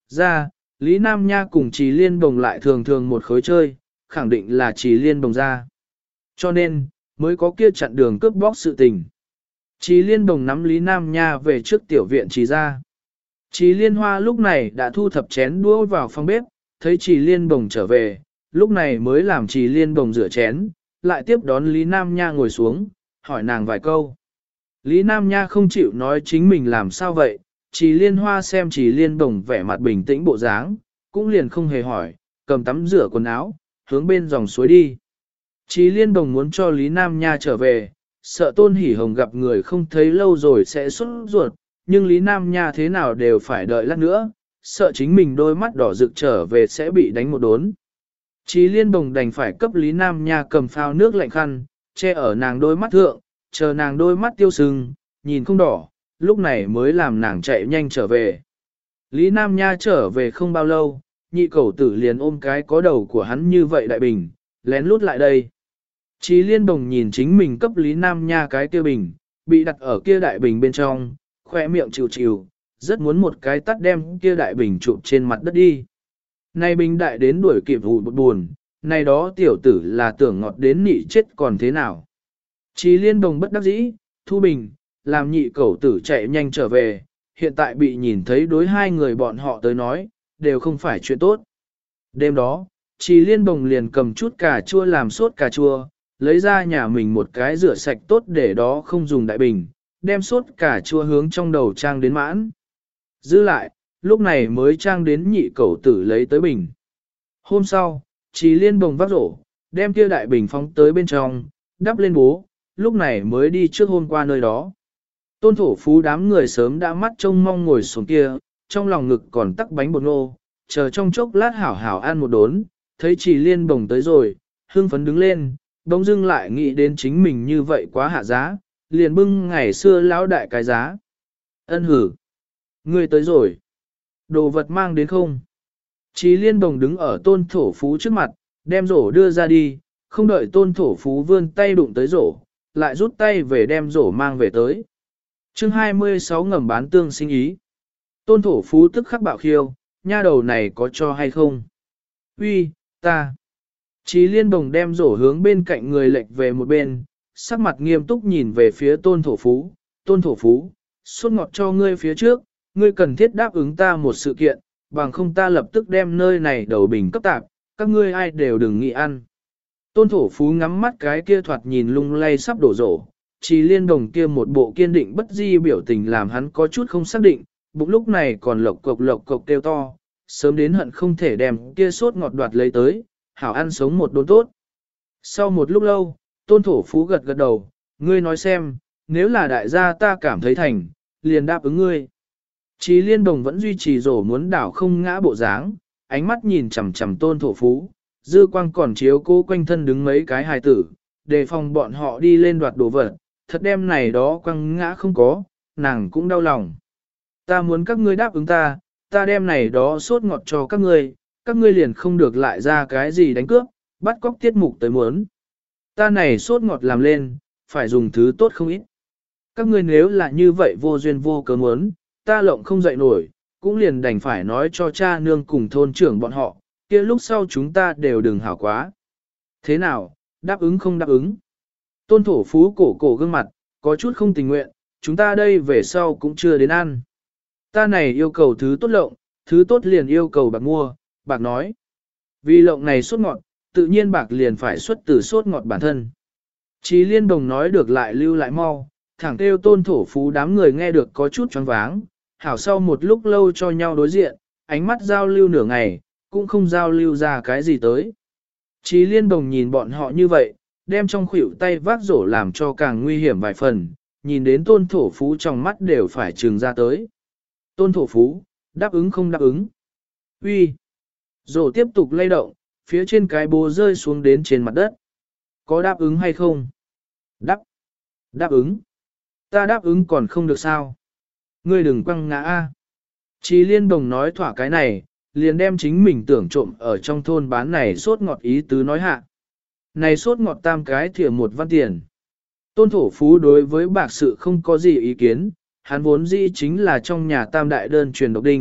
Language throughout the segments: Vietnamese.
Ra, Lý Nam Nha cùng Trì Liên Đồng lại thường thường một khối chơi, khẳng định là Trì Liên Đồng ra. Cho nên, mới có kia chặn đường cướp bóc sự tình. Trì Liên Đồng nắm Lý Nam Nha về trước tiểu viện Trì ra. Trì Liên Hoa lúc này đã thu thập chén đũa vào phòng bếp, thấy Trì Liên Đồng trở về, lúc này mới làm Trì Liên Đồng rửa chén, lại tiếp đón Lý Nam Nha ngồi xuống, hỏi nàng vài câu. Lý Nam Nha không chịu nói chính mình làm sao vậy, Trì Liên Hoa xem Trì Liên Đồng vẻ mặt bình tĩnh bộ dáng, cũng liền không hề hỏi, cầm tắm rửa quần áo, hướng bên dòng suối đi. Trì Liên Đồng muốn cho Lý Nam Nha trở về, sợ Tôn Hỷ Hồng gặp người không thấy lâu rồi sẽ sốt ruột, nhưng Lý Nam Nha thế nào đều phải đợi lát nữa, sợ chính mình đôi mắt đỏ rực trở về sẽ bị đánh một đốn. Trì Liên Đồng đành phải cấp Lý Nam Nha cầm phao nước lạnh khăn, che ở nàng đôi mắt thượng, chờ nàng đôi mắt tiêu sưng, nhìn không đỏ, lúc này mới làm nàng chạy nhanh trở về. Lý Nam Nha trở về không bao lâu, nhị cẩu tử liền ôm cái có đầu của hắn như vậy đại bình, lén lút lại đây. Trì Liên Đồng nhìn chính mình cấp Lý Nam Nha cái kia bình, bị đặt ở kia đại bình bên trong, khoe miệng chịu chịu, rất muốn một cái tắt đem kia đại bình chụp trên mặt đất đi. Này bình đại đến đuổi kịp hụt một buồn, này đó tiểu tử là tưởng ngọt đến nị chết còn thế nào. Trì Liên Đồng bất đắc dĩ, thu bình, làm nhị cẩu tử chạy nhanh trở về, hiện tại bị nhìn thấy đối hai người bọn họ tới nói, đều không phải chuyện tốt. Đêm đó, Trì Liên Đồng liền cầm chút cà chua làm sốt cà chua, lấy ra nhà mình một cái rửa sạch tốt để đó không dùng đại bình, đem sốt cà chua hướng trong đầu trang đến mãn. Giữ lại, lúc này mới trang đến nhị cẩu tử lấy tới bình. Hôm sau, Trì Liên Đồng vác rổ, đem kia đại bình phóng tới bên trong, đắp lên bố, lúc này mới đi trước hôm qua nơi đó. Tôn Thổ Phú đám người sớm đã mắt trông mong ngồi xuống kia, trong lòng ngực còn tắc bánh bột ngô, chờ trong chốc lát hảo hảo ăn một đốn, thấy Trì Liên Đồng tới rồi, hưng phấn đứng lên, bỗng dưng lại nghĩ đến chính mình như vậy quá hạ giá, liền bưng ngày xưa lão đại cái giá. Ân hử, ngươi tới rồi, đồ vật mang đến không? Trì Liên Đồng đứng ở Tôn Thổ Phú trước mặt, đem rổ đưa ra đi, không đợi Tôn Thổ Phú vươn tay đụng tới rổ, lại rút tay về đem rổ mang về tới. Chương 26 ngầm bán tương sinh ý. Tôn Thổ Phú tức khắc bạo khiêu, nha đầu này có cho hay không? Uy, ta. Trì Liên Đồng đem rổ hướng bên cạnh người lệch về một bên, sắc mặt nghiêm túc nhìn về phía Tôn Thổ Phú. Tôn Thổ Phú, suốt ngọt cho ngươi phía trước, ngươi cần thiết đáp ứng ta một sự kiện, bằng không ta lập tức đem nơi này đầu bình cấp tạp, các ngươi ai đều đừng nghĩ ăn. Tôn Thổ Phú ngắm mắt cái kia thoạt nhìn lung lay sắp đổ rổ, Trì Liên Đồng kia một bộ kiên định bất di biểu tình làm hắn có chút không xác định, bụng lúc này còn lộc cộc kêu to, sớm đến hận không thể đem kia sốt ngọt đoạt lấy tới, hảo ăn sống một đốn tốt. Sau một lúc lâu, Tôn Thổ Phú gật gật đầu, ngươi nói xem, nếu là đại gia ta cảm thấy thành, liền đáp ứng ngươi. Trì Liên Đồng vẫn duy trì rổ muốn đảo không ngã bộ dáng, ánh mắt nhìn chằm chằm Tôn Thổ Phú, dư quang còn chiếu cô quanh thân đứng mấy cái hài tử, đề phòng bọn họ đi lên đoạt đồ vật, thật đem này đó quăng ngã không có, nàng cũng đau lòng. Ta muốn các ngươi đáp ứng ta, ta đem này đó sốt ngọt cho các ngươi liền không được lại ra cái gì đánh cướp, bắt cóc tiết mục tới muốn. Ta này sốt ngọt làm lên, phải dùng thứ tốt không ít. Các ngươi nếu là như vậy vô duyên vô cớ muốn, ta lộng không dậy nổi, cũng liền đành phải nói cho cha nương cùng thôn trưởng bọn họ, kia lúc sau chúng ta đều đừng hảo quá. Thế nào, đáp ứng không đáp ứng? Tôn Thổ Phú cổ gương mặt, có chút không tình nguyện, chúng ta đây về sau cũng chưa đến ăn. Ta này yêu cầu thứ tốt lộng, thứ tốt liền yêu cầu bạc mua, bạc nói. Vì lộng này sốt ngọt, tự nhiên bạc liền phải xuất từ sốt ngọt bản thân. Trì Liên Đồng nói được lại lưu lại mau, thẳng kêu Tôn Thổ Phú đám người nghe được có chút choáng váng, hảo sau một lúc lâu cho nhau đối diện, ánh mắt giao lưu nửa ngày, cũng không giao lưu ra cái gì tới. Trì Liên Đồng nhìn bọn họ như vậy, đem trong khuỷu tay vác rổ làm cho càng nguy hiểm vài phần, nhìn đến Tôn Thổ Phú trong mắt đều phải trừng ra tới. Tôn Thổ Phú, đáp ứng không đáp ứng? Uy. Rổ tiếp tục lay động, phía trên cái bố rơi xuống đến trên mặt đất. Có đáp ứng hay không? Đáp ứng. Ta đáp ứng còn không được sao? Ngươi đừng quăng ngã a. Trì Liên Đồng nói thỏa cái này, liền đem chính mình tưởng trộm ở trong thôn bán này sốt ngọt ý tứ nói hạ. Này sốt ngọt tam cái thìa 1 văn tiền. Tôn Thổ Phú đối với bạc sự không có gì ý kiến, hắn vốn dĩ chính là trong nhà tam đại đơn truyền độc đinh,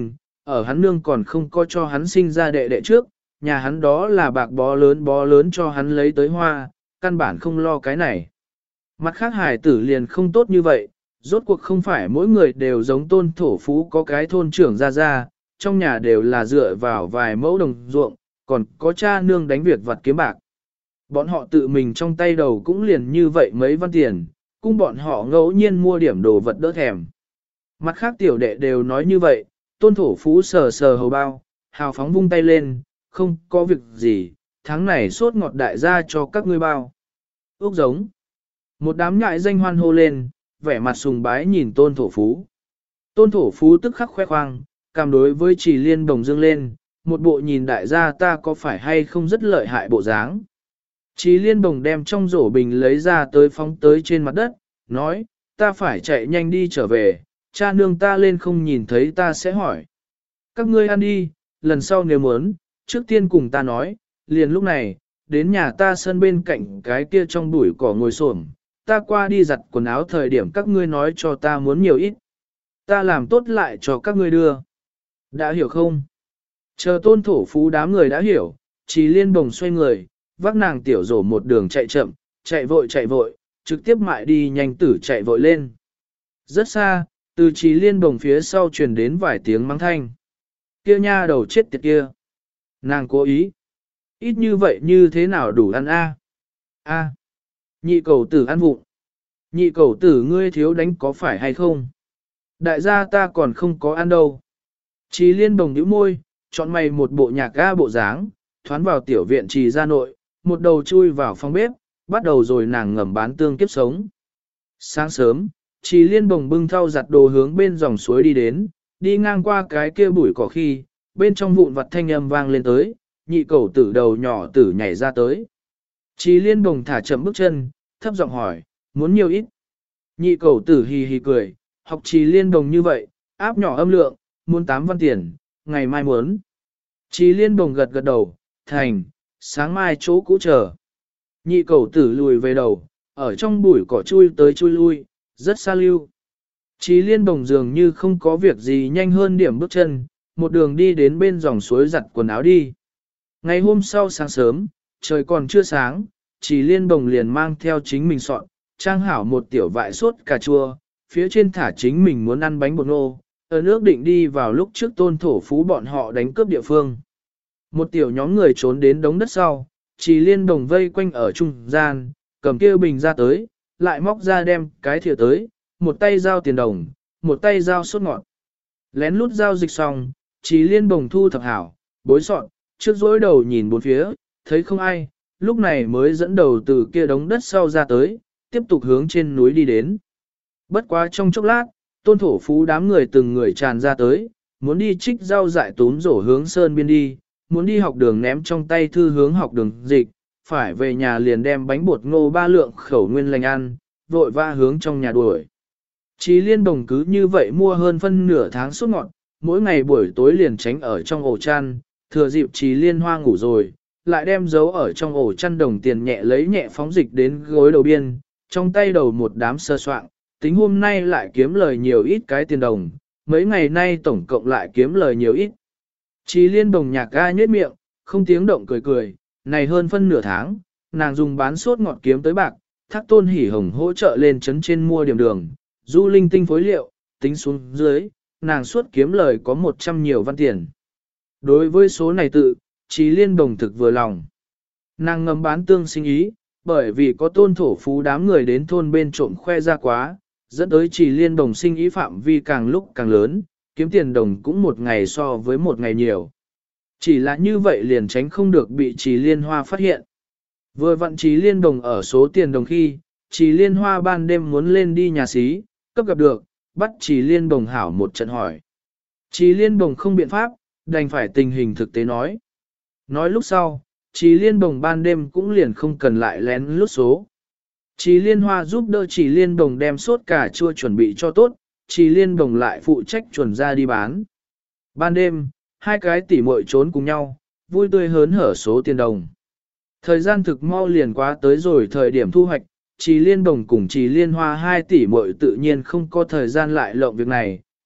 ở hắn nương còn không có cho hắn sinh ra đệ đệ trước, nhà hắn đó là bạc bó lớn cho hắn lấy tới hoa, căn bản không lo cái này. Mặt khác hải tử liền không tốt như vậy, rốt cuộc không phải mỗi người đều giống Tôn thổ phú có cái thôn trưởng ra, trong nhà đều là dựa vào vài mẫu đồng ruộng, còn có cha nương đánh việc vặt kiếm bạc. Bọn họ tự mình trong tay đầu cũng liền như vậy mấy văn tiền, cung bọn họ ngẫu nhiên mua điểm đồ vật đỡ thèm. Mặt khác tiểu đệ đều nói như vậy, Tôn thổ phú sờ sờ hầu bao, hào phóng vung tay lên, không có việc gì, tháng này sốt ngọt đại gia cho các ngươi bao. Úc giống. Một đám nhại danh hoan hô lên, vẻ mặt sùng bái nhìn Tôn thổ phú. Tôn thổ phú tức khắc khoe khoang, cảm đối với Trì Liên Đồng dương lên, một bộ nhìn đại gia ta có phải hay không rất lợi hại bộ dáng. Trì Liên Đồng đem trong rổ bình lấy ra tới phóng tới trên mặt đất, nói, ta phải chạy nhanh đi trở về, cha nương ta lên không nhìn thấy ta sẽ hỏi. Các ngươi ăn đi, lần sau nếu muốn, trước tiên cùng ta nói, liền lúc này, đến nhà ta sân bên cạnh cái kia trong bụi cỏ ngồi xổm, ta qua đi giặt quần áo thời điểm các ngươi nói cho ta muốn nhiều ít. Ta làm tốt lại cho các ngươi đưa. Đã hiểu không? Chờ Tôn thổ phú đám người đã hiểu, Trì Liên Bồng xoay người, vác nàng tiểu rổ một đường chạy chậm, chạy vội, trực tiếp mại đi nhanh tử chạy vội lên. Rất xa, từ Trì Liên Bồng phía sau truyền đến vài tiếng mắng thanh. Kia nha đầu chết tiệt kia. Nàng cố ý. Ít như vậy như thế nào đủ ăn a? A. Nhị cầu tử ăn vụng. Nhị cầu tử ngươi thiếu đánh có phải hay không? Đại gia ta còn không có ăn đâu. Trì Liên Bồng nhíu môi, chọn mày một bộ nhạc ga bộ dáng, thoán vào tiểu viện Trì gia nội, một đầu chui vào phòng bếp, bắt đầu rồi nàng ngầm bán tương kiếp sống. Sáng sớm, Trì Liên Bồng bưng thau giặt đồ hướng bên dòng suối đi đến, đi ngang qua cái kia bụi cỏ khi, bên trong vụn vặt thanh âm vang lên tới, nhị cầu tử đầu nhỏ tử nhảy ra tới. Trì Liên Bồng thả chậm bước chân, thấp giọng hỏi, muốn nhiều ít? Nhị cầu tử hì hì cười, học Trì Liên Bồng như vậy, áp nhỏ âm lượng, muốn 8 văn tiền, ngày mai muốn. Trì Liên Bồng gật gật đầu, thành, sáng mai chỗ cũ chờ. Nhị cầu tử lùi về đầu, ở trong bụi cỏ chui tới chui lui, rất xa lưu. Trì Liên Bồng dường như không có việc gì nhanh hơn điểm bước chân, một đường đi đến bên dòng suối giặt quần áo đi. Ngày hôm sau sáng sớm, trời còn chưa sáng, Trì Liên Bồng liền mang theo chính mình soạn, trang hảo một tiểu vại sốt cà chua, phía trên thả chính mình muốn ăn bánh bột nô, ở nước định đi vào lúc trước Tôn thổ phú bọn họ đánh cướp địa phương. Một tiểu nhóm người trốn đến đống đất sau, Trì Liên Bồng vây quanh ở trung gian, cầm kia bình ra tới, lại móc ra đem cái thìa tới, một tay giao tiền đồng, một tay giao sốt ngọt. Lén lút giao dịch xong, Trì Liên Bồng thu thập hảo, bối soạn, trước dối đầu nhìn bốn phía, thấy không ai, lúc này mới dẫn đầu từ kia đống đất sau ra tới, tiếp tục hướng trên núi đi đến. Bất quá trong chốc lát, Tôn thổ phú đám người từng người tràn ra tới, muốn đi trích rau dại túm rổ hướng sơn biên đi, muốn đi học đường ném trong tay thư hướng học đường dịch, phải về nhà liền đem bánh bột ngô 3 lượng khẩu nguyên lành ăn, vội va hướng trong nhà đuổi. Trì Liên Bồng cứ như vậy mua hơn phân nửa tháng suốt ngọt, mỗi ngày buổi tối liền tránh ở trong ổ chăn, thừa dịp Trì Liên Hoa ngủ rồi, lại đem giấu ở trong ổ chăn đồng tiền nhẹ lấy nhẹ phóng dịch đến gối đầu biên, trong tay đầu một đám sơ soạn, tính hôm nay lại kiếm lời nhiều ít cái tiền đồng, mấy ngày nay tổng cộng lại kiếm lời nhiều ít. Trì Liên Bồng nhạc ga nhếch miệng, không tiếng động cười cười, này hơn phân nửa tháng, nàng dùng bán sốt ngọt kiếm tới bạc, Thác Tôn Hỉ Hồng hỗ trợ lên trấn trên mua điểm đường, du linh tinh phối liệu, tính xuống dưới, nàng suốt kiếm lời có 100 nhiều văn tiền. Đối với số này tự, Trì Liên Bồng thực vừa lòng. Nàng ngầm bán tương sinh ý, bởi vì có Tôn thổ phú đám người đến thôn bên trộm khoe ra quá, dẫn tới Trì Liên Bồng sinh ý phạm vi càng lúc càng lớn, kiếm tiền đồng cũng một ngày so với một ngày nhiều. Chỉ là như vậy liền tránh không được bị Trì Liên Hoa phát hiện. Vừa vặn Trì Liên Đồng ở số tiền đồng khi, Trì Liên Hoa ban đêm muốn lên đi nhà xí, cấp gặp được, bắt Trì Liên Đồng hảo một trận hỏi. Trì Liên Đồng không biện pháp, đành phải tình hình thực tế nói. Nói lúc sau, Trì Liên Đồng ban đêm cũng liền không cần lại lén lút số. Trì Liên Hoa giúp đỡ Trì Liên Đồng đem sốt cà chua chuẩn bị cho tốt, Trì Liên Đồng lại phụ trách chuẩn ra đi bán. Ban đêm, hai cái tỉ muội trốn cùng nhau, vui tươi hớn hở số tiền đồng. Thời gian thực mau liền quá tới rồi thời điểm thu hoạch, Trì Liên Đồng cùng Trì Liên Hoa hai tỷ muội tự nhiên không có thời gian lại lộng việc này,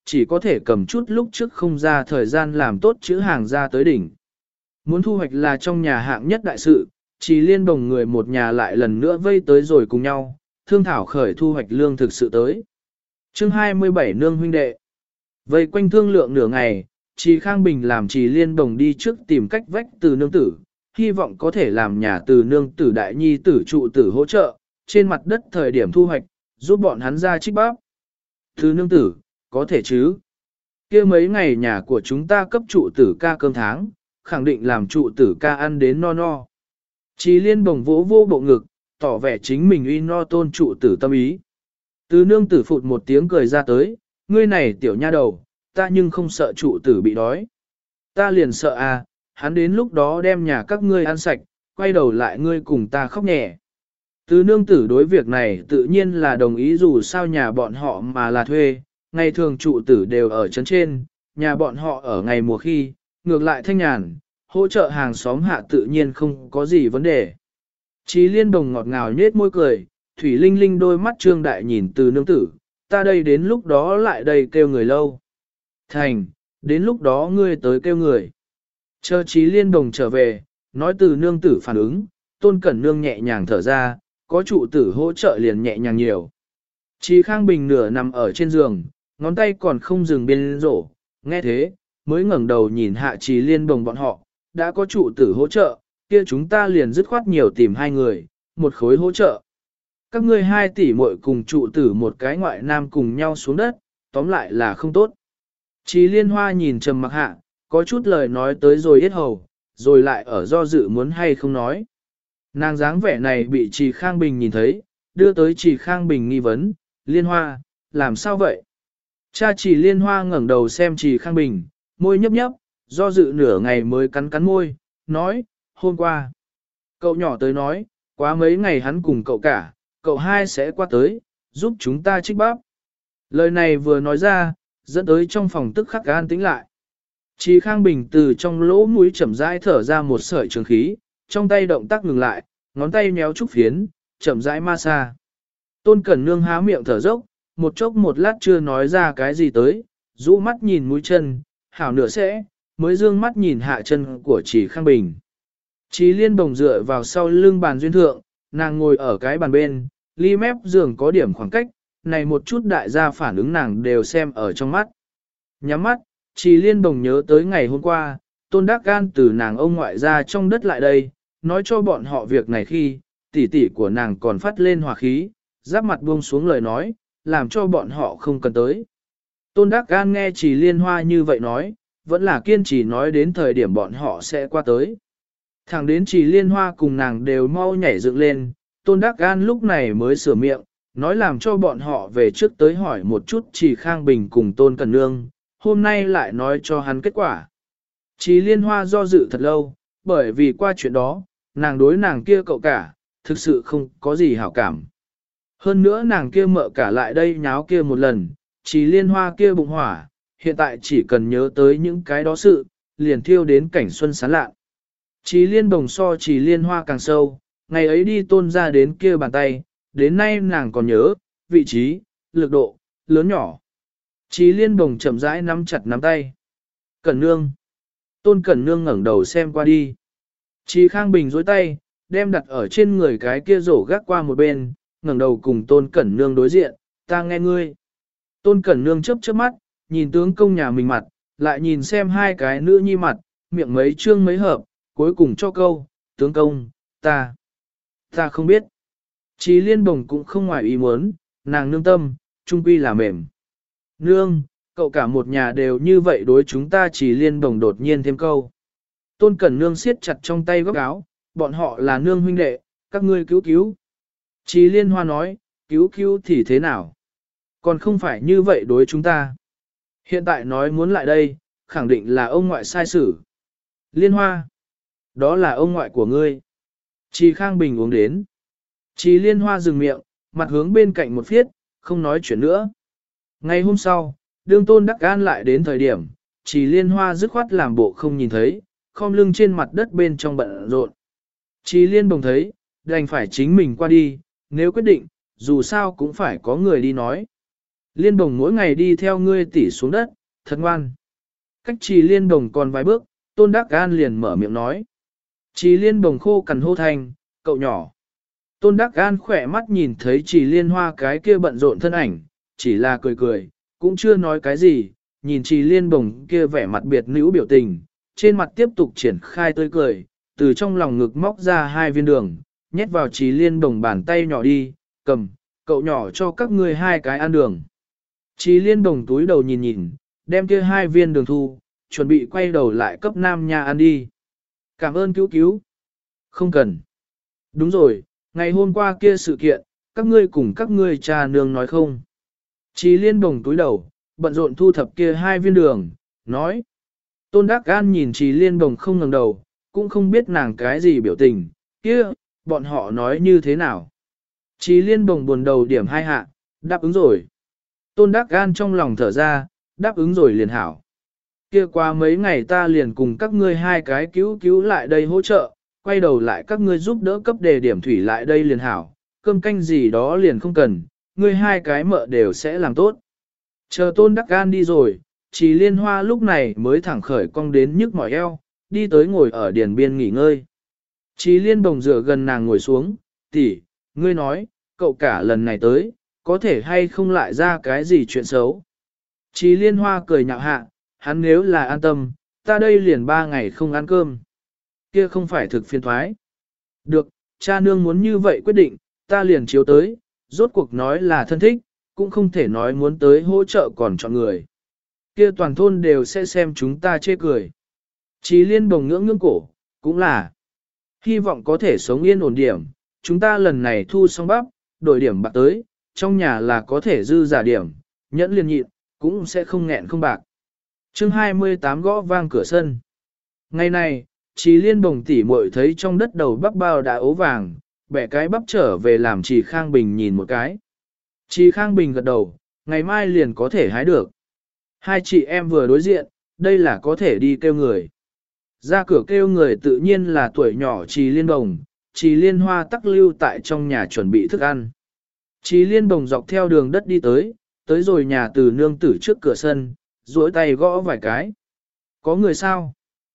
chỉ có thể cầm chút lúc trước không ra thời gian làm tốt chữ hàng ra tới đỉnh. Muốn thu hoạch là trong nhà hạng nhất đại sự, Trì Liên Bồng người một nhà lại lần nữa vây tới rồi cùng nhau, thương thảo khởi thu hoạch lương thực sự tới. Chương 27 Nương huynh đệ. Vây quanh thương lượng nửa ngày, Trì Khang Bình làm Trì Liên Bồng đi trước tìm cách vách Từ nương tử, hy vọng có thể làm nhà Từ nương tử đại nhi tử trụ tử hỗ trợ, trên mặt đất thời điểm thu hoạch, giúp bọn hắn ra trích bắp. Từ nương tử, có thể chứ? Kia mấy ngày nhà của chúng ta cấp trụ tử ca cơm tháng, khẳng định làm trụ tử ca ăn đến no no. Trì Liên Bồng vỗ vô bộ ngực, tỏ vẻ chính mình uy no tôn trụ tử tâm ý. Từ nương tử phụt một tiếng cười ra tới, ngươi này tiểu nha đầu, ta nhưng không sợ trụ tử bị đói. Ta liền sợ à, hắn đến lúc đó đem nhà các ngươi ăn sạch, quay đầu lại ngươi cùng ta khóc nhẹ. Từ nương tử đối việc này tự nhiên là đồng ý dù sao nhà bọn họ mà là thuê, ngày thường trụ tử đều ở trấn trên, nhà bọn họ ở ngày mùa khi, ngược lại thanh nhàn, hỗ trợ hàng xóm hạ tự nhiên không có gì vấn đề. Chí Liên Bồng ngọt ngào nhết môi cười, Thủy Linh Linh đôi mắt trương đại nhìn từ nương tử, ta đây đến lúc đó lại đây kêu người lâu. Thành, đến lúc đó ngươi tới kêu người. Chờ Chí Liên Bồng trở về, nói từ nương tử phản ứng, Tôn Cẩn Nương nhẹ nhàng thở ra, có trụ tử hỗ trợ liền nhẹ nhàng nhiều. Chí Khang Bình nửa nằm ở trên giường, ngón tay còn không dừng bên rổ, nghe thế, mới ngẩng đầu nhìn hạ Chí Liên Bồng bọn họ, đã có trụ tử hỗ trợ, kia chúng ta liền dứt khoát nhiều tìm hai người, một khối hỗ trợ. Các ngươi 2 tỷ muội cùng trụ tử một cái ngoại nam cùng nhau xuống đất, tóm lại là không tốt. Chí Liên Hoa nhìn Trầm Mặc Hạ, có chút lời nói tới rồi yết hầu, rồi lại ở do dự muốn hay không nói. Nàng dáng vẻ này bị Trì Khang Bình nhìn thấy, đưa tới Trì Khang Bình nghi vấn, Liên Hoa, làm sao vậy? Cha Trì Liên Hoa ngẩng đầu xem Trì Khang Bình, môi nhấp nhấp, do dự nửa ngày mới cắn cắn môi, nói, hôm qua. Cậu nhỏ tới nói, quá mấy ngày hắn cùng cậu cả, cậu hai sẽ qua tới, giúp chúng ta trích bắp. Lời này vừa nói ra, dẫn tới trong phòng tức khắc an tĩnh lại. Trì Khang Bình từ trong lỗ mũi chậm rãi thở ra một sợi trường khí, trong tay động tác ngừng lại, ngón tay méo trúc phiến, chậm rãi ma xa. Tôn Cẩn Nương há miệng thở dốc, một chốc một lát chưa nói ra cái gì tới, rũ mắt nhìn mũi chân, hảo nửa sẽ, mới dương mắt nhìn hạ chân của Trì Khang Bình. Trì Liên Bồng dựa vào sau lưng bàn duyên thượng, nàng ngồi ở cái bàn bên, ly mép giường có điểm khoảng cách, này một chút đại gia phản ứng nàng đều xem ở trong mắt. Nhắm mắt, Trì Liên Bồng nhớ tới ngày hôm qua, Tôn Đắc Gan từ nàng ông ngoại ra trong đất lại đây, nói cho bọn họ việc này khi, tỷ tỷ của nàng còn phát lên hỏa khí, giáp mặt buông xuống lời nói, làm cho bọn họ không cần tới. Tôn Đắc Gan nghe Trì Liên Hoa như vậy nói, vẫn là kiên trì nói đến thời điểm bọn họ sẽ qua tới. Thẳng đến Trì Liên Hoa cùng nàng đều mau nhảy dựng lên, Tôn Đắc Gan lúc này mới sửa miệng, nói làm cho bọn họ về trước tới hỏi một chút Trì Khang Bình cùng Tôn Cẩn Nương, hôm nay lại nói cho hắn kết quả. Trì Liên Hoa do dự thật lâu, bởi vì qua chuyện đó, nàng đối nàng kia cậu cả, thực sự không có gì hảo cảm. Hơn nữa nàng kia mợ cả lại đây nháo kia một lần, Trì Liên Hoa kia bụng hỏa, hiện tại chỉ cần nhớ tới những cái đó sự, liền thiêu đến cảnh xuân sáng lạ. Trì Liên Bồng so Trì Liên Hoa càng sâu, ngày ấy đi Tôn ra đến kia bàn tay, đến nay nàng còn nhớ, vị trí, lực độ, lớn nhỏ. Trì Liên Bồng chậm rãi nắm chặt nắm tay. Cẩn Nương. Tôn Cẩn Nương ngẩng đầu xem qua đi. Trì Khang Bình dối tay, đem đặt ở trên người cái kia rổ gác qua một bên, ngẩng đầu cùng Tôn Cẩn Nương đối diện, ta nghe ngươi. Tôn Cẩn Nương chớp chớp mắt, nhìn tướng công nhà mình mặt, lại nhìn xem hai cái nữ nhi mặt, miệng mấy trương mấy hợp, cuối cùng cho câu, tướng công, ta không biết. Trì Liên Bồng cũng không ngoài ý muốn, nàng nương tâm, trung quy là mềm. Nương, cậu cả một nhà đều như vậy đối chúng ta. Trì Liên Bồng đột nhiên thêm câu. Tôn Cẩn Nương siết chặt trong tay góc áo, bọn họ là nương huynh đệ, các ngươi cứu cứu. Trì Liên Hoa nói, cứu cứu thì thế nào? Còn không phải như vậy đối chúng ta. Hiện tại nói muốn lại đây, khẳng định là ông ngoại sai xử. Liên Hoa, đó là ông ngoại của ngươi. Trì Khang Bình uống đến. Trì Liên Hoa dừng miệng, mặt hướng bên cạnh một phiết, không nói chuyện nữa. Ngày hôm sau, đương Tôn Đắc Gan lại đến thời điểm, Trì Liên Hoa dứt khoát làm bộ không nhìn thấy, khom lưng trên mặt đất bên trong bận rộn. Trì Liên Bồng thấy, đành phải chính mình qua đi, nếu quyết định, dù sao cũng phải có người đi nói. Liên Đồng mỗi ngày đi theo ngươi tỉ xuống đất, thật ngoan. Cách Trì Liên Đồng còn vài bước, Tôn Đắc An liền mở miệng nói. Trì Liên Đồng khô cằn hô thành, cậu nhỏ. Tôn Đắc An khỏe mắt nhìn thấy Trì Liên Hoa cái kia bận rộn thân ảnh, chỉ là cười cười, cũng chưa nói cái gì, nhìn Trì Liên Đồng kia vẻ mặt biệt nữ biểu tình, trên mặt tiếp tục triển khai tươi cười, từ trong lòng ngực móc ra 2 viên đường, nhét vào Trì Liên Đồng bàn tay nhỏ đi, cầm, cậu nhỏ cho các ngươi 2 cái ăn đường. Trì Liên Đồng túi đầu nhìn nhìn, đem kia 2 viên đường thu, chuẩn bị quay đầu lại cấp Nam Nha ăn đi. Cảm ơn cứu cứu. Không cần. Đúng rồi, ngày hôm qua kia sự kiện, các ngươi cùng các ngươi cha nương nói không. Trì Liên Đồng túi đầu, bận rộn thu thập kia 2 viên đường, nói. Tôn Đắc An nhìn Trì Liên Đồng không ngẩng đầu, cũng không biết nàng cái gì biểu tình, kia, bọn họ nói như thế nào. Trì Liên Đồng buồn đầu điểm 2 hạ, đáp ứng rồi. Tôn Đắc An trong lòng thở ra, đáp ứng rồi liền hảo. Kia qua mấy ngày ta liền cùng các ngươi 2 cái cứu lại đây hỗ trợ, quay đầu lại các ngươi giúp đỡ cấp đề điểm thủy lại đây liền hảo, cơm canh gì đó liền không cần, ngươi 2 cái mợ đều sẽ làm tốt. Chờ Tôn Đắc An đi rồi, Trì Liên Hoa lúc này mới thẳng khởi cong đến nhức mỏi eo, đi tới ngồi ở điền biên nghỉ ngơi. Trì Liên Đồng dựa gần nàng ngồi xuống, tỷ, ngươi nói, cậu cả lần này tới, có thể hay không lại ra cái gì chuyện xấu. Trì Liên Hoa cười nhạo hạ, hắn nếu là an tâm, ta đây liền 3 ngày không ăn cơm. Kia không phải thực phiền thoái. Được, cha nương muốn như vậy quyết định, ta liền chiếu tới, rốt cuộc nói là thân thích, cũng không thể nói muốn tới hỗ trợ còn chọn người. Kia toàn thôn đều sẽ xem chúng ta chê cười. Trì Liên Bồng ngưỡng cổ, cũng là. Hy vọng có thể sống yên ổn điểm, chúng ta lần này thu xong bắp, đổi điểm bạc tới, trong nhà là có thể dư giả điểm, nhẫn liền nhịn, cũng sẽ không nghẹn không bạc. Chương 28 gõ vang cửa sân. Ngày này, Trì Liên Bồng tỉ muội thấy trong đất đầu bắp bao đã ố vàng, bẻ cái bắp trở về làm Trì Khang Bình nhìn một cái. Trì Khang Bình gật đầu, ngày mai liền có thể hái được. 2 chị em vừa đối diện, đây là có thể đi kêu người. Ra cửa kêu người tự nhiên là tuổi nhỏ Trì Liên Bồng, Trì Liên Hoa tắc lưu tại trong nhà chuẩn bị thức ăn. Trì Liên Bồng dọc theo đường đất đi tới rồi nhà từ nương tử trước cửa sân, duỗi tay gõ vài cái. Có người sao?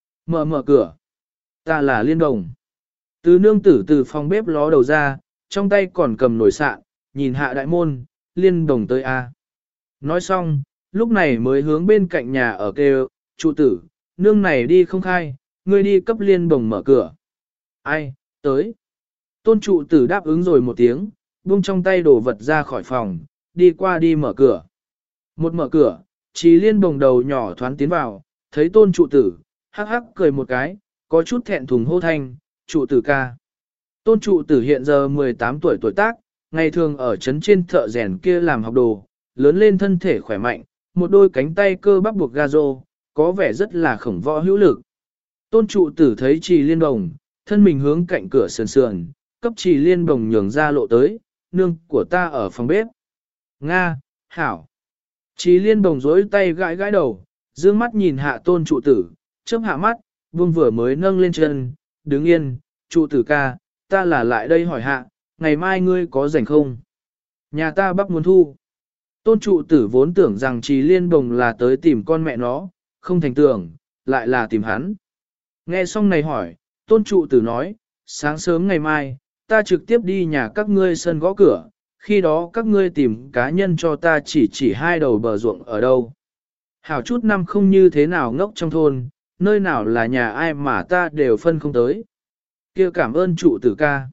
Mở cửa. Ta là Liên Bồng. Từ nương tử từ phòng bếp ló đầu ra, trong tay còn cầm nồi sạn, nhìn hạ đại môn, Liên Bồng tới a. Nói xong, lúc này mới hướng bên cạnh nhà ở kêu, trụ tử, nương này đi không khai, ngươi đi cấp Liên Bồng mở cửa. Ai, tới. Tôn trụ tử đáp ứng rồi một tiếng, buông trong tay đồ vật ra khỏi phòng, đi qua đi mở cửa. Một mở cửa, Trì Liên Bồng đầu nhỏ thoáng tiến vào, thấy tôn trụ tử, hắc hắc cười một cái, có chút thẹn thùng hô thanh, trụ tử ca. Tôn trụ tử hiện giờ 18 tuổi tuổi tác, ngày thường ở trấn trên thợ rèn kia làm học đồ, lớn lên thân thể khỏe mạnh, một đôi cánh tay cơ bắp buộc ga rô, có vẻ rất là khổng võ hữu lực. Tôn trụ tử thấy Trì Liên Bồng, thân mình hướng cạnh cửa sườn sườn, cấp Trì Liên Bồng nhường ra lộ tới, nương của ta ở phòng bếp. Nga, hảo. Trì Liên Bồng dối tay gãi gãi đầu, dương mắt nhìn hạ tôn trụ tử, chớp hạ mắt, vương vừa mới nâng lên chân, đứng yên, trụ tử ca, ta là lại đây hỏi hạ, ngày mai ngươi có rảnh không? Nhà ta bắp muốn thu. Tôn trụ tử vốn tưởng rằng Trì Liên Bồng là tới tìm con mẹ nó, không thành tưởng, lại là tìm hắn. Nghe xong này hỏi, tôn trụ tử nói, sáng sớm ngày mai, ta trực tiếp đi nhà các ngươi sân gõ cửa, khi đó các ngươi tìm cá nhân cho ta chỉ 2 đầu bờ ruộng ở đâu. Hảo chút năm không như thế nào ngốc trong thôn, nơi nào là nhà ai mà ta đều phân không tới. Kia cảm ơn trụ tử ca.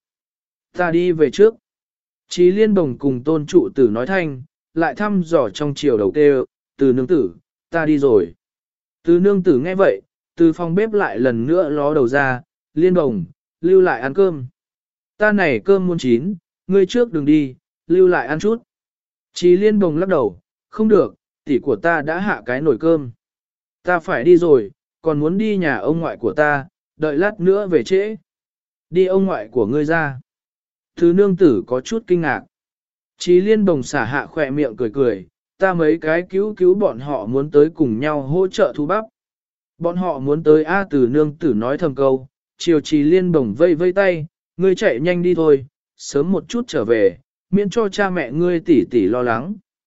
Ta đi về trước. Trì Liên Bồng cùng tôn trụ tử nói thanh, lại thăm dò trong chiều đầu kêu, từ nương tử, ta đi rồi. Từ nương tử nghe vậy, từ phòng bếp lại lần nữa ló đầu ra, Liên Bồng, lưu lại ăn cơm. Ta này cơm muốn chín, ngươi trước đừng đi, lưu lại ăn chút. Trì Liên Bồng lắc đầu, không được, tỷ của ta đã hạ cái nồi cơm. Ta phải đi rồi, còn muốn đi nhà ông ngoại của ta, đợi lát nữa về trễ. Đi ông ngoại của ngươi ra. Thứ nương tử có chút kinh ngạc. Trì Liên Bồng xả hạ khỏe miệng cười cười, ta mấy cái cứu bọn họ muốn tới cùng nhau hỗ trợ thu bắp. Bọn họ muốn tới từ nương tử nói thầm câu, chiều Trì Liên Bồng vây vây tay, ngươi chạy nhanh đi thôi, sớm một chút trở về, miễn cho cha mẹ ngươi tỉ lo lắng.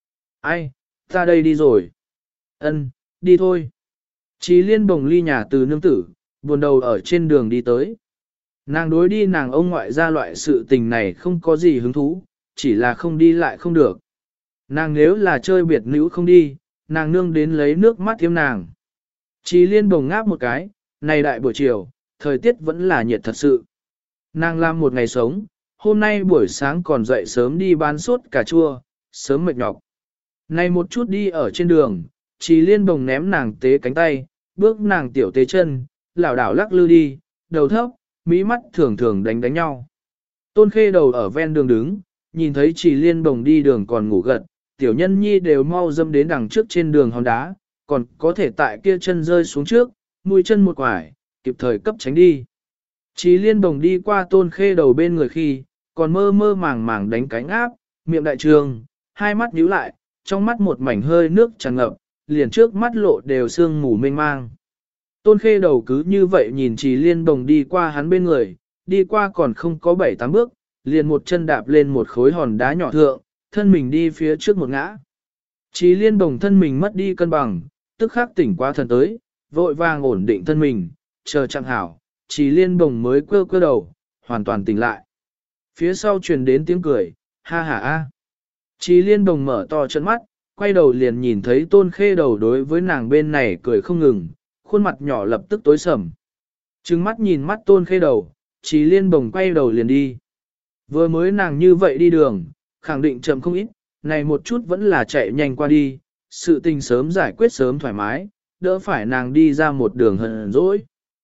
Ai, ta đây đi rồi. Ân, đi thôi. Chí liên bồng ly nhà từ nương tử, buồn đầu ở trên đường đi tới. Nàng đối đi nàng ông ngoại ra loại sự tình này không có gì hứng thú, chỉ là không đi lại không được. Nàng nếu là chơi biệt nữ không đi, nàng nương đến lấy nước mắt thiêm nàng. Chí liên bồng ngáp một cái, này đại buổi chiều, thời tiết vẫn là nhiệt thật sự. Nàng làm một ngày sống, hôm nay buổi sáng còn dậy sớm đi bán sốt cà chua, sớm mệt nhọc. Này một chút đi ở trên đường, Chí liên bồng ném nàng tế cánh tay, bước nàng tiểu tế chân, lảo đảo lắc lư đi, đầu thấp, mí mắt thường thường đánh nhau. Tôn Khê đầu ở ven đường đứng, nhìn thấy Chí liên bồng đi đường còn ngủ gật, tiểu nhân nhi đều mau dâm đến đằng trước trên đường hòn đá, còn có thể tại kia chân rơi xuống trước, mũi chân một quải, kịp thời cấp tránh đi. Chí liên bồng đi qua Tôn Khê đầu bên người khi, còn mơ mơ màng màng đánh cánh áp, miệng đại trường, hai mắt nhíu lại, trong mắt một mảnh hơi nước tràn ngập, liền trước mắt lộ đều sương mù mênh mang. Tôn Khê đầu cứ như vậy nhìn Chí liên bồng đi qua hắn bên người, đi qua còn không có 7-8 bước, liền một chân đạp lên một khối hòn đá nhỏ thượng, thân mình đi phía trước một ngã. Chí liên bồng thân mình mất đi cân bằng, tức khắc tỉnh qua thần tới, vội vàng ổn định thân mình, chờ chẳng hảo, Chí liên bồng mới quơ quơ đầu, hoàn toàn tỉnh lại. Phía sau truyền đến tiếng cười, ha ha a. Chí liên bồng mở to trận mắt, quay đầu liền nhìn thấy Tôn Khê đầu đối với nàng bên này cười không ngừng, khuôn mặt nhỏ lập tức tối sầm. Trừng mắt nhìn mắt Tôn Khê đầu, Chí liên bồng quay đầu liền đi. Vừa mới nàng như vậy đi đường, khẳng định chậm không ít, này một chút vẫn là chạy nhanh qua đi, sự tình sớm giải quyết sớm thoải mái, đỡ phải nàng đi ra một đường hờn dỗi.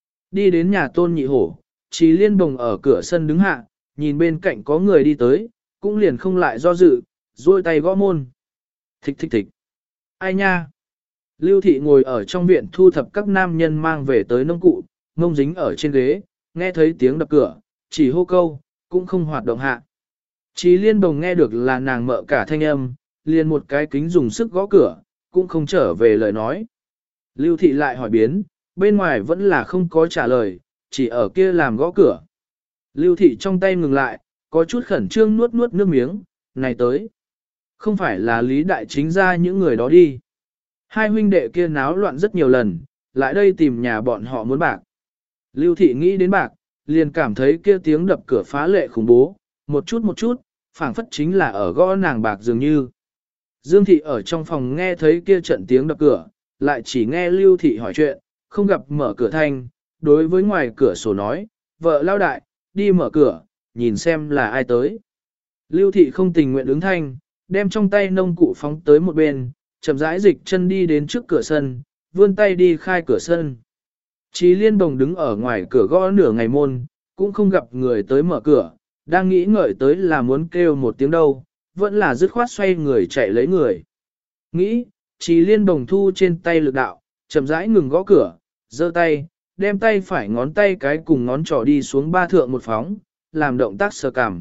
Đi đến nhà Tôn Nhị Hổ, Chí liên bồng ở cửa sân đứng hạ, nhìn bên cạnh có người đi tới, cũng liền không lại do dự, duỗi tay gõ môn. Thích thích thích. Ai nha? Lưu Thị ngồi ở trong viện thu thập các nam nhân mang về tới nông cụ, mông dính ở trên ghế, nghe thấy tiếng đập cửa, chỉ hô câu, cũng không hoạt động hạ. Chí liên bồng nghe được là nàng mợ cả thanh âm, liền một cái kính dùng sức gõ cửa, cũng không trở về lời nói. Lưu Thị lại hỏi biến, bên ngoài vẫn là không có trả lời, chỉ ở kia làm gõ cửa. Lưu Thị trong tay ngừng lại, có chút khẩn trương nuốt nuốt nước miếng, này tới. Không phải là Lý Đại Chính ra những người đó đi. Hai huynh đệ kia náo loạn rất nhiều lần, lại đây tìm nhà bọn họ muốn bạc. Lưu Thị nghĩ đến bạc, liền cảm thấy kia tiếng đập cửa phá lệ khủng bố, một chút, phảng phất chính là ở gõ nàng bạc dường như. Dương Thị ở trong phòng nghe thấy kia trận tiếng đập cửa, lại chỉ nghe Lưu Thị hỏi chuyện, không gặp mở cửa thanh, đối với ngoài cửa sổ nói, vợ lao đại, đi mở cửa, nhìn xem là ai tới. Lưu Thị không tình nguyện ứng thanh, đem trong tay nông cụ phóng tới một bên, chậm rãi dịch chân đi đến trước cửa sân, vươn tay đi khai cửa sân. Chí liên bồng đứng ở ngoài cửa gõ nửa ngày môn, cũng không gặp người tới mở cửa, đang nghĩ ngợi tới là muốn kêu một tiếng đâu, vẫn là dứt khoát xoay người chạy lấy người. Nghĩ, Chí liên bồng thu trên tay lực đạo, chậm rãi ngừng gõ cửa, giơ tay, đem tay phải ngón tay cái cùng ngón trỏ đi xuống ba thượng một phóng, làm động tác sờ cằm.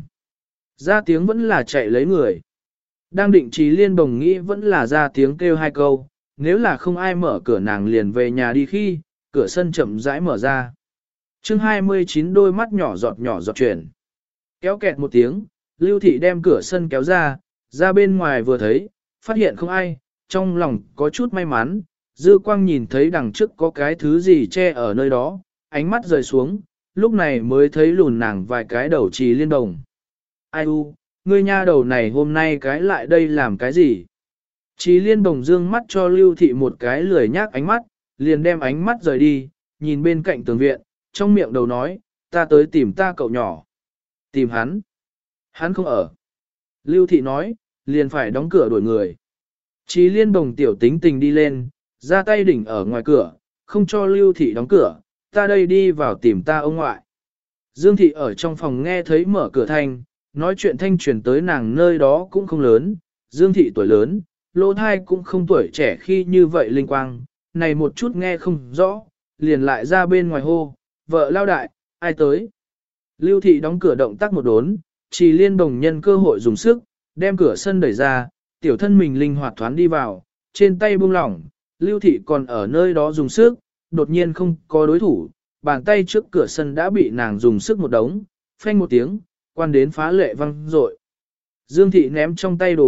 Ra tiếng vẫn là chạy lấy người. Đang định Chí liên bồng nghĩ vẫn là ra tiếng kêu hai câu, nếu là không ai mở cửa nàng liền về nhà đi khi, cửa sân chậm rãi mở ra. Chương 29 đôi mắt nhỏ giọt chuyển. Kéo kẹt một tiếng, Lưu Thị đem cửa sân kéo ra bên ngoài vừa thấy, phát hiện không ai, trong lòng có chút may mắn, dư quang nhìn thấy đằng trước có cái thứ gì che ở nơi đó, ánh mắt rời xuống, lúc này mới thấy lùn nàng vài cái đầu Chí liên bồng. Ai u, ngươi nha đầu này hôm nay cái lại đây làm cái gì? Chí liên bồng dương mắt cho Lưu Thị một cái lười nhác ánh mắt, liền đem ánh mắt rời đi, nhìn bên cạnh tường viện, trong miệng đầu nói, ta tới tìm ta cậu nhỏ. Tìm hắn. Hắn không ở. Lưu Thị nói, liền phải đóng cửa đuổi người. Chí liên bồng tiểu tính tình đi lên, ra tay đỉnh ở ngoài cửa, không cho Lưu Thị đóng cửa, ta đây đi vào tìm ta ông ngoại. Dương Thị ở trong phòng nghe thấy mở cửa thanh, nói chuyện thanh truyền tới nàng nơi đó cũng không lớn, Dương Thị tuổi lớn, lỗ thai cũng không tuổi trẻ khi như vậy linh quang, này một chút nghe không rõ, liền lại ra bên ngoài hô, vợ lao đại, ai tới. Lưu Thị đóng cửa động tác một đốn, Chí liên bồng nhân cơ hội dùng sức, đem cửa sân đẩy ra, tiểu thân mình linh hoạt thoán đi vào, trên tay buông lỏng, Lưu Thị còn ở nơi đó dùng sức, đột nhiên không có đối thủ, bàn tay trước cửa sân đã bị nàng dùng sức một đống, phanh một tiếng, quan đến phá lệ văng rội. Dương Thị ném trong tay đồ vật,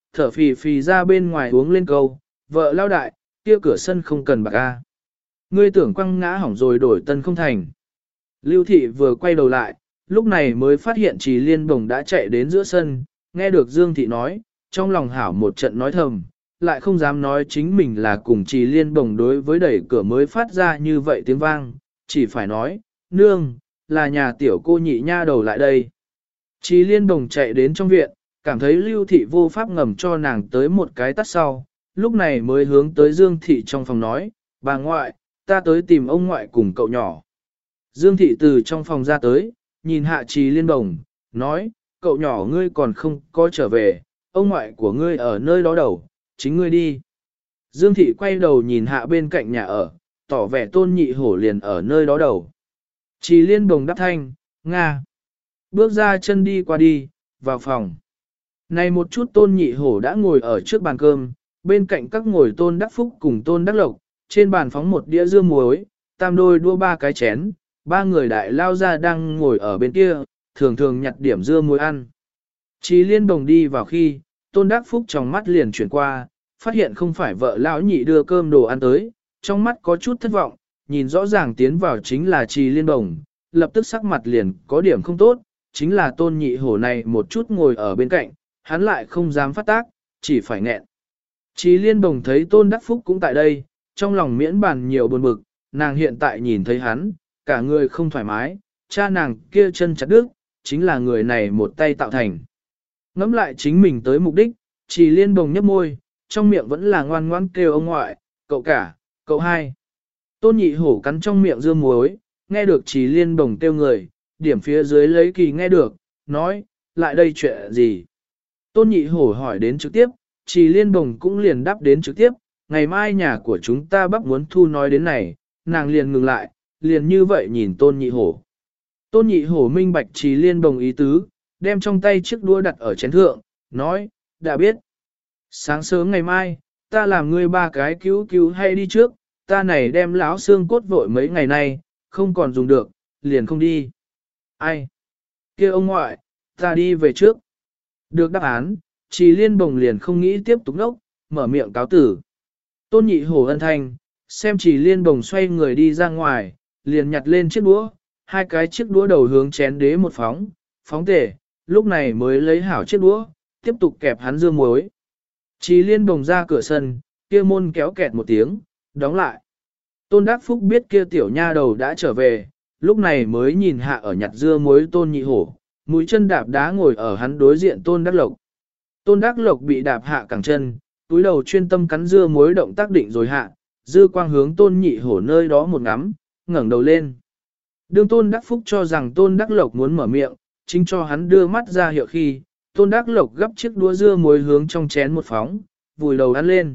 thở phì phì ra bên ngoài uống lên câu, vợ lao đại, kia cửa sân không cần bạc a. Ngươi tưởng quăng ngã hỏng rồi đổi tân không thành. Lưu thị vừa quay đầu lại, lúc này mới phát hiện Trì Liên Bồng đã chạy đến giữa sân, nghe được Dương thị nói, trong lòng hảo một trận nói thầm, lại không dám nói chính mình là cùng Trì Liên Bồng đối với đẩy cửa mới phát ra như vậy tiếng vang, chỉ phải nói, nương, là nhà tiểu cô nhị nha đầu lại đây. Trì Liên Bồng chạy đến trong viện, cảm thấy Lưu thị vô pháp ngầm cho nàng tới một cái tắt sau, lúc này mới hướng tới Dương thị trong phòng nói, bà ngoại, ta tới tìm ông ngoại cùng cậu nhỏ. Dương thị từ trong phòng ra tới, nhìn hạ Trì Liên Bồng, nói, cậu nhỏ ngươi còn không có trở về, ông ngoại của ngươi ở nơi đó đầu, chính ngươi đi. Dương thị quay đầu nhìn hạ bên cạnh nhà ở, tỏ vẻ Tôn Nhị Hổ liền ở nơi đó đầu. Trì Liên Bồng đáp thanh, Nga. Bước ra chân đi qua đi, vào phòng. Này một chút Tôn Nhị Hổ đã ngồi ở trước bàn cơm, bên cạnh các ngồi Tôn Đắc Phúc cùng Tôn Đắc Lộc, trên bàn phóng một đĩa dưa muối, tam đôi đua ba cái chén, ba người đại lao ra đang ngồi ở bên kia, thường thường nhặt điểm dưa muối ăn. Trì Liên Bồng đi vào khi, Tôn Đắc Phúc trong mắt liền chuyển qua, phát hiện không phải vợ lão nhị đưa cơm đồ ăn tới, trong mắt có chút thất vọng, nhìn rõ ràng tiến vào chính là Trì Liên Bồng, lập tức sắc mặt liền có điểm không tốt, chính là Tôn Nhị Hổ này một chút ngồi ở bên cạnh, hắn lại không dám phát tác, chỉ phải nghẹn. Trì Liên Bồng thấy Tôn Đắc Phúc cũng tại đây, trong lòng miễn bàn nhiều buồn bực, nàng hiện tại nhìn thấy hắn, cả người không thoải mái, cha nàng kia chân chặt đứt, chính là người này một tay tạo thành. Ngắm lại chính mình tới mục đích, Trì Liên Bồng nhấp môi, trong miệng vẫn là ngoan ngoãn kêu ông ngoại, cậu cả, cậu hai. Tôn Nhị Hổ cắn trong miệng dưa muối, nghe được Trì Liên Bồng kêu người, điểm phía dưới lấy kỳ nghe được, nói, lại đây chuyện gì. Tôn Nhị Hổ hỏi đến trực tiếp, Trì Liên Bồng cũng liền đáp đến trực tiếp, ngày mai nhà của chúng ta bắp muốn thu nói đến này, nàng liền ngừng lại, liền như vậy nhìn Tôn Nhị Hổ. Tôn Nhị Hổ minh bạch Trì Liên Bồng ý tứ, đem trong tay chiếc đũa đặt ở chén thượng, nói, đã biết. Sáng sớm ngày mai, ta làm ngươi ba cái cứu cứu hay đi trước, ta này đem lão xương cốt vội mấy ngày nay, không còn dùng được, liền không đi. Ai? Kia ông ngoại, ta đi về trước. Được đáp án, Trì Liên Bồng liền không nghĩ tiếp tục nốc, mở miệng cáo tử. Tôn Nhị Hổ ân thanh, xem Trì Liên Bồng xoay người đi ra ngoài, liền nhặt lên chiếc đũa, hai cái chiếc đũa đầu hướng chén đế một phóng tể, lúc này mới lấy hảo chiếc đũa, tiếp tục kẹp hắn dưa muối. Trì Liên Bồng ra cửa sân, kia môn kéo kẹt một tiếng, đóng lại. Tôn Đắc Phúc biết kia tiểu nha đầu đã trở về, lúc này mới nhìn hạ ở nhặt dưa muối Tôn Nhị Hổ, mũi chân đạp đá ngồi ở hắn đối diện Tôn Đắc Lộc. Tôn Đắc Lộc bị đạp hạ cẳng chân, túi đầu chuyên tâm cắn dưa muối động tác định rồi hạ, dư quang hướng Tôn Nhị Hổ nơi đó một ngắm, ngẩng đầu lên. Đương Tôn Đắc Phúc cho rằng Tôn Đắc Lộc muốn mở miệng, chính cho hắn đưa mắt ra hiệu khi, Tôn Đắc Lộc gấp chiếc đũa dưa muối hướng trong chén một phóng, vùi đầu ăn lên.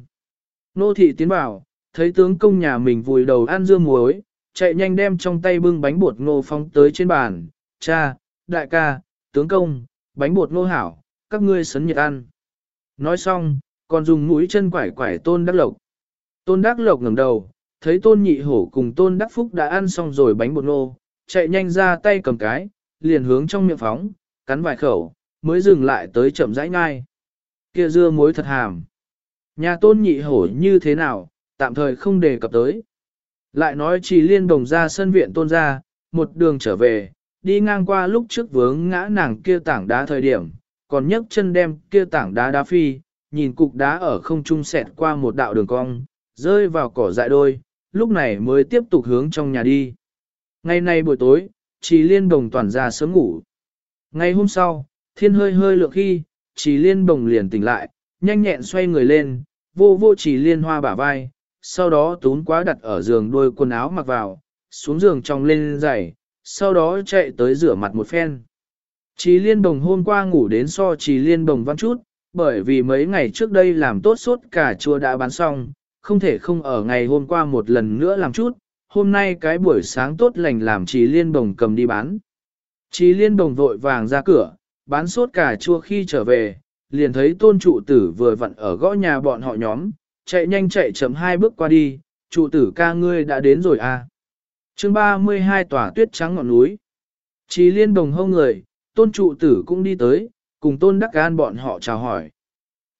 Nô thị tiến vào, thấy tướng công nhà mình vùi đầu ăn dưa muối, chạy nhanh đem trong tay bưng bánh bột ngô phóng tới trên bàn. Cha, đại ca, tướng công, bánh bột ngô hảo, các ngươi sấn nhiệt ăn. Nói xong, còn dùng mũi chân quải quải Tôn Đắc Lộc. Tôn Đắc Lộc ngẩng đầu, thấy Tôn Nhị Hổ cùng Tôn Đắc Phúc đã ăn xong rồi bánh bột ngô, chạy nhanh ra tay cầm cái, liền hướng trong miệng phóng, cắn vài khẩu, mới dừng lại tới chậm rãi ngai. Kia dưa muối thật hàm. Nhà Tôn Nhị Hổ như thế nào, tạm thời không đề cập tới. Lại nói Trì Liên Bồng ra sân viện Tôn ra, một đường trở về, đi ngang qua lúc trước vướng ngã nàng kia tảng đá thời điểm, còn nhấc chân đem kia tảng đá đá phi, nhìn cục đá ở không trung xẹt qua một đạo đường cong, rơi vào cỏ dại đôi, lúc này mới tiếp tục hướng trong nhà đi. Ngày nay buổi tối, Trì Liên Bồng toàn ra sớm ngủ. Ngày hôm sau, thiên hơi hơi lượng khi, Trì Liên Bồng liền tỉnh lại, nhanh nhẹn xoay người lên, vô vô Trì Liên Hoa bả vai, sau đó tún quá đặt ở giường đôi quần áo mặc vào, xuống giường trong lên giày, sau đó chạy tới rửa mặt một phen. Trì Liên Bồng hôm qua ngủ đến so Trì Liên Bồng văn chút, bởi vì mấy ngày trước đây làm tốt sốt cà chua đã bán xong, không thể không ở ngày hôm qua một lần nữa làm chút, hôm nay cái buổi sáng tốt lành làm Trì Liên Bồng cầm đi bán. Trì Liên Bồng vội vàng ra cửa, bán sốt cà chua khi trở về, liền thấy Tôn trụ tử vừa vặn ở gõ nhà bọn họ nhóm, chạy nhanh chạy chậm 2 bước qua đi, trụ tử ca ngươi đã đến rồi à. Chương 32 tỏa tuyết trắng ngọn núi. Trì Liên Bồng hông người, Tôn trụ tử cũng đi tới, cùng Tôn Đắc An bọn họ chào hỏi.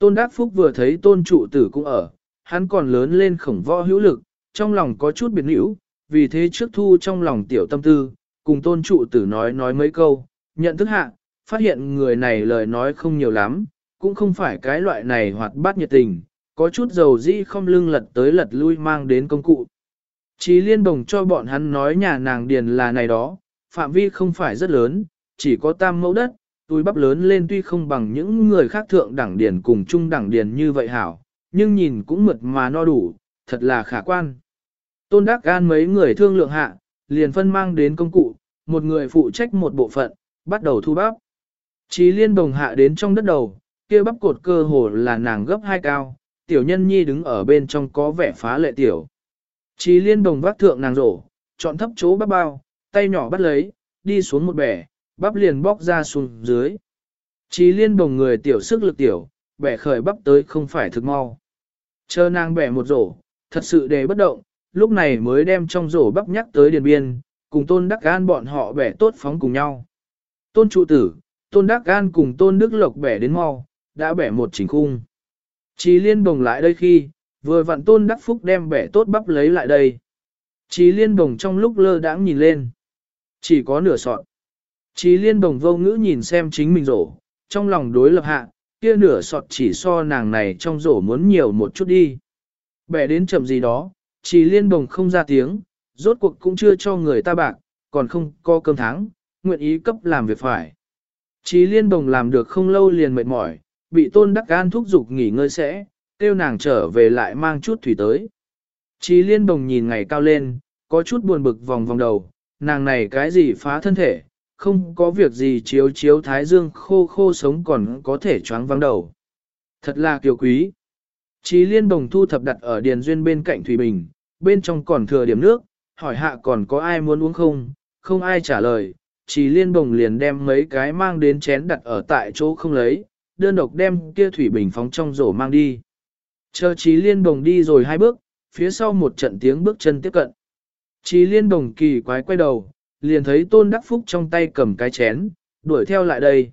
Tôn Đắc Phúc vừa thấy tôn trụ tử cũng ở, hắn còn lớn lên khổng võ hữu lực, trong lòng có chút biệt hữu, vì thế trước thu trong lòng tiểu tâm tư, cùng tôn trụ tử nói mấy câu, nhận thức hạ, phát hiện người này lời nói không nhiều lắm, cũng không phải cái loại này hoạt bát nhiệt tình, có chút dầu dĩ không lưng lật tới lật lui mang đến công cụ. Chí Liên Bồng cho bọn hắn nói nhà nàng điền là này đó, phạm vi không phải rất lớn, chỉ có tam mẫu đất, túi bắp lớn lên tuy không bằng những người khác thượng đẳng điền cùng trung đẳng điền như vậy hảo, nhưng nhìn cũng mượt mà no đủ, thật là khả quan. Tôn Đắc Gan mấy người thương lượng hạ, liền phân mang đến công cụ, một người phụ trách một bộ phận, bắt đầu thu bắp. Chí Liên Bồng hạ đến trong đất đầu, kia bắp cột cơ hồ là nàng gấp 2 cao, tiểu nhân nhi đứng ở bên trong có vẻ phá lệ tiểu. Chí Liên Bồng vác thượng nàng rổ, chọn thấp chỗ bắp bao, tay nhỏ bắt lấy, đi xuống một bẻ, bắp liền bóc ra xuống dưới. Chí Liên Bồng người tiểu sức lực tiểu, bẻ khởi bắp tới không phải thực mau. Chờ nàng bẻ một rổ, thật sự đề bất động, lúc này mới đem trong rổ bắp nhắc tới điền biên, cùng Tôn Đắc Gan bọn họ bẻ tốt phóng cùng nhau. Tôn trụ tử, Tôn Đắc Gan cùng Tôn Đức Lộc bẻ đến mau, đã bẻ một chỉnh khung. Chí Liên Bồng lại đây khi, vừa vặn Tôn Đắc Phúc đem bẻ tốt bắp lấy lại đây. Chí Liên Bồng trong lúc lơ đãng nhìn lên, chỉ có nửa sọt. Chí Liên Bồng vô ngữ nhìn xem chính mình rổ, trong lòng đối lập hạ, kia nửa sọt chỉ so nàng này trong rổ muốn nhiều một chút đi. Bẻ đến chậm gì đó, Chí Liên Bồng không ra tiếng, rốt cuộc cũng chưa cho người ta bạc, còn không có cơm tháng, nguyện ý cấp làm việc phải. Chí Liên Bồng làm được không lâu liền mệt mỏi, bị Tôn Đắc Gan thúc giục nghỉ ngơi sẽ, kêu nàng trở về lại mang chút thủy tới. Chí Liên Bồng nhìn ngày cao lên, có chút buồn bực vòng vòng đầu, nàng này cái gì phá thân thể, không có việc gì chiếu chiếu thái dương khô khô sống còn có thể choáng vắng đầu. Thật là kiều quý. Chí Liên Bồng thu thập đặt ở điền duyên bên cạnh thủy bình, bên trong còn thừa điểm nước, hỏi hạ còn có ai muốn uống không, không ai trả lời. Chí Liên Bồng liền đem mấy cái mang đến chén đặt ở tại chỗ không lấy, đơn độc đem kia thủy bình phóng trong rổ mang đi. Chờ Chí Liên Bồng đi rồi 2 bước, phía sau một trận tiếng bước chân tiếp cận. Chí Liên Bồng kỳ quái quay đầu, liền thấy Tôn Đắc Phúc trong tay cầm cái chén, đuổi theo lại đây.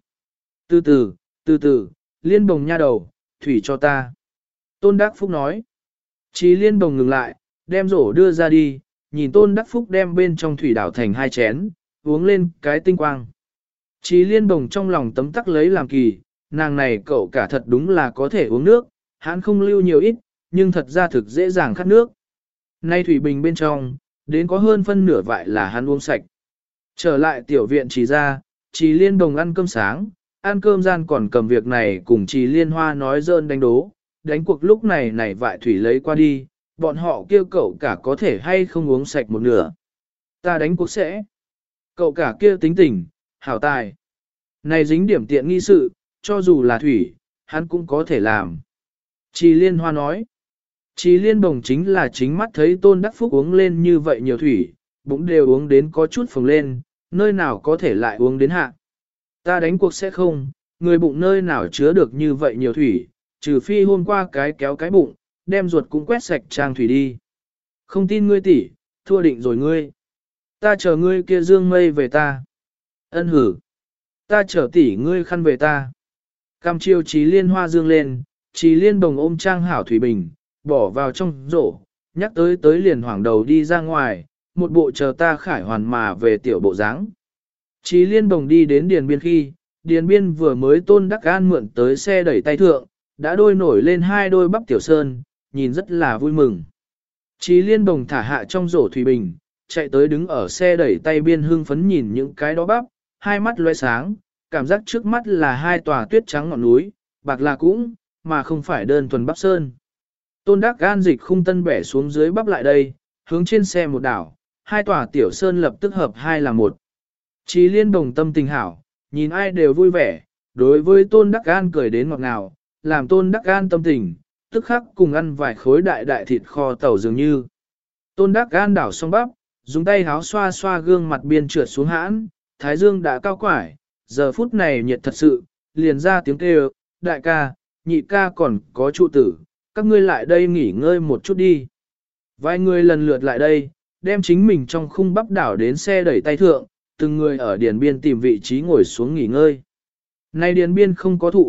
Từ từ, Liên Bồng nha đầu, thủy cho ta. Tôn Đắc Phúc nói. Chí Liên Bồng ngừng lại, đem rổ đưa ra đi, nhìn Tôn Đắc Phúc đem bên trong thủy đảo thành 2 chén, uống lên cái tinh quang. Chí Liên Bồng trong lòng tấm tắc lấy làm kỳ, nàng này cậu cả thật đúng là có thể uống nước, hắn không lưu nhiều ít, nhưng thật ra thực dễ dàng khát nước. Nay thủy bình bên trong, đến có hơn phân nửa vại là hắn uống sạch. Trở lại tiểu viện Chí ra, Chí Liên Bồng ăn cơm sáng, ăn cơm gian còn cầm việc này cùng Chí Liên Hoa nói dơn đánh đố, đánh cuộc lúc này vại thủy lấy qua đi, bọn họ kêu cậu cả có thể hay không uống sạch một nửa. Ta đánh cuộc sẽ. Cậu cả kia tính tình, hảo tài. Này dính điểm tiện nghi sự, cho dù là thủy, hắn cũng có thể làm. Chí Liên Hoa nói. Chí Liên Bồng chính là chính mắt thấy Tôn Đắc Phúc uống lên như vậy nhiều thủy, bụng đều uống đến có chút phồng lên, nơi nào có thể lại uống đến hạ. Ta đánh cuộc sẽ không, người bụng nơi nào chứa được như vậy nhiều thủy, trừ phi hôm qua cái kéo cái bụng, đem ruột cũng quét sạch trang thủy đi. Không tin ngươi tỷ, thua định rồi ngươi. Ta chờ ngươi kia dương mây về ta. Ân hử. Ta chờ tỷ ngươi khăn về ta. Cam chiêu Chí Liên Hoa dương lên, Chí Liên Bồng ôm trang hảo thủy bình, bỏ vào trong rổ, nhắc tới liền hoảng đầu đi ra ngoài, một bộ chờ ta khải hoàn mà về tiểu bộ dáng. Chí Liên Bồng đi đến điền biên khi, điền biên vừa mới Tôn Đắc Gan mượn tới xe đẩy tay thượng, đã đôi nổi lên 2 đôi bắp tiểu sơn, nhìn rất là vui mừng. Chí Liên Bồng thả hạ trong rổ thủy bình, chạy tới đứng ở xe đẩy tay biên hưng phấn nhìn những cái đó bắp, hai mắt loe sáng, cảm giác trước mắt là 2 tòa tuyết trắng ngọn núi, bạc là cũng, mà không phải đơn thuần bắp sơn. Tôn Đắc Gan dịch khung tân bẻ xuống dưới bắp lại đây, hướng trên xe một đảo, 2 tòa tiểu sơn lập tức hợp 2 là 1. Chí Liên Bồng tâm tình hảo, nhìn ai đều vui vẻ, đối với Tôn Đắc Gan cười đến ngọt ngào, làm Tôn Đắc Gan tâm tình, tức khắc cùng ăn vài khối đại đại thịt kho tàu dường như. Tôn Đắc Gan đảo xong bắp, dùng tay háo xoa xoa gương mặt biên trượt xuống hãn, thái dương đã cao quải, giờ phút này nhiệt thật sự, liền ra tiếng kêu, đại ca, nhị ca còn có trụ tử, các ngươi lại đây nghỉ ngơi một chút đi. Vài người lần lượt lại đây, đem chính mình trong khung bắp đảo đến xe đẩy tay thượng, từng người ở điền biên tìm vị trí ngồi xuống nghỉ ngơi. Nay điền biên không có thụ,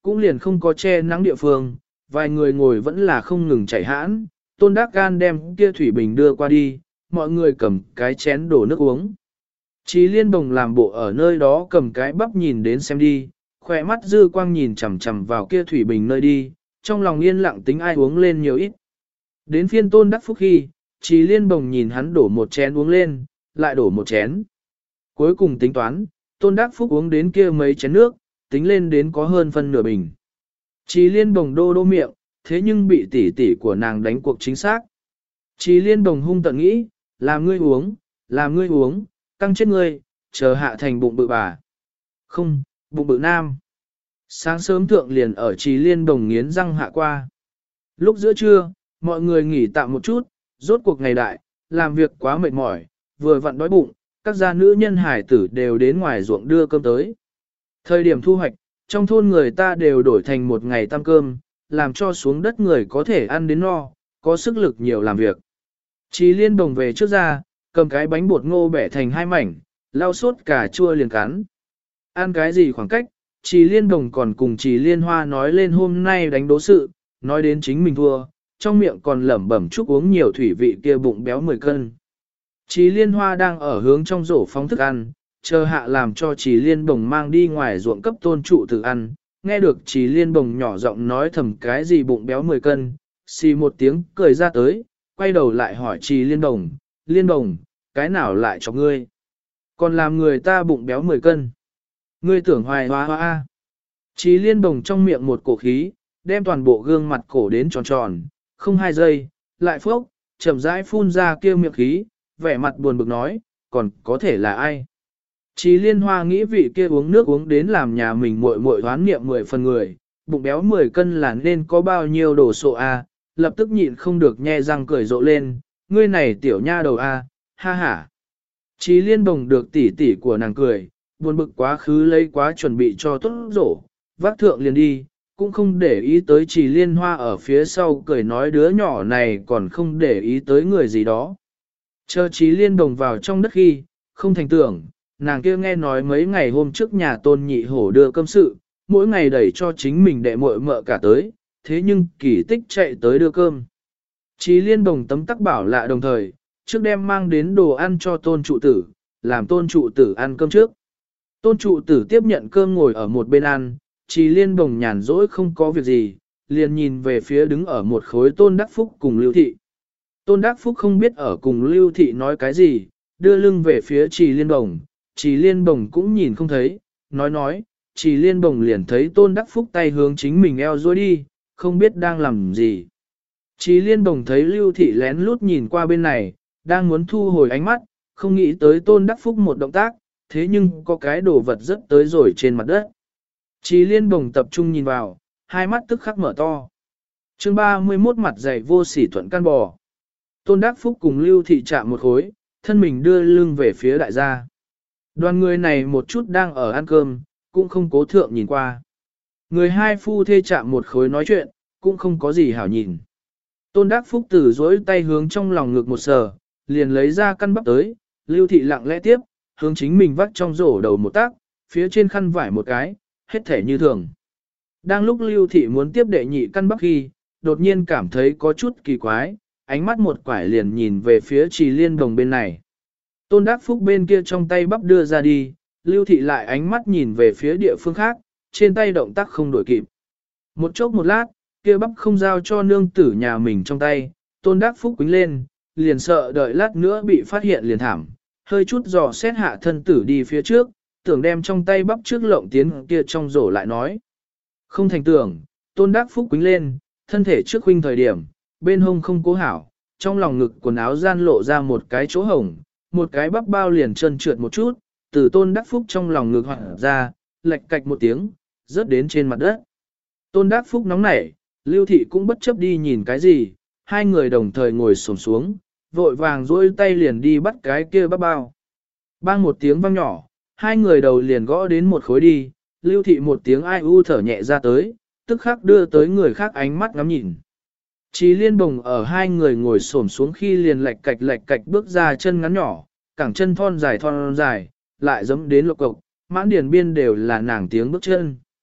cũng liền không có che nắng địa phương, vài người ngồi vẫn là không ngừng chảy hãn, Tôn Đắc Gan đem kia thủy bình đưa qua đi, mọi người cầm cái chén đổ nước uống. Chí Liên Bồng làm bộ ở nơi đó cầm cái bắp nhìn đến xem đi, khỏe mắt dư quang nhìn chằm chằm vào kia thủy bình nơi đi, trong lòng yên lặng tính ai uống lên nhiều ít. Đến phiên Tôn Đắc Phúc khi, Chí Liên Bồng nhìn hắn đổ một chén uống lên, lại đổ một chén. Cuối cùng tính toán, Tôn Đắc Phúc uống đến kia mấy chén nước, tính lên đến có hơn phân nửa bình. Chí Liên Bồng đô đô miệng, thế nhưng bị tỷ tỷ của nàng đánh cuộc chính xác. Chí Liên Bồng hung tận nghĩ, làm ngươi uống, căng chết ngươi, chờ hạ thành bụng bự bà. Không, bụng bự nam. Sáng sớm thượng liền ở Chí Liên Bồng nghiến răng hạ qua. Lúc giữa trưa, mọi người nghỉ tạm một chút, rốt cuộc ngày đại, làm việc quá mệt mỏi, vừa vặn đói bụng, các gia nữ nhân hải tử đều đến ngoài ruộng đưa cơm tới. Thời điểm thu hoạch, trong thôn người ta đều đổi thành một ngày tam cơm, làm cho xuống đất người có thể ăn đến no, có sức lực nhiều làm việc. Chí Liên Bồng về trước ra, cầm cái bánh bột ngô bẻ thành hai mảnh, lau sốt cà chua liền cắn. Ăn cái gì khoảng cách, Chí Liên Bồng còn cùng Chí Liên Hoa nói lên hôm nay đánh đố sự, nói đến chính mình thua, trong miệng còn lẩm bẩm chúc uống nhiều thủy vị kia bụng béo 10 cân. Chí Liên Hoa đang ở hướng trong rổ phóng thức ăn, chờ hạ làm cho Chí Liên Bồng mang đi ngoài ruộng cấp tôn trụ tự ăn, nghe được Chí Liên Bồng nhỏ giọng nói thầm cái gì bụng béo 10 cân, xì một tiếng cười ra tới, quay đầu lại hỏi Chí Liên Bồng, cái nào lại cho ngươi? Còn làm người ta bụng béo 10 cân. Ngươi tưởng hoài hoa hoa. Chí Liên Bồng trong miệng một cổ khí, đem toàn bộ gương mặt cổ đến tròn tròn, không 2 giây, lại phốc, chậm rãi phun ra kia miệng khí, vẻ mặt buồn bực nói, còn có thể là ai? Chí Liên Hoa nghĩ vị kia uống nước uống đến làm nhà mình muội muội đoán niệm 10 phần người, bụng béo 10 cân là nên có bao nhiêu đồ sộ a, lập tức nhịn không được nhe răng cười rộ lên, ngươi này tiểu nha đầu a, ha ha. Chí Liên Bồng được tỉ tỉ của nàng cười, buồn bực quá khứ lấy quá chuẩn bị cho tốt rổ, vác thượng liền đi, cũng không để ý tới Chí Liên Hoa ở phía sau cười nói đứa nhỏ này còn không để ý tới người gì đó. Chờ Chí Liên Bồng vào trong đất khi, không thành tưởng, nàng kia nghe nói mấy ngày hôm trước nhà Tôn Nhị Hổ đưa cơm sự, mỗi ngày đẩy cho chính mình đệ muội mợ cả tới, thế nhưng kỳ tích chạy tới đưa cơm. Chí Liên Bồng tấm tắc bảo lạ đồng thời, trước đem mang đến đồ ăn cho Tôn trụ tử, làm Tôn trụ tử ăn cơm trước. Tôn trụ tử tiếp nhận cơm ngồi ở một bên ăn, Chí Liên Bồng nhàn rỗi không có việc gì, liền nhìn về phía đứng ở một khối Tôn Đắc Phúc cùng Lưu Thị. Tôn Đắc Phúc không biết ở cùng Lưu Thị nói cái gì, đưa lưng về phía Chí Liên Bồng, Chí Liên Bồng cũng nhìn không thấy, nói, Chí Liên Bồng liền thấy Tôn Đắc Phúc tay hướng chính mình eo duỗi đi, không biết đang làm gì. Chí Liên Bồng thấy Lưu Thị lén lút nhìn qua bên này, đang muốn thu hồi ánh mắt, không nghĩ tới Tôn Đắc Phúc một động tác, thế nhưng có cái đồ vật rất tới rồi trên mặt đất. Chí Liên Bồng tập trung nhìn vào, hai mắt tức khắc mở to. Chương 31 mặt dày vô sỉ thuận can bò. Tôn Đắc Phúc cùng Lưu Thị chạm một khối, thân mình đưa lưng về phía đại gia. Đoàn người này một chút đang ở ăn cơm, cũng không cố thượng nhìn qua. Người hai phu thê chạm một khối nói chuyện, cũng không có gì hảo nhìn. Tôn Đắc Phúc tử dối tay hướng trong lòng ngực một sờ, liền lấy ra căn bắp tới, Lưu Thị lặng lẽ tiếp, hướng chính mình vắt trong rổ đầu một tác, phía trên khăn vải một cái, hết thể như thường. Đang lúc Lưu Thị muốn tiếp đệ nhị căn bắp khi, đột nhiên cảm thấy có chút kỳ quái, ánh mắt một quải liền nhìn về phía Chí Liên Bồng bên này. Tôn Đắc Phúc bên kia trong tay bắp đưa ra đi, Lưu Thị lại ánh mắt nhìn về phía địa phương khác, trên tay động tác không đổi kịp. Một chốc một lát, kia bắp không giao cho nương tử nhà mình trong tay, Tôn Đắc Phúc quính lên, liền sợ đợi lát nữa bị phát hiện liền thảm, hơi chút dò xét hạ thân tử đi phía trước, tưởng đem trong tay bắp trước lộng tiến kia trong rổ lại nói. Không thành tưởng, Tôn Đắc Phúc quính lên, thân thể trước huynh thời điểm, bên hông không cố hảo, trong lòng ngực quần áo gian lộ ra một cái chỗ hổng, một cái bắp bao liền trơn trượt một chút, từ Tôn Đắc Phúc trong lòng ngực hoảng ra, lệch cạch một tiếng, rớt đến trên mặt đất. Tôn Đắc Phúc nóng nảy, Lưu Thị cũng bất chấp đi nhìn cái gì, hai người đồng thời ngồi xổm xuống, vội vàng duỗi tay liền đi bắt cái kia bắp bao. Bang một tiếng vang nhỏ, hai người đầu liền gõ đến một khối đi, Lưu Thị một tiếng ai u thở nhẹ ra tới, tức khắc đưa tới người khác ánh mắt ngắm nhìn. Chí Liên Bồng ở hai người ngồi xổm xuống khi liền lạch cạch bước ra chân ngắn nhỏ, cẳng chân thon dài, lại giẫm đến lộc cộc, mãn điền biên đều là nàng tiếng bước chân.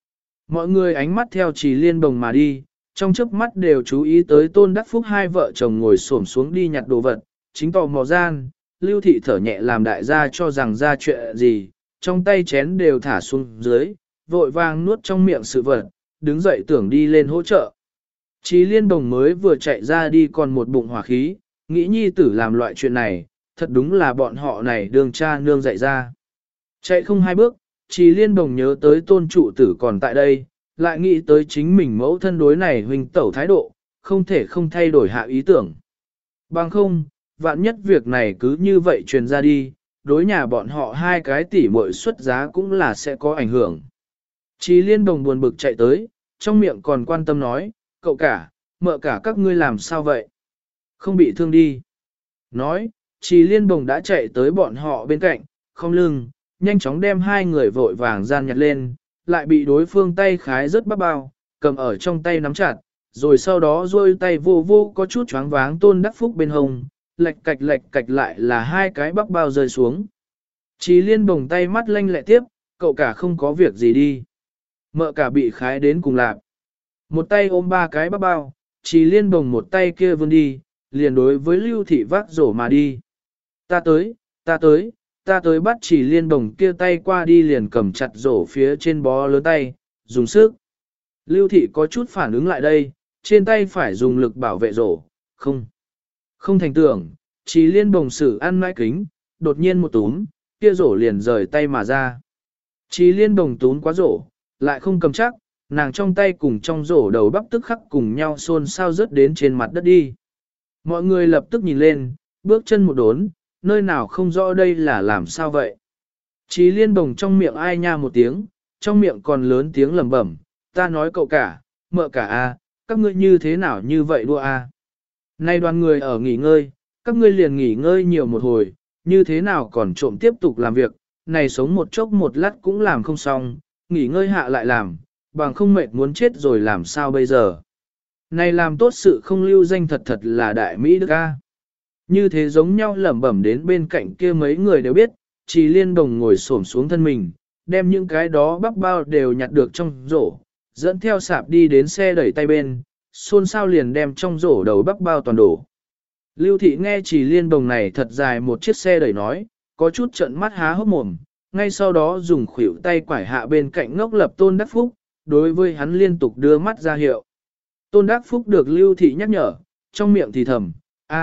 Mọi người ánh mắt theo Trì Liên Bồng mà đi, trong chớp mắt đều chú ý tới Tôn Đắc Phúc hai vợ chồng ngồi xổm xuống đi nhặt đồ vật, chính tò mò gian, Lưu Thị thở nhẹ làm đại gia cho rằng ra chuyện gì, trong tay chén đều thả xuống dưới, vội vàng nuốt trong miệng sự vật, đứng dậy tưởng đi lên hỗ trợ. Trì Liên Bồng mới vừa chạy ra đi còn một bụng hỏa khí, nghĩ nhi tử làm loại chuyện này, thật đúng là bọn họ này đường cha nương dạy ra. Chạy không hai bước, Trì Liên Bồng nhớ tới Tôn trụ tử còn tại đây, lại nghĩ tới chính mình mẫu thân đối này huynh tẩu thái độ, không thể không thay đổi hạ ý tưởng. Bằng không, vạn nhất việc này cứ như vậy truyền ra đi, đối nhà bọn họ hai cái tỷ muội xuất giá cũng là sẽ có ảnh hưởng. Trì Liên Bồng buồn bực chạy tới, trong miệng còn quan tâm nói, cậu cả, mợ cả các ngươi làm sao vậy? Không bị thương đi. Nói, Trì Liên Bồng đã chạy tới bọn họ bên cạnh, không lưng, nhanh chóng đem hai người vội vàng gian nhặt lên, lại bị đối phương tay khái rất bắp bao, cầm ở trong tay nắm chặt, rồi sau đó rôi tay vô vô có chút choáng váng Tôn Đắc Phúc bên hông, lệch cạch lại là hai cái bắp bao rơi xuống. Trì Liên Bồng tay mắt lanh lẹ tiếp, cậu cả không có việc gì đi. Mợ cả bị khái đến cùng lạc. Một tay ôm ba cái bắp bao, Trì Liên Bồng một tay kia vươn đi, liền đối với Lưu Thị vác rổ mà đi. Ta tới bắt Trì Liên Bồng kia tay qua đi liền cầm chặt rổ phía trên bó lớn tay, dùng sức. Lưu Thị có chút phản ứng lại đây, trên tay phải dùng lực bảo vệ rổ, không thành tưởng, Trì Liên Bồng sử ăn mãi kính, đột nhiên một túm, kia rổ liền rời tay mà ra. Trì Liên Bồng túm quá rổ, lại không cầm chắc, nàng trong tay cùng trong rổ đầu bắp tức khắc cùng nhau xôn xao rớt đến trên mặt đất đi. Mọi người lập tức nhìn lên, bước chân một đốn, nơi nào không rõ đây là làm sao vậy. Trì Liên Bồng trong miệng ai nha một tiếng, trong miệng còn lớn tiếng lẩm bẩm, ta nói cậu cả, mợ cả a, các ngươi như thế nào như vậy đua a? Nay đoàn người ở nghỉ ngơi, các ngươi liền nghỉ ngơi nhiều một hồi, như thế nào còn trộm tiếp tục làm việc, này sống một chốc một lát cũng làm không xong, nghỉ ngơi hạ lại làm, bằng không mệt muốn chết rồi làm sao bây giờ. Này làm tốt sự không lưu danh thật là đại Mỹ Đức a. Như thế giống nhau lẩm bẩm đến bên cạnh kia mấy người đều biết, Trì Liên Bồng ngồi xổm xuống thân mình, đem những cái đó bắp bao đều nhặt được trong rổ, dẫn theo sạp đi đến xe đẩy tay bên, xôn xao liền đem trong rổ đầu bắp bao toàn đổ. Lưu Thị nghe Trì Liên Bồng này thật dài một chiếc xe đẩy nói, có chút trận mắt há hốc mồm, ngay sau đó dùng khuỷu tay quải hạ bên cạnh ngốc lập Tôn Đắc Phúc, đối với hắn liên tục đưa mắt ra hiệu. Tôn Đắc Phúc được Lưu Thị nhắc nhở, trong miệng thì thầm,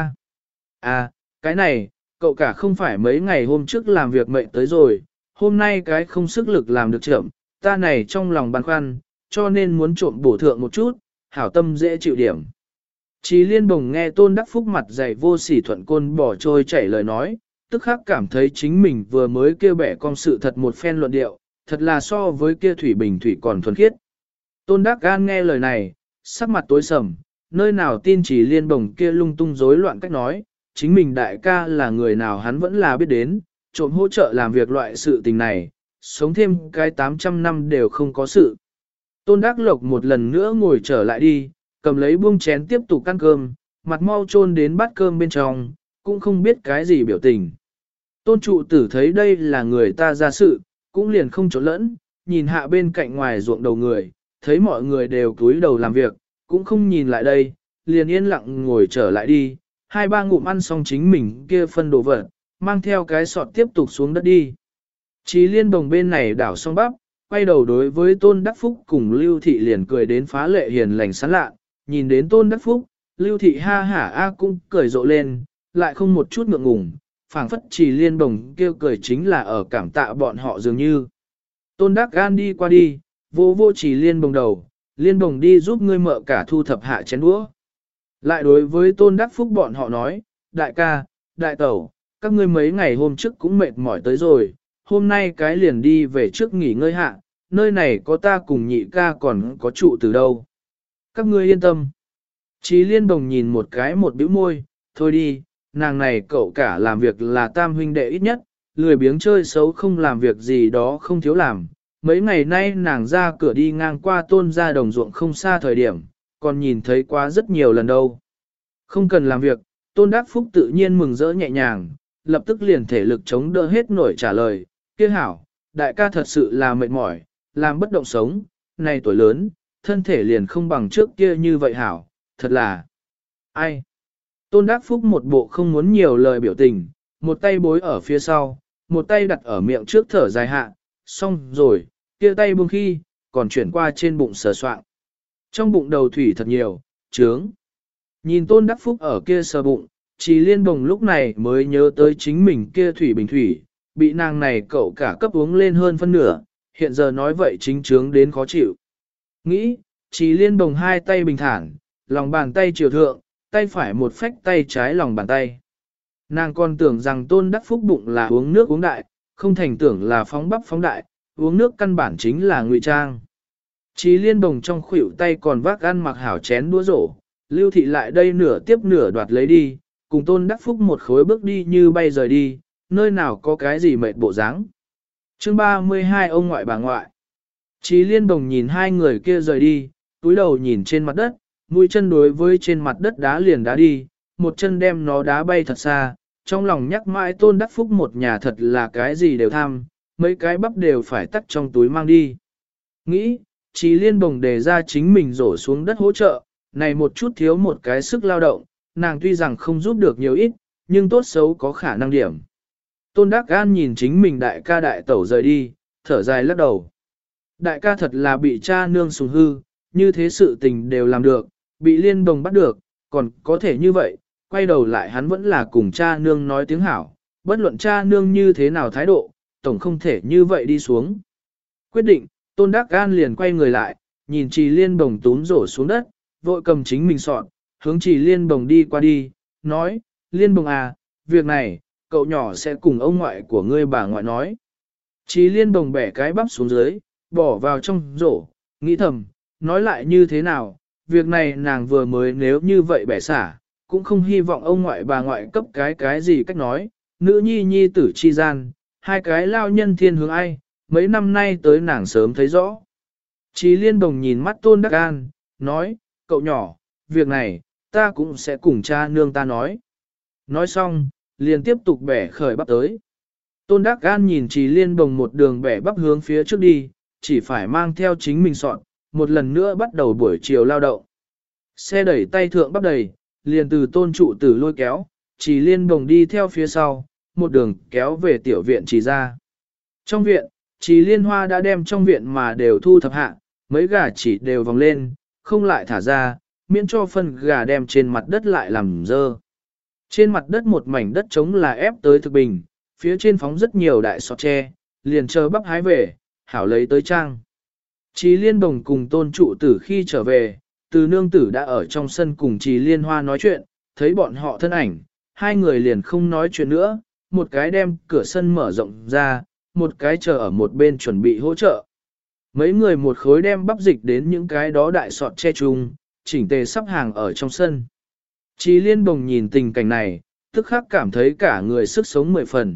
cái này, cậu cả không phải mấy ngày hôm trước làm việc mệnh tới rồi, hôm nay cái không sức lực làm được chậm, ta này trong lòng băn khoăn, cho nên muốn trộm bổ thượng một chút, hảo tâm dễ chịu điểm. Trì Liên Bồng nghe Tôn Đắc Phúc mặt dày vô sỉ thuận côn bỏ trôi chảy lời nói, tức khắc cảm thấy chính mình vừa mới kêu bẻ con sự thật một phen luận điệu, thật là so với kia Thủy Bình Thủy còn thuần khiết. Tôn Đắc Gan nghe lời này, sắc mặt tối sầm, nơi nào tin Trì Liên Bồng kia lung tung rối loạn cách nói, chính mình đại ca là người nào hắn vẫn là biết đến, trộm hỗ trợ làm việc loại sự tình này, sống thêm cái 800 năm đều không có sự. Tôn Đắc Lộc một lần nữa ngồi trở lại đi, cầm lấy buông chén tiếp tục ăn cơm, mặt mau chôn đến bát cơm bên trong, cũng không biết cái gì biểu tình. Tôn trụ tử thấy đây là người ta ra sự, cũng liền không trốn lẫn, nhìn hạ bên cạnh ngoài ruộng đầu người, thấy mọi người đều cúi đầu làm việc, cũng không nhìn lại đây, liền yên lặng ngồi trở lại đi, hai ba ngụm ăn xong chính mình kia phân đồ vật, mang theo cái sọt tiếp tục xuống đất đi. Trì Liên Bồng bên này đảo xong bắp, quay đầu đối với Tôn Đắc Phúc cùng Lưu Thị liền cười đến phá lệ hiền lành sán lạ, nhìn đến Tôn Đắc Phúc, Lưu Thị ha hả cũng cười rộ lên, lại không một chút ngượng ngùng, phảng phất Trì Liên Bồng kêu cười chính là ở cảm tạ bọn họ dường như. Tôn Đắc Gan đi qua đi, vô vô Trì Liên Bồng đầu, Liên Bồng đi giúp ngươi mợ cả thu thập hạ chén đũa. Lại đối với Tôn Đắc Phúc bọn họ nói, đại ca, đại tẩu, các ngươi mấy ngày hôm trước cũng mệt mỏi tới rồi, hôm nay cái liền đi về trước nghỉ ngơi hạ, nơi này có ta cùng nhị ca còn có trụ từ đâu. Các ngươi yên tâm. Trì Liên Bồng nhìn một cái một bĩu môi, thôi đi, nàng này cậu cả làm việc là tam huynh đệ ít nhất, lười biếng chơi xấu không làm việc gì đó không thiếu làm. Mấy ngày nay nàng ra cửa đi ngang qua Tôn ra đồng ruộng không xa thời điểm, còn nhìn thấy quá rất nhiều lần đâu. Không cần làm việc, Tôn Đắc Phúc tự nhiên mừng rỡ nhẹ nhàng, lập tức liền thể lực chống đỡ hết nổi trả lời, kia hảo, đại ca thật sự là mệt mỏi, làm bất động sống, này tuổi lớn, thân thể liền không bằng trước kia như vậy hảo, thật là... Ai? Tôn Đắc Phúc một bộ không muốn nhiều lời biểu tình, một tay bối ở phía sau, một tay đặt ở miệng trước thở dài hạ, xong rồi, kia tay buông khi, còn chuyển qua trên bụng sờ soạng. Trong bụng đầu thủy thật nhiều, trướng. Nhìn Tôn Đắc Phúc ở kia sờ bụng, Trì Liên Bồng lúc này mới nhớ tới chính mình kia thủy bình thủy, bị nàng này cậu cả cấp uống lên hơn phân nửa, hiện giờ nói vậy chính trướng đến khó chịu. Nghĩ, Trì Liên Bồng hai tay bình thản, lòng bàn tay chiều thượng, tay phải một phách tay trái lòng bàn tay. Nàng còn tưởng rằng Tôn Đắc Phúc bụng là uống nước uống đại, không thành tưởng là phóng bắp phóng đại, uống nước căn bản chính là ngụy trang. Trì Liên Bồng trong khuỷu tay còn vác ăn mặc hảo chén đũa rổ, Lưu Thị lại đây nửa tiếp nửa đoạt lấy đi, cùng Tôn Đắc Phúc một khối bước đi như bay rời đi, nơi nào có cái gì mệt bộ dáng. Chương 32 ông ngoại bà ngoại. Trì Liên Bồng nhìn hai người kia rời đi, túi đầu nhìn trên mặt đất, mũi chân đối với trên mặt đất đá liền đá đi, một chân đem nó đá bay thật xa, trong lòng nhắc mãi Tôn Đắc Phúc một nhà thật là cái gì đều tham, mấy cái bắp đều phải tắt trong túi mang đi. Nghĩ, Trì Liên Bồng đề ra chính mình rổ xuống đất hỗ trợ, này một chút thiếu một cái sức lao động, nàng tuy rằng không giúp được nhiều ít, nhưng tốt xấu có khả năng điểm. Tôn Đắc An nhìn chính mình đại ca đại tẩu rời đi, thở dài lắc đầu. Đại ca thật là bị cha nương sùng hư, như thế sự tình đều làm được, bị Liên Bồng bắt được, còn có thể như vậy, quay đầu lại hắn vẫn là cùng cha nương nói tiếng hảo, bất luận cha nương như thế nào thái độ, tổng không thể như vậy đi xuống. Quyết định, Tôn Đắc An liền quay người lại, nhìn Trì Liên Bồng túm rổ xuống đất, vội cầm chính mình sọt, hướng Trì Liên Bồng đi qua đi, nói, Liên Bồng à, việc này, cậu nhỏ sẽ cùng ông ngoại của ngươi bà ngoại nói. Trì Liên Bồng bẻ cái bắp xuống dưới, bỏ vào trong rổ, nghĩ thầm, nói lại như thế nào, việc này nàng vừa mới nếu như vậy bẻ xả, cũng không hy vọng ông ngoại bà ngoại cấp cái gì cách nói, nữ nhi nhi tử chi gian, hai cái lao nhân thiên hướng ai, mấy năm nay tới nàng sớm thấy rõ. Trì Liên Bồng nhìn mắt Tôn Đắc An, nói, cậu nhỏ, việc này, ta cũng sẽ cùng cha nương ta nói. Nói xong, liền tiếp tục bẻ khởi bắp tới. Tôn Đắc An nhìn Trì Liên Bồng một đường bẻ bắp hướng phía trước đi, chỉ phải mang theo chính mình soạn, một lần nữa bắt đầu buổi chiều lao động. Xe đẩy tay thượng bắp đầy, liền từ Tôn trụ tử lôi kéo, Trì Liên Bồng đi theo phía sau, một đường kéo về tiểu viện Trì ra. Trong viện, Trì Liên Hoa đã đem trong viện mà đều thu thập hạ, mấy gà chỉ đều vòng lên, không lại thả ra, miễn cho phân gà đem trên mặt đất lại làm dơ. Trên mặt đất một mảnh đất trống là ép tới thực bình, phía trên phóng rất nhiều đại sọt tre, liền chờ bắp hái về, hảo lấy tới trang. Trì Liên Bồng cùng Tôn trụ tử khi trở về, từ nương tử đã ở trong sân cùng Trì Liên Hoa nói chuyện, thấy bọn họ thân ảnh, hai người liền không nói chuyện nữa, một cái đem cửa sân mở rộng ra, một cái chờ ở một bên chuẩn bị hỗ trợ. Mấy người một khối đem bắp dịch đến những cái đó đại sọt che chung, chỉnh tề sắp hàng ở trong sân. Trì Liên Bồng nhìn tình cảnh này, tức khắc cảm thấy cả người sức sống 10 phần.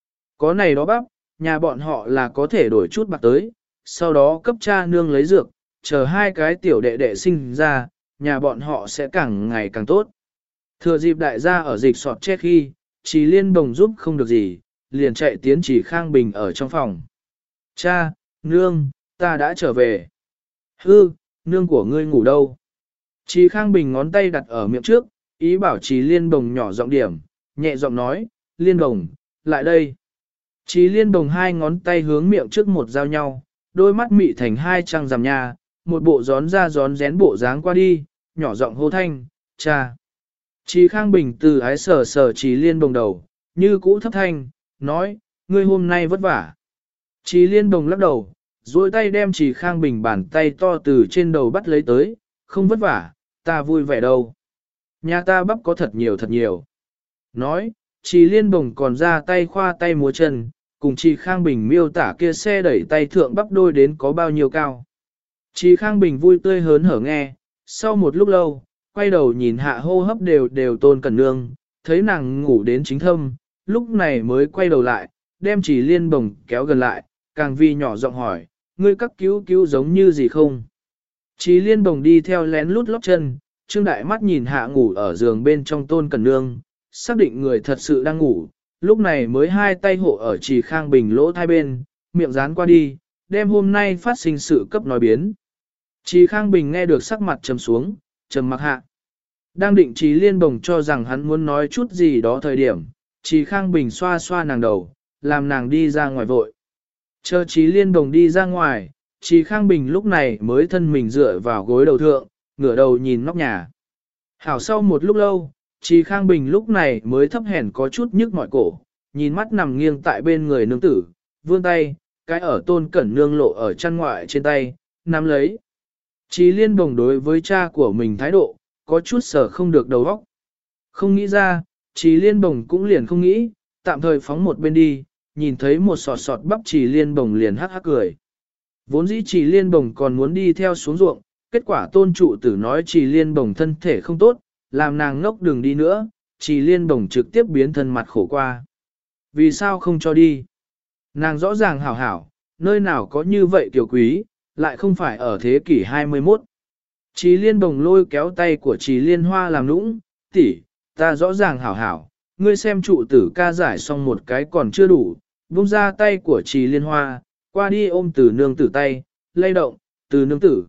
Có này đó bắp, nhà bọn họ là có thể đổi chút bạc tới, sau đó cấp cha nương lấy dược, chờ hai cái tiểu đệ đệ sinh ra, nhà bọn họ sẽ càng ngày càng tốt. Thừa dịp đại gia ở dịch sọt che khi, Trì Liên Bồng giúp không được gì, liền chạy tiến Trì Khang Bình ở trong phòng. Cha, nương, ta đã trở về. Hư, nương của ngươi ngủ đâu? Trì Khang Bình ngón tay đặt ở miệng trước, ý bảo Trì Liên Bồng nhỏ giọng điểm, nhẹ giọng nói, Liên Bồng, lại đây. Trì Liên Bồng hai ngón tay hướng miệng trước một giao nhau, đôi mắt mị thành hai trăng rằm nha, một bộ gión ra gión rén bộ dáng qua đi, nhỏ giọng hô thanh, cha. Trì Khang Bình từ ái sờ sờ Trì Liên Bồng đầu, như cũ thấp thanh, nói, ngươi hôm nay vất vả. Trì Liên Bồng lắc đầu, duỗi tay đem Trì Khang Bình bàn tay to từ trên đầu bắt lấy tới, không vất vả, ta vui vẻ đâu. Nhà ta bắp có thật nhiều thật nhiều. Nói, Trì Liên Bồng còn ra tay khoa tay múa chân, cùng Trì Khang Bình miêu tả kia xe đẩy tay thượng bắp đôi đến có bao nhiêu cao. Trì Khang Bình vui tươi hớn hở nghe, sau một lúc lâu, quay đầu nhìn hạ hô hấp đều Tôn Cẩn Nương, thấy nàng ngủ đến chính thâm, lúc này mới quay đầu lại, đem Trì Liên Bồng kéo gần lại, càng vì nhỏ giọng hỏi, ngươi các cứu giống như gì không? Trì Liên Bồng đi theo lén lút lót chân, Trương Đại mắt nhìn hạ ngủ ở giường bên trong Tôn Cẩn Nương, xác định người thật sự đang ngủ, lúc này mới hai tay hộ ở Trì Khang Bình lỗ hai bên, miệng dán qua đi, đem hôm nay phát sinh sự cấp nói biến. Trì Khang Bình nghe được sắc mặt trầm xuống, trầm mặc hạ. Đang định Trì Liên Bồng cho rằng hắn muốn nói chút gì đó thời điểm, Trì Khang Bình xoa xoa nàng đầu, làm nàng đi ra ngoài vội. Chờ Trì Liên Bồng đi ra ngoài, Trì Khang Bình lúc này mới thân mình dựa vào gối đầu thượng, ngửa đầu nhìn nóc nhà. Hảo sau một lúc lâu, Trì Khang Bình lúc này mới thấp hèn có chút nhức mỏi cổ, nhìn mắt nằm nghiêng tại bên người nương tử, vươn tay, cái ở Tôn Cẩn Nương lộ ở chăn ngoại trên tay, nắm lấy. Trì Liên Bồng đối với cha của mình thái độ, có chút sở không được đầu óc. Không nghĩ ra, Trì Liên Bồng cũng liền không nghĩ, tạm thời phóng một bên đi, nhìn thấy một sọt sọt bắp Trì Liên Bồng liền hắc hắc cười. Vốn dĩ Trì Liên Bồng còn muốn đi theo xuống ruộng, kết quả Tôn trụ tử nói Trì Liên Bồng thân thể không tốt, làm nàng ngốc đừng đi nữa, Trì Liên Bồng trực tiếp biến thân mặt khổ qua. Vì sao không cho đi? Nàng rõ ràng hảo hảo, nơi nào có như vậy tiểu quý, lại không phải ở thế kỷ 21. Trì Liên Bồng lôi kéo tay của Trì Liên Hoa làm nũng, tỷ, ta rõ ràng hảo hảo, ngươi xem trụ tử ca giải xong một cái còn chưa đủ, buông ra tay của Trì Liên Hoa, qua đi ôm Từ nương tử tay, lay động, Từ nương tử,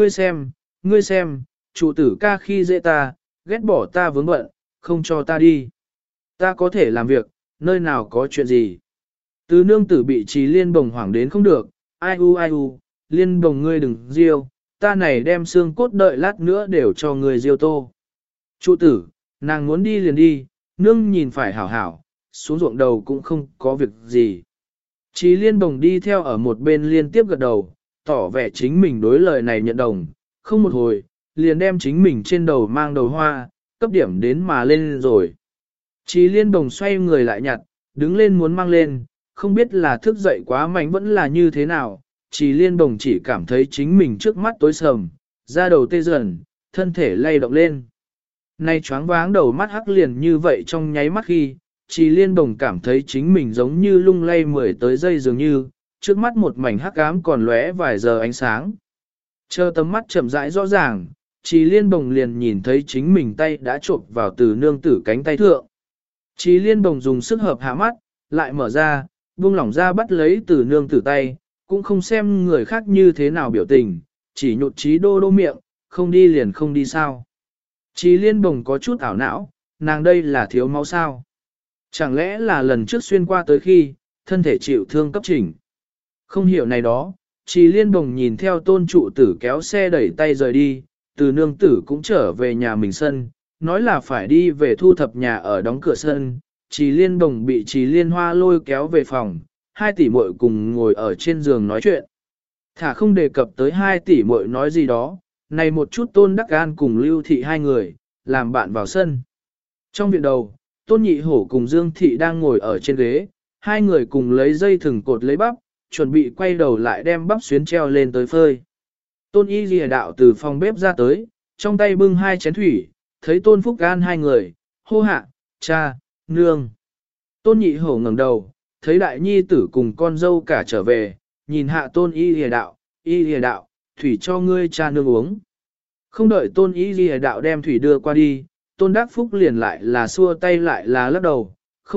ngươi xem, trụ tử ca khi dễ ta, ghét bỏ ta vướng bận, không cho ta đi. Ta có thể làm việc, nơi nào có chuyện gì. Từ nương tử bị Trì Liên Bồng hoảng đến không được, ai u, Liên Bồng ngươi đừng riêu, ta này đem xương cốt đợi lát nữa đều cho người riêu tô. Trụ tử, nàng muốn đi liền đi, nương nhìn phải hảo hảo, xuống ruộng đầu cũng không có việc gì. Trì Liên Bồng đi theo ở một bên liên tiếp gật đầu, tỏ vẻ chính mình đối lời này nhận đồng, không một hồi, liền đem chính mình trên đầu mang đầu hoa, cấp điểm đến mà lên rồi. Trì Liên Bồng xoay người lại nhặt, đứng lên muốn mang lên, không biết là thức dậy quá mạnh vẫn là như thế nào, Trì Liên Bồng chỉ cảm thấy chính mình trước mắt tối sầm, da đầu tê dần, thân thể lay động lên. Nay choáng váng đầu mắt hắc liền như vậy trong nháy mắt khi, Trì Liên Bồng cảm thấy chính mình giống như lung lay 10 tới giây dường như, trước mắt một mảnh hắc ám còn lóe vài giờ ánh sáng. Chờ tầm mắt chậm rãi rõ ràng, Trì Liên Bồng liền nhìn thấy chính mình tay đã chộp vào Từ nương tử cánh tay thượng. Trì Liên Bồng dùng sức hợp hạ mắt, lại mở ra, buông lỏng ra bắt lấy Từ nương tử tay, cũng không xem người khác như thế nào biểu tình, chỉ nhột chí đô đô miệng, không đi liền không đi sao. Trì Liên Bồng có chút ảo não, nàng đây là thiếu máu sao. Chẳng lẽ là lần trước xuyên qua tới khi, thân thể chịu thương cấp chỉnh. Không hiểu này đó, Trì Liên Bồng nhìn theo Tôn trụ tử kéo xe đẩy tay rời đi, Từ nương tử cũng trở về nhà mình sân, nói là phải đi về thu thập nhà ở đóng cửa sân. Trì Liên Bồng bị Trì Liên Hoa lôi kéo về phòng, 2 tỷ muội cùng ngồi ở trên giường nói chuyện. Thả không đề cập tới 2 tỷ muội nói gì đó, này một chút Tôn Đắc An cùng Lưu Thị hai người, làm bạn vào sân. Trong viện đầu, Tôn Nhị Hổ cùng Dương Thị đang ngồi ở trên ghế, hai người cùng lấy dây thừng cột lấy bắp, chuẩn bị quay đầu lại đem bắp xuyến treo lên tới phơi. Tôn Y Lìa đạo từ phòng bếp ra tới, trong tay bưng 2 chén thủy, thấy Tôn Phúc An hai người, hô hạ, cha, nương. Tôn Nhị Hổ ngẩng đầu, thấy đại nhi tử cùng con dâu cả trở về, nhìn hạ Tôn Y Lìa đạo, thủy cho ngươi cha nương uống. Không đợi Tôn Y Lìa đạo đem thủy đưa qua đi, Tôn Đắc Phúc liền lại là xua tay lại là lắc đầu,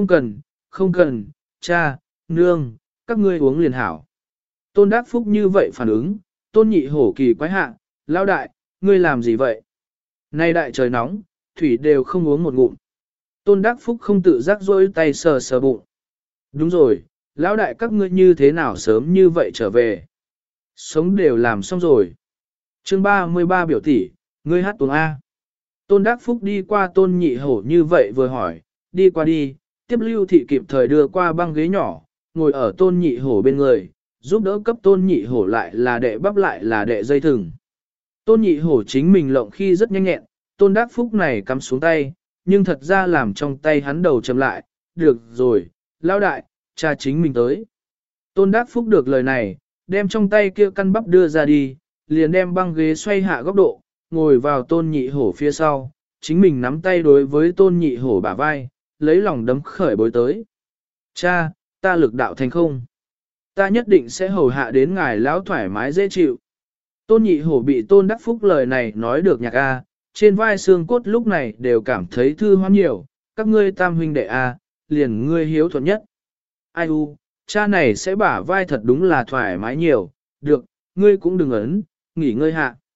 không cần, cha, nương, các ngươi uống liền hảo. Tôn Đắc Phúc như vậy phản ứng, Tôn Nhị Hổ kỳ quái hạ, lão đại, ngươi làm gì vậy? Nay đại trời nóng, thủy đều không uống một ngụm. Tôn Đắc Phúc không tự giác rỗi tay sờ sờ bụng. Đúng rồi, lão đại các ngươi như thế nào sớm như vậy trở về? Sống đều làm xong rồi. Chương 33 biểu tỷ, ngươi hát tuồng A. Tôn Đắc Phúc đi qua Tôn Nhị Hổ như vậy vừa hỏi, đi qua đi, tiếp Lưu Thị kịp thời đưa qua băng ghế nhỏ, ngồi ở Tôn Nhị Hổ bên người, giúp đỡ cấp Tôn Nhị Hổ lại là đệ bắp lại là đệ dây thừng. Tôn Nhị Hổ chính mình lộng khi rất nhanh nhẹn, Tôn Đắc Phúc này cắm xuống tay, nhưng thật ra làm trong tay hắn đầu chầm lại, được rồi, lão đại, cha chính mình tới. Tôn Đắc Phúc được lời này, đem trong tay kia căn bắp đưa ra đi, liền đem băng ghế xoay hạ góc độ, ngồi vào Tôn Nhị Hổ phía sau, chính mình nắm tay đối với Tôn Nhị Hổ bả vai, lấy lòng đấm khởi bối tới. Cha, ta lực đạo thành không? Ta nhất định sẽ hầu hạ đến ngài lão thoải mái dễ chịu. Tôn Nhị Hổ bị Tôn Đắc Phúc lời này nói được nhạc A, trên vai xương cốt lúc này đều cảm thấy thư hoan nhiều, các ngươi tam huynh đệ A, liền ngươi hiếu thuận nhất. Ai u, cha này sẽ bả vai thật đúng là thoải mái nhiều, được, ngươi cũng đừng ấn, nghỉ ngơi hạ.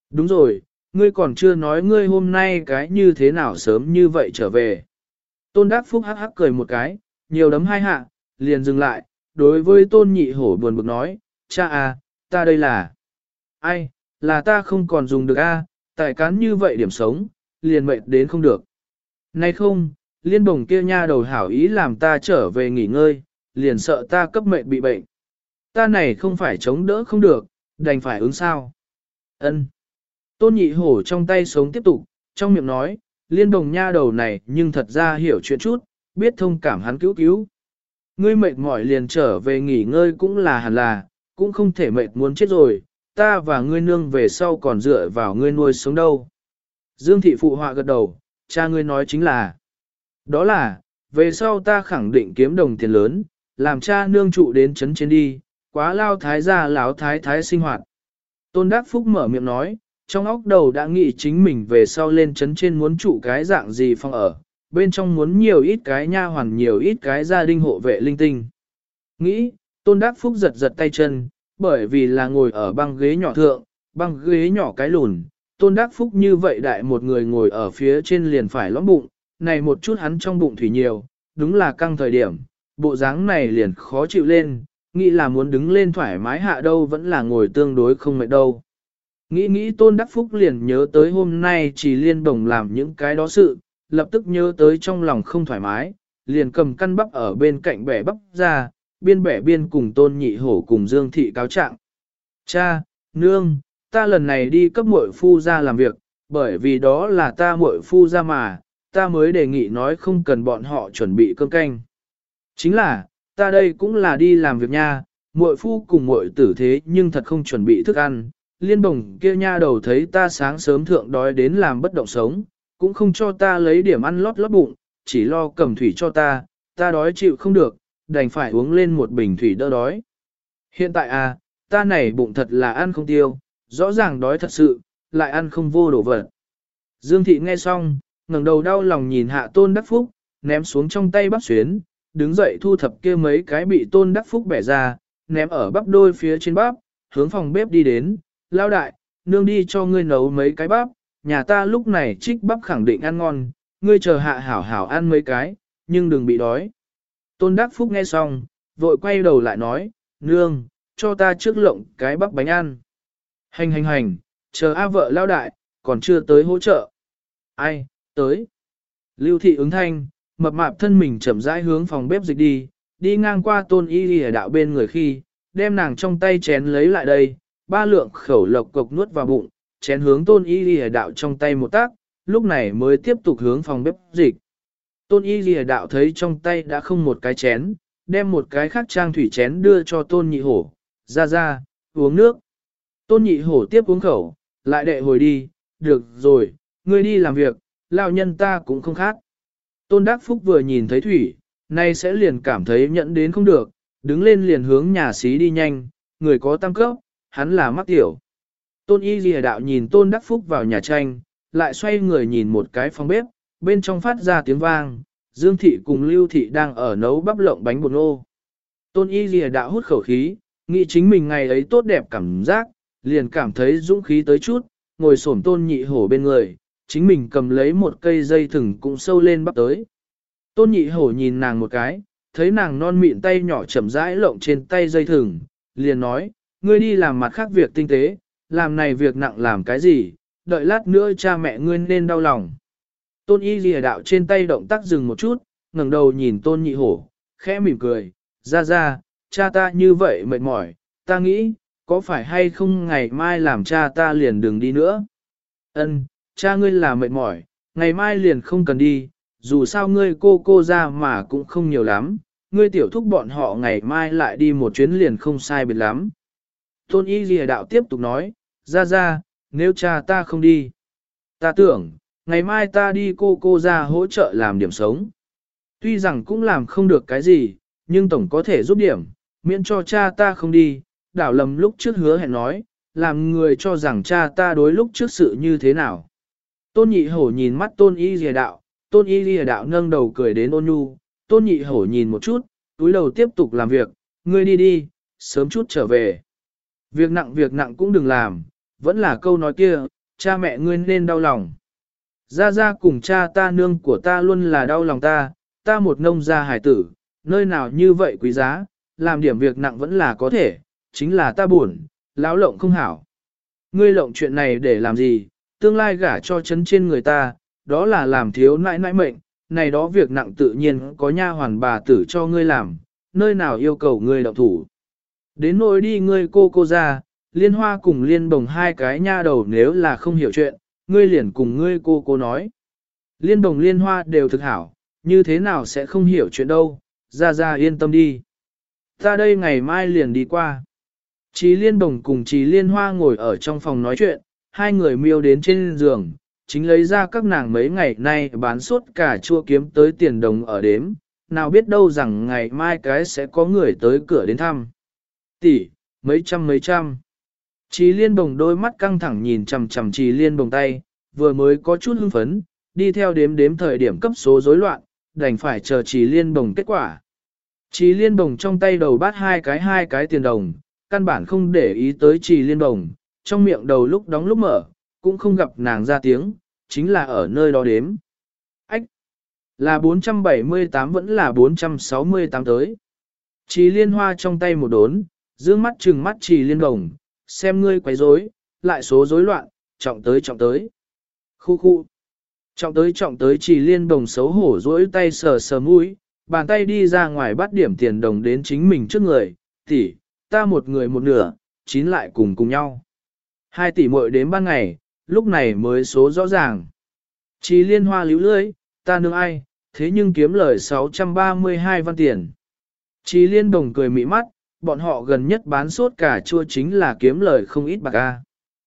Đúng rồi, ngươi còn chưa nói ngươi hôm nay cái như thế nào sớm như vậy trở về. Tôn Đắc Phúc hắc hắc cười một cái, nhiều đấm hai hạ, liền dừng lại, đối với Tôn Nhị Hổ buồn bực nói, cha à, ta đây là... Ai, là ta không còn dùng được a, tại cán như vậy điểm sống, liền mệt đến không được. Nay không, liên bồng kia nha đầu hảo ý làm ta trở về nghỉ ngơi, liền sợ ta cấp mệnh bị bệnh. Ta này không phải chống đỡ không được, đành phải ứng sao. Ân. Tôn Nhị Hổ trong tay sống tiếp tục, trong miệng nói, liên đồng nha đầu này nhưng thật ra hiểu chuyện chút, biết thông cảm hắn cứu cứu. Ngươi mệt mỏi liền trở về nghỉ ngơi cũng là hẳn là, cũng không thể mệt muốn chết rồi, ta và ngươi nương về sau còn dựa vào ngươi nuôi sống đâu. Dương thị phụ họa gật đầu, cha ngươi nói chính là, đó là, về sau ta khẳng định kiếm đồng tiền lớn, làm cha nương trụ đến chấn trên đi, quá lao thái gia láo thái thái sinh hoạt. Tôn Đắc Phúc mở miệng nói, trong óc đầu đã nghĩ chính mình về sau lên chấn trên muốn trụ cái dạng gì phòng ở, bên trong muốn nhiều ít cái nha hoàn nhiều ít cái gia đình hộ vệ linh tinh. Nghĩ, Tôn Đắc Phúc giật giật tay chân, bởi vì là ngồi ở băng ghế nhỏ thượng, băng ghế nhỏ cái lùn, Tôn Đắc Phúc như vậy đại một người ngồi ở phía trên liền phải lõm bụng, này một chút hắn trong bụng thủy nhiều, đúng là căng thời điểm, bộ dáng này liền khó chịu lên, nghĩ là muốn đứng lên thoải mái hạ đâu vẫn là ngồi tương đối không mệt đâu. Nghĩ Tôn Đắc Phúc liền nhớ tới hôm nay chỉ liên đồng làm những cái đó sự, lập tức nhớ tới trong lòng không thoải mái, liền cầm căn bắp ở bên cạnh bẻ bắp ra, biên bẻ biên cùng Tôn Nhị Hổ cùng Dương Thị cáo trạng. Cha, nương, ta lần này đi cấp muội phu ra làm việc, bởi vì đó là ta muội phu ra mà, ta mới đề nghị nói không cần bọn họ chuẩn bị cơm canh. Chính là, ta đây cũng là đi làm việc nha, muội phu cùng muội tử thế nhưng thật không chuẩn bị thức ăn. Liên bồng kia nha đầu thấy ta sáng sớm thượng đói đến làm bất động sống, cũng không cho ta lấy điểm ăn lót lót bụng, chỉ lo cầm thủy cho ta đói chịu không được, đành phải uống lên một bình thủy đỡ đói. Hiện tại à, ta này bụng thật là ăn không tiêu, rõ ràng đói thật sự, lại ăn không vô đồ vật. Dương Thị nghe xong, ngẩng đầu đau lòng nhìn hạ Tôn Đắc Phúc, ném xuống trong tay bắp xuyến, đứng dậy thu thập kia mấy cái bị Tôn Đắc Phúc bẻ ra, ném ở bắp đôi phía trên bắp, hướng phòng bếp đi đến, lao đại, nương đi cho ngươi nấu mấy cái bắp, nhà ta lúc này trích bắp khẳng định ăn ngon, ngươi chờ hạ hảo hảo ăn mấy cái, nhưng đừng bị đói. Tôn Đắc Phúc nghe xong, vội quay đầu lại nói, nương, cho ta trước lộng cái bắp bánh ăn. Hành, chờ A vợ lao đại, còn chưa tới hỗ trợ. Ai, tới. Lưu thị ứng thanh, mập mạp thân mình chậm rãi hướng phòng bếp dịch đi ngang qua Tôn Y Lìa đạo bên người khi, đem nàng trong tay chén lấy lại đây, ba lượng khẩu lộc cộc nuốt vào bụng, chén hướng Tôn Y Lìa đạo trong tay một tác, lúc này mới tiếp tục hướng phòng bếp dịch. Tôn Y Lìa đạo thấy trong tay đã không một cái chén, đem một cái khác trang thủy chén đưa cho Tôn Nhị Hổ, ra, uống nước. Tôn Nhị Hổ tiếp uống khẩu, lại đệ hồi đi, được rồi, ngươi đi làm việc, lão nhân ta cũng không khác. Tôn Đắc Phúc vừa nhìn thấy thủy, nay sẽ liền cảm thấy nhẫn đến không được, đứng lên liền hướng nhà xí đi nhanh, người có tam cấp, hắn là mắc tiểu. Tôn Y Lìa đạo nhìn Tôn Đắc Phúc vào nhà tranh, lại xoay người nhìn một cái phòng bếp, bên trong phát ra tiếng vang, Dương Thị cùng Lưu Thị đang ở nấu bắp lộng bánh bột ngô. Tôn Y Lìa đạo hút khẩu khí, nghĩ chính mình ngày ấy tốt đẹp cảm giác, liền cảm thấy dũng khí tới chút, ngồi xổm Tôn Nhị Hổ bên người, chính mình cầm lấy một cây dây thừng cũng sâu lên bắp tới. Tôn Nhị Hổ nhìn nàng một cái, thấy nàng non mịn tay nhỏ chậm rãi lộng trên tay dây thừng, liền nói, ngươi đi làm mặt khác việc tinh tế, làm này việc nặng làm cái gì, đợi lát nữa cha mẹ ngươi nên đau lòng. Tôn Y Lìa đạo trên tay động tác dừng một chút, ngẩng đầu nhìn Tôn Nhị Hổ, khẽ mỉm cười, ra, cha ta như vậy mệt mỏi, ta nghĩ, có phải hay không ngày mai làm cha ta liền đừng đi nữa. Ân, cha ngươi là mệt mỏi, ngày mai liền không cần đi, dù sao ngươi cô ra mà cũng không nhiều lắm, ngươi tiểu thúc bọn họ ngày mai lại đi một chuyến liền không sai biệt lắm. Tôn Y Lìa đạo tiếp tục nói, ra, nếu cha ta không đi, ta tưởng, ngày mai ta đi cô ra hỗ trợ làm điểm sống. Tuy rằng cũng làm không được cái gì, nhưng tổng có thể giúp điểm, miễn cho cha ta không đi, đảo lầm lúc trước hứa hẹn nói, làm người cho rằng cha ta đối lúc trước sự như thế nào. Tôn Nhị Hổ nhìn mắt Tôn Y Lìa đạo, Tôn Y Lìa đạo nâng đầu cười đến ôn nhu, Tôn Nhị Hổ nhìn một chút, túi đầu tiếp tục làm việc, ngươi đi, sớm chút trở về. Việc nặng cũng đừng làm, vẫn là câu nói kia, cha mẹ ngươi nên đau lòng. Gia Gia cùng cha ta nương của ta luôn là đau lòng ta một nông gia hải tử, nơi nào như vậy quý giá, làm điểm việc nặng vẫn là có thể, chính là ta buồn, lão lộng không hảo. Ngươi lộng chuyện này để làm gì, tương lai gả cho chấn trên người ta, đó là làm thiếu nãi nãi mệnh, này đó việc nặng tự nhiên có nha hoàn bà tử cho ngươi làm, nơi nào yêu cầu ngươi động thủ. Đến nỗi đi ngươi cô ra, Liên Hoa cùng Liên Bồng hai cái nha đầu nếu là không hiểu chuyện, ngươi liền cùng ngươi cô nói. Liên Bồng Liên Hoa đều thực hảo, như thế nào sẽ không hiểu chuyện đâu, ra yên tâm đi. Ta đây ngày mai liền đi qua. Chí Liên Bồng cùng Chí Liên Hoa ngồi ở trong phòng nói chuyện, hai người miêu đến trên giường, chính lấy ra các nàng mấy ngày nay bán suốt cả chua kiếm tới tiền đồng ở đếm, nào biết đâu rằng ngày mai cái sẽ có người tới cửa đến thăm. Tỷ, mấy trăm. Chí Liên Bồng đôi mắt căng thẳng nhìn chằm chằm Chí Liên Bồng tay, vừa mới có chút hưng phấn, đi theo đếm thời điểm cấp số rối loạn, đành phải chờ Chí Liên Bồng kết quả. Chí Liên Bồng trong tay đầu bát hai cái tiền đồng, căn bản không để ý tới Chí Liên Bồng, trong miệng đầu lúc đóng lúc mở, cũng không gặp nàng ra tiếng, chính là ở nơi đó đếm. Ách! Là 478 vẫn là 468 tới. Chí Liên Hoa trong tay một đốn, dương mắt trừng mắt Chí Liên Bồng, xem ngươi quấy rối, lại số rối loạn, trọng tới. Khu. Trọng tới Chí Liên Bồng xấu hổ duỗi tay sờ mũi, bàn tay đi ra ngoài bắt điểm tiền đồng đến chính mình trước người, tỷ, ta một người một nửa, chín lại cùng nhau. 2 tỷ muội đến ban ngày, lúc này mới số rõ ràng. Chí Liên Hoa líu lưỡi, ta nương ai, thế nhưng kiếm lời 632 văn tiền. Chí Liên Bồng cười mị mắt, bọn họ gần nhất bán sốt cả chua chính là kiếm lời không ít bạc a.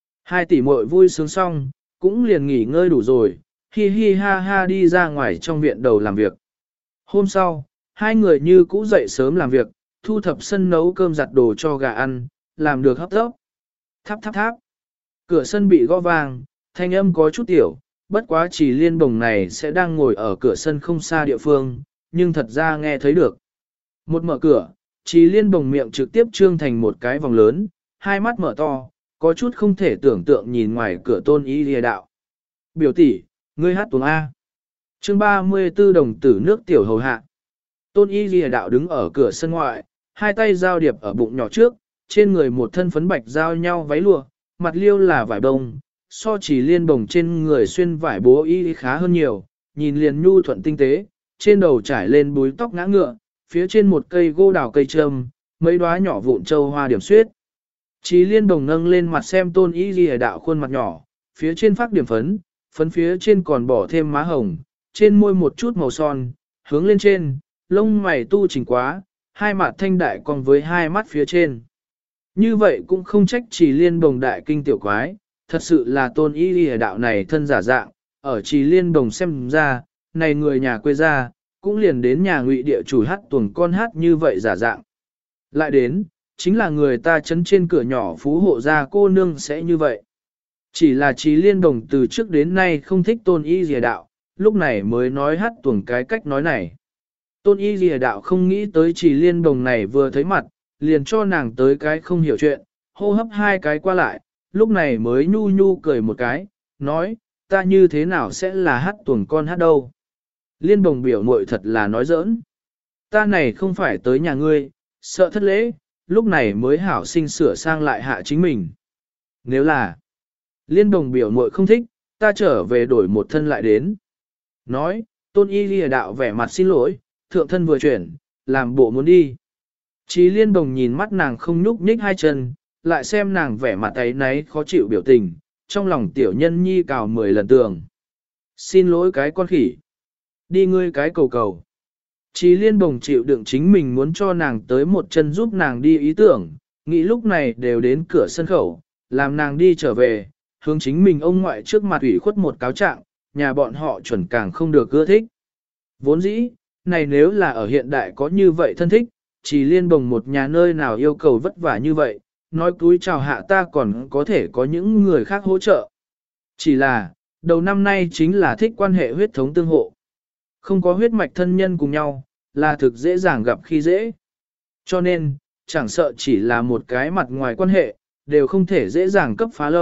2 tỷ muội vui sướng xong, cũng liền nghỉ ngơi đủ rồi, hi hi ha ha đi ra ngoài trong viện đầu làm việc. Hôm sau, hai người như cũ dậy sớm làm việc, thu thập sân nấu cơm giặt đồ cho gà ăn, làm được hấp tốc. Tháp. Cửa sân bị gõ vang, thanh âm có chút tiểu, bất quá Chí Liên Bồng này sẽ đang ngồi ở cửa sân không xa địa phương, nhưng thật ra nghe thấy được. Một mở cửa, Chí Liên Bồng miệng trực tiếp trương thành một cái vòng lớn, hai mắt mở to, có chút không thể tưởng tượng nhìn ngoài cửa Tôn Y Lìa Đạo. Biểu tỷ, ngươi hát tuồng A. Chương 34 đồng tử nước tiểu hầu hạ. Tôn Y Lìa Đạo đứng ở cửa sân ngoại, hai tay giao điệp ở bụng nhỏ trước, trên người một thân phấn bạch giao nhau váy lụa, mặt liêu là vải bông, so Chí Liên Bồng trên người xuyên vải bố y khá hơn nhiều, nhìn liền nhu thuận tinh tế, trên đầu trải lên búi tóc ngã ngựa, phía trên một cây gô đào cây trâm, mấy đóa nhỏ vụn châu hoa điểm xuyết. Chí Liên Bồng nâng lên mặt xem Tôn Y Lìa Đạo khuôn mặt nhỏ, phía trên phát điểm phấn phía trên còn bỏ thêm má hồng, trên môi một chút màu son, hướng lên trên, lông mày tu chỉnh quá, hai mặt thanh đại còn với hai mắt phía trên. Như vậy cũng không trách Chí Liên Bồng đại kinh tiểu quái, thật sự là Tôn Y Lìa Đạo này thân giả dạng, ở Chí Liên Bồng xem ra, này người nhà quê ra, cũng liền đến nhà Ngụy địa chủ hát tuồng con hát như vậy giả dạng. Lại đến, chính là người ta chấn trên cửa nhỏ phú hộ gia cô nương sẽ như vậy. Chỉ là Chí Liên Bồng từ trước đến nay không thích Tôn Y Lìa Đạo, lúc này mới nói hát tuồng cái cách nói này. Tôn Y Lìa Đạo không nghĩ tới Chí Liên Bồng này vừa thấy mặt, liền cho nàng tới cái không hiểu chuyện, hô hấp hai cái qua lại, lúc này mới nhu cười một cái, nói, ta như thế nào sẽ là hát tuồng con hát đâu. Liên Bồng biểu muội thật là nói giỡn. Ta này không phải tới nhà ngươi, sợ thất lễ, lúc này mới hảo sinh sửa sang lại hạ chính mình. Nếu là Liên Bồng biểu muội không thích, ta trở về đổi một thân lại đến. Nói, Tôn Y Lìa Đạo vẻ mặt xin lỗi, thượng thân vừa chuyển, làm bộ muốn đi. Chí Liên Bồng nhìn mắt nàng không nhúc nhích hai chân, lại xem nàng vẻ mặt ấy náy khó chịu biểu tình, trong lòng tiểu nhân nhi cào 10 lần tường. Xin lỗi cái con khỉ. Đi ngươi cái cầu. Chí Liên Bồng chịu đựng chính mình muốn cho nàng tới một chân giúp nàng đi ý tưởng, nghĩ lúc này đều đến cửa sân khẩu, làm nàng đi trở về, hướng chính mình ông ngoại trước mặt ủy khuất một cáo trạng, nhà bọn họ chuẩn càng không được ưa thích. Vốn dĩ, này nếu là ở hiện đại có như vậy thân thích, Chí Liên Bồng một nhà nơi nào yêu cầu vất vả như vậy, nói cúi chào hạ ta còn có thể có những người khác hỗ trợ. Chỉ là, đầu năm nay chính là thích quan hệ huyết thống tương hộ. Không có huyết mạch thân nhân cùng nhau, là thực dễ dàng gặp khi dễ. Cho nên, chẳng sợ chỉ là một cái mặt ngoài quan hệ, đều không thể dễ dàng cấp phá lâu,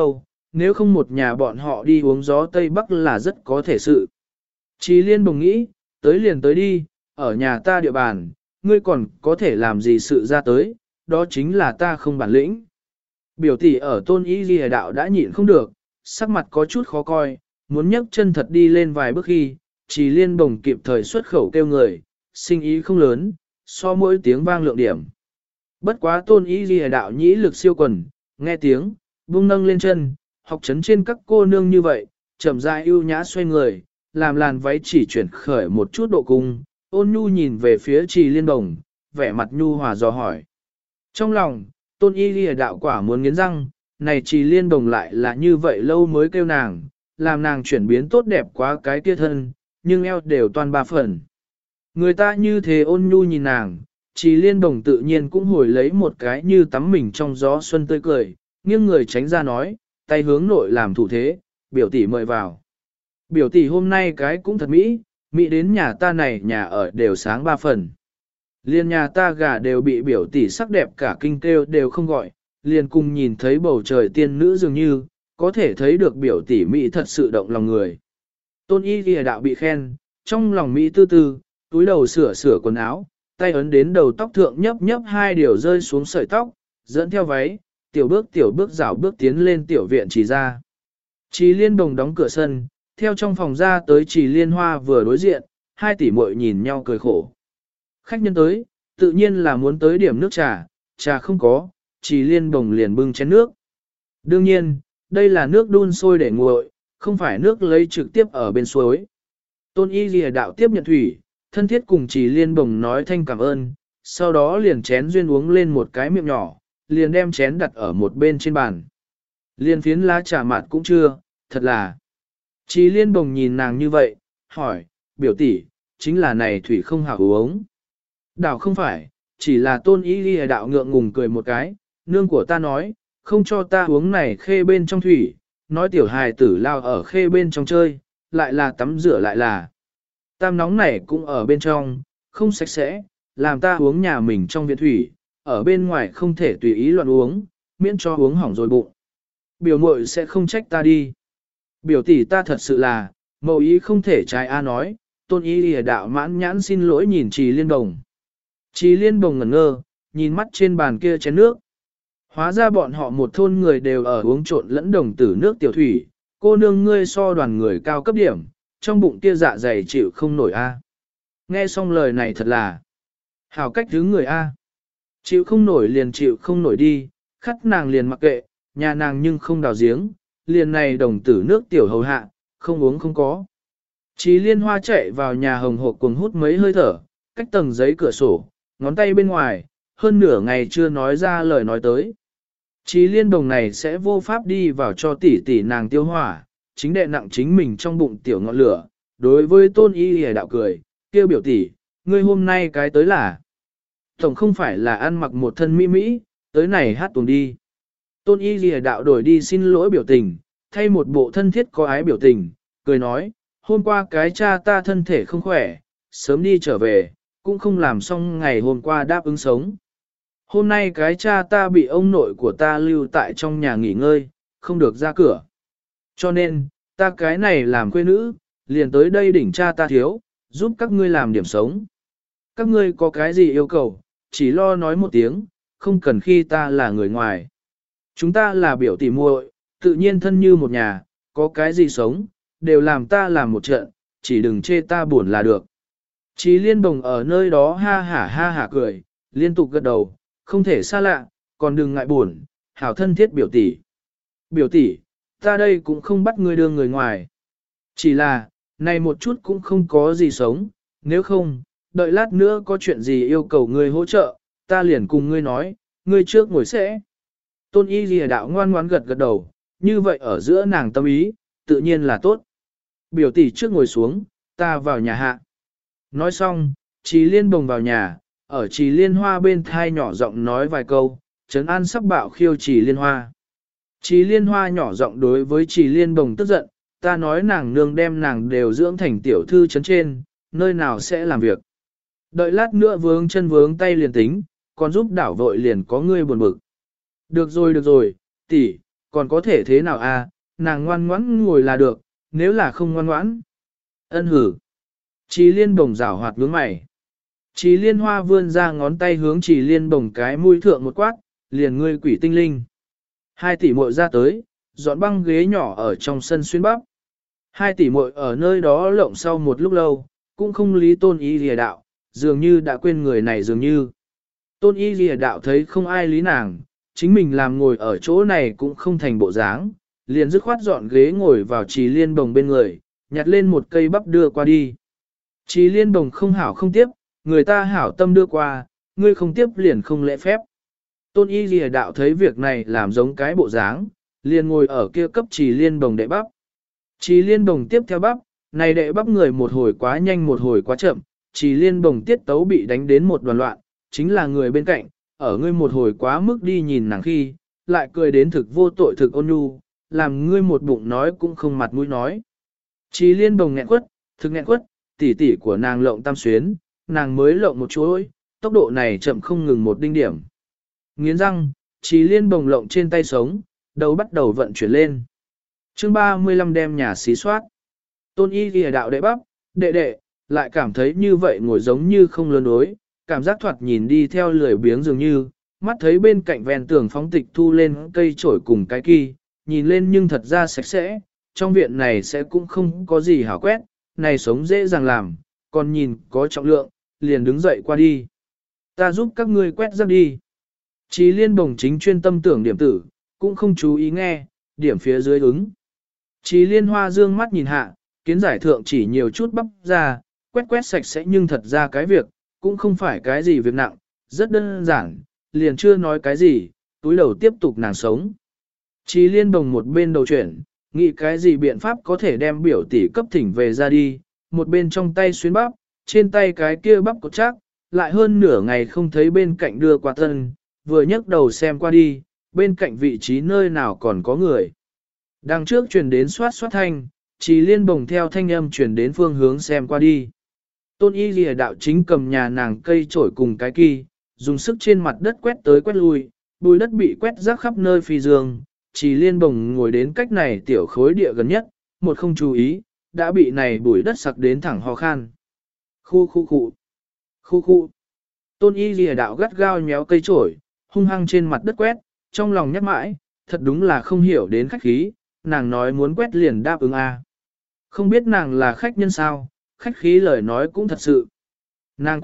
nếu không một nhà bọn họ đi uống gió Tây Bắc là rất có thể sự. Chí Liên bồng nghĩ, tới liền tới đi, ở nhà ta địa bàn, ngươi còn có thể làm gì sự ra tới, đó chính là ta không bản lĩnh. Biểu tỷ ở Tôn Y Ghi đạo đã nhịn không được, sắc mặt có chút khó coi, muốn nhấc chân thật đi lên vài bước khi, Chí Liên bồng kịp thời xuất khẩu kêu người, sinh ý không lớn, so mỗi tiếng vang lượng điểm. Bất quá Tôn Y Ghi đạo nhĩ lực siêu quần, nghe tiếng, vung nâng lên chân, học chấn trên các cô nương như vậy, chậm rãi ưu nhã xoay người, làm làn váy chỉ chuyển khởi một chút độ cung, ôn nhu nhìn về phía Trì Liên Đồng, vẻ mặt nhu hòa dò hỏi. Trong lòng, Tôn Y Ghi đạo quả muốn nghiến răng, này Trì Liên Đồng lại là như vậy lâu mới kêu nàng, làm nàng chuyển biến tốt đẹp quá cái kia thân, nhưng eo đều toàn ba phần. Người ta như thế ôn nhu nhìn nàng, Trì Liên Đồng tự nhiên cũng hồi lấy một cái như tắm mình trong gió xuân tươi cười, nghiêng người tránh ra nói, tay hướng nội làm thủ thế, biểu tỷ mời vào. Biểu tỷ hôm nay cái cũng thật mỹ, mỹ đến nhà ta này nhà ở đều sáng ba phần. Liên nhà ta gà đều bị biểu tỷ sắc đẹp cả kinh kêu đều không gọi, liền cùng nhìn thấy bầu trời tiên nữ dường như, có thể thấy được biểu tỷ mỹ thật sự động lòng người. Tôn Y Ghi đạo bị khen, trong lòng mỹ tư tư, túi đầu sửa sửa quần áo, tay ấn đến đầu tóc thượng nhấp nhấp hai điều rơi xuống sợi tóc, dẫn theo váy, tiểu bước rảo bước tiến lên tiểu viện Trì ra. Trì Liên Đồng đóng cửa sân, theo trong phòng ra tới Trì Liên Hoa vừa đối diện, hai tỷ muội nhìn nhau cười khổ. Khách nhân tới, tự nhiên là muốn tới điểm nước trà, trà không có, Trì Liên Đồng liền bưng chén nước. Đương nhiên, đây là nước đun sôi để nguội, không phải nước lấy trực tiếp ở bên suối. Tôn Y Ghi đạo tiếp nhận thủy, thân thiết cùng Trì Liên Đồng nói thanh cảm ơn, sau đó liền chén duyên uống lên một cái miệng nhỏ, liền đem chén đặt ở một bên trên bàn. Liên phiến lá trà mạt cũng chưa, thật là. Trì Liên Đồng nhìn nàng như vậy, hỏi, biểu tỷ, chính là này thủy không hảo uống. Đảo không phải, chỉ là Tôn Y Ghi đạo ngượng ngùng cười một cái, nương của ta nói, không cho ta uống này khê bên trong thủy, nói tiểu hài tử lao ở khê bên trong chơi, lại là tắm rửa lại là. Tam nóng này cũng ở bên trong, không sạch sẽ, làm ta uống nhà mình trong viện thủy, ở bên ngoài không thể tùy ý loạn uống, miễn cho uống hỏng rồi bụng. Biểu muội sẽ không trách ta đi. Biểu tỷ ta thật sự là, mẫu ý không thể trái A nói, Tôn Y Lìa đạo mãn nhãn xin lỗi nhìn Trì Liên Đồng. Trì Liên Đồng ngẩn ngơ, nhìn mắt trên bàn kia chén nước. Hóa ra bọn họ một thôn người đều ở uống trộn lẫn đồng tử nước tiểu thủy, cô nương ngươi so đoàn người cao cấp điểm, trong bụng kia dạ dày chịu không nổi A. Nghe xong lời này thật là hảo cách thứ người A. Chịu không nổi liền chịu không nổi đi, khắt nàng liền mặc kệ, nhà nàng nhưng không đào giếng, liền này đồng tử nước tiểu hầu hạ, không uống không có. Trì Liên Hoa chạy vào nhà hồng hộp cuồng hút mấy hơi thở, cách tầng giấy cửa sổ, ngón tay bên ngoài, hơn nửa ngày chưa nói ra lời nói tới. Trì Liên Đồng này sẽ vô pháp đi vào cho tỷ tỷ nàng tiêu hỏa, chính đệ nặng chính mình trong bụng tiểu ngọn lửa. Đối với Tôn Y hề đạo cười, kêu biểu tỷ, ngươi hôm nay cái tới là tổng không phải là ăn mặc một thân mỹ mỹ, tới này hát tuồng đi. Tôn Y lìa đạo đổi đi xin lỗi biểu tình, thay một bộ thân thiết có ái biểu tình, cười nói, hôm qua cái cha ta thân thể không khỏe, sớm đi trở về, cũng không làm xong ngày hôm qua đáp ứng sống. Hôm nay cái cha ta bị ông nội của ta lưu tại trong nhà nghỉ ngơi, không được ra cửa. Cho nên, ta cái này làm quê nữ, liền tới đây đỉnh cha ta thiếu, giúp các ngươi làm điểm sống. Các ngươi có cái gì yêu cầu, chỉ lo nói một tiếng, không cần khi ta là người ngoài. Chúng ta là biểu tỉ muội, tự nhiên thân như một nhà, có cái gì sống, đều làm ta làm một trận, chỉ đừng chê ta buồn là được. Trì Liên Đồng ở nơi đó ha hả cười, liên tục gật đầu, không thể xa lạ, còn đừng ngại buồn, hảo thân thiết biểu tỷ. Biểu tỷ, ta đây cũng không bắt ngươi đưa người ngoài. Chỉ là, này một chút cũng không có gì sống, nếu không, đợi lát nữa có chuyện gì yêu cầu ngươi hỗ trợ, ta liền cùng ngươi nói, ngươi trước ngồi sẽ. Tôn Y Lìa đạo ngoan ngoãn gật gật đầu, như vậy ở giữa nàng tâm ý, tự nhiên là tốt. Biểu tỷ trước ngồi xuống, ta vào nhà hạ. Nói xong, Trì Liên Bồng vào nhà, ở Trì Liên Hoa bên thai nhỏ giọng nói vài câu, trấn an sắp bạo khiêu Trì Liên Hoa. Trì Liên Hoa nhỏ giọng đối với Trì Liên Bồng tức giận, ta nói nàng nương đem nàng đều dưỡng thành tiểu thư trấn trên, nơi nào sẽ làm việc. Đợi lát nữa vướng chân vướng tay liền tính, còn giúp đảo vội liền có ngươi buồn bực. Được rồi, tỷ, còn có thể thế nào a? nàng ngoan ngoãn ngồi là được, nếu là không ngoan ngoãn. Ân hử. Trì liên bồng rảo hoạt nhướng mày. Trì liên hoa vươn ra ngón tay hướng trì liên bồng cái mũi thượng một quát, liền ngươi quỷ tinh linh. 2 tỷ muội ra tới, dọn băng ghế nhỏ ở trong sân xuyên bắp. 2 tỷ muội ở nơi đó lộng sau một lúc lâu, cũng không lý tôn y lìa đạo, dường như đã quên người này dường như. Tôn y lìa đạo thấy không ai lý nàng, chính mình làm ngồi ở chỗ này cũng không thành bộ dáng, liền dứt khoát dọn ghế ngồi vào trì liên bồng bên người, nhặt lên một cây bắp đưa qua đi. Trì liên bồng không hảo không tiếp, người ta hảo tâm đưa qua, ngươi không tiếp liền không lễ phép. Tôn y lìa đạo thấy việc này làm giống cái bộ dáng, liền ngồi ở kia cấp trì liên bồng đệ bắp. Trì liên bồng tiếp theo bắp, này đệ bắp người một hồi quá nhanh một hồi quá chậm, trì liên bồng tiết tấu bị đánh đến một đoàn loạn, chính là người bên cạnh, ở ngươi một hồi quá mức đi nhìn nàng khi, lại cười đến thực vô tội thực ôn nhu, làm ngươi một bụng nói cũng không mặt mũi nói. Trì liên bồng nghẹn quất, thực nghẹn quất, tỉ tỉ của nàng lộng tam xuyến, nàng mới lộng một chuỗi, tốc độ này chậm không ngừng một đinh điểm. Nghiến răng, trì liên bồng lộng trên tay sống, đầu bắt đầu vận chuyển lên. Chương 35 đem nhà xí soát. Tôn y ghi đạo đệ bắp, đệ, lại cảm thấy như vậy ngồi giống như không lớn đối, cảm giác thoạt nhìn đi theo lười biếng dường như, mắt thấy bên cạnh ven tường phóng tịch thu lên cây trổi cùng cái kỳ, nhìn lên nhưng thật ra sạch sẽ, trong viện này sẽ cũng không có gì hảo quét, này sống dễ dàng làm, còn nhìn có trọng lượng, liền đứng dậy qua đi. Ta giúp các ngươi quét rác đi. Chí liên bồng chính chuyên tâm tưởng điểm tử, cũng không chú ý nghe, điểm phía dưới ứng. Chí liên hoa dương mắt nhìn hạ, kiến giải thượng chỉ nhiều chút bắp ra, quét sạch sẽ nhưng thật ra cái việc, cũng không phải cái gì việc nặng, rất đơn giản, liền chưa nói cái gì, túi đầu tiếp tục nàng sống. Chí liên bồng một bên đầu chuyển, nghĩ cái gì biện pháp có thể đem biểu tỷ cấp thỉnh về ra đi, một bên trong tay xuyên bắp, trên tay cái kia bắp cột chắc, lại hơn nửa ngày không thấy bên cạnh đưa qua thân, vừa nhấc đầu xem qua đi, bên cạnh vị trí nơi nào còn có người. Đằng trước truyền đến xoát thanh, Chí liên bồng theo thanh âm truyền đến phương hướng xem qua đi. Tôn y lìa đạo chính cầm nhà nàng cây trổi cùng cái kỳ, dùng sức trên mặt đất quét tới quét lui, bùi đất bị quét rác khắp nơi phi dương. Chí liên bồng ngồi đến cách này tiểu khối địa gần nhất, một không chú ý, đã bị này bùi đất sặc đến thẳng ho khan. Khu. Tôn y lìa đạo gắt gao nhéo cây trổi, hung hăng trên mặt đất quét, trong lòng nhắc mãi, thật đúng là không hiểu đến khách khí, nàng nói muốn quét liền đáp ứng a. Không biết nàng là khách nhân sao, khách khí lời nói cũng thật sự. Nàng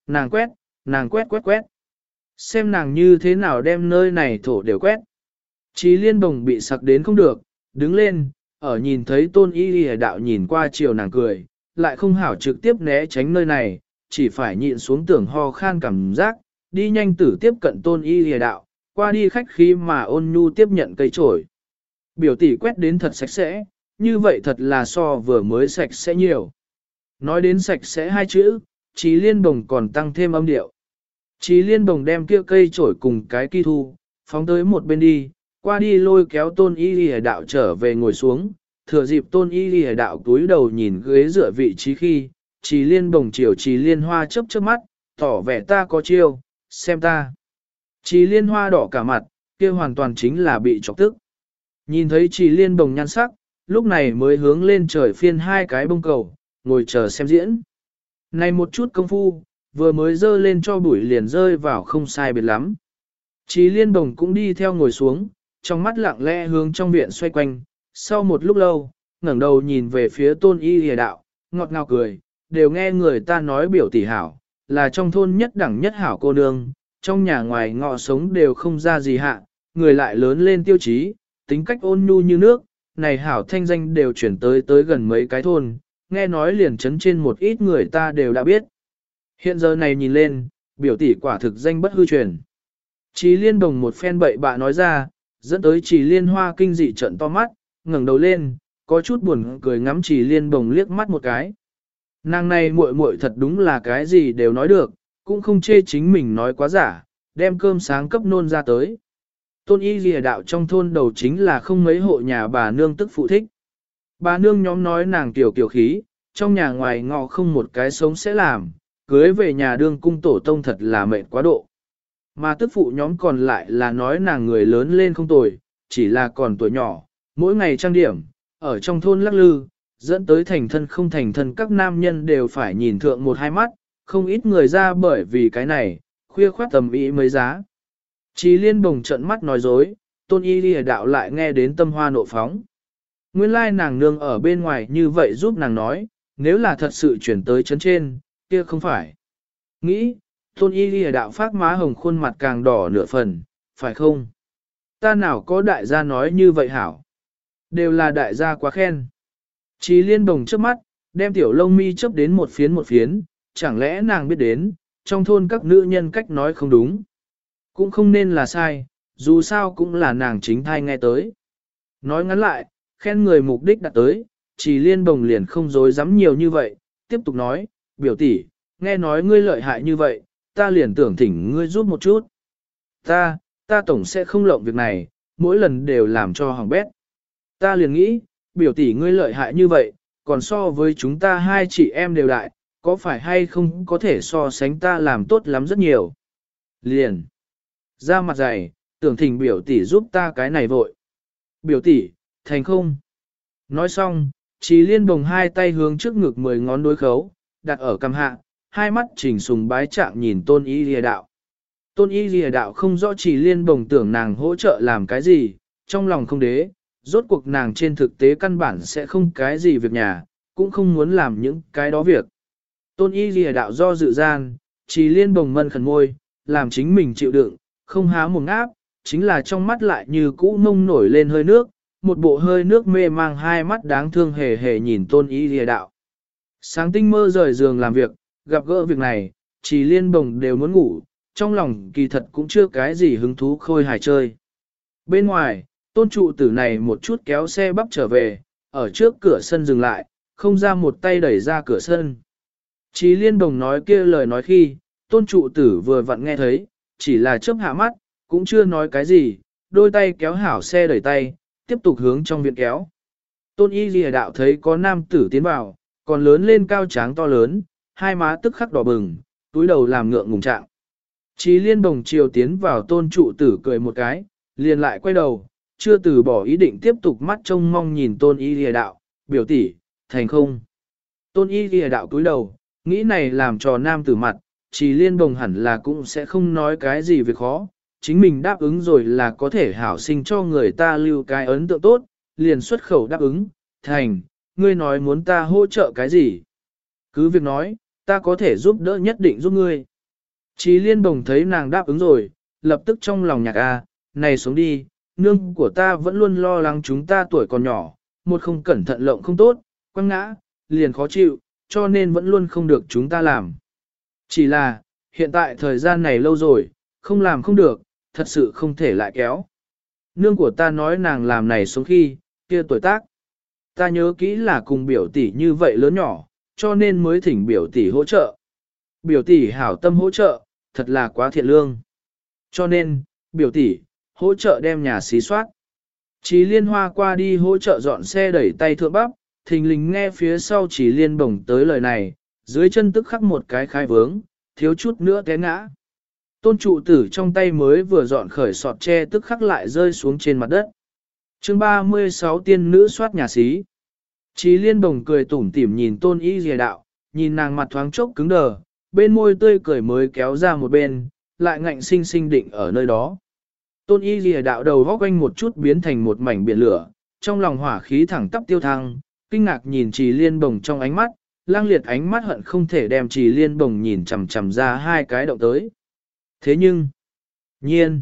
quét. Xem nàng như thế nào đem nơi này thổ đều quét. Chí liên bồng bị sặc đến không được, đứng lên, ở nhìn thấy tôn y lìa đạo nhìn qua chiều nàng cười, lại không hảo trực tiếp né tránh nơi này, chỉ phải nhịn xuống tưởng ho khan cảm giác, đi nhanh tử tiếp cận tôn y lìa đạo, qua đi khách khí mà ôn nhu tiếp nhận cây trổi. Biểu tỷ quét đến thật sạch sẽ, như vậy thật là so vừa mới sạch sẽ nhiều. Nói đến sạch sẽ 2 chữ, Chí liên bồng còn tăng thêm âm điệu. Chí liên bồng đem kia cây trổi cùng cái kỳ thu, phóng tới một bên đi, qua đi lôi kéo tôn y lìa đạo trở về ngồi xuống, thừa dịp tôn y lìa đạo túi đầu nhìn ghế dựa vị trí khi, Chí liên bồng chiều Chí liên hoa chớp mắt, tỏ vẻ ta có chiêu, xem ta. Chí liên hoa đỏ cả mặt, kia hoàn toàn chính là bị chọc tức. Nhìn thấy Chí liên bồng nhăn sắc, lúc này mới hướng lên trời phiên 2 cái bông cầu, ngồi chờ xem diễn. Này một chút công phu, vừa mới dơ lên cho bụi liền rơi vào không sai biệt lắm. Chí liên bồng cũng đi theo ngồi xuống, trong mắt lặng lẽ hướng trong viện xoay quanh, sau một lúc lâu, ngẩng đầu nhìn về phía tôn y lìa đạo, ngọt ngào cười, đều nghe người ta nói biểu tỷ hảo, là trong thôn nhất đẳng nhất hảo cô nương, trong nhà ngoài ngọ sống đều không ra gì hạ, người lại lớn lên tiêu chí, tính cách ôn nhu như nước, này hảo thanh danh đều chuyển tới gần mấy cái thôn, nghe nói liền chấn trên một ít người ta đều đã biết. Hiện giờ này nhìn lên, biểu tỷ quả thực danh bất hư truyền. Chí liên bồng một phen bậy bạ nói ra, dẫn tới Chí liên hoa kinh dị trận to mắt, ngẩng đầu lên, có chút buồn cười ngắm Chí liên bồng liếc mắt một cái. Nàng này muội muội thật đúng là cái gì đều nói được, cũng không chê chính mình nói quá giả, đem cơm sáng cấp nôn ra tới. Tôn y lìa đạo trong thôn đầu chính là không mấy hộ nhà bà nương tức phụ thích. Bà nương nhóm nói nàng tiểu khí, trong nhà ngoài ngọ không một cái sống sẽ làm, cưới về nhà đương cung tổ tông thật là mệt quá độ. Mà tức phụ nhóm còn lại là nói nàng người lớn lên không tồi, chỉ là còn tuổi nhỏ, mỗi ngày trang điểm, ở trong thôn lắc lư, dẫn tới thành thân không thành thân các nam nhân đều phải nhìn thượng một hai mắt, không ít người ra bởi vì cái này, khuya khoát tầm ý mấy giá. Chí Liên bồng trận mắt nói dối, Tôn Y Lìa đạo lại nghe đến tâm hoa nộ phóng. Nguyên lai nàng nương ở bên ngoài như vậy giúp nàng nói, nếu là thật sự chuyển tới chấn trên, kia không phải. Nghĩ, Tôn Y Lìa đạo phát má hồng khuôn mặt càng đỏ nửa phần, phải không? Ta nào có đại gia nói như vậy hảo? Đều là đại gia quá khen. Chí Liên bồng trước mắt, đem tiểu lông mi chớp đến một phiến, chẳng lẽ nàng biết đến, trong thôn các nữ nhân cách nói không đúng. Cũng không nên là sai, dù sao cũng là nàng chính thai nghe tới. Nói ngắn lại, khen người mục đích đã tới, Chí Liên bồng liền không dối dám nhiều như vậy, tiếp tục nói, biểu tỷ, nghe nói ngươi lợi hại như vậy, ta liền tưởng thỉnh ngươi giúp một chút. Ta tổng sẽ không lộng việc này, mỗi lần đều làm cho hỏng bét. Ta liền nghĩ, biểu tỷ ngươi lợi hại như vậy, còn so với chúng ta hai chị em đều đại, có phải hay không có thể so sánh ta làm tốt lắm rất nhiều. Liền, ra mặt dày, tưởng thỉnh biểu tỷ giúp ta cái này vội. Biểu tỷ, thành không? Nói xong, Chí Liên bồng hai tay hướng trước ngực 10 ngón đối khấu, đặt ở cằm hạ, hai mắt chỉnh sùng bái trạng nhìn Tôn Y Lìa đạo. Tôn Y Lìa đạo không rõ Chí Liên bồng tưởng nàng hỗ trợ làm cái gì, trong lòng không đế, rốt cuộc nàng trên thực tế căn bản sẽ không cái gì việc nhà, cũng không muốn làm những cái đó việc. Tôn Y Lìa đạo do dự gian, Chí Liên bồng mân khẩn môi, làm chính mình chịu đựng, không há mồm ngáp, chính là trong mắt lại như cũ nông nổi lên hơi nước, một bộ hơi nước mê mang hai mắt đáng thương hề hề nhìn Tôn Y Lìa đạo. Sáng tinh mơ rời giường làm việc, gặp gỡ việc này, Chí Liên bồng đều muốn ngủ, trong lòng kỳ thật cũng chưa cái gì hứng thú khôi hài chơi. Bên ngoài, Tôn trụ tử này một chút kéo xe bắp trở về, ở trước cửa sân dừng lại, không ra một tay đẩy ra cửa sân. Chí Liên bồng nói kia lời nói khi, Tôn trụ tử vừa vặn nghe thấy, chỉ là chớp hạ mắt, cũng chưa nói cái gì, đôi tay kéo hảo xe đẩy tay, tiếp tục hướng trong viện kéo. Tôn Y Lìa đạo thấy có nam tử tiến vào, còn lớn lên cao tráng to lớn, hai má tức khắc đỏ bừng, túi đầu làm ngượng ngùng trạng. Chí Liên bồng chiều tiến vào Tôn trụ tử cười một cái, liền lại quay đầu, chưa từ bỏ ý định tiếp tục mắt trông mong nhìn Tôn Y Lìa đạo, biểu tỷ, thành không. Tôn Y Lìa đạo cúi đầu, nghĩ này làm cho nam tử mặt, Chí Liên bồng hẳn là cũng sẽ không nói cái gì việc khó, chính mình đáp ứng rồi là có thể hảo sinh cho người ta lưu cái ấn tượng tốt, liền xuất khẩu đáp ứng, thành, ngươi nói muốn ta hỗ trợ cái gì. Cứ việc nói, ta có thể giúp đỡ nhất định giúp ngươi. Chí Liên bồng thấy nàng đáp ứng rồi, lập tức trong lòng nhạc này xuống đi, nương của ta vẫn luôn lo lắng chúng ta tuổi còn nhỏ, một không cẩn thận lộng không tốt, quăng ngã, liền khó chịu, cho nên vẫn luôn không được chúng ta làm. Chỉ là, hiện tại thời gian này lâu rồi, không làm không được, thật sự không thể lại kéo. Nương của ta nói nàng làm này xuống khi, kia tuổi tác. Ta nhớ kỹ là cùng biểu tỷ như vậy lớn nhỏ, cho nên mới thỉnh biểu tỷ hỗ trợ. Biểu tỷ hảo tâm hỗ trợ, thật là quá thiện lương. Cho nên, biểu tỷ, hỗ trợ đem nhà xí soát. Chí Liên Hoa qua đi hỗ trợ dọn xe đẩy tay thượng bắp, thình lình nghe phía sau Chí Liên bồng tới lời này, dưới chân tức khắc một cái khai vướng, thiếu chút nữa té ngã. Tôn trụ tử trong tay mới vừa dọn khởi sọt tre tức khắc lại rơi xuống trên mặt đất. Chương 36 tiên nữ soát nhà xí. Chí Liên bồng cười tủm tỉm nhìn Tôn Y Lìa đạo, nhìn nàng mặt thoáng chốc cứng đờ, bên môi tươi cười mới kéo ra một bên, lại ngạnh sinh sinh định ở nơi đó. Tôn Y Lìa đạo đầu góc quanh một chút biến thành một mảnh biển lửa, trong lòng hỏa khí thẳng tắp tiêu thăng, kinh ngạc nhìn Chí Liên bồng trong ánh mắt, lang liệt ánh mắt hận không thể đem Chí Liên bồng nhìn chằm chằm ra hai cái động tới. Thế nhưng, nhiên,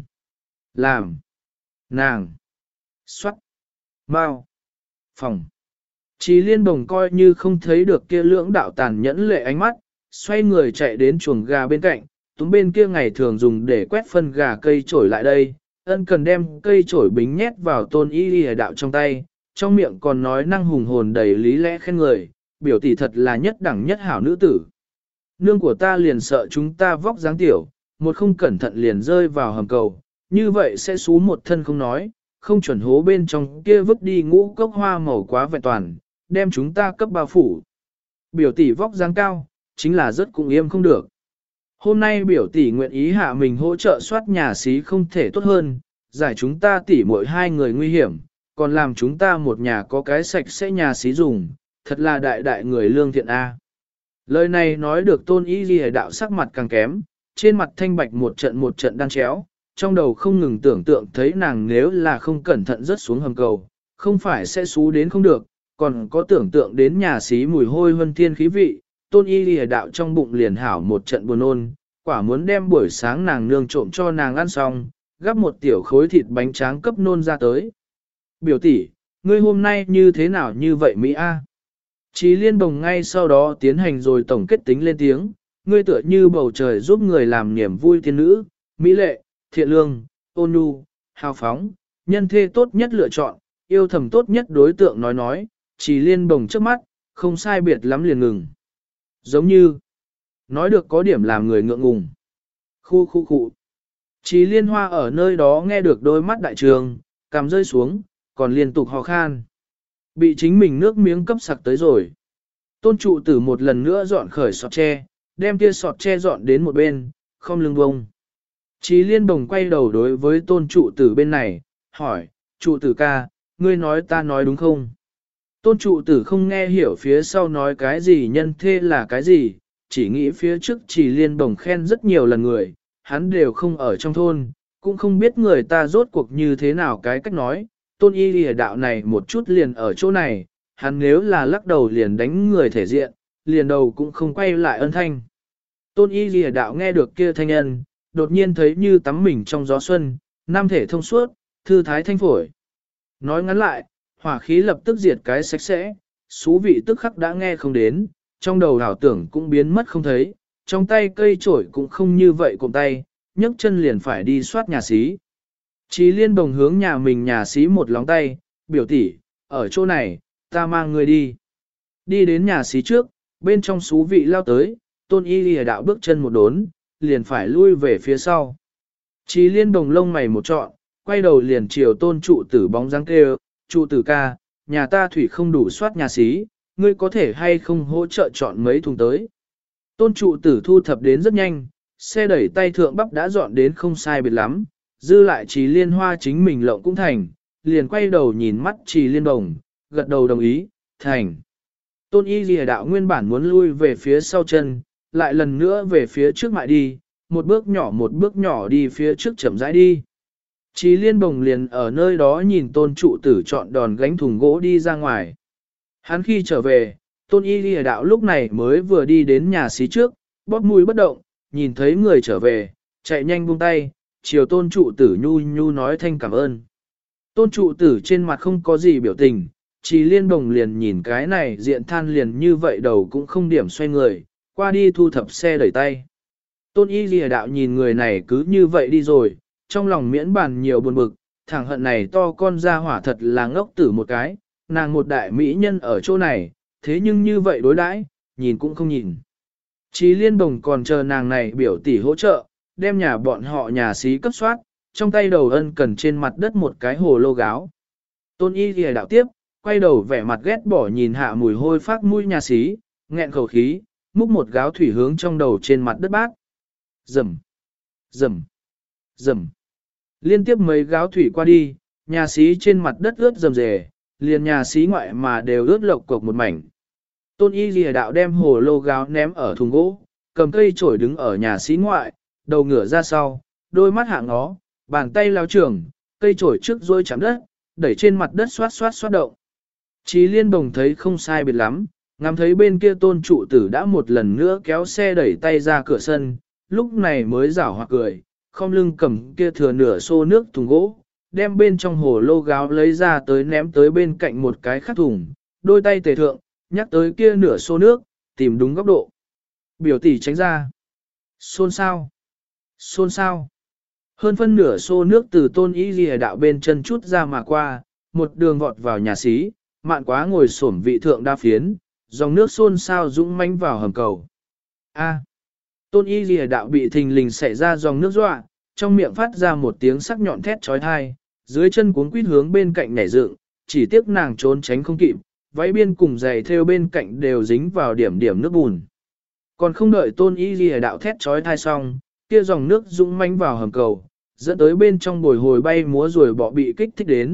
làm, nàng, xoát, mau, phòng. Chí Liên bồng coi như không thấy được kia lưỡng đạo tàn nhẫn lệ ánh mắt, xoay người chạy đến chuồng gà bên cạnh, túm bên kia ngày thường dùng để quét phân gà cây trổi lại đây, ân cần đem cây trổi bính nhét vào Tôn Y Lìa đạo trong tay, trong miệng còn nói năng hùng hồn đầy lý lẽ khen người, biểu tỷ thật là nhất đẳng nhất hảo nữ tử. Nương của ta liền sợ chúng ta vóc dáng tiểu, một không cẩn thận liền rơi vào hầm cầu, như vậy sẽ xú một thân không nói, không chuẩn hố bên trong kia vứt đi ngũ cốc hoa màu quá vẹn toàn, đem chúng ta cấp bao phủ. Biểu tỷ vóc dáng cao, chính là rất cũng im không được. Hôm nay biểu tỷ nguyện ý hạ mình hỗ trợ soát nhà xí không thể tốt hơn, giải chúng ta tỉ mỗi hai người nguy hiểm, còn làm chúng ta một nhà có cái sạch sẽ nhà xí dùng, thật là đại đại người lương thiện A. Lời này nói được Tôn Y Ghi đạo sắc mặt càng kém, trên mặt thanh bạch một trận đan chéo, trong đầu không ngừng tưởng tượng thấy nàng nếu là không cẩn thận rớt xuống hầm cầu, không phải sẽ xú đến không được, còn có tưởng tượng đến nhà xí mùi hôi huân thiên khí vị, Tôn Y Ghi đạo trong bụng liền hảo một trận buồn nôn, quả muốn đem buổi sáng nàng nương trộm cho nàng ăn xong, gắp một tiểu khối thịt bánh tráng cấp nôn ra tới. Biểu tỷ, ngươi hôm nay như thế nào như vậy Mỹ A? Chí Liên Bồng ngay sau đó tiến hành rồi tổng kết tính lên tiếng, ngươi tựa như bầu trời giúp người làm niềm vui tiên nữ, mỹ lệ, thiện lương, ôn nhu, hào phóng, nhân thê tốt nhất lựa chọn, yêu thầm tốt nhất đối tượng nói, Chí Liên Bồng trước mắt, không sai biệt lắm liền ngừng. Giống như, nói được có điểm làm người ngượng ngùng. Khu. Chí Liên Hoa ở nơi đó nghe được đôi mắt đại trường, cằm rơi xuống, còn liên tục ho khan. Bị chính mình nước miếng cấp sặc tới rồi. Tôn trụ tử một lần nữa dọn khởi sọt tre, đem kia sọt tre dọn đến một bên, không lưng bông. Chí Liên Bồng quay đầu đối với tôn trụ tử bên này, hỏi, trụ tử ca, ngươi nói ta nói đúng không? Tôn trụ tử không nghe hiểu phía sau nói cái gì nhân thê là cái gì, chỉ nghĩ phía trước Chí Liên Bồng khen rất nhiều lần người, hắn đều không ở trong thôn, cũng không biết người ta rốt cuộc như thế nào cái cách nói. Tôn Y Lìa đạo này một chút liền ở chỗ này, hắn nếu là lắc đầu liền đánh người thể diện, liền đầu cũng không quay lại ân thanh. Tôn Y Lìa đạo nghe được kia thanh âm, đột nhiên thấy như tắm mình trong gió xuân, nam thể thông suốt, thư thái thanh phổi. Nói ngắn lại, hỏa khí lập tức diệt cái sạch sẽ, xú vị tức khắc đã nghe không đến, trong đầu ảo tưởng cũng biến mất không thấy, trong tay cây chổi cũng không như vậy cụm tay, nhấc chân liền phải đi soát nhà xí. Chí Liên Bồng hướng nhà mình nhà xí một lóng tay, biểu tỷ, ở chỗ này, ta mang người đi. Đi đến nhà xí trước, bên trong xú vị lao tới, Tôn Y Lìa đạo bước chân một đốn, liền phải lui về phía sau. Chí Liên Bồng lông mày một trọn, quay đầu liền chiều Tôn trụ tử bóng dáng kêu, trụ tử ca, nhà ta thủy không đủ soát nhà xí, ngươi có thể hay không hỗ trợ chọn mấy thùng tới. Tôn trụ tử thu thập đến rất nhanh, xe đẩy tay thượng bắp đã dọn đến không sai biệt lắm, dư lại Chí Liên Hoa chính mình lộng cũng thành, liền quay đầu nhìn mắt Chí Liên Bồng, gật đầu đồng ý, thành. Tôn Y Lìa đạo nguyên bản muốn lui về phía sau chân, lại lần nữa về phía trước mại đi, một bước nhỏ đi phía trước chậm rãi đi. Chí Liên Bồng liền ở nơi đó nhìn Tôn trụ tử chọn đòn gánh thùng gỗ đi ra ngoài. Hắn khi trở về, Tôn Y Lìa đạo lúc này mới vừa đi đến nhà xí trước, bóp mũi bất động, nhìn thấy người trở về, chạy nhanh buông tay, chiều Tôn trụ tử nhu nói thanh cảm ơn. Tôn trụ tử trên mặt không có gì biểu tình, Chí Liên Bồng liền nhìn cái này diện than liền như vậy đầu cũng không điểm xoay người, qua đi thu thập xe đẩy tay. Tôn Y Lìa đạo nhìn người này cứ như vậy đi rồi, trong lòng miễn bàn nhiều buồn bực, thằng hận này to con ra hỏa thật là ngốc tử một cái, nàng một đại mỹ nhân ở chỗ này, thế nhưng như vậy đối đãi, nhìn cũng không nhìn. Chí Liên Bồng còn chờ nàng này biểu tỷ hỗ trợ, đem nhà bọn họ nhà xí cấp soát, trong tay đầu ân cần trên mặt đất một cái hồ lô gáo. Tôn Y Lìa đạo tiếp, quay đầu vẻ mặt ghét bỏ nhìn hạ mùi hôi phát mũi nhà xí, nghẹn khẩu khí, múc một gáo thủy hướng trong đầu trên mặt đất bát. Rầm, rầm, rầm. Liên tiếp mấy gáo thủy qua đi, nhà xí trên mặt đất ướt rầm rề, liền nhà xí ngoại mà đều ướt lộc cục một mảnh. Tôn Y Lìa đạo đem hồ lô gáo ném ở thùng gỗ, cầm cây chổi đứng ở nhà xí ngoại, đầu ngửa ra sau, đôi mắt hạ ngó, bàn tay lao trường, cây chổi trước rôi chạm đất, đẩy trên mặt đất xoát động. Chí Liên Bồng thấy không sai biệt lắm, ngắm thấy bên kia Tôn trụ tử đã một lần nữa kéo xe đẩy tay ra cửa sân, lúc này mới giảo hoặc cười, không lưng cầm kia thừa nửa xô nước thùng gỗ, đem bên trong hồ lô gáo lấy ra tới ném tới bên cạnh một cái khác thùng, đôi tay tề thượng, nhắc tới kia nửa xô nước, tìm đúng góc độ. Biểu tỷ tránh ra. Xôn sao. Hơn phân nửa xô nước từ Tôn Y Lìa đạo bên chân chút ra mà qua, một đường vọt vào nhà xí, mạn quá ngồi xổm vị thượng đa phiến, dòng nước xôn sao dũng mãnh vào hầm cầu. A. Tôn Y Lìa đạo bị thình lình xảy ra dòng nước dọa, trong miệng phát ra một tiếng sắc nhọn thét trói thai, dưới chân cuốn quýt hướng bên cạnh nhảy dựng, chỉ tiếc nàng trốn tránh không kịp, váy biên cùng giày theo bên cạnh đều dính vào điểm nước bùn. Còn không đợi Tôn Y Lìa đạo thét trói thai xong, kia dòng nước dũng mãnh vào hầm cầu, dẫn tới bên trong bồi hồi bay múa rồi bọ bị kích thích đến,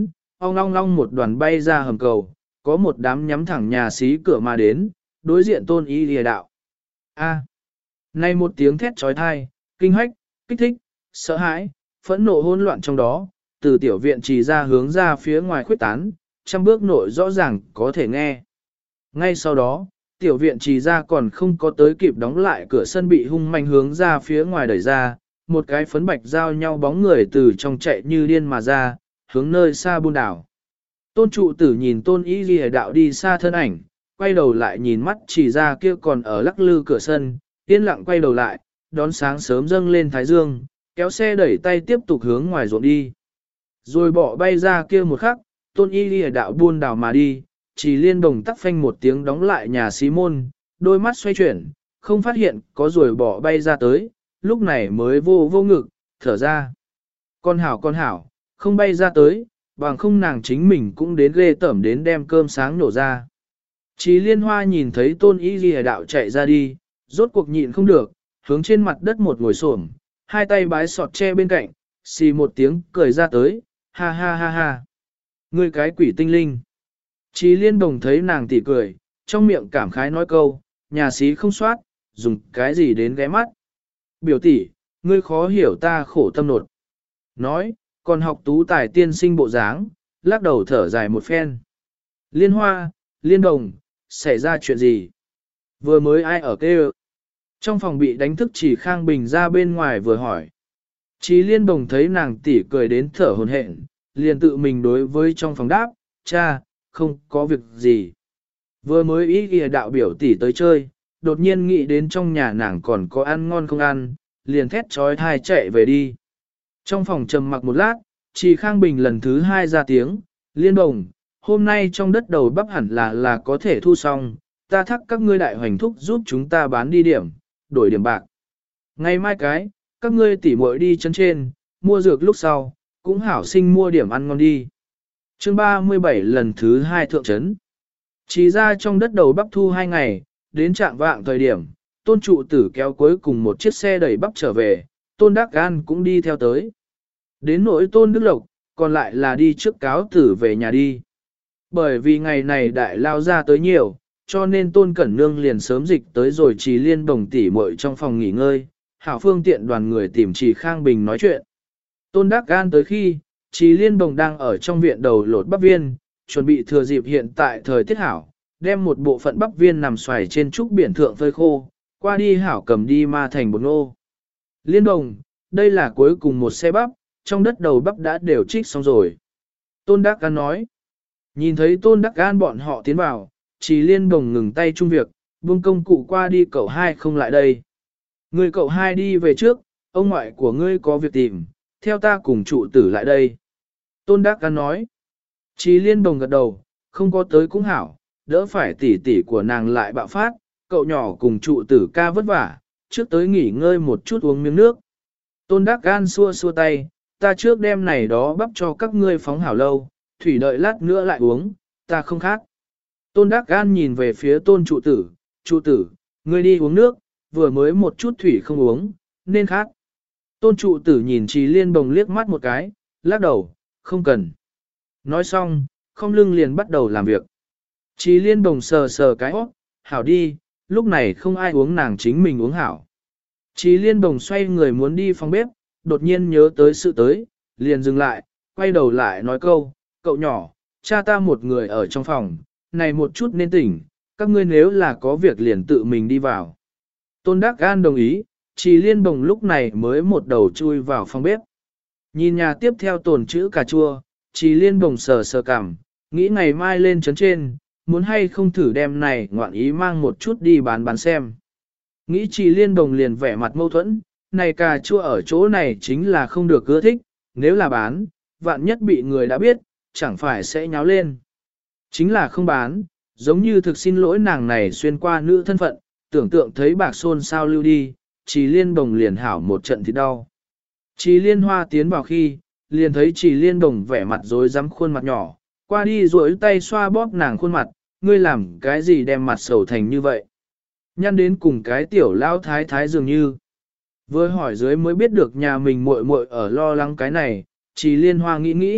ong long long một đoàn bay ra hầm cầu, có một đám nhắm thẳng nhà xí cửa mà đến, đối diện Tôn Y Lìa đạo. A. Này một tiếng thét trói thai, kinh hách, kích thích, sợ hãi, phẫn nộ hỗn loạn trong đó, từ tiểu viện trì ra hướng ra phía ngoài khuếch tán, trăm bước nội rõ ràng có thể nghe. Ngay sau đó, tiểu viện trì ra còn không có tới kịp đóng lại cửa sân bị hung manh hướng ra phía ngoài đẩy ra, một cái phấn bạch giao nhau bóng người từ trong chạy như điên mà ra, hướng nơi xa buôn đảo. Tôn trụ tử nhìn Tôn Y Lìa đạo đi xa thân ảnh, quay đầu lại nhìn mắt chỉ ra kia còn ở lắc lư cửa sân, yên lặng quay đầu lại, đón sáng sớm dâng lên thái dương, kéo xe đẩy tay tiếp tục hướng ngoài ruộng đi. Rồi bỏ bay ra kia một khắc, Tôn Y Lìa đạo buôn đảo mà đi, chỉ liên đồng tắc phanh một tiếng đóng lại nhà xí môn, đôi mắt xoay chuyển, không phát hiện có rồi bỏ bay ra tới, lúc này mới vô ngực, thở ra. Con hảo, không bay ra tới, bằng không nàng chính mình cũng đến ghê tởm đến đem cơm sáng nổ ra. Chí Liên Hoa nhìn thấy Tôn Y Lìa đạo chạy ra đi, rốt cuộc nhịn không được, hướng trên mặt đất một ngồi xổm, hai tay bái sọt che bên cạnh, xì một tiếng cười ra tới, ha ha ha ha. Ngươi cái quỷ tinh linh. Chí Liên Đồng thấy nàng tỉ cười, trong miệng cảm khái nói câu, nhà xí không soát, dùng cái gì đến ghé mắt. Biểu tỷ, ngươi khó hiểu ta khổ tâm nột. Nói, còn học tú tài tiên sinh bộ dáng, lắc đầu thở dài một phen. Liên Hoa, Liên Đồng, xảy ra chuyện gì? Vừa mới ai ở kêu? Trong phòng bị đánh thức Chỉ Khang Bình ra bên ngoài vừa hỏi. Chí Liên Đồng thấy nàng tỉ cười đến thở hổn hển, liền tự mình đối với trong phòng đáp, cha, không có việc gì. Vừa mới ý kìa đạo biểu tỷ tới chơi, đột nhiên nghĩ đến trong nhà nàng còn có ăn ngon không ăn, liền thét trói thai chạy về đi. Trong phòng trầm mặc một lát, Chỉ Khang Bình lần thứ hai ra tiếng, Liên Đồng, hôm nay trong đất đầu bắp hẳn là có thể thu xong, ta thắc các ngươi đại hoành thúc giúp chúng ta bán đi điểm, đổi điểm bạc. Ngày mai các ngươi tỉ muội đi chân trên, mua dược lúc sau, cũng hảo sinh mua điểm ăn ngon đi. Chương 37 lần thứ 2 thượng trấn. Chỉ ra trong đất đầu bắp thu 2 ngày, đến trạng vạng thời điểm, Tôn trụ tử kéo cuối cùng một chiếc xe đẩy bắp trở về, Tôn Đắc Gan cũng đi theo tới. Đến nỗi Tôn Đức Lộc, còn lại là đi trước cáo tử về nhà đi. Bởi vì ngày này đại lao ra tới nhiều, cho nên Tôn Cẩn Nương liền sớm dịch tới rồi Chỉ Liên Đồng tỉ muội trong phòng nghỉ ngơi, hảo phương tiện đoàn người tìm Chỉ Khang Bình nói chuyện. Tôn Đắc Gan tới khi, Chỉ Liên Đồng đang ở trong viện đầu lột bắp viên, chuẩn bị thừa dịp hiện tại thời tiết hảo, đem một bộ phận bắp viên nằm xoài trên trúc biển thượng phơi khô, qua đi hảo cầm đi ma thành bột nô. Liên Đồng, đây là cuối cùng một xe bắp, trong đất đầu bắp đã đều trích xong rồi. Tôn Đắc Gan nói, nhìn thấy Tôn Đắc Gan bọn họ tiến vào, Chỉ Liên Đồng ngừng tay chung việc, buông công cụ qua đi cậu hai không lại đây. Người cậu hai đi về trước, ông ngoại của ngươi có việc tìm, theo ta cùng trụ tử lại đây. Tôn Đắc Gan nói, Chỉ Liên Đồng gật đầu, không có tới cũng hảo, đỡ phải tỉ tỉ của nàng lại bạo phát, cậu nhỏ cùng trụ tử ca vất vả, trước tới nghỉ ngơi một chút uống miếng nước. Tôn Đắc Gan xua xua tay, ta trước đêm này đó bắp cho các ngươi phóng hảo lâu, thủy đợi lát nữa lại uống, ta không khác. Tôn Đắc Gan nhìn về phía Tôn trụ tử, ngươi đi uống nước, vừa mới một chút thủy không uống, nên khác. Tôn trụ tử nhìn Chỉ Liên Đồng liếc mắt một cái, lắc đầu, không cần. Nói xong, không lưng liền bắt đầu làm việc. Chỉ Liên Đồng sờ sờ cái óc, hảo đi, lúc này không ai uống nàng chính mình uống hảo. Chỉ Liên Đồng xoay người muốn đi phòng bếp, đột nhiên nhớ tới sự tới, liền dừng lại, quay đầu lại nói câu, cậu nhỏ, cha ta một người ở trong phòng, này một chút nên tỉnh, các ngươi nếu là có việc liền tự mình đi vào. Tôn Đắc Gan đồng ý, Chỉ Liên Đồng lúc này mới một đầu chui vào phòng bếp. Nhìn nhà tiếp theo tồn chữ cà chua, Chỉ Liên Đồng sờ sờ cảm, nghĩ ngày mai lên trấn trên, muốn hay không thử đem này ngoạn ý mang một chút đi bán xem. Nghĩ Chỉ Liên Đồng liền vẻ mặt mâu thuẫn, này cà chua ở chỗ này chính là không được ưa thích, nếu là bán, vạn nhất bị người đã biết, chẳng phải sẽ nháo lên. Chính là không bán, giống như thực xin lỗi nàng này xuyên qua nữ thân phận, tưởng tượng thấy bạc xôn sao lưu đi, Chỉ Liên Đồng liền hảo một trận thì đau. Chỉ Liên Hoa tiến vào khi, liền thấy Chỉ Liên Đồng vẻ mặt rối rắm khuôn mặt nhỏ, qua đi duỗi tay xoa bóp nàng khuôn mặt, ngươi làm cái gì đem mặt sầu thành như vậy. Nhăn đến cùng cái tiểu lao thái thái dường như. Vừa hỏi dưới mới biết được nhà mình muội muội ở lo lắng cái này, Chỉ Liên Hoa nghĩ nghĩ,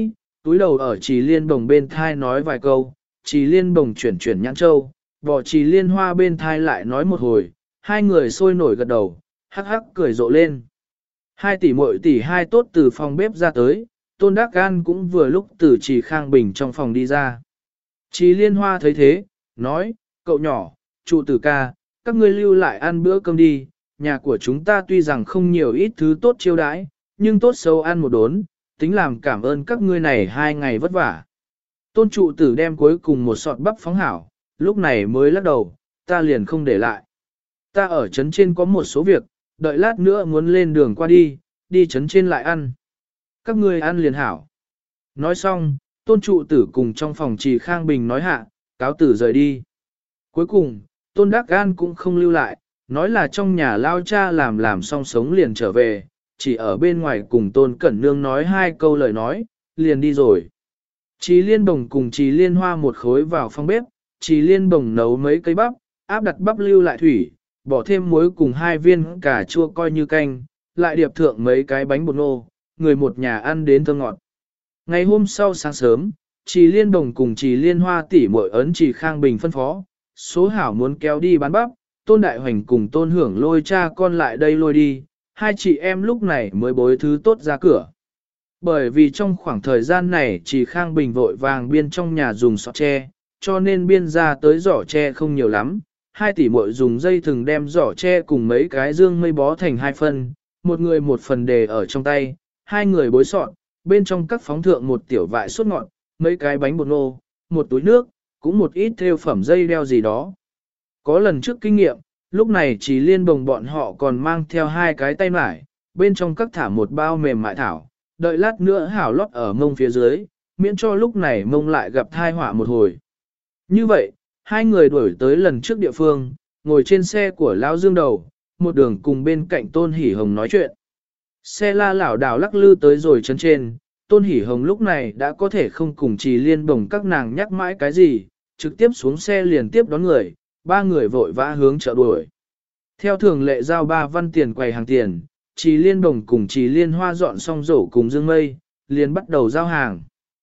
túi đầu ở Trì Liên Bồng bên thai nói vài câu, Trì Liên Bồng chuyển nhãn châu, bỏ Trì Liên Hoa bên thai lại nói một hồi, hai người sôi nổi gật đầu, hắc hắc cười rộ lên. Hai tỷ muội tỷ hai tốt từ phòng bếp ra tới, Tôn Đắc Gan cũng vừa lúc từ Trì Khang Bình trong phòng đi ra. Trì Liên Hoa thấy thế, nói, cậu nhỏ, trụ tử ca, các ngươi lưu lại ăn bữa cơm đi, nhà của chúng ta tuy rằng không nhiều ít thứ tốt chiêu đãi, nhưng tốt xấu ăn một đốn, tính làm cảm ơn các ngươi này 2 ngày vất vả. Tôn trụ tử đem cuối cùng một sọt bắp phóng hảo, lúc này mới lắc đầu, ta liền không để lại. Ta ở trấn trên có một số việc, đợi lát nữa muốn lên đường qua đi trấn trên lại ăn. Các ngươi ăn liền hảo. Nói xong, tôn trụ tử cùng trong phòng Trì Khang Bình nói hạ, cáo tử rời đi. Cuối cùng, tôn Đắc Gan cũng không lưu lại, nói là trong nhà lao cha làm xong sống liền trở về, chỉ ở bên ngoài cùng tôn Cẩn Nương nói 2 câu lời nói, liền đi rồi. Trì Liên Bồng cùng Trì Liên Hoa một khối vào phòng bếp, Trì Liên Bồng nấu mấy cây bắp, áp đặt bắp lưu lại thủy, bỏ thêm muối cùng 2 viên cà chua coi như canh, lại điệp thượng mấy cái bánh bột ngô, người một nhà ăn đến thơm ngọt. Ngày hôm sau sáng sớm, Trì Liên Bồng cùng Trì Liên Hoa tỉ muội ấn Trì Khang Bình phân phó, số hảo muốn kéo đi bán bắp, Tôn Đại Hoành cùng Tôn Hưởng lôi cha con lại đây lôi đi, hai chị em lúc này mới bối thứ tốt ra cửa. Bởi vì trong khoảng thời gian này Trì Khang Bình vội vàng biên trong nhà dùng sọt tre, cho nên biên ra tới giỏ tre không nhiều lắm. Hai tỷ muội dùng dây thừng đem giỏ tre cùng mấy cái dương mây bó thành 2 phần, một người một phần đề ở trong tay, hai người bối sọt, bên trong các phóng thượng một tiểu vại suốt ngọt, mấy cái bánh bột ngô, một túi nước, cũng một ít thêu phẩm dây đeo gì đó. Có lần trước kinh nghiệm, lúc này Trì Liên Bồng bọn họ còn mang theo 2 cái tay mải, bên trong các thả một bao mềm mại thảo, đợi lát nữa hảo lót ở mông phía dưới, miễn cho lúc này mông lại gặp thai họa một hồi. Như vậy, hai người đuổi tới lần trước địa phương, ngồi trên xe của Lão Dương đầu, một đường cùng bên cạnh Tôn Hỷ Hồng nói chuyện. Xe la lảo đảo lắc lư tới rồi chân trên, Tôn Hỷ Hồng lúc này đã có thể không cùng Trì Liên Bồng các nàng nhắc mãi cái gì, trực tiếp xuống xe liền tiếp đón người, 3 người vội vã hướng chợ đuổi. Theo thường lệ giao 3 văn tiền quầy hàng tiền, Trì Liên Bồng cùng Trì Liên Hoa dọn xong rổ cùng Dương Mây, liền bắt đầu giao hàng.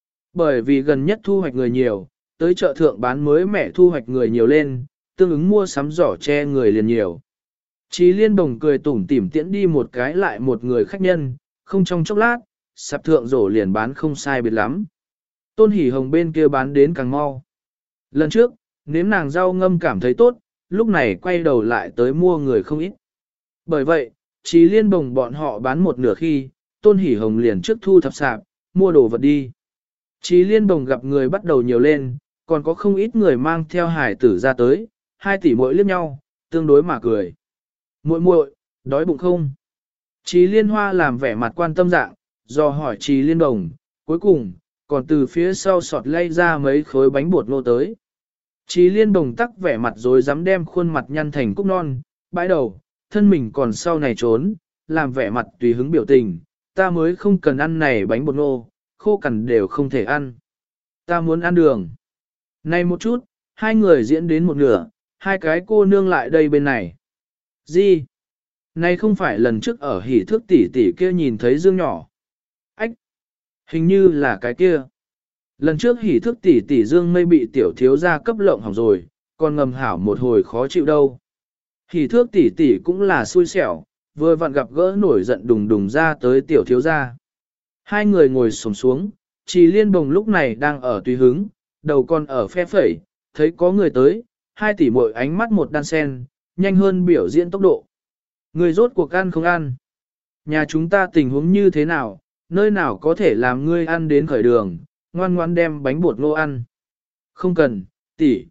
Bởi vì gần nhất thu hoạch người nhiều, tới chợ thượng bán mới mẻ thu hoạch người nhiều lên, tương ứng mua sắm giỏ che người liền nhiều. Trì Liên Bồng cười tủm tỉm tiễn đi một cái lại một người khách nhân, không trong chốc lát, sạp thượng rổ liền bán không sai biệt lắm. Tôn Hỷ Hồng bên kia bán đến càng mau. Lần trước, nếm nàng rau ngâm cảm thấy tốt, lúc này quay đầu lại tới mua người không ít. Bởi vậy, Trì Liên Bồng bọn họ bán một nửa khi, Tôn Hỷ Hồng liền trước thu thập sạp, mua đồ vật đi. Trì Liên Bồng gặp người bắt đầu nhiều lên, còn có không ít người mang theo hải tử ra tới, 2 tỷ muội liếc nhau, tương đối mà cười. Muội muội, đói bụng không? Trì Liên Hoa làm vẻ mặt quan tâm dạng, do hỏi Trì Liên Bồng, cuối cùng, còn từ phía sau sọt lay ra mấy khối bánh bột ngô tới. Trì Liên Bồng tắc vẻ mặt rồi dám đem khuôn mặt nhăn thành cúc non, bãi đầu, thân mình còn sau này trốn, làm vẻ mặt tùy hứng biểu tình, ta mới không cần ăn này bánh bột ngô, khô cằn đều không thể ăn. Ta muốn ăn đường. Này một chút, hai người diễn đến một nửa, 2 cái cô nương lại đây bên này. Gì? Này không phải lần trước ở hỉ thước tỷ tỷ kia nhìn thấy Dương nhỏ. Ách! Hình như là cái kia. Lần trước hỉ thước tỷ tỷ Dương Mây bị tiểu thiếu gia cấp lộng hỏng rồi, còn ngầm hảo một hồi khó chịu đâu. Hỉ thước tỷ tỷ cũng là xui xẻo, vừa vặn gặp gỡ nổi giận đùng đùng ra tới tiểu thiếu gia. Hai người ngồi xổm xuống, Trì Liên Bồng lúc này đang ở tùy hứng, đầu còn ở phe phẩy, thấy có người tới, 2 tỷ muội ánh mắt một đan sen, nhanh hơn biểu diễn tốc độ. Người rốt cuộc ăn không ăn? Nhà chúng ta tình huống như thế nào, nơi nào có thể làm ngươi ăn đến khởi đường, ngoan ngoan đem bánh bột ngô ăn. Không cần, tỷ.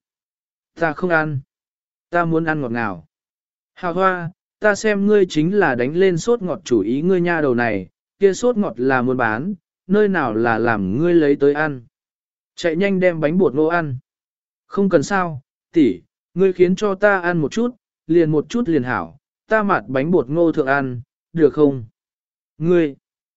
Ta không ăn. Ta muốn ăn ngọt ngào. Hào hoa, ta xem ngươi chính là đánh lên sốt ngọt chủ ý ngươi nha đầu này, kia sốt ngọt là muốn bán, nơi nào là làm ngươi lấy tới ăn. Chạy nhanh đem bánh bột ngô ăn. Không cần sao, tỷ, ngươi khiến cho ta ăn một chút liền hảo, ta mạt bánh bột ngô thượng ăn, được không? Ngươi,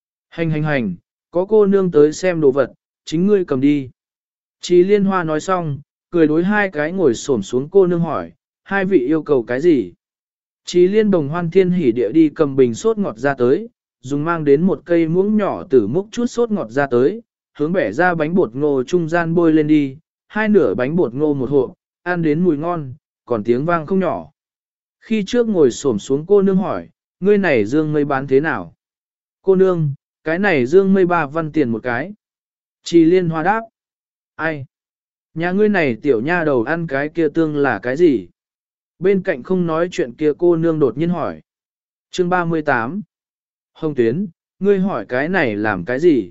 hành, có cô nương tới xem đồ vật, chính ngươi cầm đi. Trì Liên Hoa nói xong, cười đối 2 cái ngồi xổm xuống cô nương hỏi, 2 vị yêu cầu cái gì? Trì Liên Bồng hoan thiên hỉ địa đi cầm bình sốt ngọt ra tới, dùng mang đến một cây muỗng nhỏ từ múc chút sốt ngọt ra tới, hướng bẻ ra bánh bột ngô trung gian bôi lên đi, hai nửa bánh bột ngô một hộp, ăn đến mùi ngon, còn tiếng vang không nhỏ. Khi trước ngồi xổm xuống cô nương hỏi, ngươi này dương mây bán thế nào? Cô nương, cái này dương mây 3 văn tiền một cái. Trì Liên Hoa đáp. Ai? Nhà ngươi này tiểu nha đầu ăn cái kia tương là cái gì? Bên cạnh không nói chuyện kia cô nương đột nhiên hỏi. Chương 38. Hồng Tuyến, ngươi hỏi cái này làm cái gì?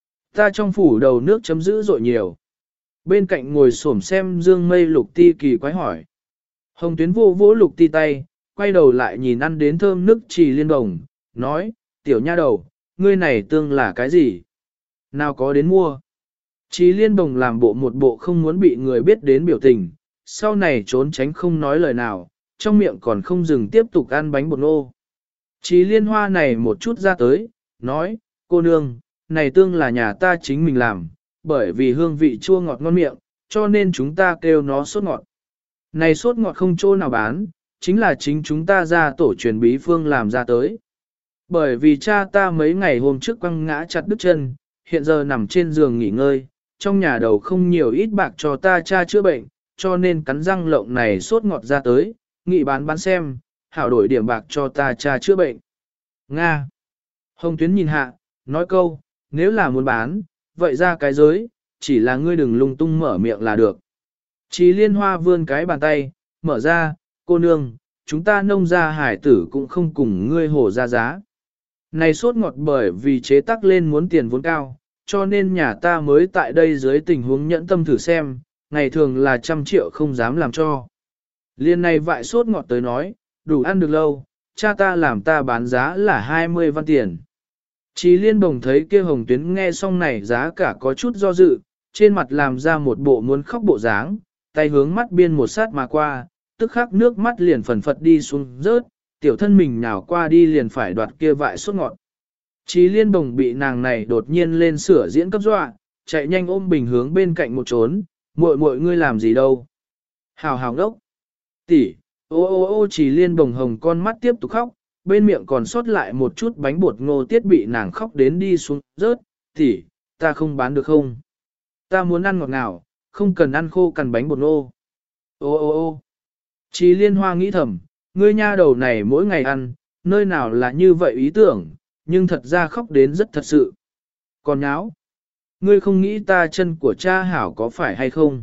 Ta trong phủ đầu nước chấm dữ dội nhiều. Bên cạnh ngồi xổm xem dương mây Lục Ti kỳ quái hỏi. Hồng Tuyến vô vỗ Lục Ti tay, quay đầu lại nhìn ăn đến thơm nước Trì Liên Đồng, nói, tiểu nha đầu, ngươi này tương là cái gì? Nào có đến mua? Trì Liên Đồng làm bộ một bộ không muốn bị người biết đến biểu tình, sau này trốn tránh không nói lời nào, trong miệng còn không dừng tiếp tục ăn bánh bột ngô. Trì Liên Hoa này một chút ra tới, nói, cô nương, này tương là nhà ta chính mình làm, bởi vì hương vị chua ngọt ngon miệng, cho nên chúng ta kêu nó sốt ngọt. Này sốt ngọt không chỗ nào bán, chính là chính chúng ta ra tổ truyền bí phương làm ra tới. Bởi vì cha ta mấy ngày hôm trước quăng ngã chặt đứt chân, hiện giờ nằm trên giường nghỉ ngơi, trong nhà đầu không nhiều ít bạc cho ta cha chữa bệnh, cho nên cắn răng lộng này sốt ngọt ra tới, nghị bán xem, hảo đổi điểm bạc cho ta cha chữa bệnh. Nga. Hồng Tuyến nhìn hạ, nói câu, nếu là muốn bán, vậy ra cái giới, chỉ là ngươi đừng lung tung mở miệng là được. Trì Liên Hoa vươn cái bàn tay, mở ra, cô nương, chúng ta nông gia hải tử cũng không cùng ngươi hổ ra giá. Này sốt ngọt bởi vì chế tác lên muốn tiền vốn cao, cho nên nhà ta mới tại đây dưới tình huống nhẫn tâm thử xem, ngày thường là 100 triệu không dám làm cho. Liên này vại sốt ngọt tới nói, đủ ăn được lâu, cha ta làm ta bán giá là 20 văn tiền. Trì Liên Đồng thấy kia Hồng Tuyến nghe xong này giá cả có chút do dự, trên mặt làm ra một bộ muốn khóc bộ dáng, tay hướng mắt biên một sát mà qua, tức khắc nước mắt liền phần phật đi xuống rớt, tiểu thân mình nhào qua đi liền phải đoạt kia vại sốt ngọt. Trì Liên Đồng bị nàng này đột nhiên lên sửa diễn cấp dọa, chạy nhanh ôm bình hướng bên cạnh một trốn, muội ngươi làm gì đâu. Hào hào ngốc. Tỷ, ô Trì Liên Đồng hồng con mắt tiếp tục khóc, bên miệng còn sót lại một chút bánh bột ngô tiết bị nàng khóc đến đi xuống rớt, tỷ, ta không bán được không? Ta muốn ăn ngọt ngào, không cần ăn khô cằn bánh bột ngô. Ô. Trì Liên Hoa nghĩ thầm, ngươi nha đầu này mỗi ngày ăn, nơi nào là như vậy ý tưởng, nhưng thật ra khóc đến rất thật sự. Còn nháo, ngươi không nghĩ ta chân của cha hảo có phải hay không?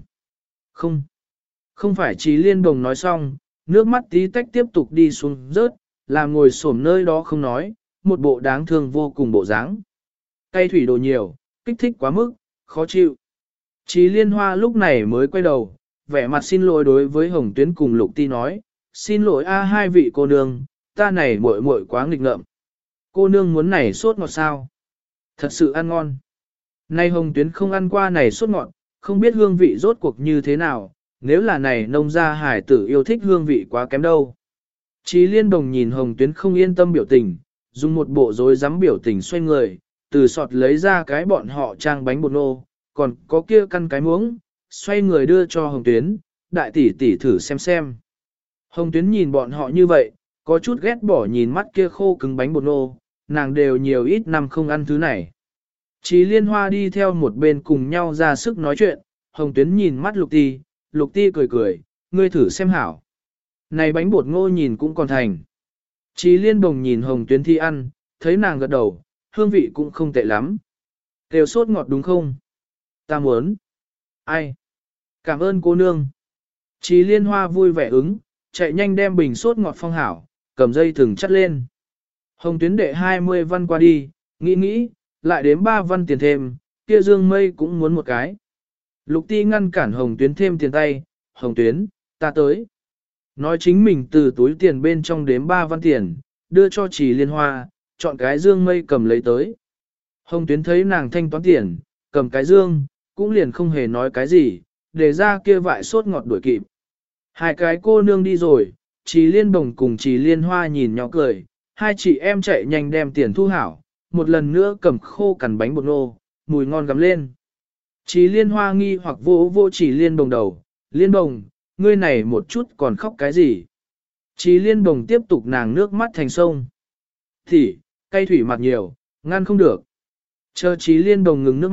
Không phải. Trì Liên Đồng nói xong, nước mắt tí tách tiếp tục đi xuống rớt, làm ngồi xổm nơi đó không nói, một bộ đáng thương vô cùng bộ dáng. Cay thủy đồ nhiều, kích thích quá mức, khó chịu. Trì Liên Hoa lúc này mới quay đầu, vẻ mặt xin lỗi đối với Hồng Tuyến cùng Lục Ti nói, xin lỗi hai vị cô nương, ta này muội quá nghịch ngợm. Cô nương muốn này sốt ngọt sao? Thật sự ăn ngon. Nay Hồng Tuyến không ăn qua này sốt ngọt, không biết hương vị rốt cuộc như thế nào, nếu là này nông gia hải tử yêu thích hương vị quá kém đâu. Trì Liên Đồng nhìn Hồng Tuyến không yên tâm biểu tình, dùng một bộ rối rắm biểu tình xoay người, từ sọt lấy ra cái bọn họ trang bánh bột nô, còn có kia căn cái muỗng, xoay người đưa cho Hồng Tuyến, đại tỷ tỷ thử xem. Hồng Tuyến nhìn bọn họ như vậy, có chút ghét bỏ nhìn mắt kia khô cứng bánh bột nô, nàng đều nhiều ít năm không ăn thứ này. Trì Liên Hoa đi theo một bên cùng nhau ra sức nói chuyện, Hồng Tuyến nhìn mắt Lục Ti cười, ngươi thử xem hảo. Này bánh bột ngô nhìn cũng còn thành. Trì Liên Đồng nhìn Hồng Tuyến thi ăn, thấy nàng gật đầu, hương vị cũng không tệ lắm. Đều sốt ngọt đúng không? Ta muốn. Ai? Cảm ơn cô nương. Trì Liên Hoa vui vẻ ứng, chạy nhanh đem bình sốt ngọt phong hảo, cầm dây thừng chắt lên. Hồng Tuyến đệ 20 văn qua đi, nghĩ, lại đếm 3 văn tiền thêm, kia Dương Mây cũng muốn một cái. Lục Ti ngăn cản Hồng Tuyến thêm tiền tay, Hồng Tuyến, ta tới. Nói chính mình từ túi tiền bên trong đếm 3 văn tiền, đưa cho Trì Liên Hoa, chọn cái Dương Mây cầm lấy tới. Hồng Tuyến thấy nàng thanh toán tiền, cầm cái dương, cũng liền không hề nói cái gì, để ra kia vại sốt ngọt đuổi kịp. Hai cái cô nương đi rồi, Trì Liên Đồng cùng Trì Liên Hoa nhìn nhỏ cười, hai chị em chạy nhanh đem tiền thu hảo, một lần nữa cầm khô cằn bánh bột ngô, mùi ngon gắm lên. Trì Liên Hoa nghi hoặc vô Trì Liên Đồng đầu, Liên Đồng, ngươi này một chút còn khóc cái gì? Trì Liên Đồng tiếp tục nàng nước mắt thành sông. Thì, cay thủy mặt nhiều, ngăn không được. Chờ Trì Liên Đồng ngừng nước mắt,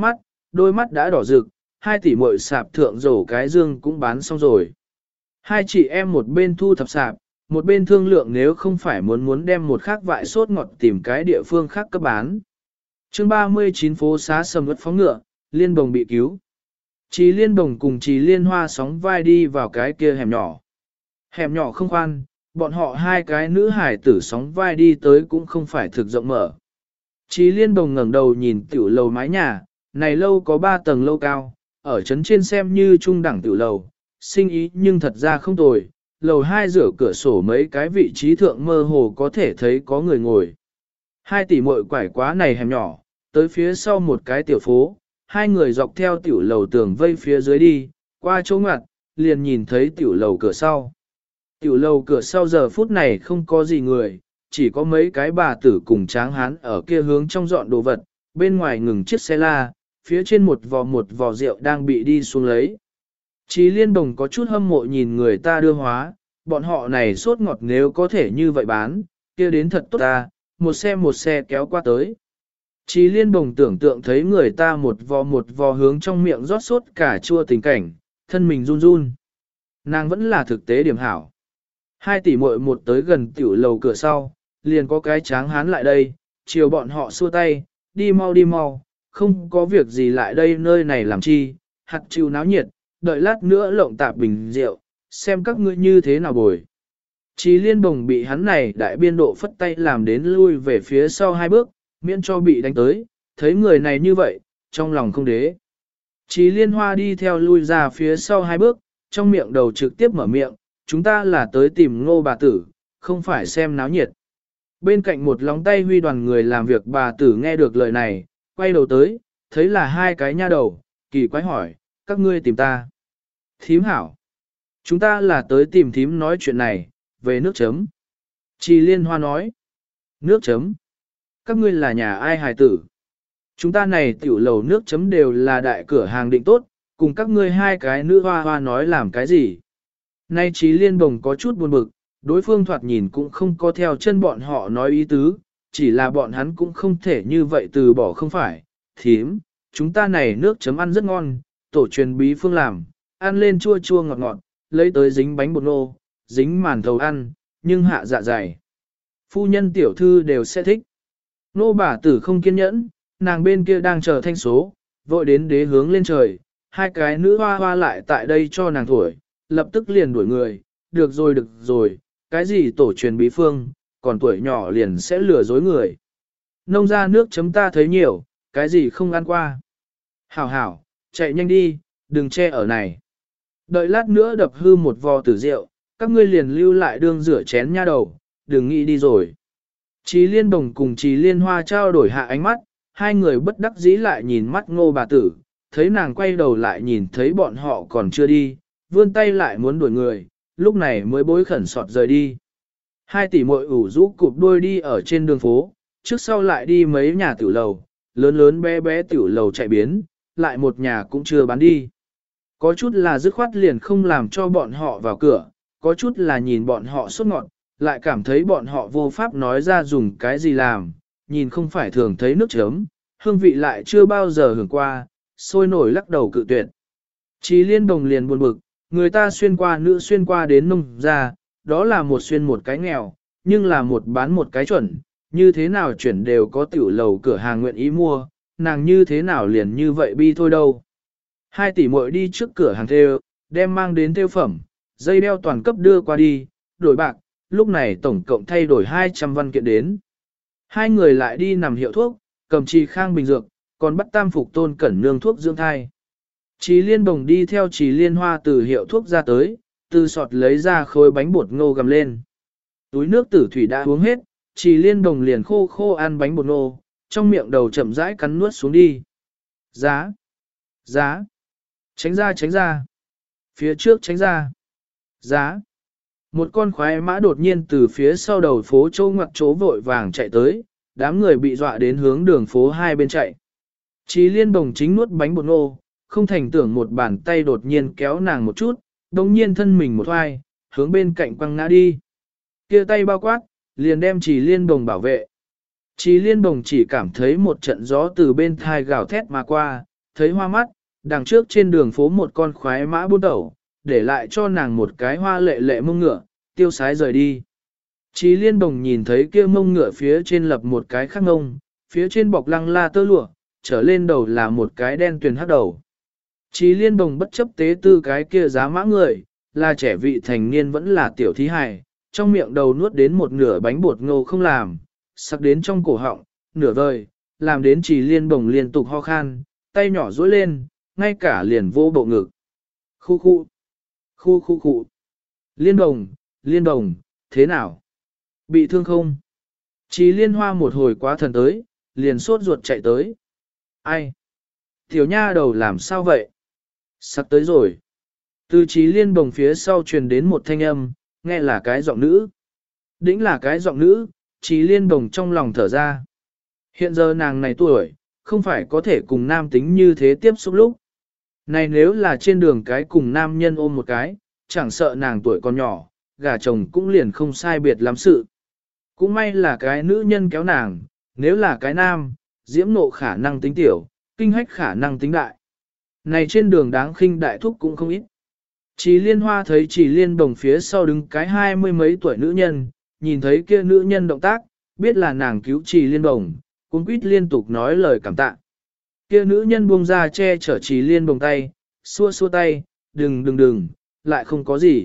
đôi mắt đã đỏ rực, 2 tỷ muội sạp thượng rổ cái dương cũng bán xong rồi. Hai chị em một bên thu thập sạp, một bên thương lượng nếu không phải muốn đem một khác vại sốt ngọt tìm cái địa phương khác cấp bán. Chương 39 phố xá sầm uất phóng ngựa, Liên Bồng bị cứu. Chí Liên Bồng cùng Chí Liên Hoa sóng vai đi vào cái kia hẻm nhỏ. Hẻm nhỏ không khoan, bọn họ 2 cái nữ hải tử sóng vai đi tới cũng không phải thực rộng mở. Chí Liên Bồng ngẩng đầu nhìn tiểu lầu mái nhà, này lâu có 3 tầng lâu cao, ở trấn trên xem như trung đẳng tiểu lầu, sinh ý nhưng thật ra không tồi. Lầu 2 rửa cửa sổ mấy cái vị trí thượng mơ hồ có thể thấy có người ngồi. 2 tỷ muội quải quá này hẻm nhỏ, tới phía sau một cái tiểu phố, 2 người dọc theo tiểu lầu tường vây phía dưới đi, qua chỗ ngoặt, liền nhìn thấy tiểu lầu cửa sau. Tiểu lầu cửa sau giờ phút này không có gì người, chỉ có mấy cái bà tử cùng tráng hán ở kia hướng trong dọn đồ vật, bên ngoài ngừng chiếc xe la, phía trên một vò rượu đang bị đi xuống lấy. Chí Liên Bồng có chút hâm mộ nhìn người ta đưa hóa, bọn họ này sốt ngọt nếu có thể như vậy bán, kia đến thật tốt ta, một xe kéo qua tới. Chí Liên Bồng tưởng tượng thấy người ta một vò hướng trong miệng rót sốt cả chua tình cảnh, thân mình run run. Nàng vẫn là thực tế điểm hảo. 2 tỷ muội một tới gần tiểu lầu cửa sau, liền có cái tráng hán lại đây, chiều bọn họ xua tay, đi mau, không có việc gì lại đây nơi này làm chi, hạt chịu náo nhiệt, đợi lát nữa lộng tạp bình rượu, xem các ngươi như thế nào bồi. Chí Liên Bồng bị hắn này đại biên độ phất tay làm đến lui về phía sau 2 bước, miễn cho bị đánh tới, thấy người này như vậy, trong lòng không đế. Chí Liên Hoa đi theo lui ra phía sau 2 bước, trong miệng đầu trực tiếp mở miệng, chúng ta là tới tìm Ngô bà tử, không phải xem náo nhiệt. Bên cạnh một lóng tay huy đoàn người làm việc bà tử nghe được lời này, quay đầu tới, thấy là 2 cái nha đầu, kỳ quái hỏi, các ngươi tìm ta. Thím hảo. Chúng ta là tới tìm thím nói chuyện này, về nước chấm. Chí Liên Hoa nói. Nước chấm. Các ngươi là nhà ai hài tử? Chúng ta này tiểu lầu nước chấm đều là đại cửa hàng định tốt, cùng các ngươi 2 cái nữ hoa hoa nói làm cái gì? Nay Chí Liên Bồng có chút buồn bực, đối phương thoạt nhìn cũng không có theo chân bọn họ nói ý tứ, chỉ là bọn hắn cũng không thể như vậy từ bỏ không phải. Thím, chúng ta này nước chấm ăn rất ngon, tổ truyền bí phương làm, ăn lên chua chua ngọt ngọt, lấy tới dính bánh bột nô, dính màn thầu ăn, nhưng hạ dạ dày. Phu nhân tiểu thư đều sẽ thích. Nô bà tử không kiên nhẫn, nàng bên kia đang chờ thanh số, vội đến đế hướng lên trời, 2 cái nữ hoa hoa lại tại đây cho nàng thổi, lập tức liền đuổi người, được rồi, cái gì tổ truyền bí phương, còn tuổi nhỏ liền sẽ lừa dối người. Nông ra nước chấm ta thấy nhiều, cái gì không ăn qua. Hảo, chạy nhanh đi, đừng che ở này. Đợi lát nữa đập hư một vò tử rượu, các ngươi liền lưu lại đương rửa chén nha đầu, đừng nghĩ đi rồi. Chí Liên Bồng cùng Chí Liên Hoa trao đổi hạ ánh mắt, 2 người bất đắc dĩ lại nhìn mắt Ngô bà tử, thấy nàng quay đầu lại nhìn thấy bọn họ còn chưa đi, vươn tay lại muốn đuổi người, lúc này mới bối khẩn sọt rời đi. 2 tỷ muội ủ rũ cụp đuôi đi ở trên đường phố, trước sau lại đi mấy nhà tiểu lầu, lớn bé tiểu lầu chạy biến, lại một nhà cũng chưa bán đi. Có chút là dứt khoát liền không làm cho bọn họ vào cửa, có chút là nhìn bọn họ sốt ngọt, lại cảm thấy bọn họ vô pháp nói ra dùng cái gì làm, nhìn không phải thường thấy nước chấm, hương vị lại chưa bao giờ hưởng qua, sôi nổi lắc đầu cự tuyệt. Chí Liên Bồng liền buồn bực, người ta xuyên qua nữ xuyên qua đến nông ra, đó là một xuyên một cái nghèo, nhưng là một bán một cái chuẩn, như thế nào chuyển đều có tiểu lầu cửa hàng nguyện ý mua, nàng như thế nào liền như vậy bi thôi đâu. 2 tỷ muội đi trước cửa hàng thêu, đem mang đến thêu phẩm, dây đeo toàn cấp đưa qua đi, đổi bạc, lúc này tổng cộng thay đổi 200 văn kiện đến. 2 người lại đi nằm hiệu thuốc, cầm Trì Khang bình dược, còn bắt Tam Phục Tôn Cẩn nương thuốc dưỡng thai. Chí Liên Bồng đi theo Chí Liên Hoa từ hiệu thuốc ra tới, từ sọt lấy ra khối bánh bột ngô gầm lên. Túi nước tử thủy đã uống hết, Chí Liên Bồng liền khô ăn bánh bột ngô, trong miệng đầu chậm rãi cắn nuốt xuống đi. Giá! Tránh ra! Phía trước tránh ra! Giá! Một con khoái mã đột nhiên từ phía sau đầu phố châu ngoặc chỗ vội vàng chạy tới, đám người bị dọa đến hướng đường phố 2 bên chạy. Chí Liên Bồng chính nuốt bánh bột ngô, không thành tưởng một bàn tay đột nhiên kéo nàng một chút, đồng nhiên thân mình một hoài, hướng bên cạnh quăng ngã đi. Kia tay bao quát, liền đem Chí Liên Bồng bảo vệ. Chí Liên Bồng chỉ cảm thấy một trận gió từ bên thai gào thét mà qua, thấy hoa mắt, đằng trước trên đường phố một con khoái mã buôn tẩu, để lại cho nàng một cái hoa lệ lệ mông ngựa, tiêu sái rời đi. Chí Liên Đồng nhìn thấy kia mông ngựa phía trên lập một cái khắc ngông, phía trên bọc lăng la tơ lụa, trở lên đầu là một cái đen tuyền hắc đầu. Chí Liên Đồng bất chấp tế tư cái kia giá mã người, là trẻ vị thành niên vẫn là tiểu thí hài, trong miệng đầu nuốt đến một nửa bánh bột ngô không làm, sắc đến trong cổ họng, nửa vời, làm đến Chí Liên Đồng liên tục ho khan, tay nhỏ duỗi lên, ngay cả liền vô bộ ngực. Khu khu, khu khu khu. Liên Đồng, thế nào? Bị thương không? Chí Liên Hoa một hồi quá thần tới, liền sốt ruột chạy tới. Ai? Tiểu nha đầu làm sao vậy? Sắp tới rồi. Từ Chí Liên Bồng phía sau truyền đến một thanh âm, nghe là cái giọng nữ. Đĩnh là cái giọng nữ, Chí Liên Bồng trong lòng thở ra. Hiện giờ nàng này tuổi, không phải có thể cùng nam tính như thế tiếp xúc lúc. Này nếu là trên đường cái cùng nam nhân ôm một cái, chẳng sợ nàng tuổi còn nhỏ, gả chồng cũng liền không sai biệt lắm sự. Cũng may là cái nữ nhân kéo nàng, nếu là cái nam, diễm nộ khả năng tính tiểu, kinh hách khả năng tính đại. Này trên đường đáng khinh đại thúc cũng không ít. Chí Liên Hoa thấy Chí Liên Đồng phía sau đứng cái 20 mấy tuổi nữ nhân, nhìn thấy kia nữ nhân động tác, biết là nàng cứu Chí Liên Đồng, cũng quýt liên tục nói lời cảm tạ. Kia nữ nhân buông ra che chở Chí Liên Đồng tay, xua xua tay, đừng, lại không có gì.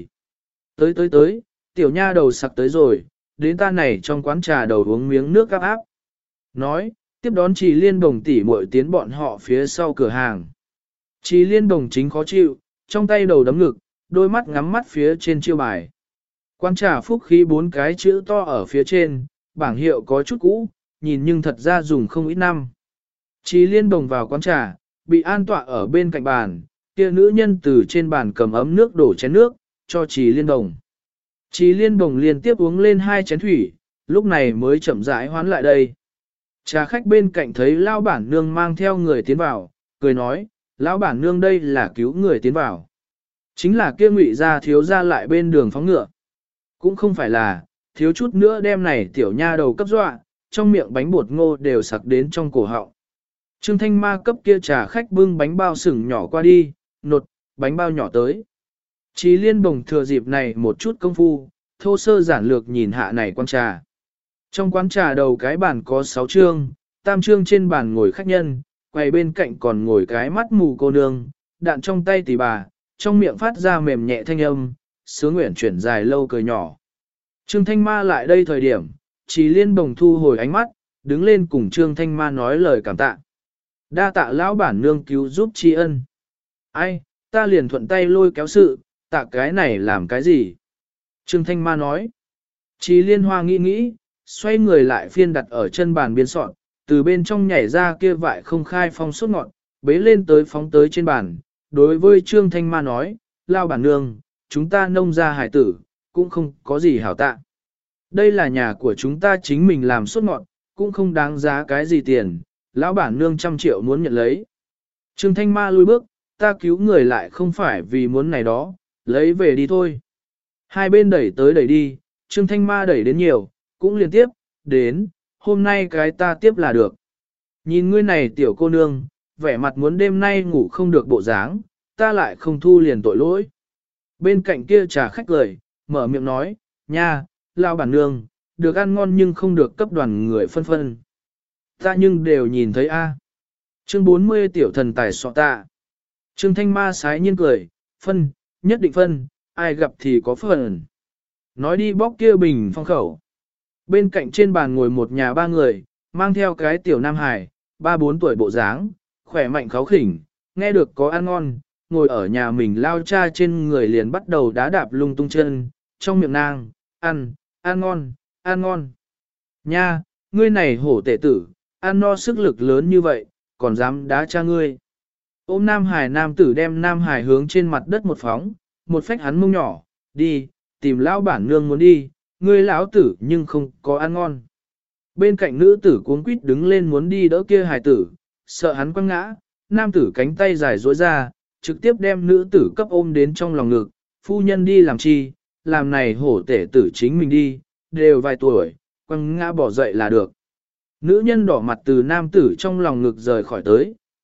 Tới, tiểu nha đầu sặc tới rồi, đến ta này trong quán trà đầu uống miếng nước áp áp. Nói, tiếp đón Chí Liên Đồng tỉ muội tiến bọn họ phía sau cửa hàng. Chí Liên Đồng chính khó chịu, trong tay đầu đấm ngực, đôi mắt ngắm mắt phía trên chiêu bài. Quán trà Phúc Khí 4 cái chữ to ở phía trên, bảng hiệu có chút cũ, nhìn nhưng thật ra dùng không ít năm. Chí Liên Đồng vào quán trà, bị an tọa ở bên cạnh bàn, kia nữ nhân từ trên bàn cầm ấm nước đổ chén nước, cho Chí Liên Đồng. Chí Liên Đồng liên tiếp uống lên 2 chén thủy, lúc này mới chậm rãi hoán lại đây. Trà khách bên cạnh thấy lão bản nương mang theo người tiến vào, cười nói, lão bản nương đây là cứu người tiến vào. Chính là kia Ngụy gia thiếu gia lại bên đường phóng ngựa. Cũng không phải là, thiếu chút nữa đem này tiểu nha đầu cấp dọa, trong miệng bánh bột ngô đều sặc đến trong cổ họng. Trương Thanh Ma cấp kia trà khách bưng bánh bao sừng nhỏ qua đi, nột, bánh bao nhỏ tới. Chí Liên Bồng thừa dịp này một chút công phu, thô sơ giản lược nhìn hạ này quán trà. Trong quán trà đầu cái bàn có 6 chương, tam chương trên bàn ngồi khách nhân, quầy bên cạnh còn ngồi cái mắt mù cô nương, đạn trong tay tỷ bà, trong miệng phát ra mềm nhẹ thanh âm, sướng nguyện chuyển dài lâu cười nhỏ. Trương Thanh Ma lại đây thời điểm, Chí Liên Bồng thu hồi ánh mắt, đứng lên cùng Trương Thanh Ma nói lời cảm tạ. Đa tạ lão bản nương cứu giúp tri ân. Ai, ta liền thuận tay lôi kéo sự, tạ cái này làm cái gì? Trương Thanh Ma nói. Chí Liên Hoa nghĩ, xoay người lại phiên đặt ở chân bàn biên soạn, từ bên trong nhảy ra kia vại không khai phong sốt ngọn, bế lên tới phóng tới trên bàn. Đối với Trương Thanh Ma nói, lao bản nương, chúng ta nông gia hải tử, cũng không có gì hảo tạ. Đây là nhà của chúng ta chính mình làm sốt ngọn, cũng không đáng giá cái gì tiền, lão bản nương 100 triệu muốn nhận lấy. Trương Thanh Ma lùi bước, ta cứu người lại không phải vì muốn này đó, lấy về đi thôi. Hai bên đẩy tới đẩy đi, Trương Thanh Ma đẩy đến nhiều, cũng liên tiếp, đến, hôm nay cái ta tiếp là được. Nhìn ngươi này tiểu cô nương, vẻ mặt muốn đêm nay ngủ không được bộ dáng, ta lại không thu liền tội lỗi. Bên cạnh kia trà khách lời, mở miệng nói, nha, lao bản nương, được ăn ngon nhưng không được cấp đoàn người phân phân. Ta nhưng đều nhìn thấy a. Chương 40 tiểu thần tài sọ tạ. Trương Thanh Ma sái nhiên cười, phân, nhất định phân, ai gặp thì có phần. Nói đi bóc kia bình phong khẩu. Bên cạnh trên bàn ngồi một nhà 3 người, mang theo cái tiểu nam hải, 3-4 tuổi bộ dáng, khỏe mạnh kháu khỉnh, nghe được có ăn ngon, ngồi ở nhà mình lao cha trên người liền bắt đầu đá đạp lung tung chân, trong miệng nang, ăn ngon, ăn ngon. Nha, ngươi này hổ tể tử, ăn no sức lực lớn như vậy, còn dám đá cha ngươi. Ôm nam tử đem nam hải hướng trên mặt đất một phóng, một phách hắn mông nhỏ, đi, tìm lão bản nương muốn đi, ngươi lão tử nhưng không có ăn ngon. Bên cạnh nữ tử cuống quýt đứng lên muốn đi đỡ kia hài tử, sợ hắn quăng ngã, nam tử cánh tay dài duỗi ra, trực tiếp đem nữ tử cấp ôm đến trong lòng ngực, phu nhân đi làm chi, làm này hổ tể tử chính mình đi, đều vài tuổi, quăng ngã bỏ dậy là được. Nữ nhân đỏ mặt từ nam tử trong lòng ngực rời khỏi tới,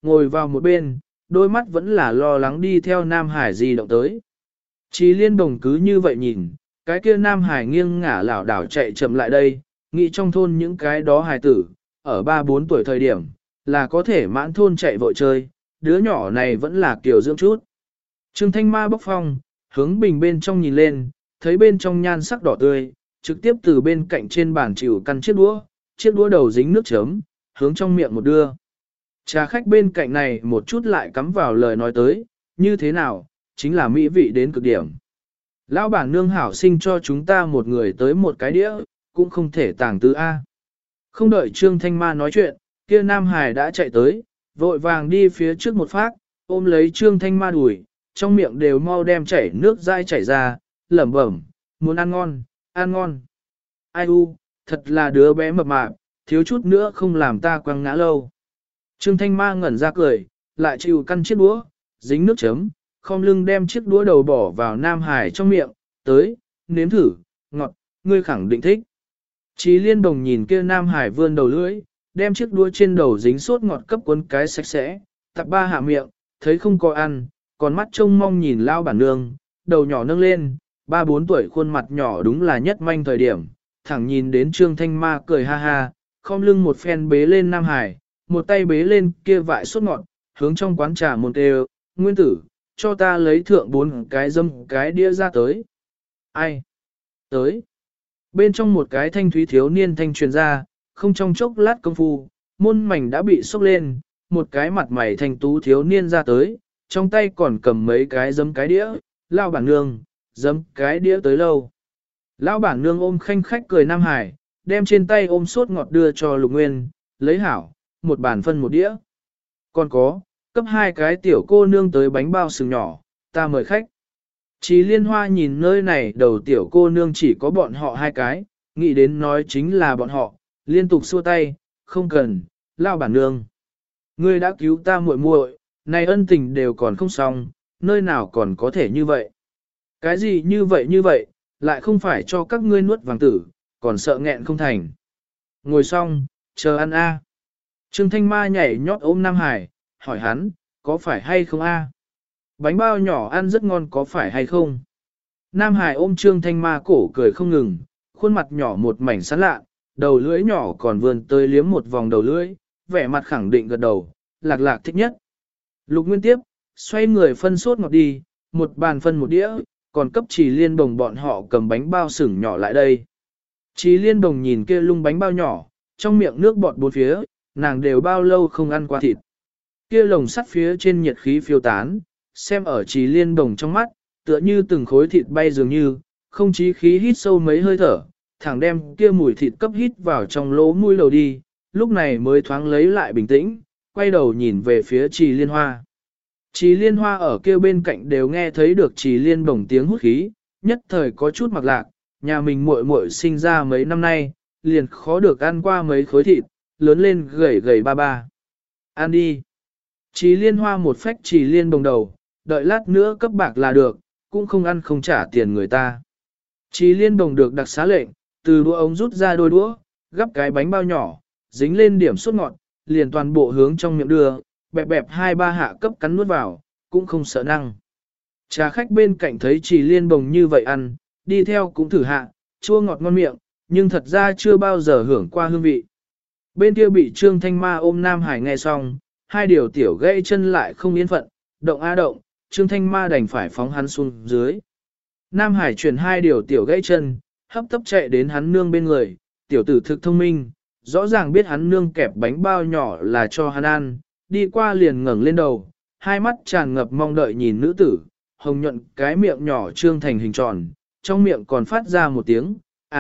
ngồi vào một bên, đôi mắt vẫn là lo lắng đi theo Nam Hải di động tới. Chí Liên Đồng cứ như vậy nhìn, cái kia Nam Hải nghiêng ngả lảo đảo chạy chậm lại đây, nghĩ trong thôn những cái đó hài tử, ở 3-4 tuổi thời điểm, là có thể mãn thôn chạy vội chơi, đứa nhỏ này vẫn là kiểu dưỡng chút. Trương Thanh Ma bốc phong, hướng bình bên trong nhìn lên, thấy bên trong nhan sắc đỏ tươi, trực tiếp từ bên cạnh trên bàn chịu căn chiếc đũa đầu dính nước chấm, hướng trong miệng một đưa. Trà khách bên cạnh này một chút lại cắm vào lời nói tới, như thế nào, chính là mỹ vị đến cực điểm. Lão bản nương hảo sinh cho chúng ta một người tới một cái đĩa, cũng không thể tàng tư A. Không đợi Trương Thanh Ma nói chuyện, kia Nam Hải đã chạy tới, vội vàng đi phía trước một phát, ôm lấy Trương Thanh Ma đùi, trong miệng đều mau đem chảy nước dai chảy ra, lẩm bẩm, muốn ăn ngon, ăn ngon. Ai u, thật là đứa bé mập mạp, thiếu chút nữa không làm ta quăng ngã lâu. Trương Thanh Ma ngẩn ra cười, lại chịu căn chiếc đũa, dính nước chấm, khom lưng đem chiếc đũa đầu bỏ vào Nam Hải trong miệng, tới, nếm thử, ngọt, ngươi khẳng định thích. Chí Liên Đồng nhìn kia Nam Hải vươn đầu lưỡi, đem chiếc đũa trên đầu dính sốt ngọt cấp cuốn cái sạch sẽ, tập ba hạ miệng, thấy không có ăn, còn mắt trông mong nhìn lao bản nương, đầu nhỏ nâng lên, 3-4 tuổi khuôn mặt nhỏ đúng là nhất manh thời điểm, thẳng nhìn đến Trương Thanh Ma cười ha ha, khom lưng một phen bế lên Nam Hải, một tay bế lên kia vại sốt ngọt, hướng trong quán trà một đều, nguyên tử, cho ta lấy thượng 4 cái dâm cái đĩa ra tới. Ai? Tới. Bên trong một cái thanh thúy thiếu niên thanh truyền ra, không trong chốc lát công phu, môn mảnh đã bị sốc lên, một cái mặt mày thanh tú thiếu niên ra tới, trong tay còn cầm mấy cái dấm cái đĩa, lao bản nương, dấm cái đĩa tới lâu. Lão bản nương ôm khanh khách cười Nam Hải, đem trên tay ôm sốt ngọt đưa cho Lục Nguyên, lấy hảo, một bàn phân một đĩa. Còn có, cấp 2 cái tiểu cô nương tới bánh bao sừng nhỏ, ta mời khách. Chí Liên Hoa nhìn nơi này đầu tiểu cô nương chỉ có bọn họ 2 cái, nghĩ đến nói chính là bọn họ, liên tục xua tay, không cần, lao bản nương. Ngươi đã cứu ta muội muội, này ân tình đều còn không xong, nơi nào còn có thể như vậy. Cái gì như vậy, lại không phải cho các ngươi nuốt vàng tử, còn sợ nghẹn không thành. Ngồi xong, chờ ăn a. Trương Thanh Ma nhảy nhót ôm Nam Hải, hỏi hắn, có phải hay không a? Bánh bao nhỏ ăn rất ngon có phải hay không? Nam Hải ôm Trương Thanh Ma cổ cười không ngừng, khuôn mặt nhỏ một mảnh sán lạ, đầu lưỡi nhỏ còn vươn tới liếm một vòng đầu lưỡi, vẻ mặt khẳng định gật đầu, lạc lạc thích nhất. Lục Nguyên tiếp, xoay người phân sốt ngọt đi, một bàn phân một đĩa, còn cấp Trì Liên Đồng bọn họ cầm bánh bao sừng nhỏ lại đây. Trì Liên Đồng nhìn kia lung bánh bao nhỏ, trong miệng nước bọt bốn phía, nàng đều bao lâu không ăn qua thịt. Kia lồng sắt phía trên nhiệt khí phiêu tán, xem ở Trì Liên Đồng trong mắt, tựa như từng khối thịt bay dường như, không chí khí hít sâu mấy hơi thở, thẳng đem kia mùi thịt cấp hít vào trong lỗ mũi đầu đi, lúc này mới thoáng lấy lại bình tĩnh, quay đầu nhìn về phía Trì Liên Hoa. Trì Liên Hoa ở kia bên cạnh đều nghe thấy được Trì Liên Bồng tiếng hút khí, nhất thời có chút mặc lạc, nhà mình muội muội sinh ra mấy năm nay, liền khó được ăn qua mấy khối thịt, lớn lên gầy gầy ba ba. Ăn đi. Trì Liên Hoa một phách Trì Liên Bồng đầu, đợi lát nữa cấp bạc là được, cũng không ăn không trả tiền người ta. Trì Liên Bồng được đặc xá lệnh, từ đũa ống rút ra đôi đũa, gắp cái bánh bao nhỏ, dính lên điểm sốt ngọt, liền toàn bộ hướng trong miệng đưa, bẹp bẹp 2-3 hạ cấp cắn nuốt vào, cũng không sợ năng. Trà khách bên cạnh thấy Trì Liên Bồng như vậy ăn, đi theo cũng thử hạ, chua ngọt ngon miệng, nhưng thật ra chưa bao giờ hưởng qua hương vị. Bên kia bị Trương Thanh Ma ôm Nam Hải nghe xong, 2 điều tiểu gãy chân lại không yên phận, động a động, Trương Thanh Ma đành phải phóng hắn xuống dưới. Nam Hải chuyển 2 điều tiểu gãy chân, hấp tấp chạy đến hắn nương bên người, tiểu tử thực thông minh, rõ ràng biết hắn nương kẹp bánh bao nhỏ là cho hắn ăn, đi qua liền ngẩng lên đầu, hai mắt tràn ngập mong đợi nhìn nữ tử, hồng nhuận cái miệng nhỏ trương thành hình tròn, trong miệng còn phát ra một tiếng,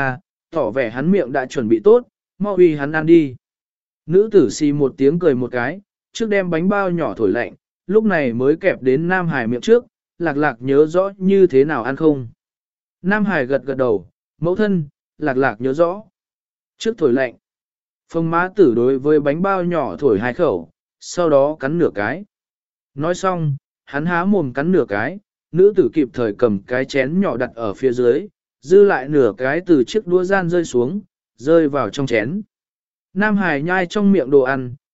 tỏ vẻ hắn miệng đã chuẩn bị tốt, mau uy hắn ăn đi. Nữ tử xì một tiếng cười một cái, trước đem bánh bao nhỏ thổi lạnh, lúc này mới kẹp đến Nam Hải miệng trước, lạc lạc nhớ rõ như thế nào ăn không. Nam Hải gật gật đầu, mẫu thân, lạc lạc nhớ rõ. Trước thổi lạnh, Phong má tử đối với bánh bao nhỏ thổi 2 khẩu, sau đó cắn nửa cái. Nói xong, hắn há mồm cắn nửa cái, nữ tử kịp thời cầm cái chén nhỏ đặt ở phía dưới, dư lại nửa cái từ chiếc đũa gian rơi xuống, rơi vào trong chén. Nam Hải nhai trong miệng đồ ăn,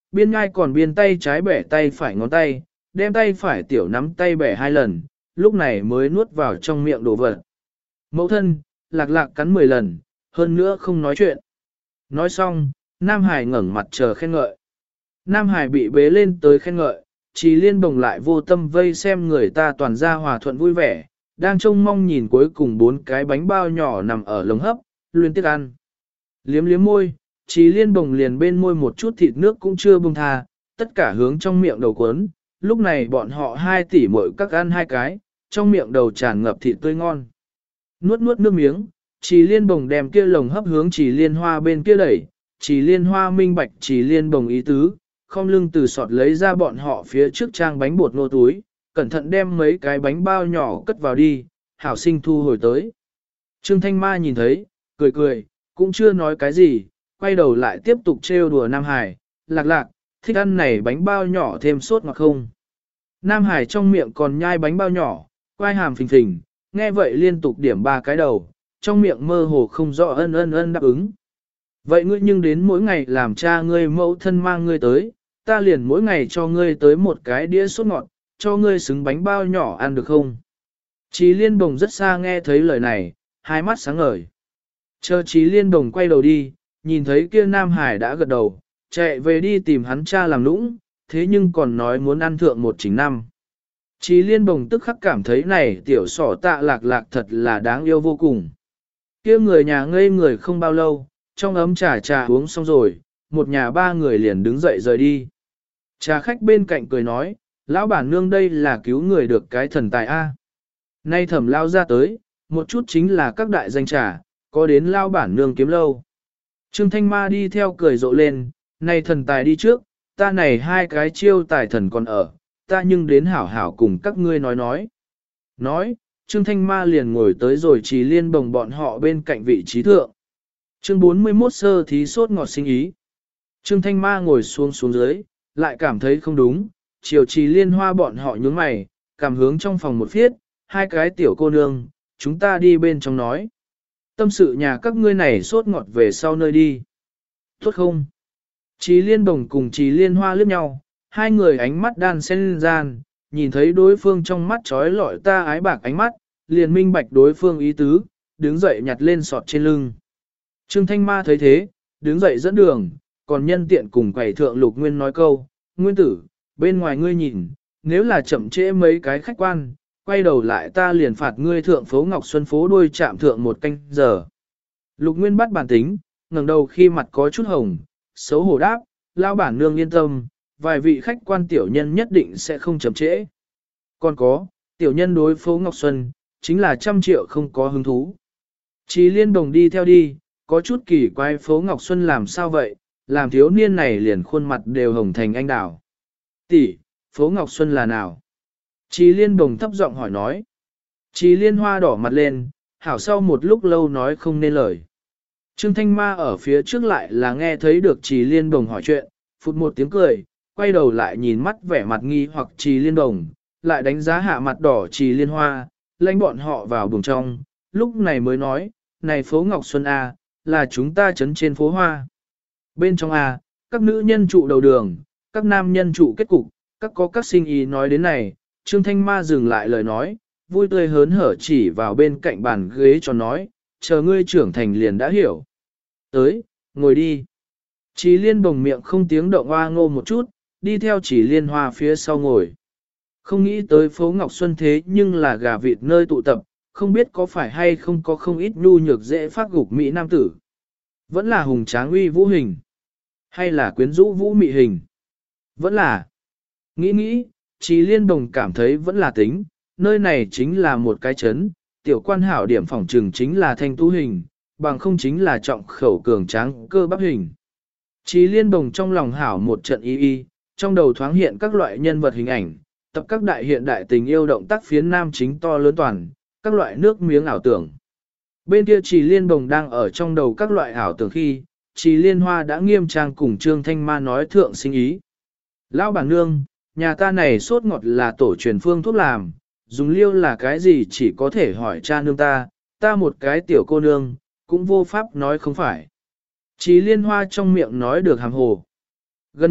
biên ngai còn biên tay trái bẻ tay phải ngón tay, đem tay phải tiểu nắm tay bẻ 2 lần, lúc này mới nuốt vào trong miệng đồ vật. Mẫu thân, lạc lạc cắn 10 lần, hơn nữa không nói chuyện. Nói xong, Nam Hải ngẩng mặt chờ khen ngợi. Nam Hải bị bế lên tới khen ngợi, Trì Liên bồng lại vô tâm vây xem người ta toàn ra hòa thuận vui vẻ, đang trông mong nhìn cuối cùng 4 cái bánh bao nhỏ nằm ở lồng hấp, luyên tiếc ăn. Liếm liếm môi, Trì Liên bồng liền bên môi một chút thịt nước cũng chưa buông tha, tất cả hướng trong miệng đầu cuốn. Lúc này bọn họ 2 tỷ mỗi các ăn 2 cái, trong miệng đầu tràn ngập thịt tươi ngon. Nuốt nuốt nước miếng, Trì Liên bồng đem kia lồng hấp hướng Trì Liên Hoa bên kia đẩy, Trì Liên Hoa minh bạch Trì Liên bồng ý tứ, không lưng từ sọt lấy ra bọn họ phía trước trang bánh bột ngô túi, cẩn thận đem mấy cái bánh bao nhỏ cất vào đi, hảo sinh thu hồi tới. Trương Thanh Ma nhìn thấy, cười cười, cũng chưa nói cái gì, quay đầu lại tiếp tục trêu đùa Nam Hải, lạc lạc, thích ăn này bánh bao nhỏ thêm sốt ngọt không? Nam Hải trong miệng còn nhai bánh bao nhỏ, quai hàm phình phình, nghe vậy liên tục điểm 3 cái đầu, trong miệng mơ hồ không rõ ân đáp ứng. Vậy ngươi nhưng đến mỗi ngày làm cha ngươi mẫu thân mang ngươi tới, ta liền mỗi ngày cho ngươi tới một cái đĩa sốt ngọt, cho ngươi xứng bánh bao nhỏ ăn được không? Chí Liên Bồng rất xa nghe thấy lời này, hai mắt sáng ngời. Chờ Chí Liên Bồng quay đầu đi, nhìn thấy kia Nam Hải đã gật đầu, chạy về đi tìm hắn cha làm nũng, thế nhưng còn nói muốn ăn thượng một chính năm. Chí Liên Bồng tức khắc cảm thấy này tiểu sỏ tạ lạc lạc thật là đáng yêu vô cùng. Kia người nhà ngây người không bao lâu, trong ấm trà uống xong rồi, một nhà 3 người liền đứng dậy rời đi. Trà khách bên cạnh cười nói, lão bản nương đây là cứu người được cái thần tài A. Nay Thẩm lao ra tới, một chút chính là các đại danh trà, có đến lão bản nương kiếm lâu. Trương Thanh Ma đi theo cười rộ lên, nay thần tài đi trước, ta này 2 cái chiêu tài thần còn ở, ta nhưng đến hảo hảo cùng các ngươi nói. Nói, Trương Thanh Ma liền ngồi tới rồi Trì Liên Bồng bọn họ bên cạnh vị trí thượng. Chương 41 sơ thí sốt ngọt sinh ý. Trương Thanh Ma ngồi xuống dưới, lại cảm thấy không đúng, chiều Trì Liên Hoa bọn họ nhướng mày, cảm hướng trong phòng một phiết, 2 cái tiểu cô nương, chúng ta đi bên trong nói. Tâm sự nhà các ngươi này sốt ngọt về sau nơi đi. Tốt không? Trì Liên Bồng cùng Trì Liên Hoa liếc nhau, 2 người ánh mắt đan xen gian, nhìn thấy đối phương trong mắt trói lọi ta ái bạc ánh mắt, liền minh bạch đối phương ý tứ, đứng dậy nhặt lên sọt trên lưng. Trương Thanh Ma thấy thế, đứng dậy dẫn đường, còn nhân tiện cùng quầy thượng Lục Nguyên nói câu, Nguyên tử, bên ngoài ngươi nhìn, nếu là chậm trễ mấy cái khách quan, quay đầu lại ta liền phạt ngươi thượng phố Ngọc Xuân phố đuôi chạm thượng 1 canh giờ. Lục Nguyên bắt bản tính, ngẩng đầu khi mặt có chút hồng, xấu hổ đáp, lao bản nương yên tâm, vài vị khách quan tiểu nhân nhất định sẽ không chậm trễ. Còn có, tiểu nhân đối phố Ngọc Xuân, chính là 100 triệu không có hứng thú. Chí Liên Đồng đi theo đi, có chút kỳ quái phố Ngọc Xuân làm sao vậy, làm thiếu niên này liền khuôn mặt đều hồng thành anh đào. Tỷ, phố Ngọc Xuân là nào? Chí Liên Đồng thấp giọng hỏi nói. Chí Liên Hoa đỏ mặt lên, hảo sau một lúc lâu nói không nên lời. Trương Thanh Ma ở phía trước lại là nghe thấy được Chí Liên Đồng hỏi chuyện, phụt một tiếng cười, quay đầu lại nhìn mắt vẻ mặt nghi hoặc Chí Liên Đồng, lại đánh giá hạ mặt đỏ Chí Liên Hoa, lãnh bọn họ vào buồng trong, lúc này mới nói, này phố Ngọc Xuân A, là chúng ta trấn trên phố Hoa. Bên trong A, các nữ nhân trụ đầu đường, các nam nhân trụ kết cục, các có các sinh ý nói đến này, Trương Thanh Ma dừng lại lời nói, vui tươi hớn hở chỉ vào bên cạnh bàn ghế cho nói, chờ ngươi trưởng thành liền đã hiểu. Tới, ngồi đi. Chí Liên Bồng miệng không tiếng động hoa ngô một chút, đi theo Chỉ Liên Hoa phía sau ngồi. Không nghĩ tới phố Ngọc Xuân thế nhưng là gà vịt nơi tụ tập, không biết có phải hay không có không ít nhu nhược dễ phát gục Mỹ nam tử. Vẫn là hùng tráng uy vũ hình, hay là quyến rũ vũ mị hình. Vẫn là, nghĩ, Chí Liên Đồng cảm thấy vẫn là tính, nơi này chính là một cái chấn, tiểu quan hảo điểm phỏng trừng chính là thanh tú hình, bằng không chính là trọng khẩu cường tráng cơ bắp hình. Chí Liên Đồng trong lòng hảo một trận y, trong đầu thoáng hiện các loại nhân vật hình ảnh, tập các đại hiện đại tình yêu động tác phiến nam chính to lớn toàn, các loại nước miếng ảo tưởng. Bên kia Chí Liên Đồng đang ở trong đầu các loại ảo tưởng khi, Chí Liên Hoa đã nghiêm trang cùng Trương Thanh Ma nói thượng sinh ý. Lão bản nương, nhà ta này sốt ngọt là tổ truyền phương thuốc làm, dùng liêu là cái gì chỉ có thể hỏi cha nương ta một cái tiểu cô nương, cũng vô pháp nói không phải. Chí Liên Hoa trong miệng nói được hàm hồ. Gần nhất,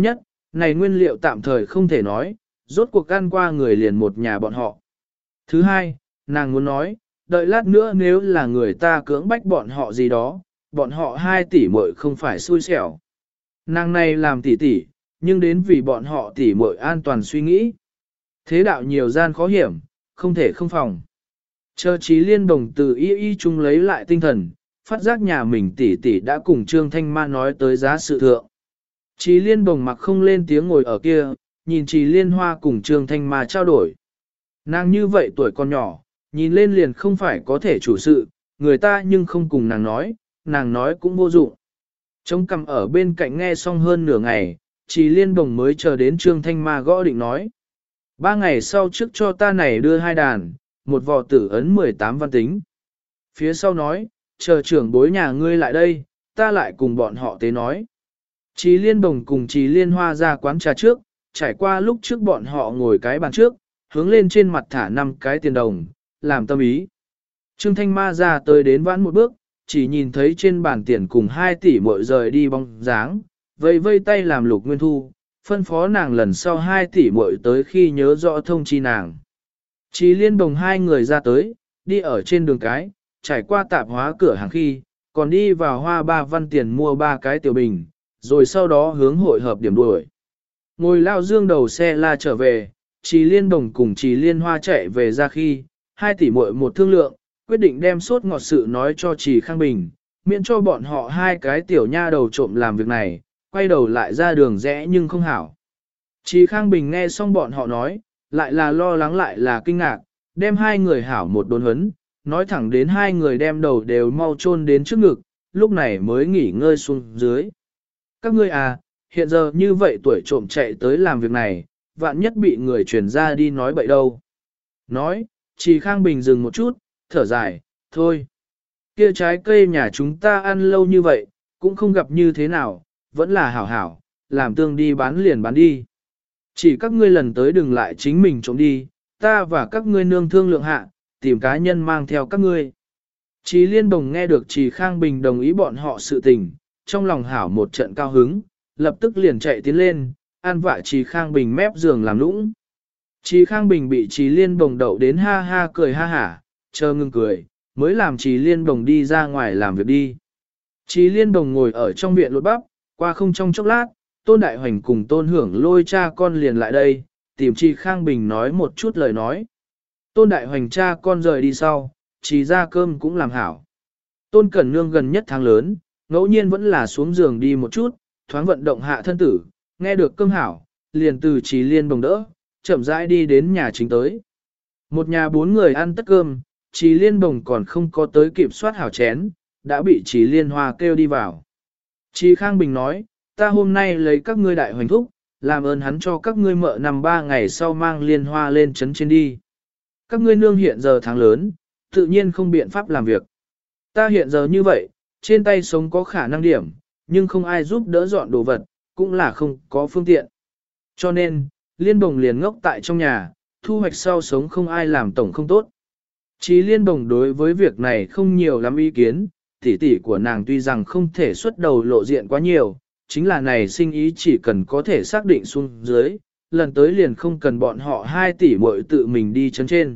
này nguyên liệu tạm thời không thể nói, rốt cuộc ăn qua người liền một nhà bọn họ. Thứ hai, nàng muốn nói, đợi lát nữa nếu là người ta cưỡng bách bọn họ gì đó, bọn họ 2 tỷ muội không phải xui xẻo. Nàng này làm tỷ tỷ, nhưng đến vì bọn họ tỷ muội an toàn suy nghĩ. Thế đạo nhiều gian khó hiểm, không thể không phòng. Chờ Chí Liên Đồng từ y chung lấy lại tinh thần, phát giác nhà mình tỷ tỷ đã cùng Trương Thanh Ma nói tới giá sự thượng. Chí Liên Đồng mặc không lên tiếng ngồi ở kia, nhìn Chí Liên Hoa cùng Trương Thanh Ma trao đổi. Nàng như vậy tuổi còn nhỏ, nhìn lên liền không phải có thể chủ sự, người ta nhưng không cùng nàng nói cũng vô dụng. Trông cầm ở bên cạnh nghe xong hơn nửa ngày, Chí Liên Đồng mới chờ đến Trương Thanh Ma gõ định nói. 3 ngày sau trước cho ta này đưa 2 đàn, một vò tử ấn 18 văn tính. Phía sau nói, chờ trưởng bối nhà ngươi lại đây, ta lại cùng bọn họ tế nói. Chí Liên Đồng cùng Chí Liên Hoa ra quán trà trước, trải qua lúc trước bọn họ ngồi cái bàn trước, hướng lên trên mặt thả 5 cái tiền đồng, làm tâm ý. Trương Thanh Ma ra tới đến vãn một bước, chỉ nhìn thấy trên bàn tiền cùng 2 tỷ muội rời đi bóng dáng, vây vây tay làm Lục Nguyên Thu, phân phó nàng lần sau 2 tỷ muội tới khi nhớ rõ thông chi nàng. Chí Liên Đồng 2 người ra tới, đi ở trên đường cái, trải qua tạp hóa cửa hàng khi, còn đi vào Hoa Ba Văn tiền mua 3 cái tiểu bình, rồi sau đó hướng hội hợp điểm đuổi. Ngồi lao dương đầu xe la trở về, Chí Liên Đồng cùng Chí Liên Hoa chạy về ra khi, 2 tỷ muội một thương lượng, quyết định đem sốt ngọt sự nói cho Chí Khang Bình, miễn cho bọn họ 2 cái tiểu nha đầu trộm làm việc này, quay đầu lại ra đường rẽ nhưng không hảo. Chí Khang Bình nghe xong bọn họ nói, lại là lo lắng lại là kinh ngạc, đem 2 người hảo một đốn huấn, nói thẳng đến 2 người đem đầu đều mau chôn đến trước ngực, lúc này mới nghỉ ngơi xuống dưới. Các ngươi à, hiện giờ như vậy tuổi trộm chạy tới làm việc này, vạn nhất bị người truyền ra đi nói bậy đâu. Nói, Chí Khang Bình dừng một chút, thở dài, thôi. Kia trái cây nhà chúng ta ăn lâu như vậy, cũng không gặp như thế nào, vẫn là hảo hảo, làm tương đi bán liền bán đi. Chỉ các ngươi lần tới đừng lại chính mình trộm đi, ta và các ngươi nương thương lượng hạ, tìm cá nhân mang theo các ngươi. Chí Liên Đồng nghe được Chí Khang Bình đồng ý bọn họ sự tình, trong lòng hảo một trận cao hứng, lập tức liền chạy tiến lên, an vạ Chí Khang Bình mép giường làm lũng. Chí Khang Bình bị Chí Liên Đồng đậu đến ha ha cười ha hả, chờ ngừng cười, mới làm Chí Liên Đồng đi ra ngoài làm việc đi. Chí Liên Đồng ngồi ở trong viện lột bắp, qua không trong chốc lát, Tôn Đại Hoành cùng Tôn Hưởng lôi cha con liền lại đây, tìm Chí Khang Bình nói một chút lời nói. Tôn Đại Hoành cha con rời đi sau, Chí ra cơm cũng làm hảo. Tôn Cẩn Nương gần nhất tháng lớn, ngẫu nhiên vẫn là xuống giường đi một chút, thoáng vận động hạ thân tử, nghe được cơm hảo, liền từ Chí Liên Đồng đỡ, chậm rãi đi đến nhà chính tới. Một nhà 4 người ăn tất cơm, Chí Liên Đồng còn không có tới kịp soát hảo chén, đã bị Chí Liên Hoa kêu đi vào. Chí Khang Bình nói, ta hôm nay lấy các ngươi đại hoành thúc, làm ơn hắn cho các ngươi mợ nằm 3 ngày sau mang Liên Hoa lên trấn trên đi. Các ngươi nương hiện giờ tháng lớn, tự nhiên không biện pháp làm việc. Ta hiện giờ như vậy, trên tay sống có khả năng điểm, nhưng không ai giúp đỡ dọn đồ vật, cũng là không có phương tiện. Cho nên, Liên Đồng liền ngốc tại trong nhà, thu hoạch sau sống không ai làm tổng không tốt. Chí Liên Đồng đối với việc này không nhiều lắm ý kiến, tỷ tỷ của nàng tuy rằng không thể xuất đầu lộ diện quá nhiều, chính là này sinh ý chỉ cần có thể xác định xuống dưới, lần tới liền không cần bọn họ 2 tỷ muội tự mình đi chấn trên.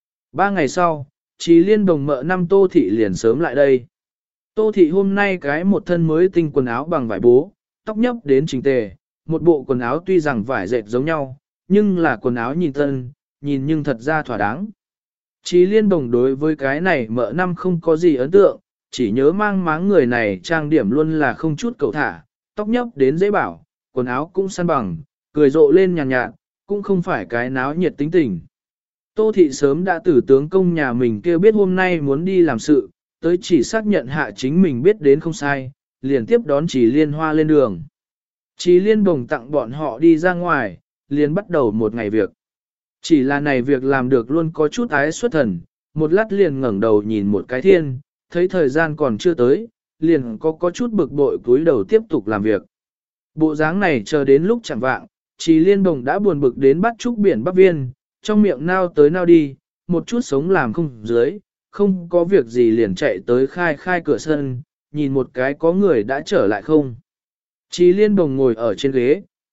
3 ngày sau, Chí Liên Đồng mợ năm Tô Thị liền sớm lại đây. Tô Thị hôm nay cái một thân mới tinh quần áo bằng vải bố, tóc nhấp đến chỉnh tề, một bộ quần áo tuy rằng vải dệt giống nhau, nhưng là quần áo nhìn tân, nhìn nhưng thật ra thỏa đáng. Chí Liên Đồng đối với cái này mợ năm không có gì ấn tượng, chỉ nhớ mang máng người này trang điểm luôn là không chút cầu thả, tóc nhấp đến dễ bảo, quần áo cũng săn bằng, cười rộ lên nhàn nhạt, cũng không phải cái náo nhiệt tính tình. Tô Thị sớm đã từ tướng công nhà mình kêu biết hôm nay muốn đi làm sự, tới chỉ xác nhận hạ chính mình biết đến không sai, liền tiếp đón Chí Liên Hoa lên đường. Chí Liên Đồng tặng bọn họ đi ra ngoài, liền bắt đầu một ngày việc. Chỉ là này việc làm được luôn có chút ái xuất thần, một lát liền ngẩng đầu nhìn một cái thiên, thấy thời gian còn chưa tới, liền có chút bực bội cúi đầu tiếp tục làm việc. Bộ dáng này chờ đến lúc chẳng vạng, Chí Liên Đồng đã buồn bực đến bắt trúc biển Bắc Viên, trong miệng nao tới nao đi, một chút sống làm không dưới, không có việc gì liền chạy tới khai cửa sân, nhìn một cái có người đã trở lại không. Chí Liên Đồng ngồi ở trên ghế,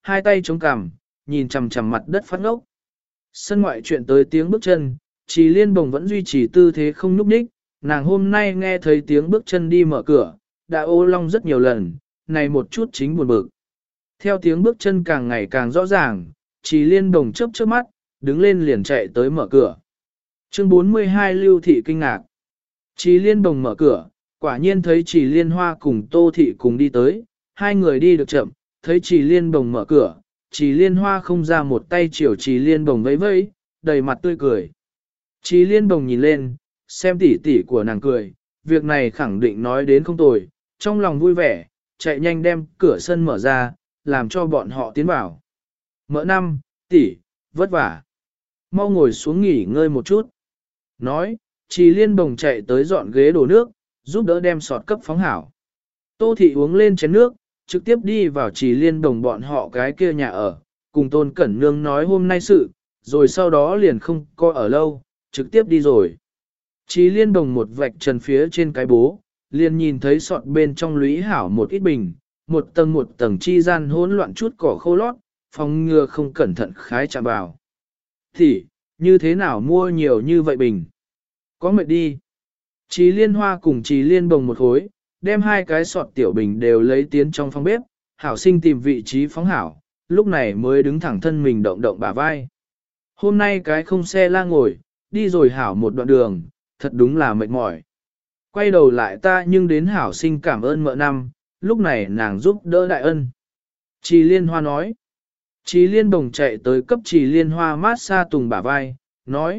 hai tay chống cằm, nhìn chằm chằm mặt đất phát ngốc. Sân ngoại chuyện tới tiếng bước chân, Trì Liên Bồng vẫn duy trì tư thế không nhúc nhích, nàng hôm nay nghe thấy tiếng bước chân đi mở cửa, đã ô long rất nhiều lần, này một chút chính buồn bực. Theo tiếng bước chân càng ngày càng rõ ràng, Trì Liên Bồng chớp chớp mắt, đứng lên liền chạy tới mở cửa. Chương 42 Lưu Thị kinh ngạc. Trì Liên Bồng mở cửa, quả nhiên thấy Trì Liên Hoa cùng Tô Thị cùng đi tới, hai người đi được chậm, thấy Trì Liên Bồng mở cửa, Trì Liên Hoa không ra một tay chiều Trì Liên Bồng vẫy vẫy, đầy mặt tươi cười. Trì Liên Bồng nhìn lên, xem tỉ tỉ của nàng cười, việc này khẳng định nói đến không tồi, trong lòng vui vẻ, chạy nhanh đem cửa sân mở ra, làm cho bọn họ tiến vào. Mỡ năm, tỉ, vất vả. Mau ngồi xuống nghỉ ngơi một chút. Nói, Trì Liên Bồng chạy tới dọn ghế đổ nước, giúp đỡ đem sọt cấp phóng hảo. Tô Thị uống lên chén nước, trực tiếp đi vào Trì Liên Bồng bọn họ cái kia nhà ở, cùng Tôn Cẩn Nương nói hôm nay sự, rồi sau đó liền không coi ở lâu, trực tiếp đi rồi. Trì Liên Bồng một vạch trần phía trên cái bố, liền nhìn thấy sọt bên trong lũy hảo một ít bình, một tầng chi gian hỗn loạn chút cỏ khô lót, phòng ngừa không cẩn thận khái chạm vào. Thì, như thế nào mua nhiều như vậy bình? Có mệt đi. Trì Liên Hoa cùng Trì Liên Bồng một khối, đem hai cái sọt tiểu bình đều lấy tiến trong phòng bếp, hảo sinh tìm vị trí phóng hảo, lúc này mới đứng thẳng thân mình động động bả vai. Hôm nay cái không xe la ngồi, đi rồi hảo một đoạn đường, thật đúng là mệt mỏi. Quay đầu lại ta nhưng đến hảo sinh cảm ơn mợ năm, lúc này nàng giúp đỡ đại ân. Trì Liên Hoa nói. Trì Liên Bồng chạy tới cấp Trì Liên Hoa mát xa tùng bả vai, nói,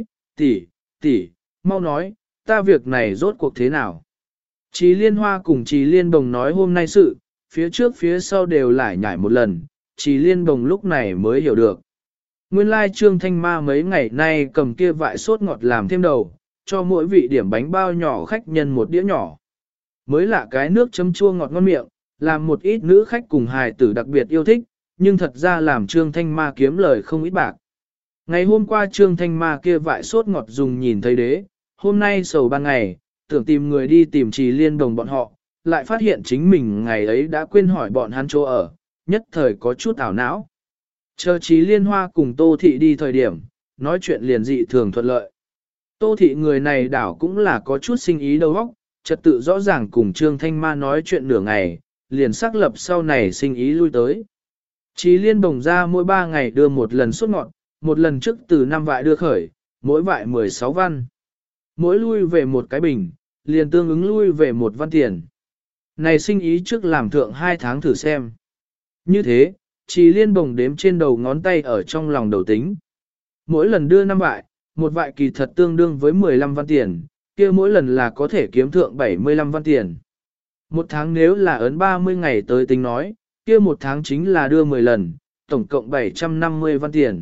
tỷ, mau nói, ta việc này rốt cuộc thế nào. Trì Liên Hoa cùng Trì Liên Bồng nói hôm nay sự, phía trước phía sau đều lải nhải một lần, Trì Liên Bồng lúc này mới hiểu được. Nguyên lai Trương Thanh Ma mấy ngày nay cầm kia vại sốt ngọt làm thêm đầu, cho mỗi vị điểm bánh bao nhỏ khách nhân một đĩa nhỏ. Mới lạ cái nước chấm chua ngọt ngon miệng, làm một ít nữ khách cùng hài tử đặc biệt yêu thích, nhưng thật ra làm Trương Thanh Ma kiếm lời không ít bạc. Ngày hôm qua Trương Thanh Ma kia vại sốt ngọt dùng nhìn thấy đế, hôm nay sầu ban ngày, tưởng tìm người đi tìm Trì Liên Bồng bọn họ, lại phát hiện chính mình ngày ấy đã quên hỏi bọn hắn chỗ ở, nhất thời có chút ảo não. Chờ Trì Liên Hoa cùng Tô Thị đi thời điểm, nói chuyện liền dị thường thuận lợi. Tô Thị người này đảo cũng là có chút sinh ý đầu óc, trật tự rõ ràng cùng Trương Thanh Ma nói chuyện nửa ngày, liền xác lập sau này sinh ý lui tới. Trì Liên Bồng ra mỗi 3 ngày đưa một lần suốt ngọt, một lần trước từ 5 vại đưa khởi, mỗi vại 16 văn. Mỗi lui về một cái bình, liền tương ứng lui về 1 văn tiền. Này sinh ý trước làm thượng 2 tháng thử xem. Như thế, Trì Liên Bồng đếm trên đầu ngón tay ở trong lòng đầu tính. Mỗi lần đưa 5 vại, một vại kỳ thật tương đương với 15 văn tiền, kia mỗi lần là có thể kiếm thượng 75 văn tiền. Một tháng nếu là ấn 30 ngày tới tính nói, kia một tháng chính là đưa 10 lần, tổng cộng 750 văn tiền.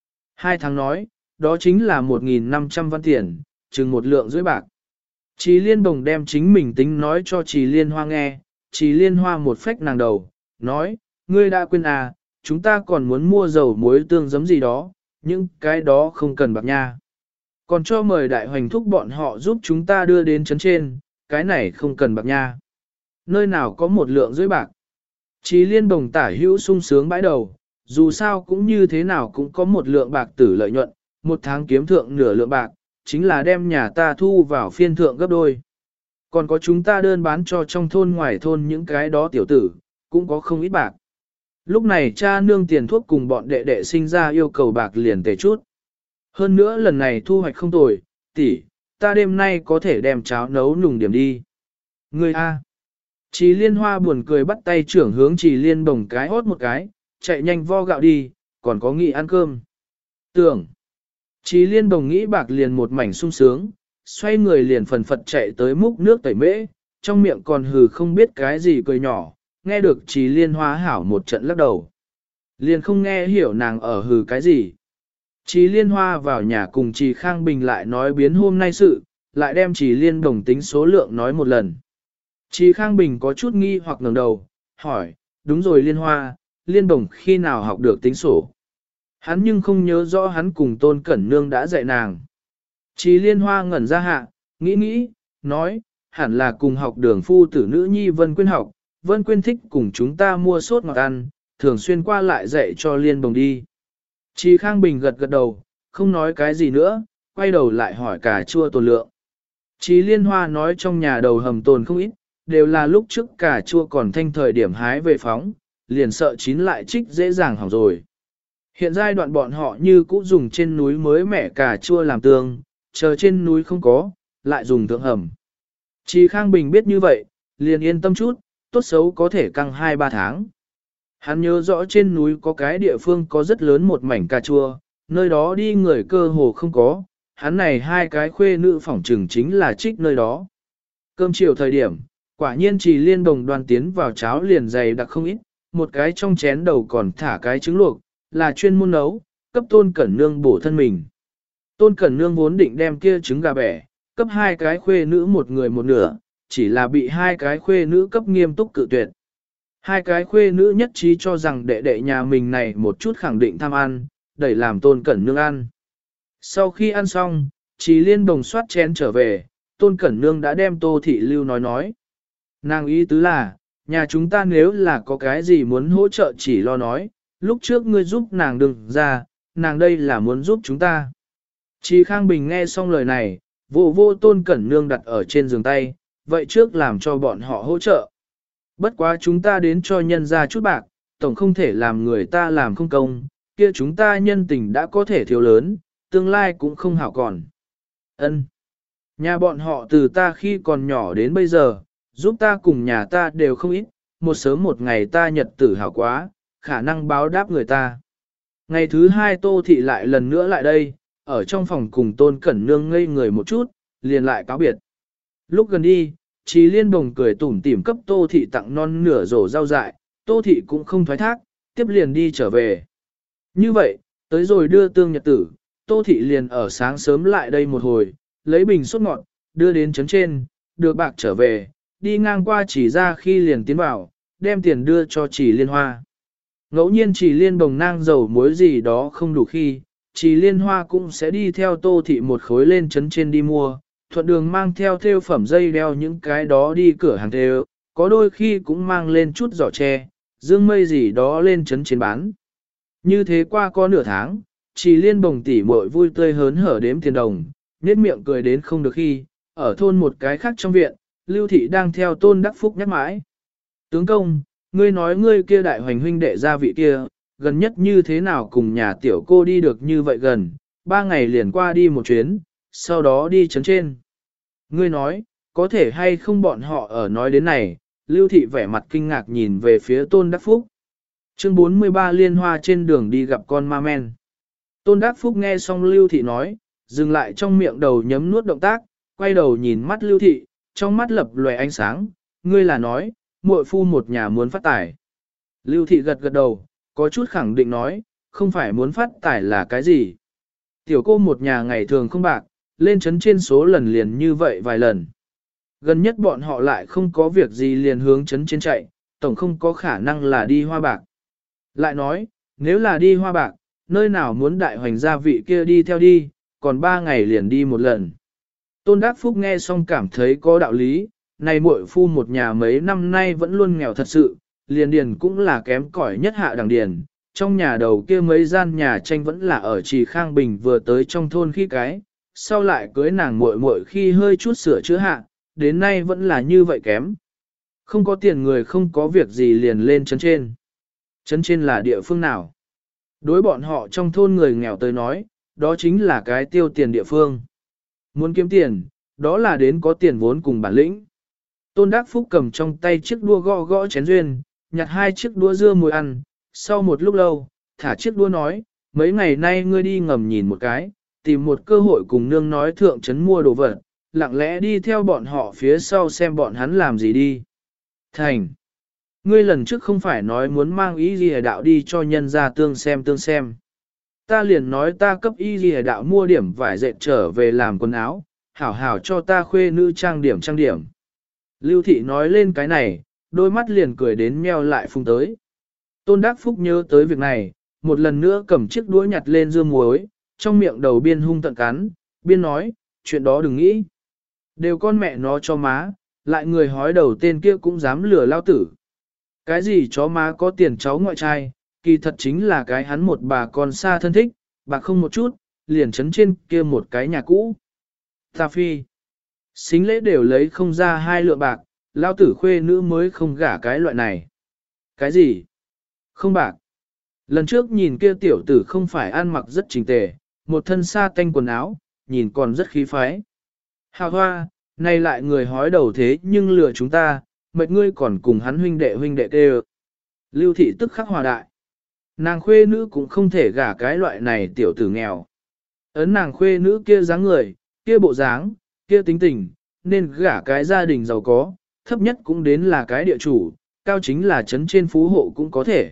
2 tháng nói, đó chính là 1.500 văn tiền, chừng 1 lượng rưỡi bạc. Trì Liên Bồng đem chính mình tính nói cho Trì Liên Hoa nghe, Trì Liên Hoa một phách nàng đầu, nói, ngươi đã quên à, chúng ta còn muốn mua dầu muối tương giấm gì đó, những cái đó không cần bạc nha. Còn cho mời đại hoành thúc bọn họ giúp chúng ta đưa đến trấn trên, cái này không cần bạc nha. Nơi nào có 1 lượng rưỡi bạc. Trì Liên Bồng tả hữu sung sướng bãi đầu, dù sao cũng như thế nào cũng có 1 lượng bạc tử lợi nhuận, 1 tháng kiếm thượng nửa lượng bạc, chính là đem nhà ta thu vào phiên thượng gấp đôi. Còn có chúng ta đơn bán cho trong thôn ngoài thôn những cái đó tiểu tử, cũng có không ít bạc. Lúc này cha nương tiền thuốc cùng bọn đệ đệ sinh ra yêu cầu bạc liền tề chút. Hơn nữa lần này thu hoạch không tồi, tỷ, ta đêm nay có thể đem cháo nấu nùng điểm đi. Ngươi A. Trì Liên Hoa buồn cười bắt tay trưởng hướng Trì Liên Bồng cái hốt một cái, chạy nhanh vo gạo đi, còn có nghị ăn cơm. Tưởng. Trì Liên Bồng nghĩ bạc liền một mảnh sung sướng, xoay người liền phần phật chạy tới múc nước tẩy mễ, trong miệng còn hừ không biết cái gì cười nhỏ, nghe được Trì Liên Hoa hảo một trận lắc đầu. Liền không nghe hiểu nàng ở hừ cái gì. Trì Liên Hoa vào nhà cùng Trì Khang Bình lại nói biến hôm nay sự, lại đem Trì Liên Bồng tính số lượng nói một lần. Trì Khang Bình có chút nghi hoặc ngẩng đầu, hỏi, đúng rồi Liên Hoa, Liên Bồng khi nào học được tính sổ? Hắn nhưng không nhớ rõ hắn cùng Tôn Cẩn Nương đã dạy nàng. Trì Liên Hoa ngẩn ra hạ, nghĩ, nói, hẳn là cùng học đường phu tử nữ nhi Vân Quyên học, Vân Quyên thích cùng chúng ta mua sốt ngọt ăn, thường xuyên qua lại dạy cho Liên Bồng đi. Chi Khang Bình gật gật đầu, không nói cái gì nữa, quay đầu lại hỏi cà chua tồn lượng. Chí Liên Hoa nói trong nhà đầu hầm tồn không ít, đều là lúc trước cà chua còn thanh thời điểm hái về phóng, liền sợ chín lại trích dễ dàng hỏng rồi. Hiện giai đoạn bọn họ như cũ dùng trên núi mới mẻ cà chua làm tương, chờ trên núi không có, lại dùng thượng hầm. Chí Khang Bình biết như vậy, liền yên tâm chút, tốt xấu có thể căng 2-3 tháng. Hắn nhớ rõ trên núi có cái địa phương có rất lớn một mảnh cà chua, nơi đó đi người cơ hồ không có, hắn này hai cái khuê nữ phỏng trừng chính là trích nơi đó. Cơm chiều thời điểm, quả nhiên Trì Liên Đồng đoàn tiến vào cháo liền dày đặc không ít, một cái trong chén đầu còn thả cái trứng luộc, là chuyên môn nấu, cấp Tôn Cẩn Nương bổ thân mình. Tôn Cẩn Nương vốn định đem kia trứng gà bẻ, cấp hai cái khuê nữ một người một nửa, chỉ là bị hai cái khuê nữ cấp nghiêm túc cự tuyệt. Hai cái khuê nữ nhất trí cho rằng đệ đệ nhà mình này một chút khẳng định tham ăn, đẩy làm Tôn Cẩn Nương ăn. Sau khi ăn xong, Trì Liên Đồng soát chén trở về, Tôn Cẩn Nương đã đem Tô Thị Lưu nói. Nàng ý tứ là, nhà chúng ta nếu là có cái gì muốn hỗ trợ chỉ lo nói, lúc trước ngươi giúp nàng đừng ra, nàng đây là muốn giúp chúng ta. Trì Khang Bình nghe xong lời này, vô Tôn Cẩn Nương đặt ở trên giường tay, vậy trước làm cho bọn họ hỗ trợ. Bất quá chúng ta đến cho nhân ra chút bạc, tổng không thể làm người ta làm không công, kia chúng ta nhân tình đã có thể thiếu lớn, tương lai cũng không hảo còn. Ân, nhà bọn họ từ ta khi còn nhỏ đến bây giờ, giúp ta cùng nhà ta đều không ít, một sớm một ngày ta nhật tử hảo quá, khả năng báo đáp người ta. Ngày thứ hai Tô Thị lại lần nữa lại đây, ở trong phòng cùng Tôn Cẩn Nương ngây người một chút, liền lại cáo biệt. Lúc gần đi, Chí Liên Bồng cười tủm tỉm cấp Tô Thị tặng non nửa rổ rau dại, Tô Thị cũng không thoái thác, tiếp liền đi trở về. Như vậy, tới rồi đưa tương nhật tử, Tô Thị liền ở sáng sớm lại đây một hồi, lấy bình sốt ngọt, đưa đến trấn trên, được bạc trở về, đi ngang qua Chỉ ra khi liền tiến vào, đem tiền đưa cho Chỉ Liên Hoa. Ngẫu nhiên Chỉ Liên Bồng nang dầu muối gì đó không đủ khi, Chỉ Liên Hoa cũng sẽ đi theo Tô Thị một khối lên trấn trên đi mua, thuận đường mang theo thêu phẩm dây đeo những cái đó đi cửa hàng thêu, có đôi khi cũng mang lên chút giỏ tre, dương mây gì đó lên trấn trên bán. Như thế qua có nửa tháng, Chỉ Liên Bồng tỉ muội vui tươi hớn hở đếm tiền đồng, nét miệng cười đến không được khi, ở thôn một cái khác trong viện, Lưu Thị đang theo Tôn Đắc Phúc nhắc mãi. Tướng công, ngươi nói ngươi kia đại hoành huynh đệ gia vị kia, gần nhất như thế nào cùng nhà tiểu cô đi được như vậy gần, 3 ngày liền qua đi một chuyến, sau đó đi trấn trên. Ngươi nói, có thể hay không bọn họ ở nói đến này, Lưu Thị vẻ mặt kinh ngạc nhìn về phía Tôn Đắc Phúc. Chương 43 Liên Hoa trên đường đi gặp con ma men. Tôn Đắc Phúc nghe xong Lưu Thị nói, dừng lại trong miệng đầu nhấm nuốt động tác, quay đầu nhìn mắt Lưu Thị, trong mắt lập lòe ánh sáng, ngươi là nói, muội phu một nhà muốn phát tài. Lưu Thị gật gật đầu, có chút khẳng định nói, không phải muốn phát tài là cái gì. Tiểu cô một nhà ngày thường không bạc, lên trấn trên số lần liền như vậy vài lần. Gần nhất bọn họ lại không có việc gì liền hướng trấn trên chạy, tổng không có khả năng là đi hoa bạc. Lại nói, nếu là đi hoa bạc, nơi nào muốn đại hoành gia vị kia đi theo đi, còn 3 ngày liền đi một lần. Tôn Đắc Phúc nghe xong cảm thấy có đạo lý, này muội phu một nhà mấy năm nay vẫn luôn nghèo thật sự, liền điền cũng là kém cỏi nhất hạ đẳng điền. Trong nhà đầu kia mấy gian nhà tranh vẫn là ở Trì Khang Bình vừa tới trong thôn khi cái, sau lại cưới nàng muội muội khi hơi chút sửa chữa hạ, đến nay vẫn là như vậy kém. Không có tiền người không có việc gì liền lên trấn trên. Trấn trên là địa phương nào? Đối bọn họ trong thôn người nghèo tới nói, đó chính là cái tiêu tiền địa phương. Muốn kiếm tiền, đó là đến có tiền vốn cùng bản lĩnh. Tôn Đắc Phúc cầm trong tay chiếc đua gõ gõ chén duyên, nhặt 2 chiếc đũa dưa muối ăn, sau một lúc lâu, thả chiếc đũa nói, mấy ngày nay ngươi đi ngầm nhìn một cái, tìm một cơ hội cùng nương nói thượng trấn mua đồ vật, lặng lẽ đi theo bọn họ phía sau xem bọn hắn làm gì đi. Thành! Ngươi lần trước không phải nói muốn mang ý gì đạo đi cho nhân ra tương xem. Ta liền nói ta cấp y gì đạo mua điểm vải dệt trở về làm quần áo, hảo hảo cho ta khuê nữ trang điểm. Lưu Thị nói lên cái này, đôi mắt liền cười đến meo lại phung tới. Tôn Đắc Phúc nhớ tới việc này, một lần nữa cầm chiếc đũa nhặt lên dưa muối, trong miệng đầu biên hung tận cắn, biên nói, chuyện đó đừng nghĩ. Đều con mẹ nó cho má, lại người hói đầu tên kia cũng dám lừa lao tử. Cái gì chó má có tiền cháu ngoại trai, kỳ thật chính là cái hắn một bà con xa thân thích, bạc không một chút, liền chấn trên kia một cái nhà cũ. Ta phi, xính lễ đều lấy không ra 2 lượng bạc, lao tử khuê nữ mới không gả cái loại này. Cái gì? Không bạc. Lần trước nhìn kia tiểu tử không phải ăn mặc rất chỉnh tề, một thân sa tanh quần áo, nhìn còn rất khí phái. Hào hoa, nay lại người hói đầu thế nhưng lừa chúng ta, mệt ngươi còn cùng hắn huynh đệ kêu. Lưu thị tức khắc hòa đại. Nàng khuê nữ cũng không thể gả cái loại này tiểu tử nghèo. Ấn nàng khuê nữ kia dáng người, kia bộ dáng, kia tính tình, nên gả cái gia đình giàu có, thấp nhất cũng đến là cái địa chủ, cao chính là trấn trên phú hộ cũng có thể.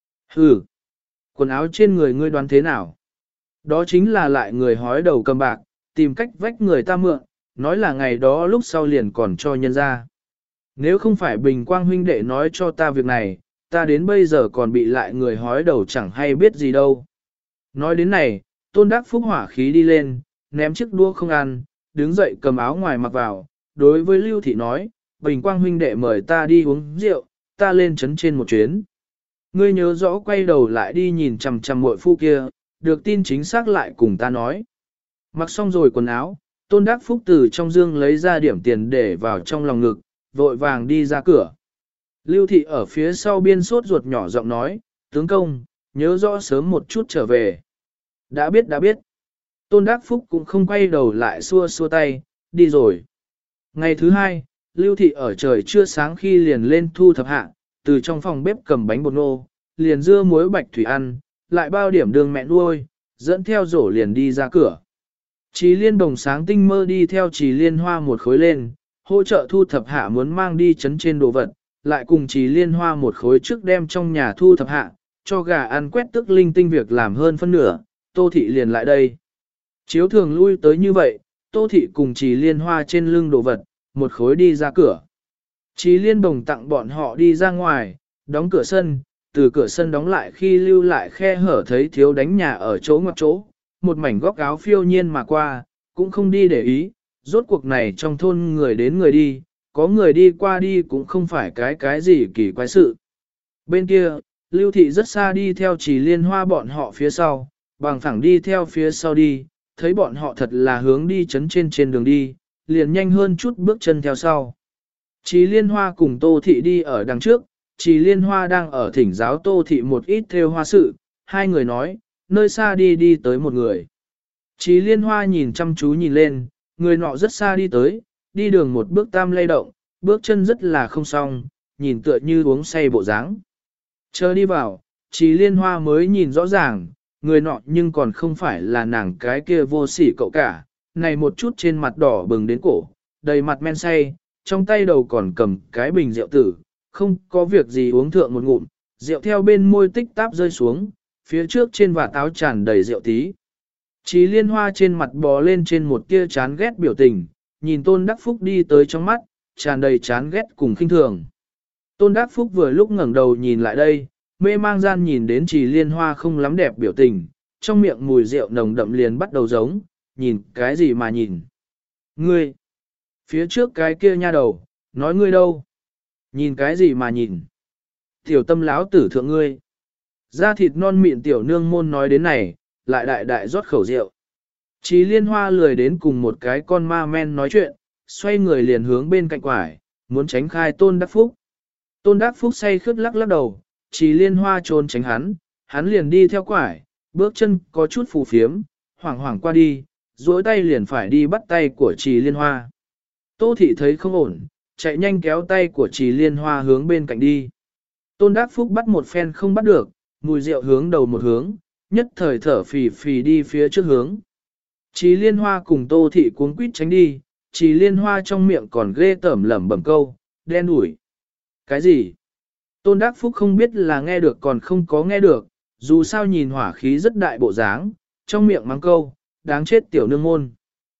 Hừ, quần áo trên người ngươi đoán thế nào? Đó chính là lại người hói đầu cầm bạc, tìm cách vách người ta mượn, nói là ngày đó lúc sau liền còn cho nhân ra. Nếu không phải Bình Quang huynh đệ nói cho ta việc này, ta đến bây giờ còn bị lại người hói đầu chẳng hay biết gì đâu. Nói đến này, Tôn Đắc Phúc hỏa khí đi lên, ném chiếc đũa không ăn, đứng dậy cầm áo ngoài mặc vào, đối với Lưu Thị nói, Bình Quang huynh đệ mời ta đi uống rượu, ta lên trấn trên một chuyến. Ngươi nhớ rõ quay đầu lại đi nhìn chằm chằm muội phu kia, được tin chính xác lại cùng ta nói. Mặc xong rồi quần áo, Tôn Đắc Phúc từ trong dương lấy ra điểm tiền để vào trong lòng ngực, vội vàng đi ra cửa. Lưu Thị ở phía sau biên sốt ruột nhỏ giọng nói, tướng công, nhớ rõ sớm một chút trở về. Đã biết. Tôn Đắc Phúc cũng không quay đầu lại xua xua tay, đi rồi. Ngày thứ hai, Lưu Thị ở trời trưa sáng khi liền lên thu thập hạ, từ trong phòng bếp cầm bánh bột nô, liền dưa muối bạch thủy ăn, lại bao điểm đường mẹ nuôi, dẫn theo rổ liền đi ra cửa. Chí Liên Đồng sáng tinh mơ đi theo Chí Liên Hoa một khối lên, hỗ trợ thu thập hạ muốn mang đi chấn trên đồ vật, lại cùng Chí Liên Hoa một khối trước đem trong nhà thu thập hạ, cho gà ăn quét tức linh tinh việc làm hơn phân nửa, Tô Thị liền lại đây. Chiếu thường lui tới như vậy, Tô Thị cùng Chí Liên Hoa trên lưng đồ vật, một khối đi ra cửa. Chí Liên Đồng tặng bọn họ đi ra ngoài, đóng cửa sân, từ cửa sân đóng lại khi lưu lại khe hở thấy thiếu đánh nhà ở chỗ ngoặc chỗ, một mảnh góc áo phiêu nhiên mà qua, cũng không đi để ý, rốt cuộc này trong thôn người đến người đi, có người đi qua đi cũng không phải cái gì kỳ quái sự. Bên kia, Lưu Thị rất xa đi theo Chí Liên Hoa bọn họ phía sau, bằng thẳng đi theo phía sau đi, thấy bọn họ thật là hướng đi chấn trên đường đi, liền nhanh hơn chút bước chân theo sau. Chí Liên Hoa cùng Tô Thị đi ở đằng trước, Chí Liên Hoa đang ở thỉnh giáo Tô Thị một ít theo hoa sự, hai người nói, nơi xa đi tới một người. Chí Liên Hoa nhìn chăm chú nhìn lên, người nọ rất xa đi tới, đi đường một bước tam lay động, bước chân rất là không song, nhìn tựa như uống say bộ dáng. Chờ đi vào, Chí Liên Hoa mới nhìn rõ ràng, người nọ nhưng còn không phải là nàng cái kia vô sỉ cậu cả, này một chút trên mặt đỏ bừng đến cổ, đầy mặt men say, trong tay đầu còn cầm cái bình rượu tử, không có việc gì uống thượng một ngụm, rượu theo bên môi tích táp rơi xuống, phía trước trên vạt áo tràn đầy rượu tí. Chí Liên Hoa trên mặt bò lên trên một tia chán ghét biểu tình, nhìn Tôn Đắc Phúc đi tới trong mắt, tràn đầy chán ghét cùng khinh thường. Tôn Đắc Phúc vừa lúc ngẩng đầu nhìn lại đây, mê mang gian nhìn đến Chí Liên Hoa không lắm đẹp biểu tình, trong miệng mùi rượu nồng đậm liền bắt đầu giống, nhìn cái gì mà nhìn. Ngươi, phía trước cái kia nha đầu, nói ngươi đâu? Nhìn cái gì mà nhìn? Tiểu tâm láo tử thượng ngươi. Da thịt non mịn tiểu nương môn nói đến này, lại đại đại rót khẩu rượu. Chí Liên Hoa lười đến cùng một cái con ma men nói chuyện, xoay người liền hướng bên cạnh quải, muốn tránh khai Tôn Đắc Phúc. Tôn Đắc Phúc say khướt lắc lắc đầu, Chí Liên Hoa trốn tránh hắn liền đi theo quải, bước chân có chút phù phiếm, hoảng hoảng qua đi, duỗi tay liền phải đi bắt tay của Chí Liên Hoa. Tô Thị thấy không ổn, chạy nhanh kéo tay của Chí Liên Hoa hướng bên cạnh đi. Tôn Đắc Phúc bắt một phen không bắt được, mùi rượu hướng đầu một hướng, nhất thời thở phì phì đi phía trước hướng. Chí Liên Hoa cùng Tô Thị cuống quýt tránh đi, Chí Liên Hoa trong miệng còn ghê tởm lẩm bẩm câu, đen đủi. Cái gì? Tôn Đắc Phúc không biết là nghe được còn không có nghe được, dù sao nhìn hỏa khí rất đại bộ dáng, trong miệng mắng câu, đáng chết tiểu nương môn.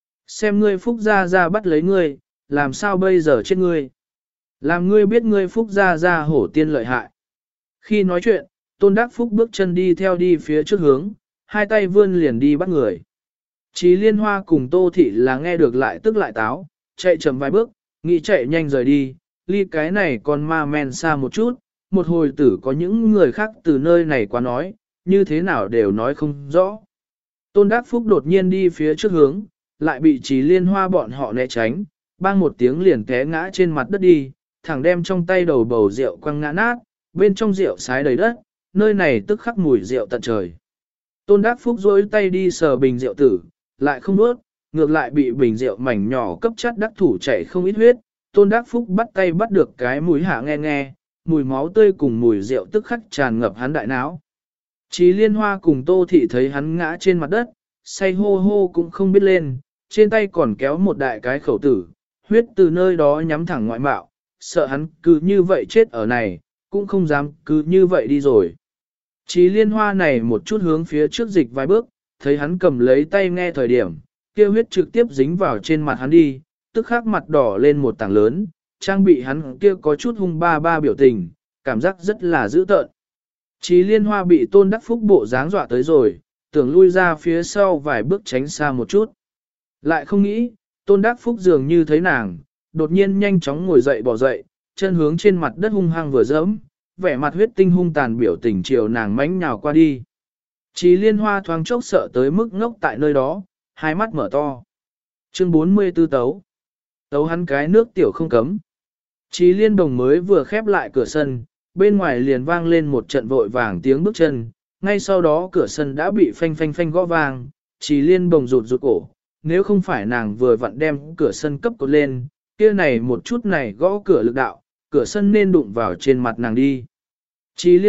Xem ngươi Phúc ra bắt lấy ngươi, làm sao bây giờ chết ngươi? Làm ngươi biết ngươi Phúc ra hổ tiên lợi hại. Khi nói chuyện, Tôn Đắc Phúc bước chân đi theo đi phía trước hướng, hai tay vươn liền đi bắt người. Chí Liên Hoa cùng Tô Thị là nghe được lại tức lại táo, chạy chậm vài bước, nghĩ chạy nhanh rời đi, ly cái này còn ma men xa một chút, một hồi tử có những người khác từ nơi này qua nói, như thế nào đều nói không rõ. Tôn Đắc Phúc đột nhiên đi phía trước hướng, lại bị Trì Liên Hoa bọn họ né tránh, bang một tiếng liền té ngã trên mặt đất đi, thẳng đem trong tay đầu bầu rượu quăng ngã nát, bên trong rượu sái đầy đất, nơi này tức khắc mùi rượu tận trời. Tôn Đắc Phúc duỗi tay đi sờ bình rượu tử, lại không nuốt, ngược lại bị bình rượu mảnh nhỏ cấp chắt đắc thủ chảy không ít huyết. Tôn Đắc Phúc bắt tay bắt được cái mũi hạ nghe nghe, mùi máu tươi cùng mùi rượu tức khắc tràn ngập hắn đại não. Trì Liên Hoa cùng Tô Thị thấy hắn ngã trên mặt đất, say hô hô cũng không biết lên, trên tay còn kéo một đại cái khẩu tử, huyết từ nơi đó nhắm thẳng ngoại mạo, sợ hắn cứ như vậy chết ở này, cũng không dám cứ như vậy đi rồi. Trì Liên Hoa này một chút hướng phía trước dịch vài bước, thấy hắn cầm lấy tay nghe thời điểm, kia huyết trực tiếp dính vào trên mặt hắn đi, tức khắc mặt đỏ lên một tảng lớn, trang bị hắn kia có chút hung ba ba biểu tình, cảm giác rất là dữ tợn. Trì Liên Hoa bị Tôn Đắc Phúc bộ dáng dọa tới rồi, tưởng lui ra phía sau vài bước tránh xa một chút. Lại không nghĩ, Tôn Đắc Phúc dường như thấy nàng, đột nhiên nhanh chóng ngồi dậy bỏ dậy, chân hướng trên mặt đất hung hăng vừa dẫm, vẻ mặt huyết tinh hung tàn biểu tình chiều nàng mánh nhào qua đi. Trì Liên Hoa thoáng chốc sợ tới mức ngốc tại nơi đó, hai mắt mở to. Chương 44 tấu. Tấu hắn cái nước tiểu không cấm. Trì Liên Đồng mới vừa khép lại cửa sân, bên ngoài liền vang lên một trận vội vàng tiếng bước chân, ngay sau đó cửa sân đã bị phanh phanh phanh gõ vang, Trì Liên Bồng rụt rụt cổ, nếu không phải nàng vừa vặn đem cửa sân cấp cột lên, kia này một chút này gõ cửa lực đạo, cửa sân nên đụng vào trên mặt nàng đi. Trì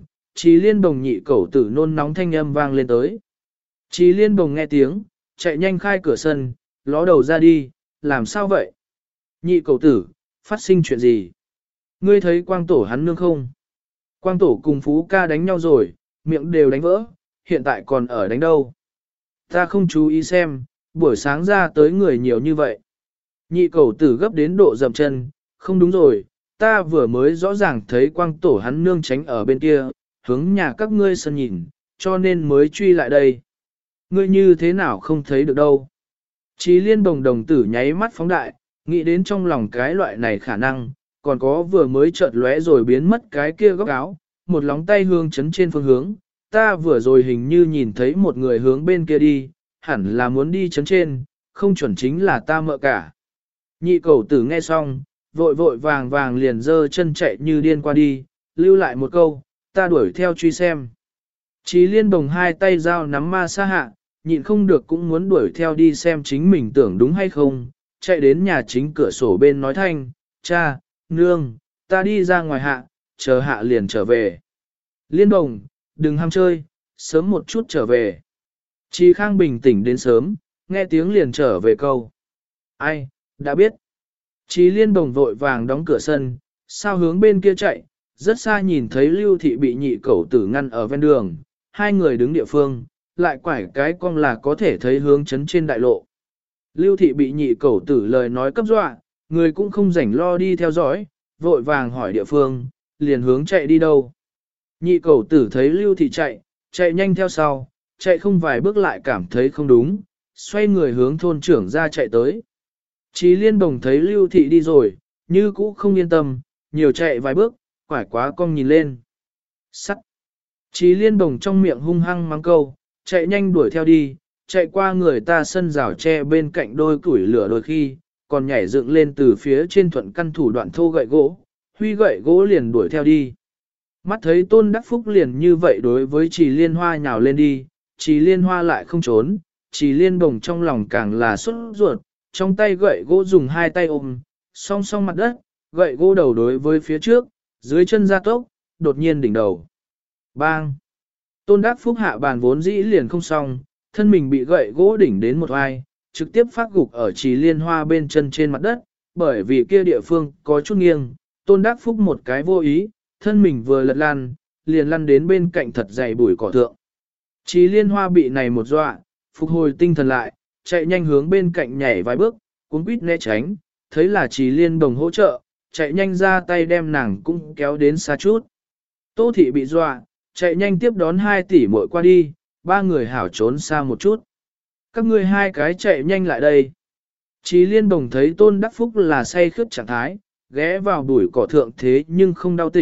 Liên Bồng nhị cẩu tử nôn nóng thanh âm vang lên tới. Trì Liên Bồng nghe tiếng, chạy nhanh khai cửa sân, ló đầu ra đi, làm sao vậy? Nhị cẩu tử, phát sinh chuyện gì? Ngươi thấy Quang Tổ hắn nương không? Quang Tổ cùng Phú Ca đánh nhau rồi, miệng đều đánh vỡ, hiện tại còn ở đánh đâu? Ta không chú ý xem, buổi sáng ra tới người nhiều như vậy. Nhị cẩu tử gấp đến độ dậm chân, không đúng rồi, ta vừa mới rõ ràng thấy Quang Tổ hắn nương tránh ở bên kia, hướng nhà các ngươi sân nhìn, cho nên mới truy lại đây. Ngươi như thế nào không thấy được đâu? Trì Liên Bồng đồng tử nháy mắt phóng đại, nghĩ đến trong lòng cái loại này khả năng, còn có vừa mới chợt lóe rồi biến mất cái kia góc áo, một lóng tay hương chấn trên phương hướng, ta vừa rồi hình như nhìn thấy một người hướng bên kia đi, hẳn là muốn đi chấn trên, không chuẩn chính là ta mợ cả. Nhị cẩu tử nghe xong, vội vội vàng vàng liền giơ chân chạy như điên qua đi, lưu lại một câu, ta đuổi theo truy xem. Trì Liên Bồng hai tay dao nắm ma sa hạ, nhịn không được cũng muốn đuổi theo đi xem chính mình tưởng đúng hay không, chạy đến nhà chính cửa sổ bên nói thanh, cha, nương, ta đi ra ngoài hạ, chờ hạ liền trở về. Liên Bồng, đừng ham chơi, sớm một chút trở về. Trì Khang bình tĩnh đến sớm, nghe tiếng liền trở về câu. Ai, đã biết. Trì Liên Bồng vội vàng đóng cửa sân, sao hướng bên kia chạy, rất xa nhìn thấy Lưu Thị bị nhị cẩu tử ngăn ở ven đường, hai người đứng địa phương, lại quải cái cong là có thể thấy hướng chấn trên đại lộ. Lưu Thị bị nhị cẩu tử lời nói cấp dọa, người cũng không rảnh lo đi theo dõi, vội vàng hỏi địa phương, liền hướng chạy đi đâu. Nhị cẩu tử thấy Lưu Thị chạy, chạy nhanh theo sau, chạy không vài bước lại cảm thấy không đúng, xoay người hướng thôn trưởng ra chạy tới. Trì Liên Bồng thấy Lưu Thị đi rồi, như cũ không yên tâm, nhiều chạy vài bước, quải quá cong nhìn lên. Sắt! Trì Liên Bồng trong miệng hung hăng mắng câu, chạy nhanh đuổi theo đi, chạy qua người ta sân rào tre bên cạnh đôi củi lửa đôi khi, còn nhảy dựng lên từ phía trên thuận căn thủ đoạn thô gậy gỗ, huy gậy gỗ liền đuổi theo đi. Mắt thấy Tôn Đắc Phúc liền như vậy đối với Trì Liên Hoa nhào lên đi, Trì Liên Hoa lại không trốn, Trì Liên Bồng trong lòng càng là sốt ruột, trong tay gậy gỗ dùng hai tay ôm, song song mặt đất, gậy gỗ đầu đối với phía trước, dưới chân ra tốc, đột nhiên đỉnh đầu. Bang! Tôn Đắc Phúc hạ bàn vốn dĩ liền không xong, thân mình bị gậy gỗ đỉnh đến một oai, trực tiếp phát gục ở Trì Liên Hoa bên chân trên mặt đất, bởi vì kia địa phương có chút nghiêng, Tôn Đắc Phúc một cái vô ý, thân mình vừa lật lăn, liền lăn đến bên cạnh thật dày bụi cỏ thượng. Trì Liên Hoa bị này một dọa, phục hồi tinh thần lại, chạy nhanh hướng bên cạnh nhảy vài bước, cuống quýt né tránh, thấy là Trì Liên Bồng hỗ trợ, chạy nhanh ra tay đem nàng cũng kéo đến xa chút. Tô Thị bị dọa, chạy nhanh tiếp đón 2 tỷ muội qua đi, 3 người hảo trốn xa một chút. Các ngươi hai cái chạy nhanh lại đây. Trì Liên Bồng thấy Tôn Đắc Phúc là say khướt trạng thái, ghé vào bụi cỏ thượng thế nhưng không đau tỉnh,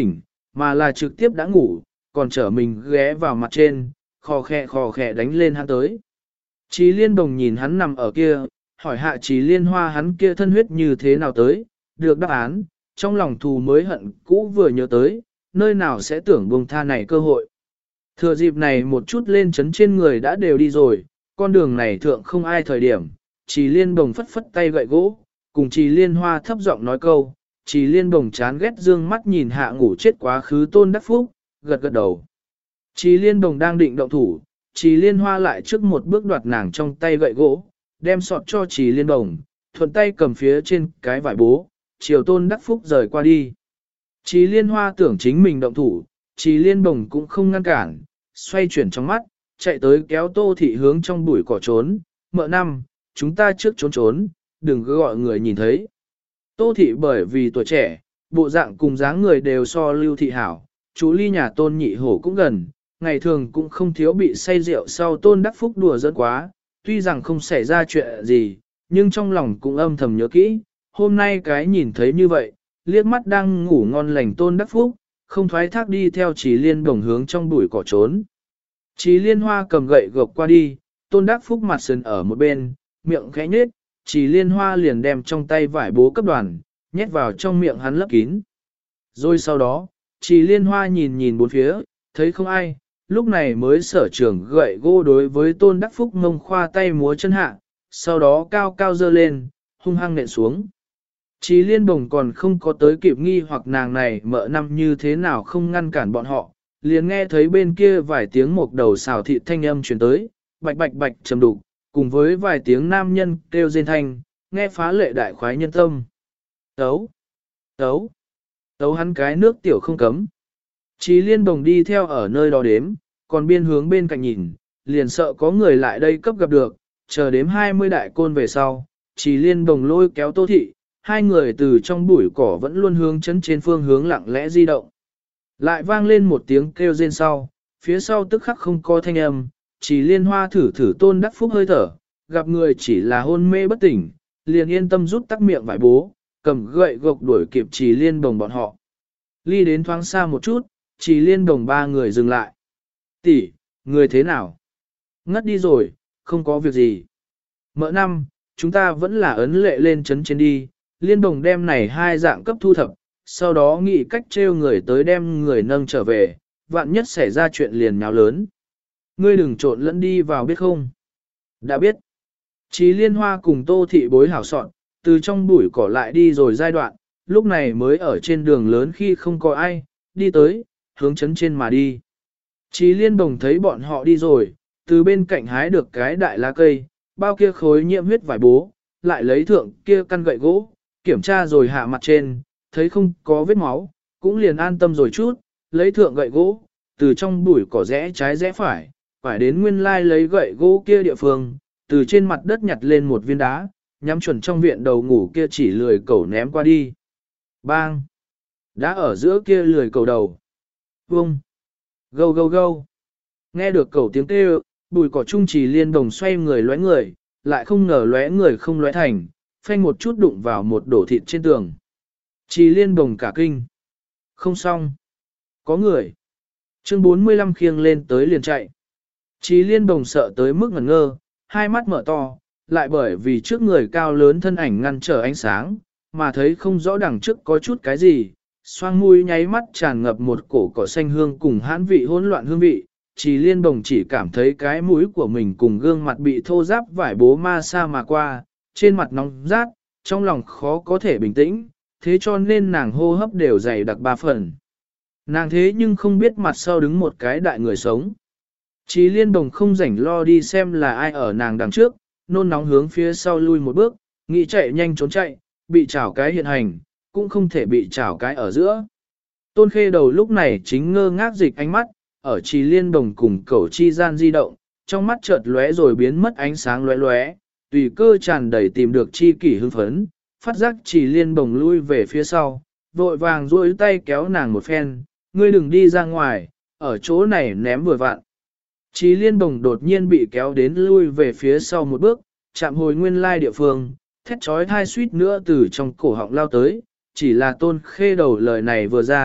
mà là trực tiếp đã ngủ, còn trở mình ghé vào mặt trên, khò khè đánh lên hắn tới. Chí Liên Đồng nhìn hắn nằm ở kia, hỏi hạ Chí Liên Hoa hắn kia thân huyết như thế nào tới, được đáp án, trong lòng thù mới hận cũ vừa nhớ tới, nơi nào sẽ tưởng buông tha này cơ hội. Thừa dịp này một chút lên chấn trên người đã đều đi rồi, con đường này thượng không ai thời điểm, Chí Liên Đồng phất phất tay gậy gỗ, cùng Chí Liên Hoa thấp giọng nói câu, Chí Liên Đồng chán ghét dương mắt nhìn hạ ngủ chết quá khứ Tôn Đắc Phúc, gật gật đầu. Chí Liên Đồng đang định động thủ, Chí Liên Hoa lại trước một bước đoạt nàng trong tay gậy gỗ, đem sọt cho Chí Liên Đồng, thuận tay cầm phía trên cái vải bố, chiều Tôn Đắc Phúc rời qua đi. Chí Liên Hoa tưởng chính mình động thủ, Chí Liên Đồng cũng không ngăn cản, xoay chuyển trong mắt, chạy tới kéo Tô Thị hướng trong bụi cỏ trốn, mợ năm, chúng ta trước trốn, đừng cứ gọi người nhìn thấy. Tô Thị bởi vì tuổi trẻ, bộ dạng cùng dáng người đều so Lưu Thị hảo, chú ly nhà Tôn Nhị Hổ cũng gần, ngày thường cũng không thiếu bị say rượu sau Tôn Đắc Phúc đùa giỡn quá, tuy rằng không xảy ra chuyện gì, nhưng trong lòng cũng âm thầm nhớ kỹ, hôm nay cái nhìn thấy như vậy, liếc mắt đang ngủ ngon lành Tôn Đắc Phúc, không thoái thác đi theo Chí Liên Đồng hướng trong bụi cỏ trốn. Chí Liên Hoa cầm gậy gộc qua đi, Tôn Đắc Phúc mặt sườn ở một bên, miệng khẽ nhếch, Chí Liên Hoa liền đem trong tay vải bố cấp đoàn, nhét vào trong miệng hắn lấp kín. Rồi sau đó, Chí Liên Hoa nhìn nhìn bốn phía, thấy không ai, lúc này mới sở trưởng gậy gỗ đối với Tôn Đắc Phúc ngông khoa tay múa chân hạ, sau đó cao cao dơ lên, hung hăng nện xuống. Chí Liên Đồng còn không có tới kịp nghi hoặc nàng này mợ năm như thế nào không ngăn cản bọn họ, liền nghe thấy bên kia vài tiếng một đầu xào thịt thanh âm truyền tới, bạch bạch bạch trầm đục, cùng với vài tiếng nam nhân kêu rên thanh, nghe phá lệ đại khoái nhân tâm. Tấu, tấu, tấu hắn cái nước tiểu không cấm. Chí Liên Đồng đi theo ở nơi đó đếm, còn biên hướng bên cạnh nhìn, liền sợ có người lại đây cấp gặp được, chờ đếm 20 đại côn về sau, Chí Liên Đồng lôi kéo Tô Thị, hai người từ trong bụi cỏ vẫn luôn hướng chấn trên phương hướng lặng lẽ di động. Lại vang lên một tiếng kêu rên sau, phía sau tức khắc không có thanh âm, Chí Liên Hoa thử Tôn Đắc Phúc hơi thở, gặp người chỉ là hôn mê bất tỉnh, liền yên tâm rút tắc miệng vải bố, cầm gậy gộc đuổi kịp Chí Liên Đồng bọn họ. Ly đến thoáng xa một chút, Chí Liên Đồng ba người dừng lại. Tỷ, người thế nào? Ngất đi rồi, không có việc gì. Mợ năm, chúng ta vẫn là ấn lệ lên chấn trên đi, Liên Đồng đem này hai dạng cấp thu thập, sau đó nghĩ cách trêu người tới đem người nâng trở về, vạn nhất xảy ra chuyện liền nháo lớn. Ngươi đừng trộn lẫn đi vào biết không? Đã biết. Chí Liên Hoa cùng Tô Thị bối hảo soạn, từ trong bụi cỏ lại đi rồi giai đoạn, lúc này mới ở trên đường lớn khi không có ai, đi tới, hướng chấn trên mà đi. Chí Liên Đồng thấy bọn họ đi rồi, từ bên cạnh hái được cái đại lá cây, bao kia khối nhiễm huyết vải bố, lại lấy thượng kia căn gậy gỗ, kiểm tra rồi hạ mặt trên, thấy không có vết máu, cũng liền an tâm rồi chút, lấy thượng gậy gỗ, từ trong bụi cỏ rẽ trái rẽ phải đến nguyên lai lấy gậy gỗ kia địa phương, từ trên mặt đất nhặt lên một viên đá, nhắm chuẩn trong viện đầu ngủ kia chỉ lười cẩu ném qua đi. Bang! Đá ở giữa kia lười cẩu đầu. Vông! Gâu gâu gâu! Nghe được cẩu tiếng kêu, bụi cỏ trung Chí Liên Đồng xoay người lóe người, lại không ngờ lóe người không lóe thành, phanh một chút đụng vào một đổ thịt trên tường. Chí Liên Đồng cả kinh. Không xong. Có người. Chương 45 khiêng lên tới liền chạy. Chí Liên Đồng sợ tới mức ngẩn ngơ, hai mắt mở to, lại bởi vì trước người cao lớn thân ảnh ngăn trở ánh sáng, mà thấy không rõ đằng trước có chút cái gì. Xoang mũi nháy mắt tràn ngập một cổ cỏ xanh hương cùng hãn vị hỗn loạn hương vị. Chí Liên Đồng chỉ cảm thấy cái mũi của mình cùng gương mặt bị thô ráp vải bố ma sa mà qua, trên mặt nóng rát, trong lòng khó có thể bình tĩnh, thế cho nên nàng hô hấp đều dày đặc ba phần. Nàng thế nhưng không biết mặt sau đứng một cái đại người sống. Chí Liên Đồng không rảnh lo đi xem là ai ở nàng đằng trước, nôn nóng hướng phía sau lui một bước, nghĩ chạy nhanh trốn chạy, bị chảo cái hiện hành, cũng không thể bị chảo cái ở giữa. Tôn Khê Đầu lúc này chính ngơ ngác dịch ánh mắt, ở Chí Liên Đồng cùng cẩu chi gian di động, trong mắt chợt lóe rồi biến mất ánh sáng lóe lóe, tùy cơ tràn đầy tìm được chi kỷ hưng phấn, phát giác Chí Liên Đồng lui về phía sau, vội vàng duỗi tay kéo nàng một phen, ngươi đừng đi ra ngoài, ở chỗ này ném vừa vặn. Chí Liên Đồng đột nhiên bị kéo đến lui về phía sau một bước, chạm hồi nguyên lai địa phương, thét trói thai suýt nữa từ trong cổ họng lao tới, chỉ là Tôn Khê Đầu lời này vừa ra,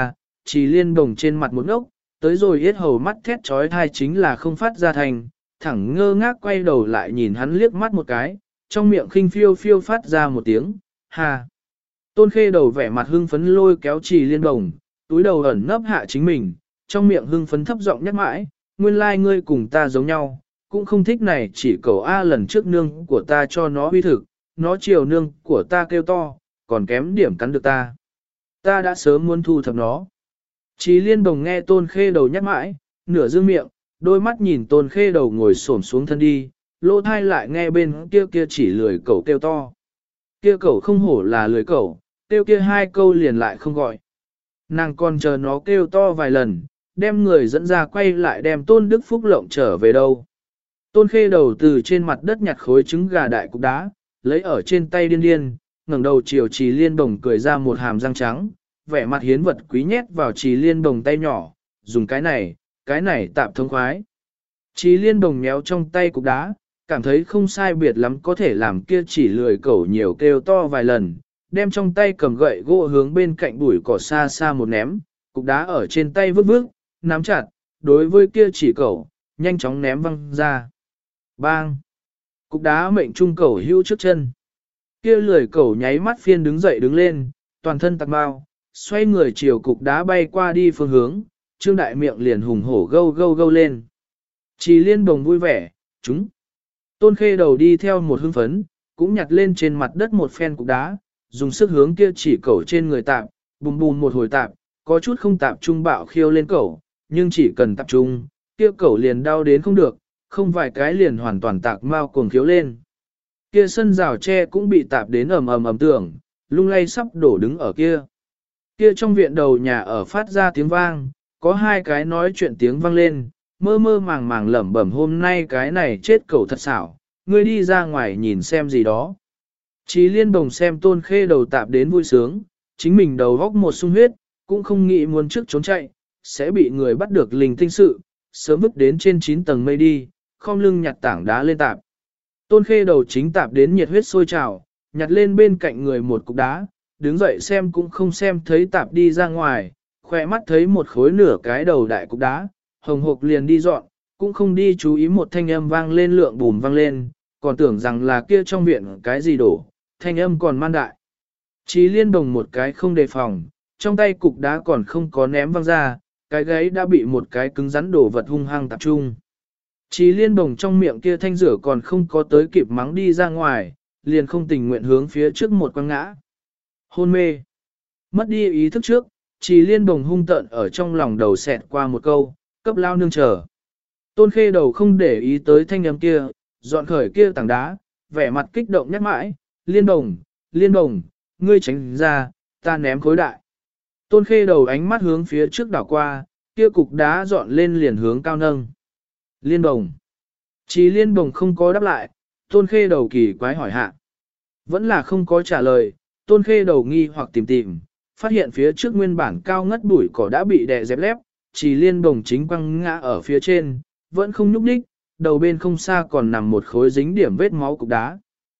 Chỉ Liên Đồng trên mặt một ngốc, tới rồi yết hầu mắt thét trói thai chính là không phát ra thành, thẳng ngơ ngác quay đầu lại nhìn hắn liếc mắt một cái, trong miệng khinh phiêu phiêu phát ra một tiếng, ha. Tôn Khê Đầu vẻ mặt hưng phấn lôi kéo Chỉ Liên Đồng, túi đầu ẩn nấp hạ chính mình, trong miệng hưng phấn thấp giọng nhắc mãi, nguyên lai ngươi cùng ta giống nhau, cũng không thích này chỉ cầu A lần trước nương của ta cho nó uy thực, nó chiều nương của ta kêu to, còn kém điểm cắn được ta. Ta đã sớm muốn thu thập nó. Chí Liên Đồng nghe Tôn Khê Đầu nhắc mãi, nửa dương miệng, đôi mắt nhìn Tôn Khê Đầu ngồi xổm xuống thân đi, lỗ thai lại nghe bên kia kia chỉ lười cẩu kêu to. Kia cẩu không hổ là lười cẩu, kêu kia hai câu liền lại không gọi. Nàng còn chờ nó kêu to vài lần, đem người dẫn ra quay lại đem Tôn Đức Phúc lộng trở về đâu. Tôn Khê Đầu từ trên mặt đất nhặt khối trứng gà đại cục đá, lấy ở trên tay điên điên, ngẩng đầu chiều Chí Liên Đồng cười ra một hàm răng trắng, vẻ mặt hiến vật quý nhét vào Chí Liên Đồng tay nhỏ, dùng cái này tạm thông khoái. Chí Liên Đồng méo trong tay cục đá, cảm thấy không sai biệt lắm có thể làm kia chỉ lười cẩu nhiều kêu to vài lần, đem trong tay cầm gậy gỗ hướng bên cạnh bụi cỏ xa xa một ném, cục đá ở trên tay vứt vứt, nắm chặt, đối với kia chỉ cẩu, nhanh chóng ném văng ra. Bang! Cục đá mệnh trung cẩu hữu trước chân. Kia lười cẩu nháy mắt phiên đứng dậy đứng lên, toàn thân tạc bao, xoay người chiều cục đá bay qua đi phương hướng, trương đại miệng liền hùng hổ gâu gâu gâu lên. Chí Liên Đồng vui vẻ, chúng. Tôn Khê Đầu đi theo một hưng phấn, cũng nhặt lên trên mặt đất một phen cục đá, dùng sức hướng kia chỉ cẩu trên người tạp, bùm bùm một hồi tạp, có chút không tạp trung bạo khiêu lên cẩu, nhưng chỉ cần tạp trung, kia cẩu liền đau đến không được, không vài cái liền hoàn toàn tạc mau cuồng khiếu lên. Kia sân rào tre cũng bị tạp đến ầm ầm ầm tưởng, lung lay sắp đổ đứng ở kia. Kia trong viện đầu nhà ở phát ra tiếng vang, có hai cái nói chuyện tiếng vang lên, mơ mơ màng màng lẩm bẩm hôm nay cái này chết cẩu thật xảo, ngươi đi ra ngoài nhìn xem gì đó. Chí Liên Đồng xem Tôn Khê Đầu tạp đến vui sướng, chính mình đầu góc một sung huyết, cũng không nghĩ muốn trước trốn chạy, sẽ bị người bắt được linh tinh sự, sớm vứt đến trên 9 tầng mây đi, khom lưng nhặt tảng đá lên tạp. Tôn Khê Đầu chính tạp đến nhiệt huyết sôi trào, nhặt lên bên cạnh người một cục đá, đứng dậy xem cũng không xem thấy tạp đi ra ngoài, khoe mắt thấy một khối nửa cái đầu đại cục đá, hồng hộc liền đi dọn, cũng không đi chú ý một thanh âm vang lên lượng bùm vang lên, còn tưởng rằng là kia trong viện cái gì đổ, thanh âm còn man đại. Chí Liên Đồng một cái không đề phòng, trong tay cục đá còn không có ném văng ra, cái gáy đã bị một cái cứng rắn đổ vật hung hăng tập trung. Chí Liên Đồng trong miệng kia thanh rửa còn không có tới kịp mắng đi ra ngoài, liền không tình nguyện hướng phía trước một quăng ngã. Hôn mê. Mất đi ý thức trước, Chí Liên Đồng hung tợn ở trong lòng đầu xẹt qua một câu, cấp lao nương chờ. Tôn Khê Đầu không để ý tới thanh âm kia, dọn khởi kia tảng đá, vẻ mặt kích động nhắc mãi, Liên Đồng, ngươi tránh ra, ta ném khối đại. Tôn Khê Đầu ánh mắt hướng phía trước đảo qua, kia cục đá dọn lên liền hướng cao nâng. Liên Đồng. Chí Liên Đồng không có đáp lại, Tôn Khê Đầu kỳ quái hỏi hạ. Vẫn là không có trả lời, Tôn Khê Đầu nghi hoặc tìm, phát hiện phía trước nguyên bản cao ngất bụi cỏ đã bị đè dẹp lép, Chí Liên Đồng chính quăng ngã ở phía trên, vẫn không nhúc nhích, đầu bên không xa còn nằm một khối dính điểm vết máu cục đá.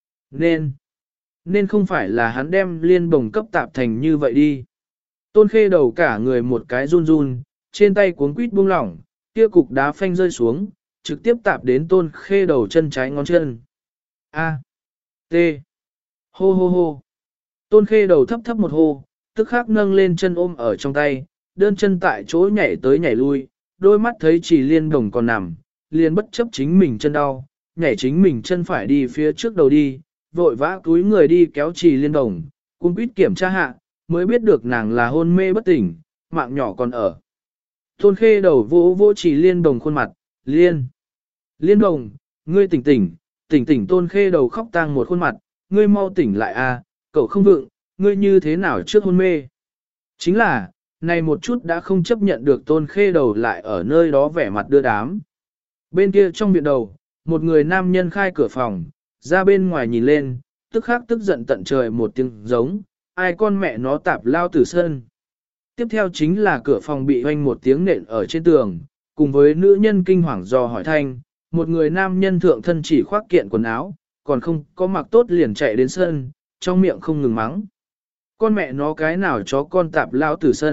Nên không phải là hắn đem Liên Đồng cấp tạp thành như vậy đi. Tôn Khê Đầu cả người một cái run run, trên tay cuống quýt buông lỏng, kia cục đá phanh rơi xuống, trực tiếp tạp đến Tôn Khê Đầu chân trái ngón chân. A. T. Hô hô hô. Tôn Khê Đầu thấp thấp một hô, tức khắc nâng lên chân ôm ở trong tay, đơn chân tại chỗ nhảy tới nhảy lui, đôi mắt thấy Chỉ Liên Đồng còn nằm, liền bất chấp chính mình chân đau, nhảy chính mình chân phải đi phía trước đầu đi, vội vã túi người đi kéo Chỉ Liên Đồng, cuống quýt kiểm tra hạ, mới biết được nàng là hôn mê bất tỉnh, mạng nhỏ còn ở. Tôn Khê Đầu vỗ vỗ Chỉ Liên Đồng khuôn mặt, Liên Đồng, ngươi tỉnh, Tôn Khê Đầu khóc tang một khuôn mặt, ngươi mau tỉnh lại a, cậu không vượng, ngươi như thế nào trước hôn mê. Chính là, này một chút đã không chấp nhận được Tôn Khê Đầu lại ở nơi đó vẻ mặt đưa đám. Bên kia trong viện đầu, một người nam nhân khai cửa phòng, ra bên ngoài nhìn lên, tức khắc tức giận tận trời một tiếng giống, ai con mẹ nó tạp lao tử sơn. Tiếp theo chính là cửa phòng bị hoanh một tiếng nện ở trên tường, cùng với nữ nhân kinh hoàng do hỏi thanh, một người nam nhân thượng thân chỉ khoác kiện quần áo, còn không có mặc tốt liền chạy đến sân, trong miệng không ngừng mắng. Con mẹ nó cái nào chó con tạp lao tử sân,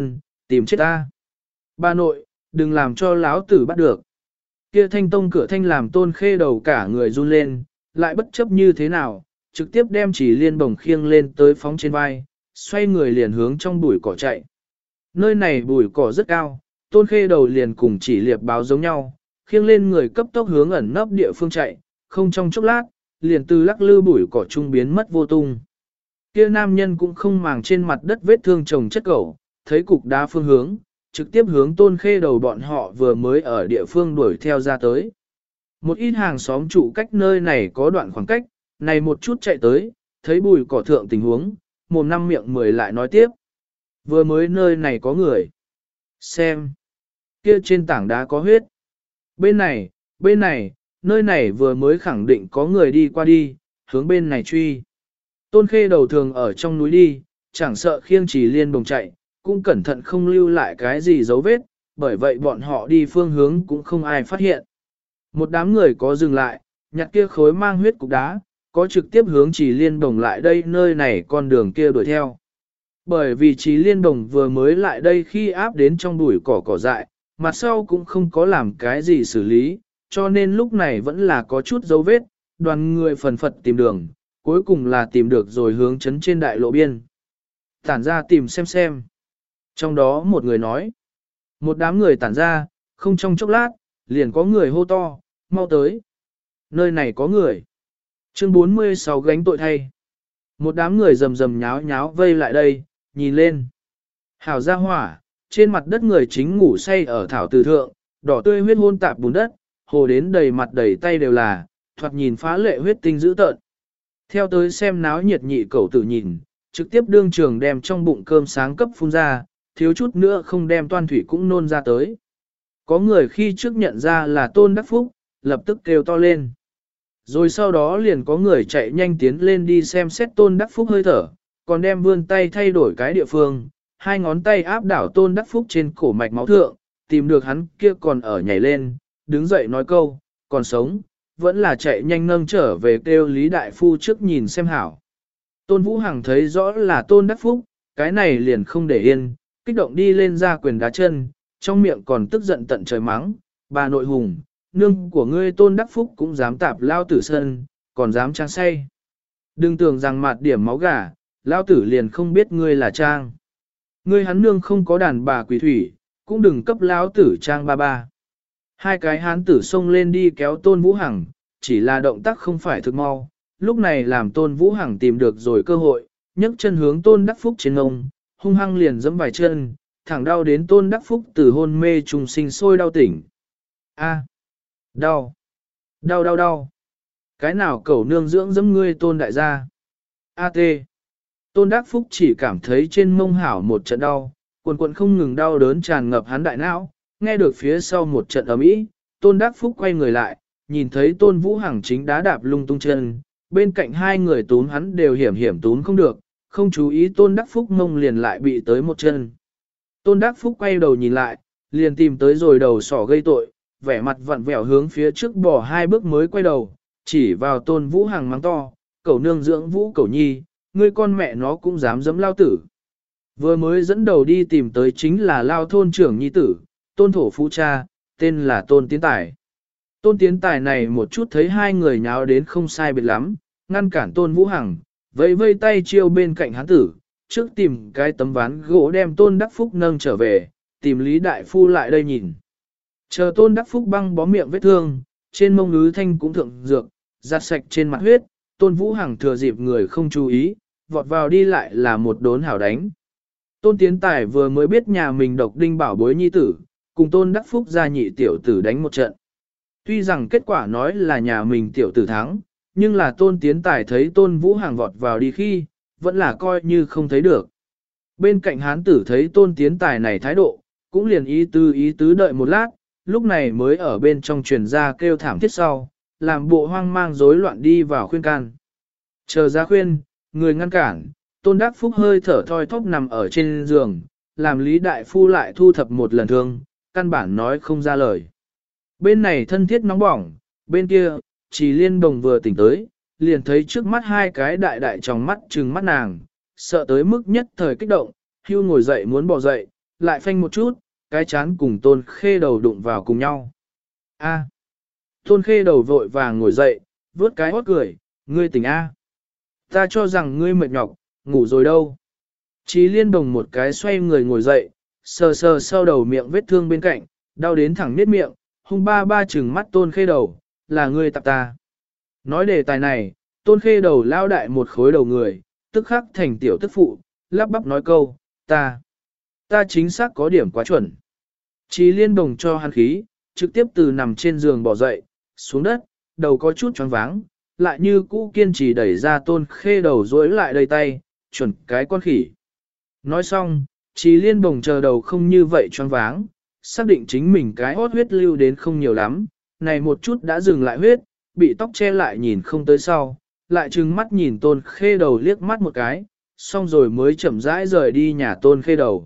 tìm chết ta. Bà nội, đừng làm cho láo tử bắt được. Kia thanh tông cửa thanh làm Tôn Khê Đầu cả người run lên, lại bất chấp như thế nào, trực tiếp đem Chỉ Liên bồng khiêng lên tới phóng trên vai, xoay người liền hướng trong bụi cỏ chạy. Nơi này bụi cỏ rất cao, Tôn Khê Đầu liền cùng Chỉ Liệp báo giống nhau, khiêng lên người cấp tốc hướng ẩn nấp địa phương chạy, không trong chốc lát, liền từ lắc lư bụi cỏ trung biến mất vô tung. Kia nam nhân cũng không màng trên mặt đất vết thương chồng chất cẩu, thấy cục đá phương hướng, trực tiếp hướng Tôn Khê Đầu bọn họ vừa mới ở địa phương đuổi theo ra tới. Một ít hàng xóm trụ cách nơi này có đoạn khoảng cách, này một chút chạy tới, thấy bùi cỏ thượng tình huống, mồm năm miệng mười lại nói tiếp. Vừa mới nơi này có người. Xem. Kia trên tảng đá có huyết. Bên này, nơi này vừa mới khẳng định có người đi qua đi, hướng bên này truy. Tôn Khê Đầu thường ở trong núi đi, chẳng sợ khiêng Chỉ Liên bồng chạy, cũng cẩn thận không lưu lại cái gì dấu vết, bởi vậy bọn họ đi phương hướng cũng không ai phát hiện. Một đám người có dừng lại, nhặt kia khối mang huyết cục đá, có trực tiếp hướng Chỉ Liên bồng lại đây nơi này con đường kia đuổi theo. Bởi vì Chỉ Liên bồng vừa mới lại đây khi áp đến trong bụi cỏ dại, mặt sau cũng không có làm cái gì xử lý, cho nên lúc này vẫn là có chút dấu vết, đoàn người phần phật tìm đường, cuối cùng là tìm được rồi hướng chấn trên đại lộ biên. Tản ra tìm xem. Trong đó một người nói, một đám người tản ra, không trong chốc lát, liền có người hô to, mau tới. Nơi này có người. Chương 46 gánh tội thay. Một đám người rầm rầm nháo nháo vây lại đây, nhìn lên. Hảo ra hỏa, trên mặt đất người chính ngủ say ở thảo từ thượng, đỏ tươi huyết hôn tạp bùn đất, hồ đến đầy mặt đầy tay đều là, thoạt nhìn phá lệ huyết tinh dữ tợn. Theo tới xem náo nhiệt nhị cẩu tử nhìn, trực tiếp đương trường đem trong bụng cơm sáng cấp phun ra, thiếu chút nữa không đem toan thủy cũng nôn ra tới. Có người khi trước nhận ra là Tôn Đắc Phúc, lập tức kêu to lên. Rồi sau đó liền có người chạy nhanh tiến lên đi xem xét Tôn Đắc Phúc hơi thở, còn đem vươn tay thay đổi cái địa phương, hai ngón tay áp đảo Tôn Đắc Phúc trên cổ mạch máu thượng, tìm được hắn kia còn ở nhảy lên, đứng dậy nói câu, còn sống, vẫn là chạy nhanh nâng trở về kêu Lý Đại Phu trước nhìn xem hảo. Tôn Vũ Hằng thấy rõ là Tôn Đắc Phúc, cái này liền không để yên, kích động đi lên ra quyền đá chân, trong miệng còn tức giận tận trời mắng, bà nội hùng, nương của ngươi Tôn Đắc Phúc cũng dám tạp lao tử sân, còn dám trang say. Đừng tưởng rằng mặt điểm máu gà, lao tử liền không biết ngươi là trang. Ngươi hắn nương không có đàn bà quỷ thủy, cũng đừng cấp lao tử trang ba ba. Hai cái hán tử xông lên đi kéo Tôn Vũ Hằng, chỉ là động tác không phải thực mau, lúc này làm Tôn Vũ Hằng tìm được rồi cơ hội, nhấc chân hướng Tôn Đắc Phúc trên ngông, hung hăng liền giẫm vài chân, thẳng đau đến Tôn Đắc Phúc từ hôn mê trùng sinh sôi đau tỉnh. A, đau, đau. Cái nào cẩu nương dưỡng giẫm ngươi Tôn đại gia? A.T. Tôn Đắc Phúc chỉ cảm thấy trên mông hảo một trận đau, quần không ngừng đau đớn tràn ngập hắn đại não, nghe được phía sau một trận ầm ĩ, Tôn Đắc Phúc quay người lại, nhìn thấy Tôn Vũ Hằng chính đá đạp lung tung chân, bên cạnh hai người túm hắn đều hiểm túm không được, không chú ý Tôn Đắc Phúc mông liền lại bị tới một chân. Tôn Đắc Phúc quay đầu nhìn lại, liền tìm tới rồi đầu sỏ gây tội, vẻ mặt vặn vẹo hướng phía trước bỏ hai bước mới quay đầu, chỉ vào Tôn Vũ Hằng mắng to, cẩu nương dưỡng Vũ cẩu nhi, ngươi con mẹ nó cũng dám giẫm lao tử. Vừa mới dẫn đầu đi tìm tới chính là lao thôn trưởng nhi tử, Tôn thổ phú cha, tên là Tôn Tiến Tài. Tôn Tiến Tài này một chút thấy hai người nháo đến không sai biệt lắm, ngăn cản Tôn Vũ Hằng, vây tay chiêu bên cạnh hắn tử, trước tìm cái tấm ván gỗ đem Tôn Đắc Phúc nâng trở về, tìm Lý Đại Phu lại đây nhìn. Chờ Tôn Đắc Phúc băng bó miệng vết thương, trên mông lứ thanh cũng thượng dược, giặt sạch trên mặt huyết, Tôn Vũ Hằng thừa dịp người không chú ý, vọt vào đi lại là một đốn hảo đánh. Tôn Tiến Tài vừa mới biết nhà mình độc đinh bảo bối nhi tử, cùng Tôn Đắc Phúc ra nhị tiểu tử đánh một trận. Tuy rằng kết quả nói là nhà mình tiểu tử thắng, nhưng là Tôn Tiến Tài thấy Tôn Vũ Hằng vọt vào đi khi, vẫn là coi như không thấy được. Bên cạnh hán tử thấy Tôn Tiến Tài này thái độ, cũng liền ý tứ đợi một lát, lúc này mới ở bên trong truyền ra kêu thảm thiết sau, làm bộ hoang mang rối loạn đi vào khuyên can. Chờ ra khuyên, người ngăn cản, Tôn Đắc Phúc hơi thở thoi thóp nằm ở trên giường, làm Lý Đại Phu lại thu thập một lần thương, căn bản nói không ra lời. Bên này thân thiết nóng bỏng, bên kia, Chỉ Liên Đồng vừa tỉnh tới, liền thấy trước mắt hai cái đại trong mắt trừng mắt nàng, sợ tới mức nhất thời kích động, hưu ngồi dậy muốn bỏ dậy, lại phanh một chút, cái chán cùng tôn khê đầu đụng vào cùng nhau. A. Tôn khê đầu vội vàng ngồi dậy, vớt cái hót cười, ngươi tỉnh A. Ta cho rằng ngươi mệt nhọc, ngủ rồi đâu. Chí Liên Đồng một cái xoay người ngồi dậy, sờ sờ sau đầu miệng vết thương bên cạnh, đau đến thẳng miết miệng, hung ba ba trừng mắt tôn khê đầu, là ngươi tạp ta. Nói đề tài này, tôn khê đầu lao đại một khối đầu người, tức khắc thành tiểu tức phụ, lắp bắp nói câu, ta chính xác có điểm quá chuẩn. Chí Liên Đồng cho hắn khí, trực tiếp từ nằm trên giường bỏ dậy, xuống đất, đầu có chút choáng váng, lại như cũ kiên trì đẩy ra tôn khê đầu dối lại đầy tay, chuẩn cái con khỉ. Nói xong, Chí Liên Đồng chờ đầu không như vậy choáng váng, xác định chính mình cái hốt huyết lưu đến không nhiều lắm, này một chút đã dừng lại huyết, bị tóc che lại nhìn không tới sau, lại trừng mắt nhìn tôn khê đầu liếc mắt một cái, xong rồi mới chậm rãi rời đi nhà tôn khê đầu.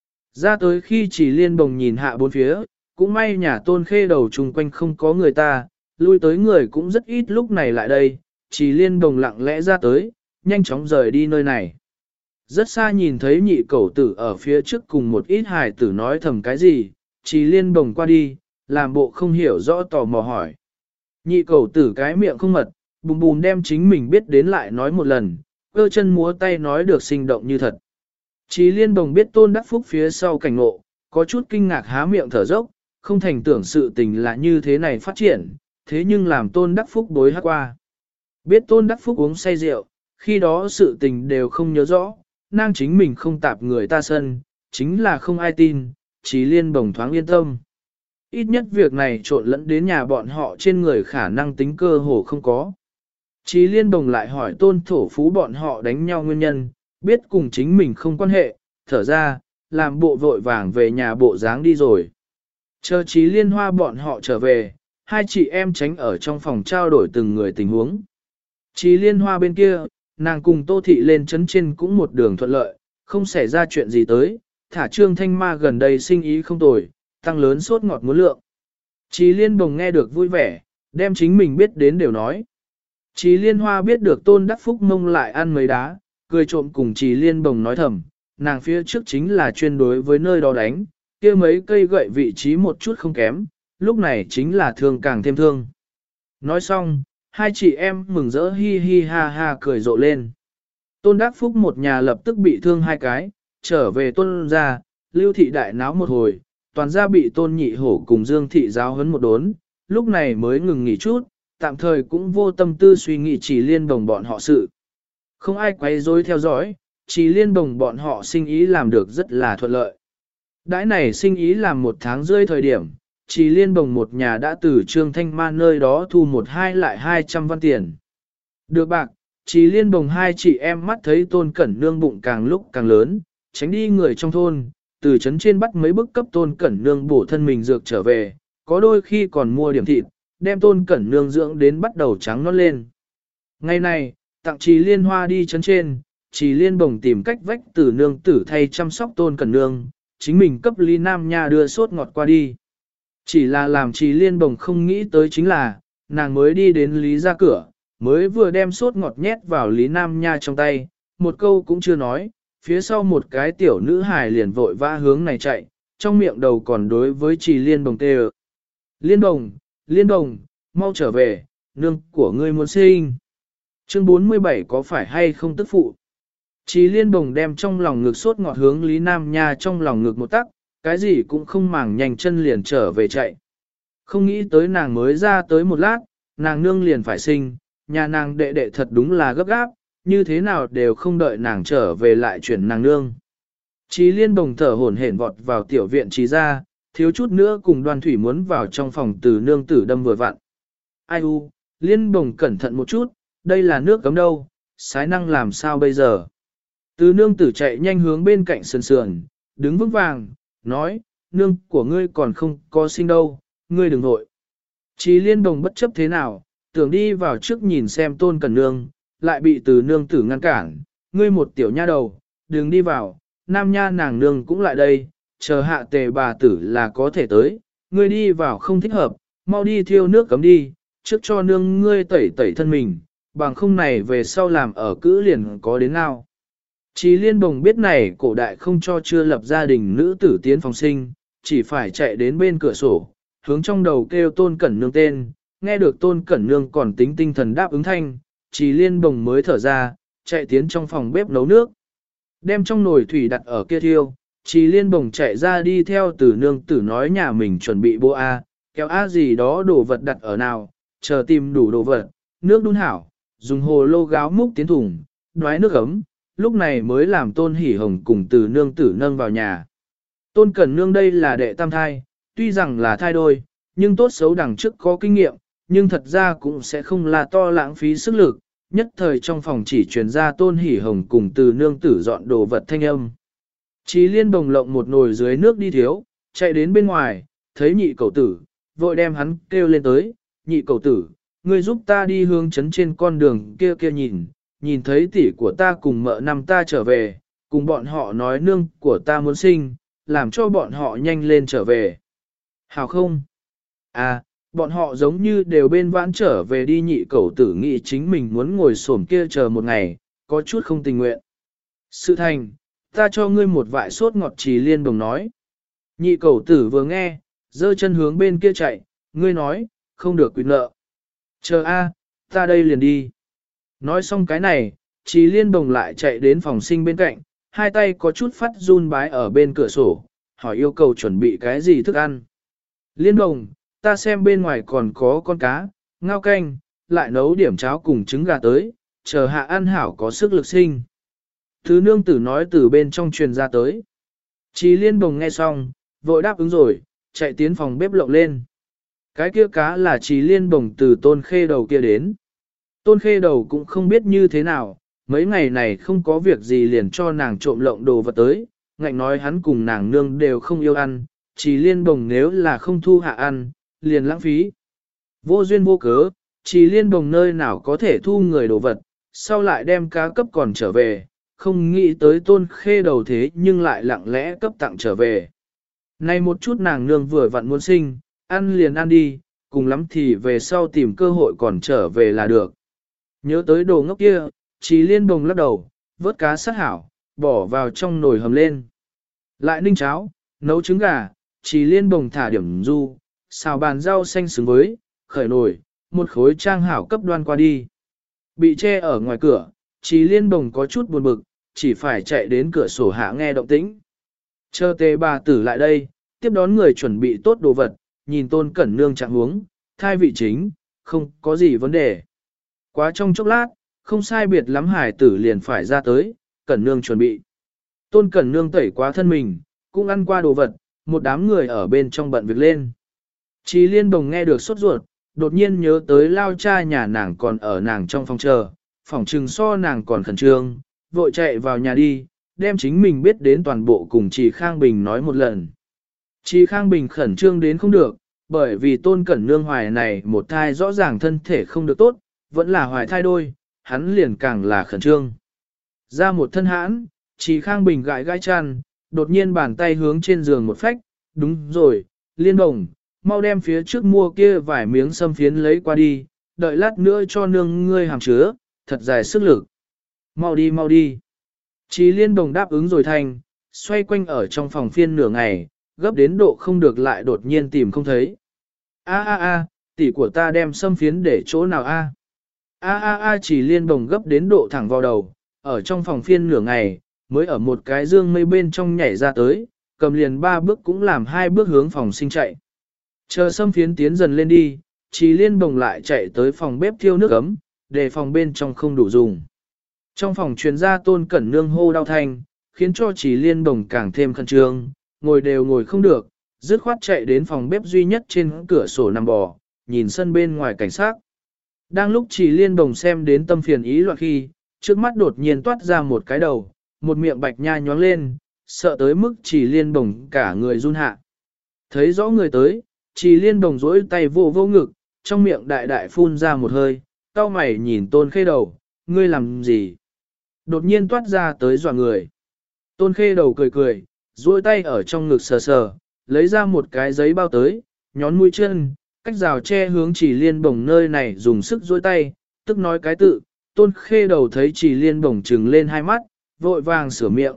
Ra tới khi Chí Liên Đồng nhìn hạ bốn phía, cũng may nhà tôn khê đầu chung quanh không có người ta, lui tới người cũng rất ít lúc này lại đây, Chí Liên Đồng lặng lẽ ra tới, nhanh chóng rời đi nơi này. Rất xa nhìn thấy nhị cẩu tử ở phía trước cùng một ít hài tử nói thầm cái gì, Chí Liên Đồng qua đi, làm bộ không hiểu rõ tò mò hỏi. Nhị cẩu tử cái miệng không mật, bùm bùm đem chính mình biết đến lại nói một lần, cơ chân múa tay nói được sinh động như thật. Chí Liên Đồng biết Tôn Đắc Phúc phía sau cảnh ngộ, có chút kinh ngạc há miệng thở dốc, không thành tưởng sự tình là như thế này phát triển, thế nhưng làm Tôn Đắc Phúc bối hát qua. Biết Tôn Đắc Phúc uống say rượu, khi đó sự tình đều không nhớ rõ, nàng chính mình không tạp người ta sân, chính là không ai tin, Chí Liên Đồng thoáng yên tâm. Ít nhất việc này trộn lẫn đến nhà bọn họ trên người khả năng tính cơ hồ không có. Chí Liên Đồng lại hỏi Tôn Thổ Phú bọn họ đánh nhau nguyên nhân, biết cùng chính mình không quan hệ, thở ra, làm bộ vội vàng về nhà bộ dáng đi rồi. Chờ Chí Liên Hoa bọn họ trở về, hai chị em tránh ở trong phòng trao đổi từng người tình huống. Chí Liên Hoa bên kia, nàng cùng Tô Thị lên chấn trên cũng một đường thuận lợi, không xảy ra chuyện gì tới, thả Trương Thanh Ma gần đây sinh ý không tồi, tăng lớn sốt ngọt muốn lượng. Chí Liên Bồng nghe được vui vẻ, đem chính mình biết đến đều nói. Chí Liên Hoa biết được Tôn Đắc Phúc mông lại ăn mấy đá, cười trộm cùng Chí Liên Bồng nói thầm, nàng phía trước chính là chuyên đối với nơi đó đánh, kia mấy cây gậy vị trí một chút không kém, lúc này chính là thương càng thêm thương. Nói xong, hai chị em mừng rỡ hi hi ha ha cười rộ lên. Tôn Đắc Phúc một nhà lập tức bị thương hai cái, trở về Tôn gia, Lưu Thị đại náo một hồi, toàn gia bị Tôn Nhị Hổ cùng Dương Thị giáo huấn một đốn, lúc này mới ngừng nghỉ chút, tạm thời cũng vô tâm tư suy nghĩ Chí Liên Bồng bọn họ sự. Không ai quấy rối theo dõi, Chí Liên Bồng bọn họ sinh ý làm được rất là thuận lợi. Đãi này sinh ý làm 1 tháng rưỡi thời điểm, Chí Liên Bồng một nhà đã từ Trương Thanh Ma nơi đó thu một hai lại 200 văn tiền. Được bạc, Chí Liên Bồng hai chị em mắt thấy Tôn Cẩn Nương bụng càng lúc càng lớn, tránh đi người trong thôn, từ trấn trên bắt mấy bức cấp Tôn Cẩn Nương bổ thân mình dược trở về, có đôi khi còn mua điểm thịt, đem Tôn Cẩn Nương dưỡng đến bắt đầu trắng nõn lên. Ngày này, tặng Chí Liên Hoa đi trấn trên, Chí Liên Bồng tìm cách vách từ nương tử thay chăm sóc Tôn Cẩn Nương, chính mình cấp Lý Nam Nha đưa sốt ngọt qua đi. Chỉ là làm Chí Liên Bồng không nghĩ tới chính là, nàng mới đi đến Lý ra cửa, mới vừa đem sốt ngọt nhét vào Lý Nam Nha trong tay, một câu cũng chưa nói, phía sau một cái tiểu nữ hài liền vội vã hướng này chạy, trong miệng đầu còn đối với Chí Liên Bồng tê Liên Bồng, mau trở về, nương của ngươi muốn sinh. Chương 47 có phải hay không tức phụ? Chí Liên Bồng đem trong lòng ngực sốt ngọt hướng Lý Nam Nha trong lòng ngực một tắc, cái gì cũng không màng nhanh chân liền trở về chạy. Không nghĩ tới nàng mới ra tới một lát, nàng nương liền phải sinh, nhà nàng đệ đệ thật đúng là gấp gáp, như thế nào đều không đợi nàng trở về lại chuyển nàng nương. Chí Liên Bồng thở hổn hển vọt vào tiểu viện Chí ra, thiếu chút nữa cùng Đoan Thủy muốn vào trong phòng từ nương tử đâm vừa vặn. Ai u, Liên Bồng cẩn thận một chút, đây là nước cấm đâu, sái năng làm sao bây giờ. Từ nương tử chạy nhanh hướng bên cạnh sườn sườn, đứng vững vàng, nói, nương của ngươi còn không có sinh đâu, ngươi đừng vội. Chí Liên Bồng bất chấp thế nào, tưởng đi vào trước nhìn xem Tôn Cẩn Nương, lại bị từ nương tử ngăn cản, ngươi một tiểu nha đầu, đừng đi vào, Nam Nha nàng nương cũng lại đây, chờ hạ tề bà tử là có thể tới, ngươi đi vào không thích hợp, mau đi thiêu nước cấm đi, trước cho nương ngươi tẩy tẩy thân mình, bằng không này về sau làm ở cữ liền có đến nào. Chí liên bồng biết này cổ đại không cho chưa lập gia đình nữ tử tiến phòng sinh, chỉ phải chạy đến bên cửa sổ, hướng trong đầu kêu Tôn Cẩn Nương tên, nghe được Tôn Cẩn Nương còn tính tinh thần đáp ứng thanh, Chí liên bồng mới thở ra, chạy tiến trong phòng bếp nấu nước. Đem trong nồi thủy đặt ở kia thiêu, Chí liên bồng chạy ra đi theo Từ nương tử nói nhà mình chuẩn bị bộ A, kéo A gì đó đồ vật đặt ở nào, chờ tìm đủ đồ vật, nước đun hảo, dùng hồ lô gáo múc tiến thùng, đoái nước ấm, lúc này mới làm Tôn Hỷ Hồng cùng Từ nương tử nâng vào nhà. Tôn Cẩn Nương đây là đệ tam thai, tuy rằng là thai đôi, nhưng tốt xấu đằng trước có kinh nghiệm, nhưng thật ra cũng sẽ không là to lãng phí sức lực, nhất thời trong phòng chỉ truyền ra Tôn Hỷ Hồng cùng Từ nương tử dọn đồ vật thanh âm. Chí liên bồng lộng một nồi dưới nước đi thiếu, chạy đến bên ngoài, thấy nhị cậu tử, vội đem hắn kêu lên tới, nhị cậu tử, ngươi giúp ta đi hướng chấn trên con đường kia kia nhìn thấy tỷ của ta cùng mợ năm ta trở về, cùng bọn họ nói nương của ta muốn sinh, làm cho bọn họ nhanh lên trở về. Hảo không? À, bọn họ giống như đều bên vãn trở về đi nhị cẩu tử nghĩ chính mình muốn ngồi xổm kia chờ một ngày, có chút không tình nguyện. Sự thành, ta cho ngươi một vại sốt ngọt Trì liên bồng nói. Nhị cẩu tử vừa nghe, giơ chân hướng bên kia chạy, ngươi nói, không được quyền nợ. Chờ a, ta đây liền đi. Nói xong cái này, Trì liên bồng lại chạy đến phòng sinh bên cạnh, hai tay có chút phát run bái ở bên cửa sổ, hỏi yêu cầu chuẩn bị cái gì thức ăn. Liên bồng, ta xem bên ngoài còn có con cá, ngao canh, lại nấu điểm cháo cùng trứng gà tới, chờ hạ ăn hảo có sức lực sinh. Thứ nương tử nói từ bên trong truyền ra tới. Trì liên bồng nghe xong, vội đáp ứng rồi, chạy tiến phòng bếp lộng lên. Cái kia cá là Trì liên bồng từ Tôn Khê Đầu kia đến. Tôn Khê Đầu cũng không biết như thế nào, mấy ngày này không có việc gì liền cho nàng trộm lộng đồ vật tới, ngạnh nói hắn cùng nàng nương đều không yêu ăn, Trì liên bồng nếu là không thu hạ ăn, liền lãng phí. Vô duyên vô cớ, Trì liên bồng nơi nào có thể thu người đồ vật, sau lại đem cá cấp còn trở về, không nghĩ tới Tôn Khê Đầu thế nhưng lại lặng lẽ cấp tặng trở về. Nay một chút nàng nương vừa vặn muốn sinh, ăn liền ăn đi, cùng lắm thì về sau tìm cơ hội còn trở về là được. Nhớ tới đồ ngốc kia, Trì liên bồng lắc đầu, vớt cá sát hảo, bỏ vào trong nồi hầm lên. Lại ninh cháo, nấu trứng gà, Trì liên bồng thả điểm du, xào bàn rau xanh xứng với, khởi nồi, một khối trang hảo cấp đoan qua đi. Bị che ở ngoài cửa, Trì liên bồng có chút buồn bực, chỉ phải chạy đến cửa sổ hạ nghe động tĩnh. Chờ tề bà tử lại đây, tiếp đón người chuẩn bị tốt đồ vật, nhìn Tôn Cẩn Nương trạng huống, thai vị chính, không có gì vấn đề. Quá trong chốc lát, không sai biệt lắm hải tử liền phải ra tới, Cẩn Nương chuẩn bị. Tôn Cẩn Nương tẩy quá thân mình, cũng ăn qua đồ vật, một đám người ở bên trong bận việc lên. Trì liên bồng nghe được sốt ruột, đột nhiên nhớ tới lao cha nhà nàng còn ở nàng trong phòng chờ, phòng trừng so nàng còn khẩn trương, vội chạy vào nhà đi, đem chính mình biết đến toàn bộ cùng Trì Khang Bình nói một lần. Trì Khang Bình khẩn trương đến không được, bởi vì Tôn Cẩn Nương hoài này một thai rõ ràng thân thể không được tốt, vẫn là hoài thai đôi, hắn liền càng là khẩn trương. Ra một thân hãn, Trì Khang Bình gãi gãi chăn, đột nhiên bàn tay hướng trên giường một phách, đúng rồi, liên bồng, mau đem phía trước mua kia vài miếng sâm phiến lấy qua đi, đợi lát nữa cho nương ngươi hàm chứa, thật dài sức lực. Mau đi mau đi. Trì liên bồng đáp ứng rồi thành, xoay quanh ở trong phòng phiên nửa ngày, gấp đến độ không được lại đột nhiên tìm không thấy. A, tỷ của ta đem sâm phiến để chỗ nào a? Trì liên bồng gấp đến độ thẳng vào đầu, ở trong phòng phiên nửa ngày, mới ở một cái dương mây bên trong nhảy ra tới, cầm liền 3 bước cũng làm 2 bước hướng phòng sinh chạy. Chờ sâm phiến tiến dần lên đi, Trì liên bồng lại chạy tới phòng bếp thiêu nước ấm, để phòng bên trong không đủ dùng. Trong phòng truyền ra Tôn Cẩn Nương hô đau thanh, khiến cho Trì liên bồng càng thêm khẩn trương, ngồi đều ngồi không được, dứt khoát chạy đến phòng bếp duy nhất trên cửa sổ nằm bò, nhìn sân bên ngoài cảnh sát. Đang lúc Trì liên bồng xem đến tâm phiền ý loạn khi, trước mắt đột nhiên toát ra một cái đầu, một miệng bạch nha nhoáng lên, sợ tới mức Trì liên bồng cả người run hạ. Thấy rõ người tới, Trì liên bồng rỗi tay vô vô ngực, trong miệng đại đại phun ra một hơi, cau mày nhìn Tôn Khê Đầu, ngươi làm gì? Đột nhiên toát ra tới dọa người. Tôn Khê Đầu cười cười, duỗi tay ở trong ngực sờ sờ, lấy ra một cái giấy bao tới, nhón mũi chân, cách rào che hướng Trì liên bồng nơi này dùng sức duỗi tay, tức nói cái tự. Tôn Khê Đầu thấy Trì liên bồng trừng lên hai mắt, vội vàng sửa miệng,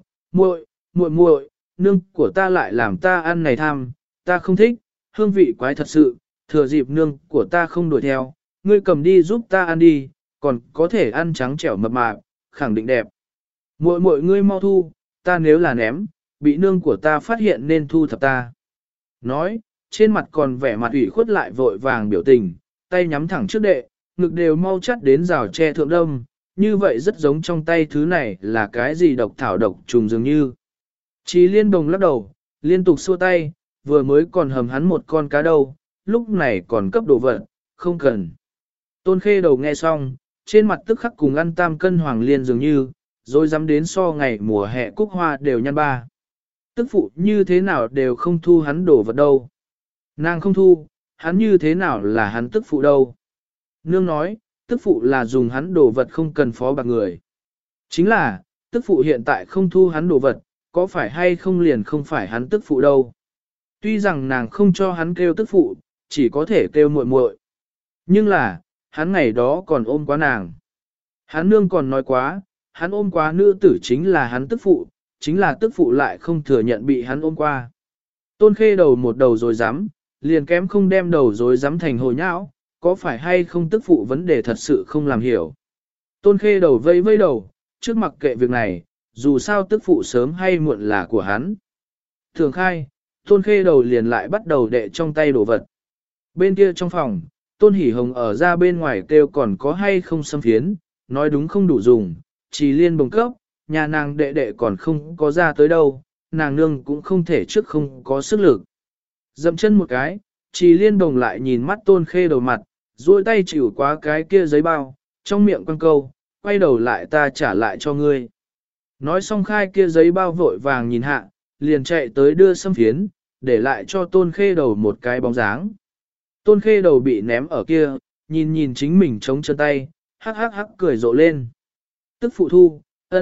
muội, nương của ta lại làm ta ăn này tham, ta không thích, hương vị quái thật sự, thừa dịp nương của ta không đuổi theo, ngươi cầm đi giúp ta ăn đi, còn có thể ăn trắng trẻo mập mạp, khẳng định đẹp. Muội ngươi mau thu, ta nếu là ném, bị nương của ta phát hiện nên thu thập ta. Nói, trên mặt còn vẻ mặt ủy khuất lại vội vàng biểu tình, tay nhắm thẳng trước đệ, ngực đều mau chắt đến rào tre thượng đông, như vậy rất giống trong tay thứ này là cái gì độc thảo độc trùng dường như. Chí Liên Đồng lắc đầu, liên tục xua tay, vừa mới còn hầm hắn một con cá đâu, lúc này còn cấp đồ vật, không cần. Tôn Khê Đầu nghe xong, trên mặt tức khắc cùng ăn tam cân hoàng liên dường như, rồi dám đến so ngày mùa hè cúc hoa đều nhăn ba. Tức phụ như thế nào đều không thu hắn đồ vật đâu. Nàng không thu, hắn như thế nào là hắn tức phụ đâu. Nương nói, tức phụ là dùng hắn đồ vật không cần phó bạc người. Chính là, tức phụ hiện tại không thu hắn đồ vật, có phải hay không liền không phải hắn tức phụ đâu. Tuy rằng nàng không cho hắn kêu tức phụ, chỉ có thể kêu muội muội. Nhưng là, hắn ngày đó còn ôm quá nàng. Hắn nương còn nói quá, hắn ôm quá nữ tử chính là hắn tức phụ, chính là tức phụ lại không thừa nhận bị hắn ôm qua. Tôn Khê Đầu một đầu rồi dám, liền kém không đem đầu rồi dám thành hồ nhão, có phải hay không tức phụ vấn đề thật sự không làm hiểu. Tôn Khê Đầu vây vây đầu, trước mặc kệ việc này, dù sao tức phụ sớm hay muộn là của hắn. Thường khai, Tôn Khê Đầu liền lại bắt đầu đệ trong tay đồ vật. Bên kia trong phòng, Tôn Hỷ Hồng ở ra bên ngoài kêu còn có hay không xâm phiến, nói đúng không đủ dùng, chỉ liên bồng cấp, nhà nàng đệ đệ còn không có ra tới đâu, nàng nương cũng không thể trước không có sức lực. Dậm chân một cái, chỉ liên bồng lại nhìn mắt Tôn Khê Đầu mặt, duỗi tay chịu qua cái kia giấy bao, trong miệng quăng câu, quay đầu lại ta trả lại cho ngươi. Nói xong khai kia giấy bao vội vàng nhìn hạ, liền chạy tới đưa xâm phiến, để lại cho Tôn Khê Đầu một cái bóng dáng. Tôn Khê Đầu bị ném ở kia, nhìn nhìn chính mình chống chân tay, hắc hắc hắc cười rộ lên. Tức phụ thu,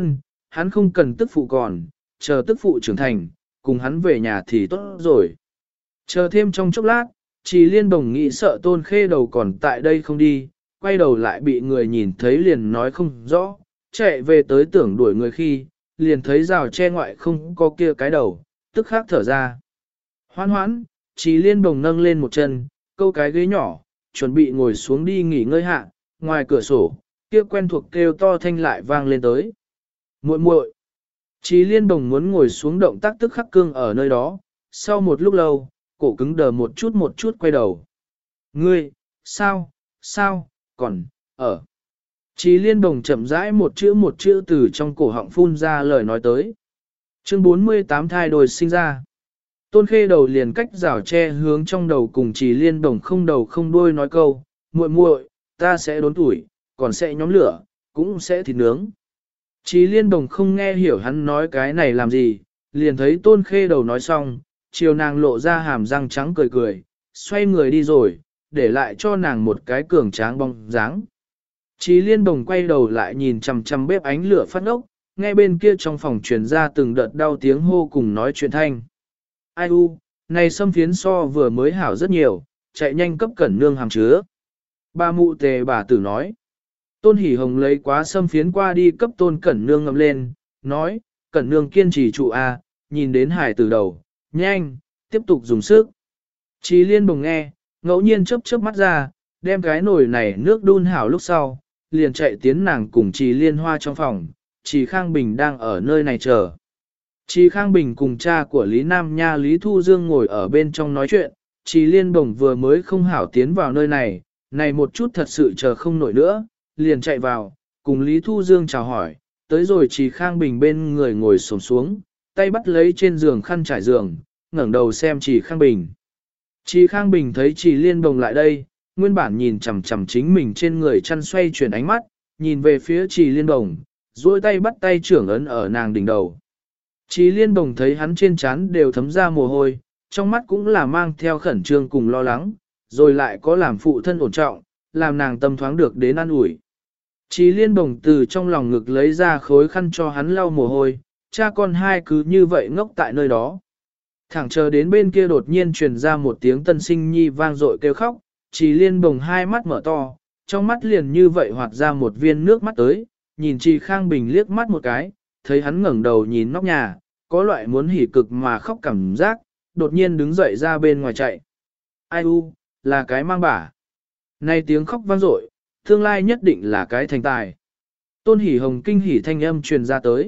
hắn không cần tức phụ còn, chờ tức phụ trưởng thành, cùng hắn về nhà thì tốt rồi. Chờ thêm trong chốc lát, Trì Liên Bồng nghĩ sợ Tôn Khê Đầu còn tại đây không đi, quay đầu lại bị người nhìn thấy liền nói không rõ, chạy về tới tưởng đuổi người khi, liền thấy rào che ngoại không có kia cái đầu, tức khắc thở ra. Hoan hoãn, Trì Liên Bồng nâng lên một chân, câu cái ghế nhỏ, chuẩn bị ngồi xuống đi nghỉ ngơi hạ, ngoài cửa sổ, kia quen thuộc kêu to thanh lại vang lên tới. Muội. Trì Liên Bồng muốn ngồi xuống động tác tức khắc cương ở nơi đó, sau một lúc lâu, cổ cứng đờ một chút quay đầu. Ngươi, sao, còn, ở. Trì Liên Bồng chậm rãi một chữ từ trong cổ họng phun ra lời nói tới. Chương 48 thai đồi sinh ra. Tôn Khê Đầu liền cách rào tre hướng trong đầu cùng Trì Liên Bồng không đầu không đuôi nói câu, muội, ta sẽ đốn tuổi, còn sẽ nhóm lửa, cũng sẽ thịt nướng. Trì Liên Bồng không nghe hiểu hắn nói cái này làm gì, liền thấy Tôn Khê Đầu nói xong, chiều nàng lộ ra hàm răng trắng cười, xoay người đi rồi, để lại cho nàng một cái cường tráng bóng dáng. Trì Liên Bồng quay đầu lại nhìn chằm chằm bếp ánh lửa phát ốc, nghe bên kia trong phòng truyền ra từng đợt đau tiếng hô cùng nói chuyện thanh. Ai u, này xâm phiến so vừa mới hảo rất nhiều, chạy nhanh cấp Cẩn Nương hàm chứa. Ba mụ tề bà tử nói. Tôn Hỷ Hồng lấy quá xâm phiến qua đi cấp Tôn Cẩn Nương ngậm lên, nói, Cẩn Nương kiên trì trụ a, nhìn đến hải từ đầu, nhanh, tiếp tục dùng sức. Trì Liên Bồng nghe, ngẫu nhiên chớp mắt ra, đem cái nồi này nước đun hảo lúc sau, liền chạy tiến nàng cùng Trì Liên Hoa trong phòng, Trì Khang Bình đang ở nơi này chờ. Trì Khang Bình cùng cha của Lý Nam Nha Lý Thu Dương ngồi ở bên trong nói chuyện, Trì Liên Bồng vừa mới không hảo tiến vào nơi này, này một chút thật sự chờ không nổi nữa, liền chạy vào, cùng Lý Thu Dương chào hỏi, tới rồi Trì Khang Bình bên người ngồi xổm xuống, tay bắt lấy trên giường khăn trải giường, ngẩng đầu xem Trì Khang Bình. Trì Khang Bình thấy Trì Liên Bồng lại đây, nguyên bản nhìn chằm chằm chính mình trên người chăn xoay chuyển ánh mắt, nhìn về phía Trì Liên Bồng, duỗi tay bắt tay trưởng ấn ở nàng đỉnh đầu. Trì Liên Bồng thấy hắn trên trán đều thấm ra mồ hôi, trong mắt cũng là mang theo khẩn trương cùng lo lắng, rồi lại có làm phụ thân ổn trọng, làm nàng tâm thoáng được đến an ủi. Trì Liên Bồng từ trong lòng ngực lấy ra khối khăn cho hắn lau mồ hôi, cha con hai cứ như vậy ngốc tại nơi đó. Thẳng chờ đến bên kia đột nhiên truyền ra một tiếng tân sinh nhi vang dội kêu khóc, Trì Liên Bồng hai mắt mở to, trong mắt liền như vậy hoạt ra một viên nước mắt tới, nhìn Trì Khang Bình liếc mắt một cái, thấy hắn ngẩng đầu nhìn nóc nhà, có loại muốn hỉ cực mà khóc cảm giác, đột nhiên đứng dậy ra bên ngoài chạy. Ai u, là cái mang bả. Này tiếng khóc vang dội, tương lai nhất định là cái thành tài. Tôn Hỷ Hồng kinh hỉ thanh âm truyền ra tới.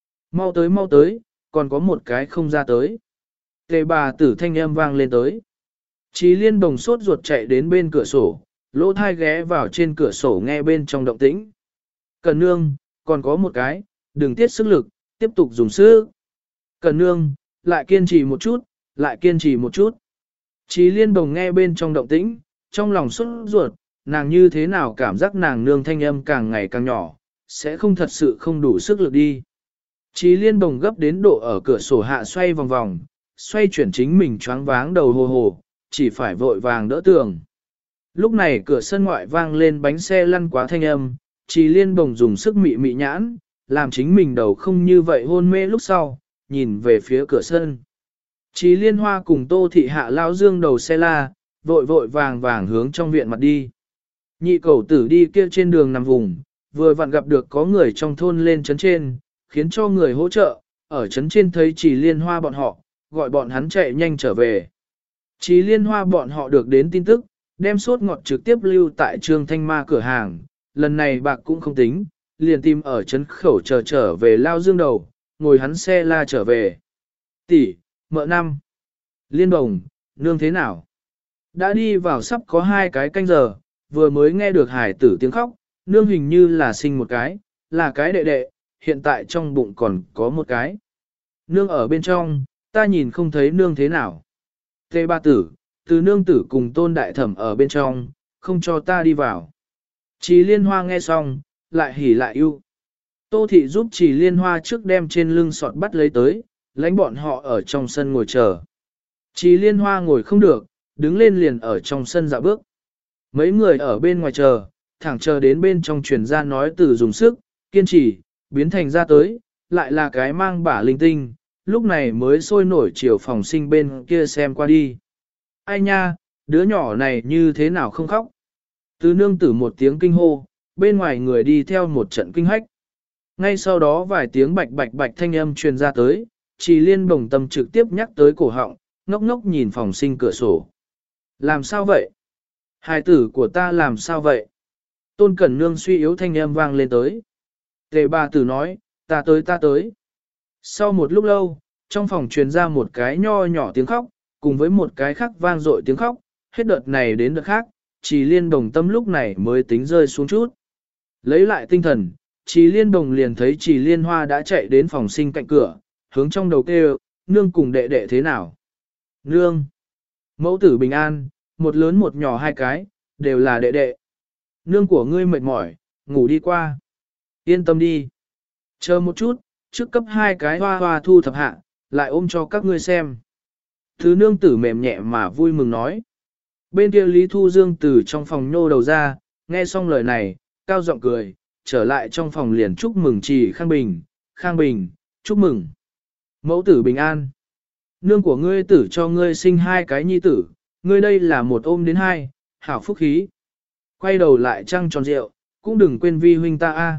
Mau tới, còn có một cái không ra tới. Tề bà tử thanh âm vang lên tới. Chí Liên bồng sốt ruột chạy đến bên cửa sổ, lỗ thai ghé vào trên cửa sổ nghe bên trong động tĩnh. Cần nương, còn có một cái, đừng tiết sức lực, tiếp tục dùng sức. Cần nương, lại kiên trì một chút, lại kiên trì một chút. Chí Liên bồng nghe bên trong động tĩnh, trong lòng sốt ruột, nàng như thế nào cảm giác nàng nương thanh âm càng ngày càng nhỏ, sẽ không thật sự không đủ sức lực đi. Chí Liên bồng gấp đến độ ở cửa sổ hạ xoay vòng vòng, xoay chuyển chính mình choáng váng đầu hồ hồ, chỉ phải vội vàng đỡ tường. Lúc này cửa sân ngoại vang lên bánh xe lăn quá thanh âm, Chí Liên bồng dùng sức mị mị nhãn, làm chính mình đầu không như vậy hôn mê lúc sau, nhìn về phía cửa sân. Chí Liên Hoa cùng Tô Thị Hạ lao dương đầu xe la, vội vội vàng vàng hướng trong viện mặt đi. Nhị cầu tử đi kia trên đường nằm vùng, vừa vặn gặp được có người trong thôn lên trấn trên, khiến cho người hỗ trợ, ở trấn trên thấy Chí Liên Hoa bọn họ, gọi bọn hắn chạy nhanh trở về. Chí Liên Hoa bọn họ được đến tin tức, đem sốt ngọt trực tiếp lưu tại Trương Thanh Ma cửa hàng, lần này bạc cũng không tính, liền tìm ở trấn khẩu trở về lao dương đầu, ngồi hắn xe la trở về. Tỷ, mợ năm. Liên Đồng, nương thế nào? Đã đi vào sắp có 2 cái canh giờ, vừa mới nghe được hải tử tiếng khóc, nương hình như là sinh một cái, là cái đệ đệ, hiện tại trong bụng còn có một cái. Nương ở bên trong, ta nhìn không thấy nương thế nào. Tê ba tử, từ nương tử cùng Tôn đại thẩm ở bên trong, không cho ta đi vào. Chí Liên Hoa nghe xong, lại hỉ lại yêu. Tô thị giúp Chí Liên Hoa trước đem trên lưng sọt bắt lấy tới, lãnh bọn họ ở trong sân ngồi chờ. Chí Liên Hoa ngồi không được, đứng lên liền ở trong sân dạo bước. Mấy người ở bên ngoài chờ, thẳng chờ đến bên trong truyền ra nói từ dùng sức, kiên trì, biến thành ra tới, lại là cái mang bả linh tinh, lúc này mới sôi nổi chiều phòng sinh bên kia xem qua đi. Ai nha, đứa nhỏ này như thế nào không khóc? Từ nương tử một tiếng kinh hô, bên ngoài người đi theo một trận kinh hách. Ngay sau đó vài tiếng bạch bạch bạch thanh âm truyền ra tới, Chí Liên bồng tâm trực tiếp nhắc tới cổ họng, ngốc ngốc nhìn phòng sinh cửa sổ. Làm sao vậy? Hài tử của ta làm sao vậy? Tôn Cẩn Nương suy yếu thanh âm vang lên tới. Tề bà tử nói, ta tới. Sau một lúc lâu, trong phòng truyền ra một cái nho nhỏ tiếng khóc, cùng với một cái khác vang dội tiếng khóc, hết đợt này đến đợt khác, Chí Liên Đồng tâm lúc này mới tính rơi xuống chút. Lấy lại tinh thần, Chí Liên Đồng liền thấy Chí Liên Hoa đã chạy đến phòng sinh cạnh cửa, hướng trong đầu kêu, nương cùng đệ đệ thế nào? Nương! Mẫu tử bình an, một lớn một nhỏ 2 cái, đều là đệ đệ. Nương của ngươi mệt mỏi, ngủ đi qua. Yên tâm đi. Chờ một chút, trước cấp 2 cái hoa hoa thu thập hạ, lại ôm cho các ngươi xem. Thứ nương tử mềm nhẹ mà vui mừng nói. Bên kia Lý Thu Dương từ trong phòng nhô đầu ra, nghe xong lời này, cao giọng cười, trở lại trong phòng liền chúc mừng Trì Khang Bình, chúc mừng. Mẫu tử bình an. Nương của ngươi tử cho ngươi sinh 2 cái nhi tử, ngươi đây là một ôm đến 2, hảo phúc khí. Quay đầu lại trăng tròn rượu, cũng đừng quên vi huynh ta a.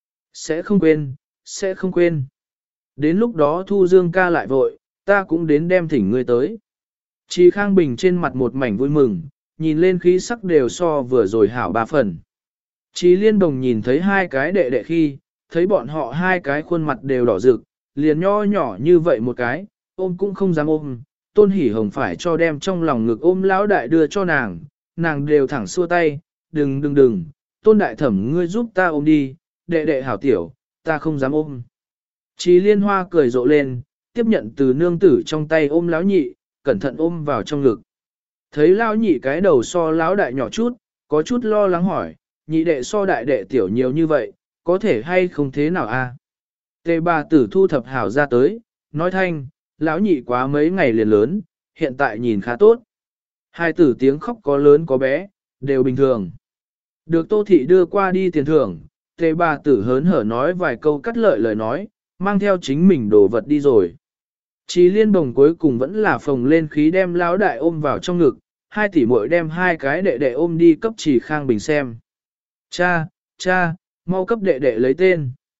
Sẽ không quên. Đến lúc đó Thu Dương ca lại vội, ta cũng đến đem thỉnh ngươi tới. Trì Khang Bình trên mặt một mảnh vui mừng, nhìn lên khí sắc đều so vừa rồi hảo 3 phần. Chí Liên Đồng nhìn thấy 2 cái đệ đệ khi, thấy bọn họ 2 cái khuôn mặt đều đỏ rực, liền nho nhỏ như vậy một cái, ôm cũng không dám ôm. Tôn Hỷ Hồng phải cho đem trong lòng ngực ôm lão đại đưa cho nàng đều thẳng xua tay, đừng, Tôn đại thẩm ngươi giúp ta ôm đi, đệ đệ hảo tiểu, ta không dám ôm. Chí Liên Hoa cười rộ lên, tiếp nhận từ nương tử trong tay ôm lão nhị, cẩn thận ôm vào trong ngực. Thấy lão nhị cái đầu so lão đại nhỏ chút, có chút lo lắng hỏi, nhị đệ so đại đệ tiểu nhiều như vậy, có thể hay không thế nào a? Tề bà tử thu thập hảo ra tới, nói thanh, lão nhị quá mấy ngày liền lớn, hiện tại nhìn khá tốt. Hai tử tiếng khóc có lớn có bé, đều bình thường. Được Tô Thị đưa qua đi tiền thưởng, tề bà tử hớn hở nói vài câu cắt lợi lời nói, mang theo chính mình đồ vật đi rồi. Chí Liên Bồng cuối cùng vẫn là phồng lên khí đem lão đại ôm vào trong ngực, 2 tỷ muội đem 2 cái đệ đệ ôm đi cấp Trì Khang Bình xem. Cha, mau cấp đệ đệ lấy tên.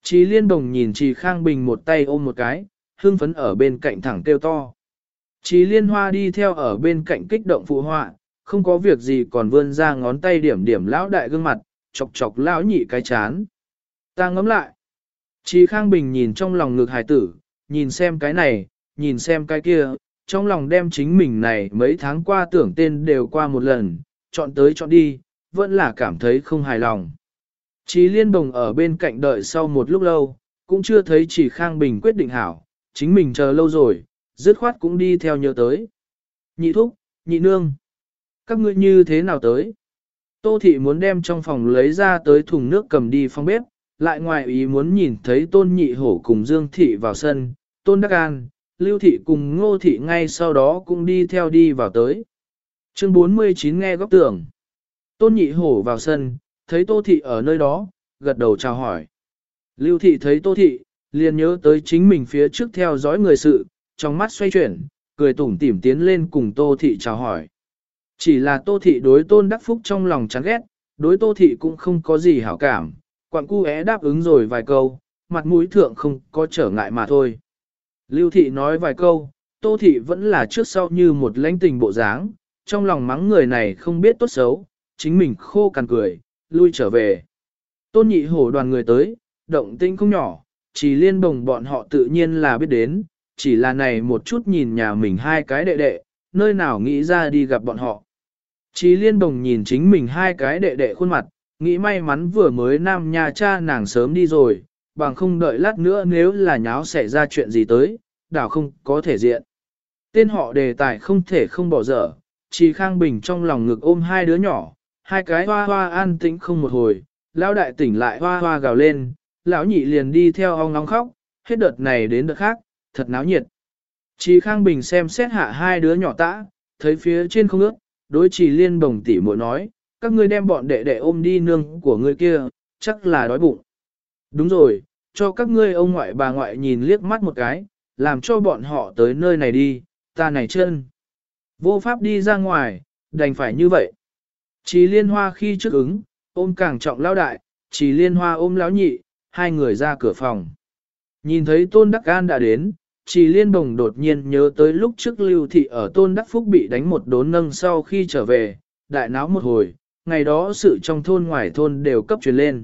Trì Liên Đồng nhìn Trì Khang Bình một tay ôm một cái, hưng phấn ở bên cạnh thẳng kêu to. Trì Liên Hoa đi theo ở bên cạnh kích động phụ họa, không có việc gì còn vươn ra ngón tay điểm điểm lão đại gương mặt, chọc chọc lão nhị cái chán. Ta ngắm lại. Trì Khang Bình nhìn trong lòng ngực hài tử, nhìn xem cái này, nhìn xem cái kia, trong lòng đem chính mình này mấy tháng qua tưởng tên đều qua một lần, chọn tới chọn đi, vẫn là cảm thấy không hài lòng. Trì Liên Đồng ở bên cạnh đợi sau một lúc lâu, cũng chưa thấy Trì Khang Bình quyết định hảo, chính mình chờ lâu rồi, dứt khoát cũng đi theo nhớ tới. Nhị thúc, nhị nương, các ngươi như thế nào tới? Tô Thị muốn đem trong phòng lấy ra tới thùng nước cầm đi phòng bếp, lại ngoài ý muốn nhìn thấy Tôn Nhị Hổ cùng Dương Thị vào sân, Tôn Đắc An, Lưu Thị cùng Ngô Thị ngay sau đó cũng đi theo đi vào tới. Chương 49 nghe góc tưởng. Tôn Nhị Hổ vào sân, thấy Tô Thị ở nơi đó, gật đầu chào hỏi. Lưu Thị thấy Tô Thị, liền nhớ tới chính mình phía trước theo dõi người sự, trong mắt xoay chuyển, cười tủm tỉm tiến lên cùng Tô Thị chào hỏi. Chỉ là Tô Thị đối Tôn Đắc Phúc trong lòng chán ghét, đối Tô Thị cũng không có gì hảo cảm, quặng cu đáp ứng rồi vài câu, mặt mũi thượng không có trở ngại mà thôi. Lưu Thị nói vài câu, Tô Thị vẫn là trước sau như một lãnh tình bộ dáng, trong lòng mắng người này không biết tốt xấu, chính mình khô cằn cười, lui trở về. Tôn Nhị Hổ đoàn người tới, động tĩnh không nhỏ, Trì Liên Bồng bọn họ tự nhiên là biết đến, chỉ là này một chút nhìn nhà mình hai cái đệ đệ, nơi nào nghĩ ra đi gặp bọn họ. Trì Liên Bồng nhìn chính mình hai cái đệ đệ khuôn mặt, nghĩ may mắn vừa mới nam nhà cha nàng sớm đi rồi, bằng không đợi lát nữa nếu là nháo xảy ra chuyện gì tới, đảo không có thể diện. Tên họ đề tài không thể không bỏ dở, Trì Khang Bình trong lòng ngực ôm hai đứa nhỏ, hai cái hoa hoa an tĩnh không một hồi, lão đại tỉnh lại hoa hoa gào lên, lão nhị liền đi theo ong ong khóc, hết đợt này đến đợt khác, thật náo nhiệt. Trì Khang Bình xem xét hạ hai đứa nhỏ tã, thấy phía trên không ướt, đối Trì Liên Bồng tỉ muội nói, các ngươi đem bọn đệ đệ ôm đi nương của ngươi kia, chắc là đói bụng. Đúng rồi, cho các ngươi ông ngoại bà ngoại nhìn liếc mắt một cái, làm cho bọn họ tới nơi này đi, ta này chân. Vô pháp đi ra ngoài, đành phải như vậy. Trì Liên Hoa khi trước ứng, ôm càng trọng lão đại, Trì Liên Hoa ôm lão nhị, hai người ra cửa phòng. Nhìn thấy Tôn Đắc An đã đến, Trì Liên Bồng đột nhiên nhớ tới lúc trước Lưu Thị ở Tôn Đắc Phúc bị đánh một đốn nâng sau khi trở về, đại náo một hồi, ngày đó sự trong thôn ngoài thôn đều cấp truyền lên.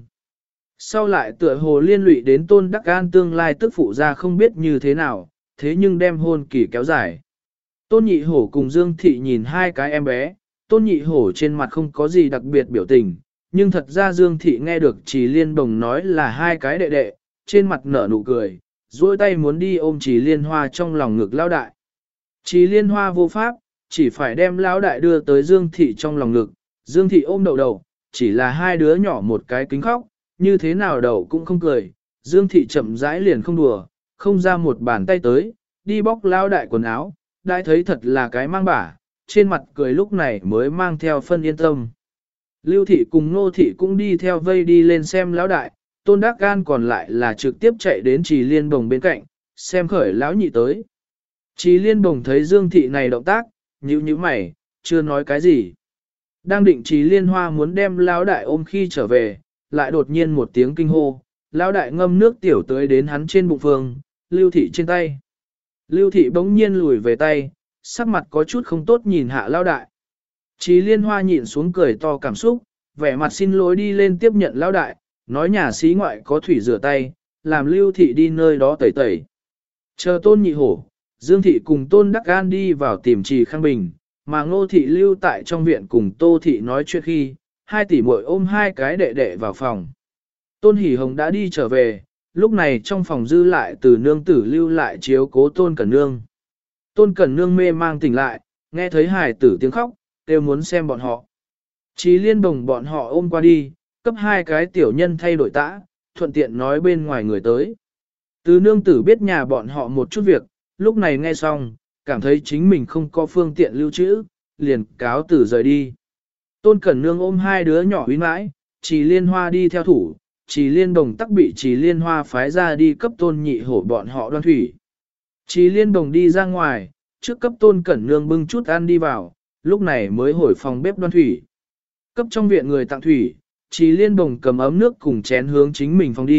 Sau lại tựa hồ liên lụy đến Tôn Đắc An tương lai tức phụ ra không biết như thế nào, thế nhưng đem hôn kỳ kéo dài. Tôn Nhị Hổ cùng Dương Thị nhìn hai cái em bé, Tôn Nhị Hổ trên mặt không có gì đặc biệt biểu tình, nhưng thật ra Dương Thị nghe được Trì Liên Bồng nói là hai cái đệ đệ, trên mặt nở nụ cười, duỗi tay muốn đi ôm Trì Liên Hoa trong lòng ngực lão đại. Trì Liên Hoa vô pháp, chỉ phải đem lão đại đưa tới Dương Thị trong lòng ngực, Dương Thị ôm đầu đầu, chỉ là hai đứa nhỏ một cái kính khóc, như thế nào đầu cũng không cười, Dương Thị chậm rãi liền không đùa, không ra một bàn tay tới, đi bóc lão đại quần áo, đại thấy thật là cái mang bả, trên mặt cười lúc này mới mang theo phân yên tâm. Lưu Thị cùng Nô Thị cũng đi theo vây đi lên xem lão đại, Tôn Đắc Gan còn lại là trực tiếp chạy đến Trì Liên Bồng bên cạnh, xem khởi lão nhị tới. Trì Liên Bồng thấy Dương Thị này động tác, nhíu mày, chưa nói cái gì. Đang định Trì Liên Hoa muốn đem lão đại ôm khi trở về, lại đột nhiên một tiếng kinh hô, lão đại ngâm nước tiểu tới đến hắn trên bụng phương, Lưu Thị trên tay. Lưu Thị bỗng nhiên lùi về tay, sắc mặt có chút không tốt nhìn hạ lão đại. Trì Liên Hoa nhịn xuống cười to cảm xúc, vẻ mặt xin lỗi đi lên tiếp nhận lão đại, nói nhà xí ngoại có thủy rửa tay, làm Lưu Thị đi nơi đó tẩy tẩy. Chờ Tôn Nhị Hổ, Dương Thị cùng Tôn Đắc Gan đi vào tìm Trì Khang Bình, mà Ngô Thị lưu tại trong viện cùng Tô Thị nói chuyện khi, hai tỷ muội ôm hai cái đệ đệ vào phòng. Tôn Hỷ Hồng đã đi trở về, lúc này trong phòng dư lại từ nương tử lưu lại chiếu cố Tôn Cẩn Nương. Tôn Cẩn Nương mê mang tỉnh lại, nghe thấy hài tử tiếng khóc, đều muốn xem bọn họ. Trì Liên Bồng bọn họ ôm qua đi, cấp hai cái tiểu nhân thay đổi tã, thuận tiện nói bên ngoài người tới. Từ nương tử biết nhà bọn họ một chút việc, lúc này nghe xong, cảm thấy chính mình không có phương tiện lưu trữ, liền cáo tử rời đi. Tôn Cẩn Nương ôm hai đứa nhỏ uy mãi, Trì Liên Hoa đi theo thủ, Trì Liên Bồng tắc bị Trì Liên Hoa phái ra đi cấp Tôn Nhị Hổ bọn họ đoan thủy. Trì Liên Bồng đi ra ngoài, trước cấp Tôn Cẩn Nương bưng chút ăn đi vào, lúc này mới hồi phòng bếp đoan thủy. Cấp trong viện người tặng thủy, Trì Liên Bồng cầm ấm nước cùng chén hướng chính mình phòng đi,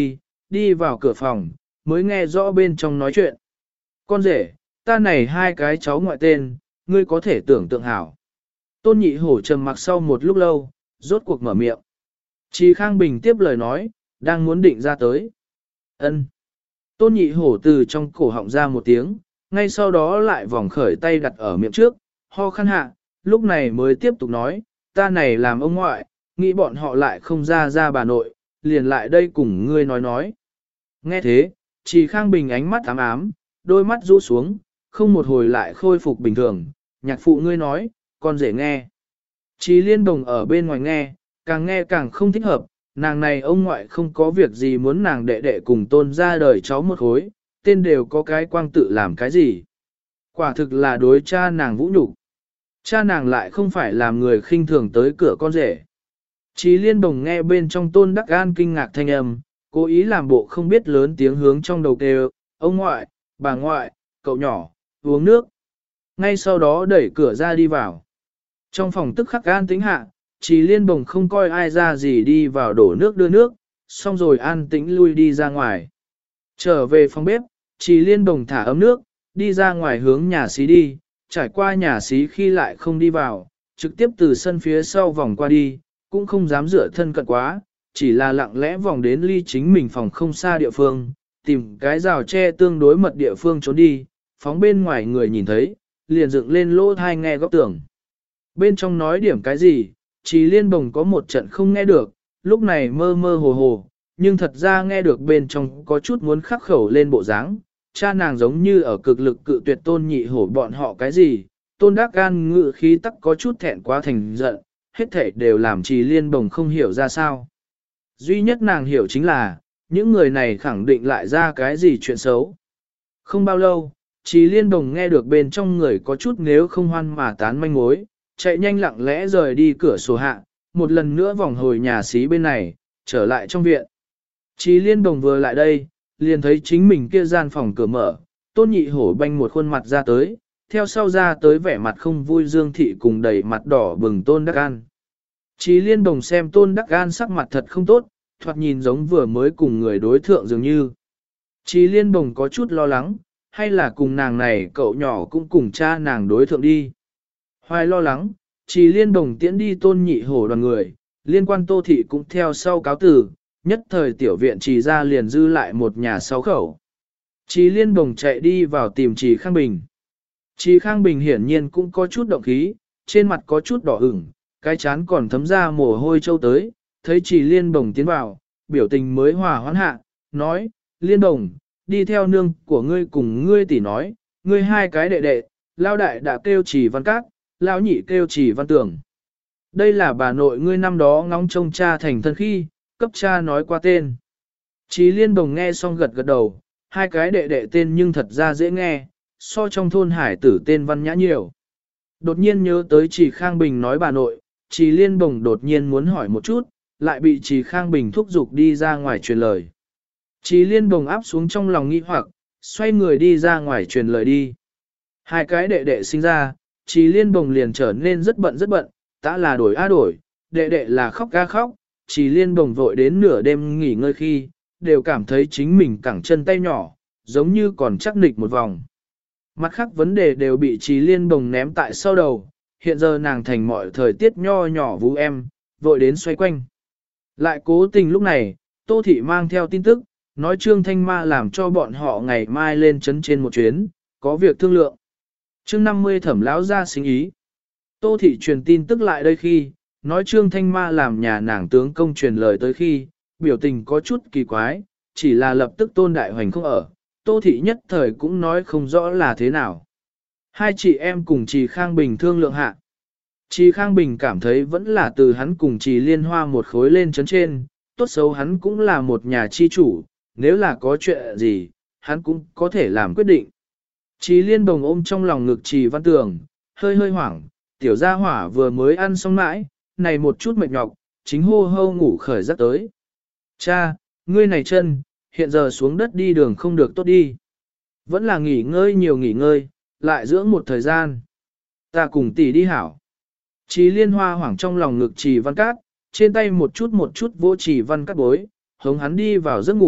đi vào cửa phòng, mới nghe rõ bên trong nói chuyện. Con rể, ta này hai cái cháu ngoại tên, ngươi có thể tưởng tượng hảo. Tôn Nhị Hổ trầm mặc sau một lúc lâu, rốt cuộc mở miệng. Trì Khang Bình tiếp lời nói, đang muốn định ra tới. Ân. Tôn Nhị Hổ từ trong cổ họng ra một tiếng, ngay sau đó lại vòng khởi tay đặt ở miệng trước, ho khăn hạ, lúc này mới tiếp tục nói, ta này làm ông ngoại, nghĩ bọn họ lại không ra bà nội, liền lại đây cùng ngươi nói. Nghe thế, Trì Khang Bình ánh mắt ám ám, đôi mắt rũ xuống, không một hồi lại khôi phục bình thường, nhạc phụ ngươi nói, con rể nghe. Trì Liên Đồng ở bên ngoài nghe càng không thích hợp, nàng này ông ngoại không có việc gì muốn nàng đệ đệ cùng tôn ra đời cháu một khối, tên đều có cái quang tự làm cái gì. Quả thực là đối cha nàng vũ nhục. Cha nàng lại không phải làm người khinh thường tới cửa con rể. Trì Liên Đồng nghe bên trong Tôn Đắc An kinh ngạc thanh âm, cố ý làm bộ không biết lớn tiếng hướng trong đầu kêu, ông ngoại, bà ngoại, cậu nhỏ, uống nước. Ngay sau đó đẩy cửa ra đi vào. Trong phòng tức khắc an tĩnh hạ, Trì Liên Đồng không coi ai ra gì đi vào đổ nước đưa nước, xong rồi an tĩnh lui đi ra ngoài. Trở về phòng bếp, Trì Liên Đồng thả ấm nước, đi ra ngoài hướng nhà xí đi, trải qua nhà xí khi lại không đi vào, trực tiếp từ sân phía sau vòng qua đi, cũng không dám rửa thân cận quá, chỉ là lặng lẽ vòng đến ly chính mình phòng không xa địa phương, tìm cái rào tre tương đối mật địa phương trốn đi, phóng bên ngoài người nhìn thấy, liền dựng lên lỗ thai nghe góc tường. Bên trong nói điểm cái gì, Trì Liên Bồng có một trận không nghe được, lúc này mơ mơ hồ hồ, nhưng thật ra nghe được bên trong có chút muốn khắc khẩu lên bộ dáng. Cha nàng giống như ở cực lực cự tuyệt Tôn Nhị Hổ bọn họ cái gì, Tôn Đắc Gan ngự khí tắc có chút thẹn quá thành giận, hết thảy đều làm Trì Liên Bồng không hiểu ra sao. Duy nhất nàng hiểu chính là, những người này khẳng định lại ra cái gì chuyện xấu. Không bao lâu, Trì Liên Bồng nghe được bên trong người có chút nếu không hoan mà tán manh mối, chạy nhanh lặng lẽ rời đi cửa sổ hạ, một lần nữa vòng hồi nhà xí bên này, trở lại trong viện. Trì Liên Bồng vừa lại đây, liền thấy chính mình kia gian phòng cửa mở, Tôn Nhị Hổ banh một khuôn mặt ra tới, theo sau ra tới vẻ mặt không vui Dương Thị cùng đầy mặt đỏ bừng Tôn Đắc An. Trì Liên Bồng xem Tôn Đắc An sắc mặt thật không tốt, thoạt nhìn giống vừa mới cùng người đối thượng dường như. Trì Liên Bồng có chút lo lắng, hay là cùng nàng này cậu nhỏ cũng cùng cha nàng đối thượng đi. Hoài lo lắng, Trì Liên Bồng tiễn đi Tôn Nhị Hổ đoàn người, liên quan Tô Thị cũng theo sau cáo từ, nhất thời tiểu viện Trì ra liền dư lại một nhà 6 khẩu. Trì Liên Bồng chạy đi vào tìm Trì Khang Bình. Trì Khang Bình hiển nhiên cũng có chút động khí, trên mặt có chút đỏ ửng, cái chán còn thấm ra mồ hôi châu tới, thấy Trì Liên Bồng tiến vào, biểu tình mới hòa hoãn hạ, nói, Liên Bồng, đi theo nương của ngươi cùng ngươi tỷ nói, ngươi hai cái đệ đệ, lao đại đã kêu Trì Văn Các, lao nhị kêu Trì Văn Tường. Đây là bà nội ngươi năm đó ngóng trông cha thành thân khi, cấp cha nói qua tên. Trì Liên Bồng nghe xong gật gật đầu, hai cái đệ đệ tên nhưng thật ra dễ nghe, so trong thôn hải tử tên văn nhã nhiều. Đột nhiên nhớ tới Trì Khang Bình nói bà nội, Trì Liên Bồng đột nhiên muốn hỏi một chút, lại bị Trì Khang Bình thúc giục đi ra ngoài truyền lời. Trì Liên Bồng áp xuống trong lòng nghi hoặc, xoay người đi ra ngoài truyền lời đi. Hai cái đệ đệ sinh ra, Trì Liên Bồng liền trở nên rất bận, tã là đổi a đổi, đệ đệ là khóc ga khóc, Trì Liên Bồng vội đến nửa đêm nghỉ ngơi khi, đều cảm thấy chính mình cẳng chân tay nhỏ, giống như còn chắc nịch một vòng. Mặt khác vấn đề đều bị Trì Liên Bồng ném tại sau đầu, hiện giờ nàng thành mọi thời tiết nho nhỏ vũ em, vội đến xoay quanh. Lại cố tình lúc này, Tô Thị mang theo tin tức, nói Trương Thanh Ma làm cho bọn họ ngày mai lên trấn trên một chuyến, có việc thương lượng. Chương 50 Thẩm lão ra sinh ý. Tô Thị truyền tin tức lại đây khi, nói Trương Thanh Ma làm nhà nàng tướng công truyền lời tới khi, biểu tình có chút kỳ quái, chỉ là lập tức Tôn Đại Hoành không ở, Tô Thị nhất thời cũng nói không rõ là thế nào. Hai chị em cùng Trì Khang Bình thương lượng hạ. Trì Khang Bình cảm thấy vẫn là từ hắn cùng Trì Liên Hoa một khối lên chấn trên, tốt xấu hắn cũng là một nhà chi chủ, nếu là có chuyện gì, hắn cũng có thể làm quyết định. Trì Liên Bồng ôm trong lòng ngực Trì Văn Tường, hơi hoảng, tiểu gia hỏa vừa mới ăn xong mãi, này một chút mệt nhọc, chính hô hô ngủ khởi giấc tới. Cha, ngươi này chân, hiện giờ xuống đất đi đường không được tốt đi. Vẫn là nghỉ ngơi nhiều nghỉ ngơi, lại dưỡng một thời gian. Ta cùng tỷ đi hảo. Trì Liên Hoa hoảng trong lòng ngực Trì Văn Cát, trên tay một chút vỗ Trì Văn Cát bối, hống hắn đi vào giấc ngủ,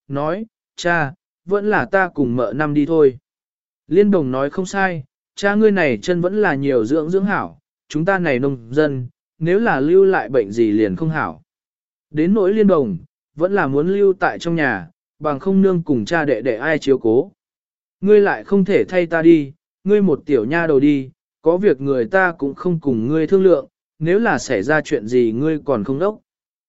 nói, cha, vẫn là ta cùng mợ năm đi thôi. Liên đồng nói không sai, cha ngươi này chân vẫn là nhiều dưỡng dưỡng hảo, chúng ta này nông dân, nếu là lưu lại bệnh gì liền không hảo. Đến nỗi liên đồng, vẫn là muốn lưu tại trong nhà, bằng không nương cùng cha đệ đệ ai chiếu cố. Ngươi lại không thể thay ta đi, ngươi một tiểu nha đầu đi, có việc người ta cũng không cùng ngươi thương lượng, nếu là xảy ra chuyện gì ngươi còn không ngốc.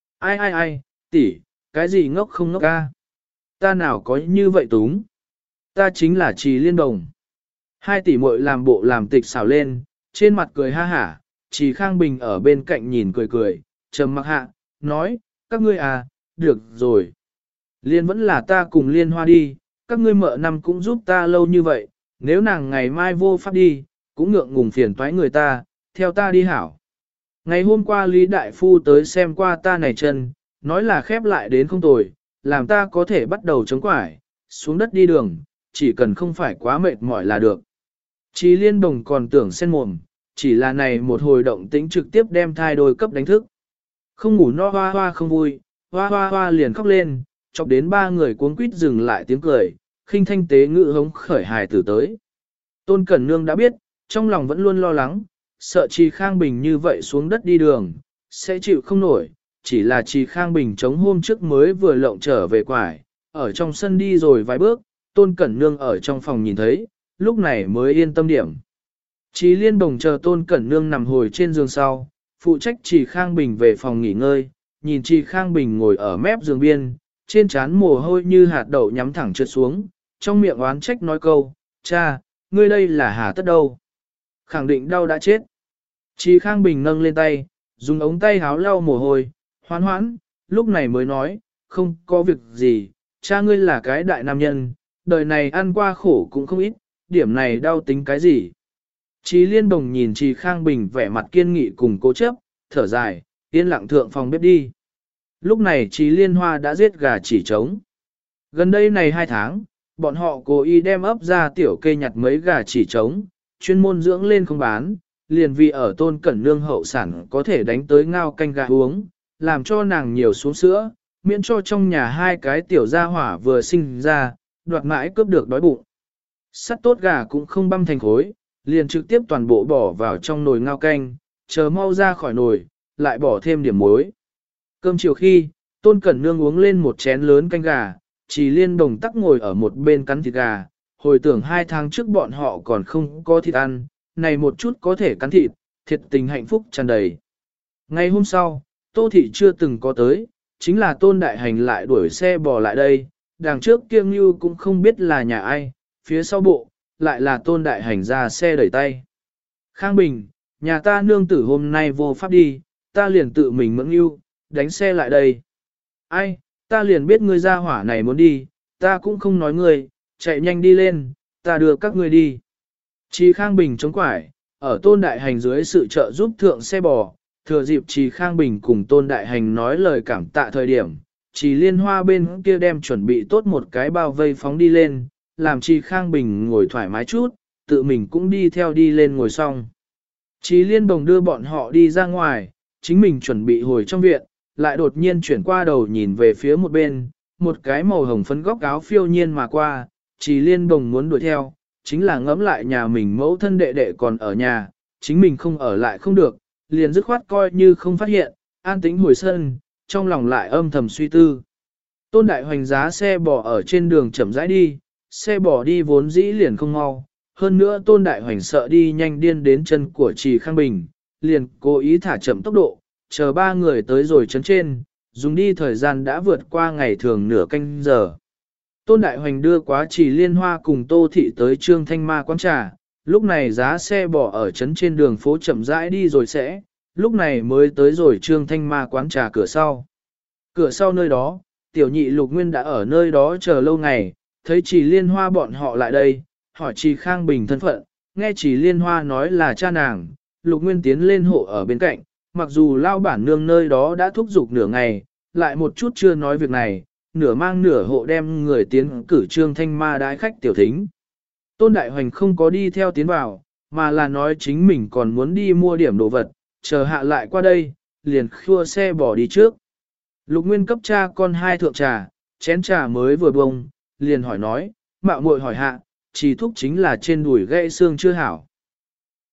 Ai, tỷ, cái gì ngốc không ngốc ca? Ta nào có như vậy túng? Ta chính là Trì Liên Đồng. Hai tỷ muội làm bộ làm tịch xào lên, trên mặt cười ha hả, Trì Khang Bình ở bên cạnh nhìn cười, trầm mặc hạ, nói, các ngươi à, được rồi. Liên vẫn là ta cùng Liên Hoa đi, các ngươi mợ năm cũng giúp ta lâu như vậy, nếu nàng ngày mai vô pháp đi, cũng ngượng ngùng phiền toái người ta, theo ta đi hảo. Ngày hôm qua Lý Đại Phu tới xem qua ta này chân, nói là khép lại đến không tồi, làm ta có thể bắt đầu chống quải, xuống đất đi đường, chỉ cần không phải quá mệt mỏi là được. Chí Liên Đồng còn tưởng sen mồm, chỉ là này một hồi động tĩnh trực tiếp đem thai đôi cấp đánh thức. Không ngủ no hoa hoa không vui, hoa hoa liền khóc lên, chọc đến ba người cuống quýt dừng lại tiếng cười, khinh thanh tế ngữ hống khởi hài tử tới. Tôn Cẩn Nương đã biết, trong lòng vẫn luôn lo lắng, sợ Trì Khang Bình như vậy xuống đất đi đường, sẽ chịu không nổi, chỉ là Trì Khang Bình chống hôm trước mới vừa lộng trở về quải, ở trong sân đi rồi vài bước, Tôn Cẩn Nương ở trong phòng nhìn thấy, lúc này mới yên tâm điểm. Trì Liên Đồng chờ Tôn Cẩn Nương nằm hồi trên giường sau, phụ trách Trì Khang Bình về phòng nghỉ ngơi, nhìn Trì Khang Bình ngồi ở mép giường biên, trên trán mồ hôi như hạt đậu nhắm thẳng trượt xuống, trong miệng oán trách nói câu, cha, ngươi đây là hà tất đâu. Khẳng định đau đã chết. Trì Khang Bình nâng lên tay, dùng ống tay háo lau mồ hôi, hoán hoãn, lúc này mới nói, không có việc gì, cha ngươi là cái đại nam nhân, đời này ăn qua khổ cũng không ít, điểm này đau tính cái gì. Trì Liên Đồng nhìn Trì Khang Bình vẻ mặt kiên nghị cùng cố chấp, thở dài, yên lặng thượng phòng bếp đi. Lúc này Trì Liên Hoa đã giết gà chỉ trống. Gần đây này 2 tháng, bọn họ cố ý đem ấp ra tiểu kê nhặt mấy gà chỉ trống, chuyên môn dưỡng lên không bán, liền vì ở Tôn Cẩn Nương hậu sản có thể đánh tới ngao canh gà uống, làm cho nàng nhiều xuống sữa, miễn cho trong nhà 2 cái tiểu gia hỏa vừa sinh ra, đoạt mãi cướp được đói bụng. Sắt tốt gà cũng không băm thành khối, liền trực tiếp toàn bộ bỏ vào trong nồi ngao canh, chờ mau ra khỏi nồi, lại bỏ thêm điểm muối. Cơm chiều khi, Tôn Cẩn Nương uống lên một chén lớn canh gà, Trì Liên Đồng tắc ngồi ở một bên cắn thịt gà, hồi tưởng 2 tháng trước bọn họ còn không có thịt ăn, này một chút có thể cắn thịt, thiệt tình hạnh phúc tràn đầy. Ngày hôm sau, Tô Thị chưa từng có tới, chính là Tôn Đại Hành lại đuổi xe bò lại đây, đằng trước Kiêng Như cũng không biết là nhà ai, phía sau bộ, lại là Tôn Đại Hành ra xe đẩy tay. Khang Bình, nhà ta nương tử hôm nay vô pháp đi, ta liền tự mình mượn Như, đánh xe lại đây. Ai, ta liền biết ngươi ra hỏa này muốn đi, ta cũng không nói ngươi, chạy nhanh đi lên, ta đưa các ngươi đi. Trì Khang Bình chống quải, ở Tôn Đại Hành dưới sự trợ giúp thượng xe bò, thừa dịp Trì Khang Bình cùng Tôn Đại Hành nói lời cảm tạ thời điểm, Trì Liên Hoa bên kia đem chuẩn bị tốt một cái bao vây phóng đi lên, làm Trì Khang Bình ngồi thoải mái chút, tự mình cũng đi theo đi lên ngồi xong. Trì Liên Đồng đưa bọn họ đi ra ngoài, chính mình chuẩn bị hồi trong viện, lại đột nhiên chuyển qua đầu nhìn về phía một bên, một cái màu hồng phấn góc áo phiêu nhiên mà qua, Trì Liên Đồng muốn đuổi theo, chính là ngẫm lại nhà mình mẫu thân đệ đệ còn ở nhà, chính mình không ở lại không được, liền dứt khoát coi như không phát hiện, an tĩnh hồi sân, trong lòng lại âm thầm suy tư. Tôn Đại Hoành giá xe bò ở trên đường chậm rãi đi, xe bò đi vốn dĩ liền không mau, hơn nữa Tôn Đại Hoành sợ đi nhanh điên đến chân của Trì Khang Bình, liền cố ý thả chậm tốc độ, chờ 3 người tới rồi chấn trên, dùng đi thời gian đã vượt qua ngày thường nửa canh giờ. Tôn Đại Hoành đưa quá Trì Liên Hoa cùng Tô Thị tới Trương Thanh Ma quán trà, lúc này giá xe bỏ ở trấn trên đường phố chậm rãi đi rồi sẽ, lúc này mới tới rồi Trương Thanh Ma quán trà cửa sau. Cửa sau nơi đó, tiểu nhị Lục Nguyên đã ở nơi đó chờ lâu ngày, thấy Trì Liên Hoa bọn họ lại đây, hỏi Trì Khang Bình thân phận, nghe Trì Liên Hoa nói là cha nàng, Lục Nguyên tiến lên hộ ở bên cạnh, mặc dù lao bản nương nơi đó đã thúc giục nửa ngày, lại một chút chưa nói việc này, nửa mang nửa hộ đem người tiến cử Trương Thanh Ma đái khách tiểu thính. Tôn Đại Hoành không có đi theo tiến vào, mà là nói chính mình còn muốn đi mua điểm đồ vật, chờ hạ lại qua đây, liền khua xe bỏ đi trước. Lục Nguyên cấp cha con 2 thượng trà, chén trà mới vừa bông, liền hỏi nói, mạo muội hỏi hạ, chỉ thúc chính là trên đùi gãy xương chưa hảo.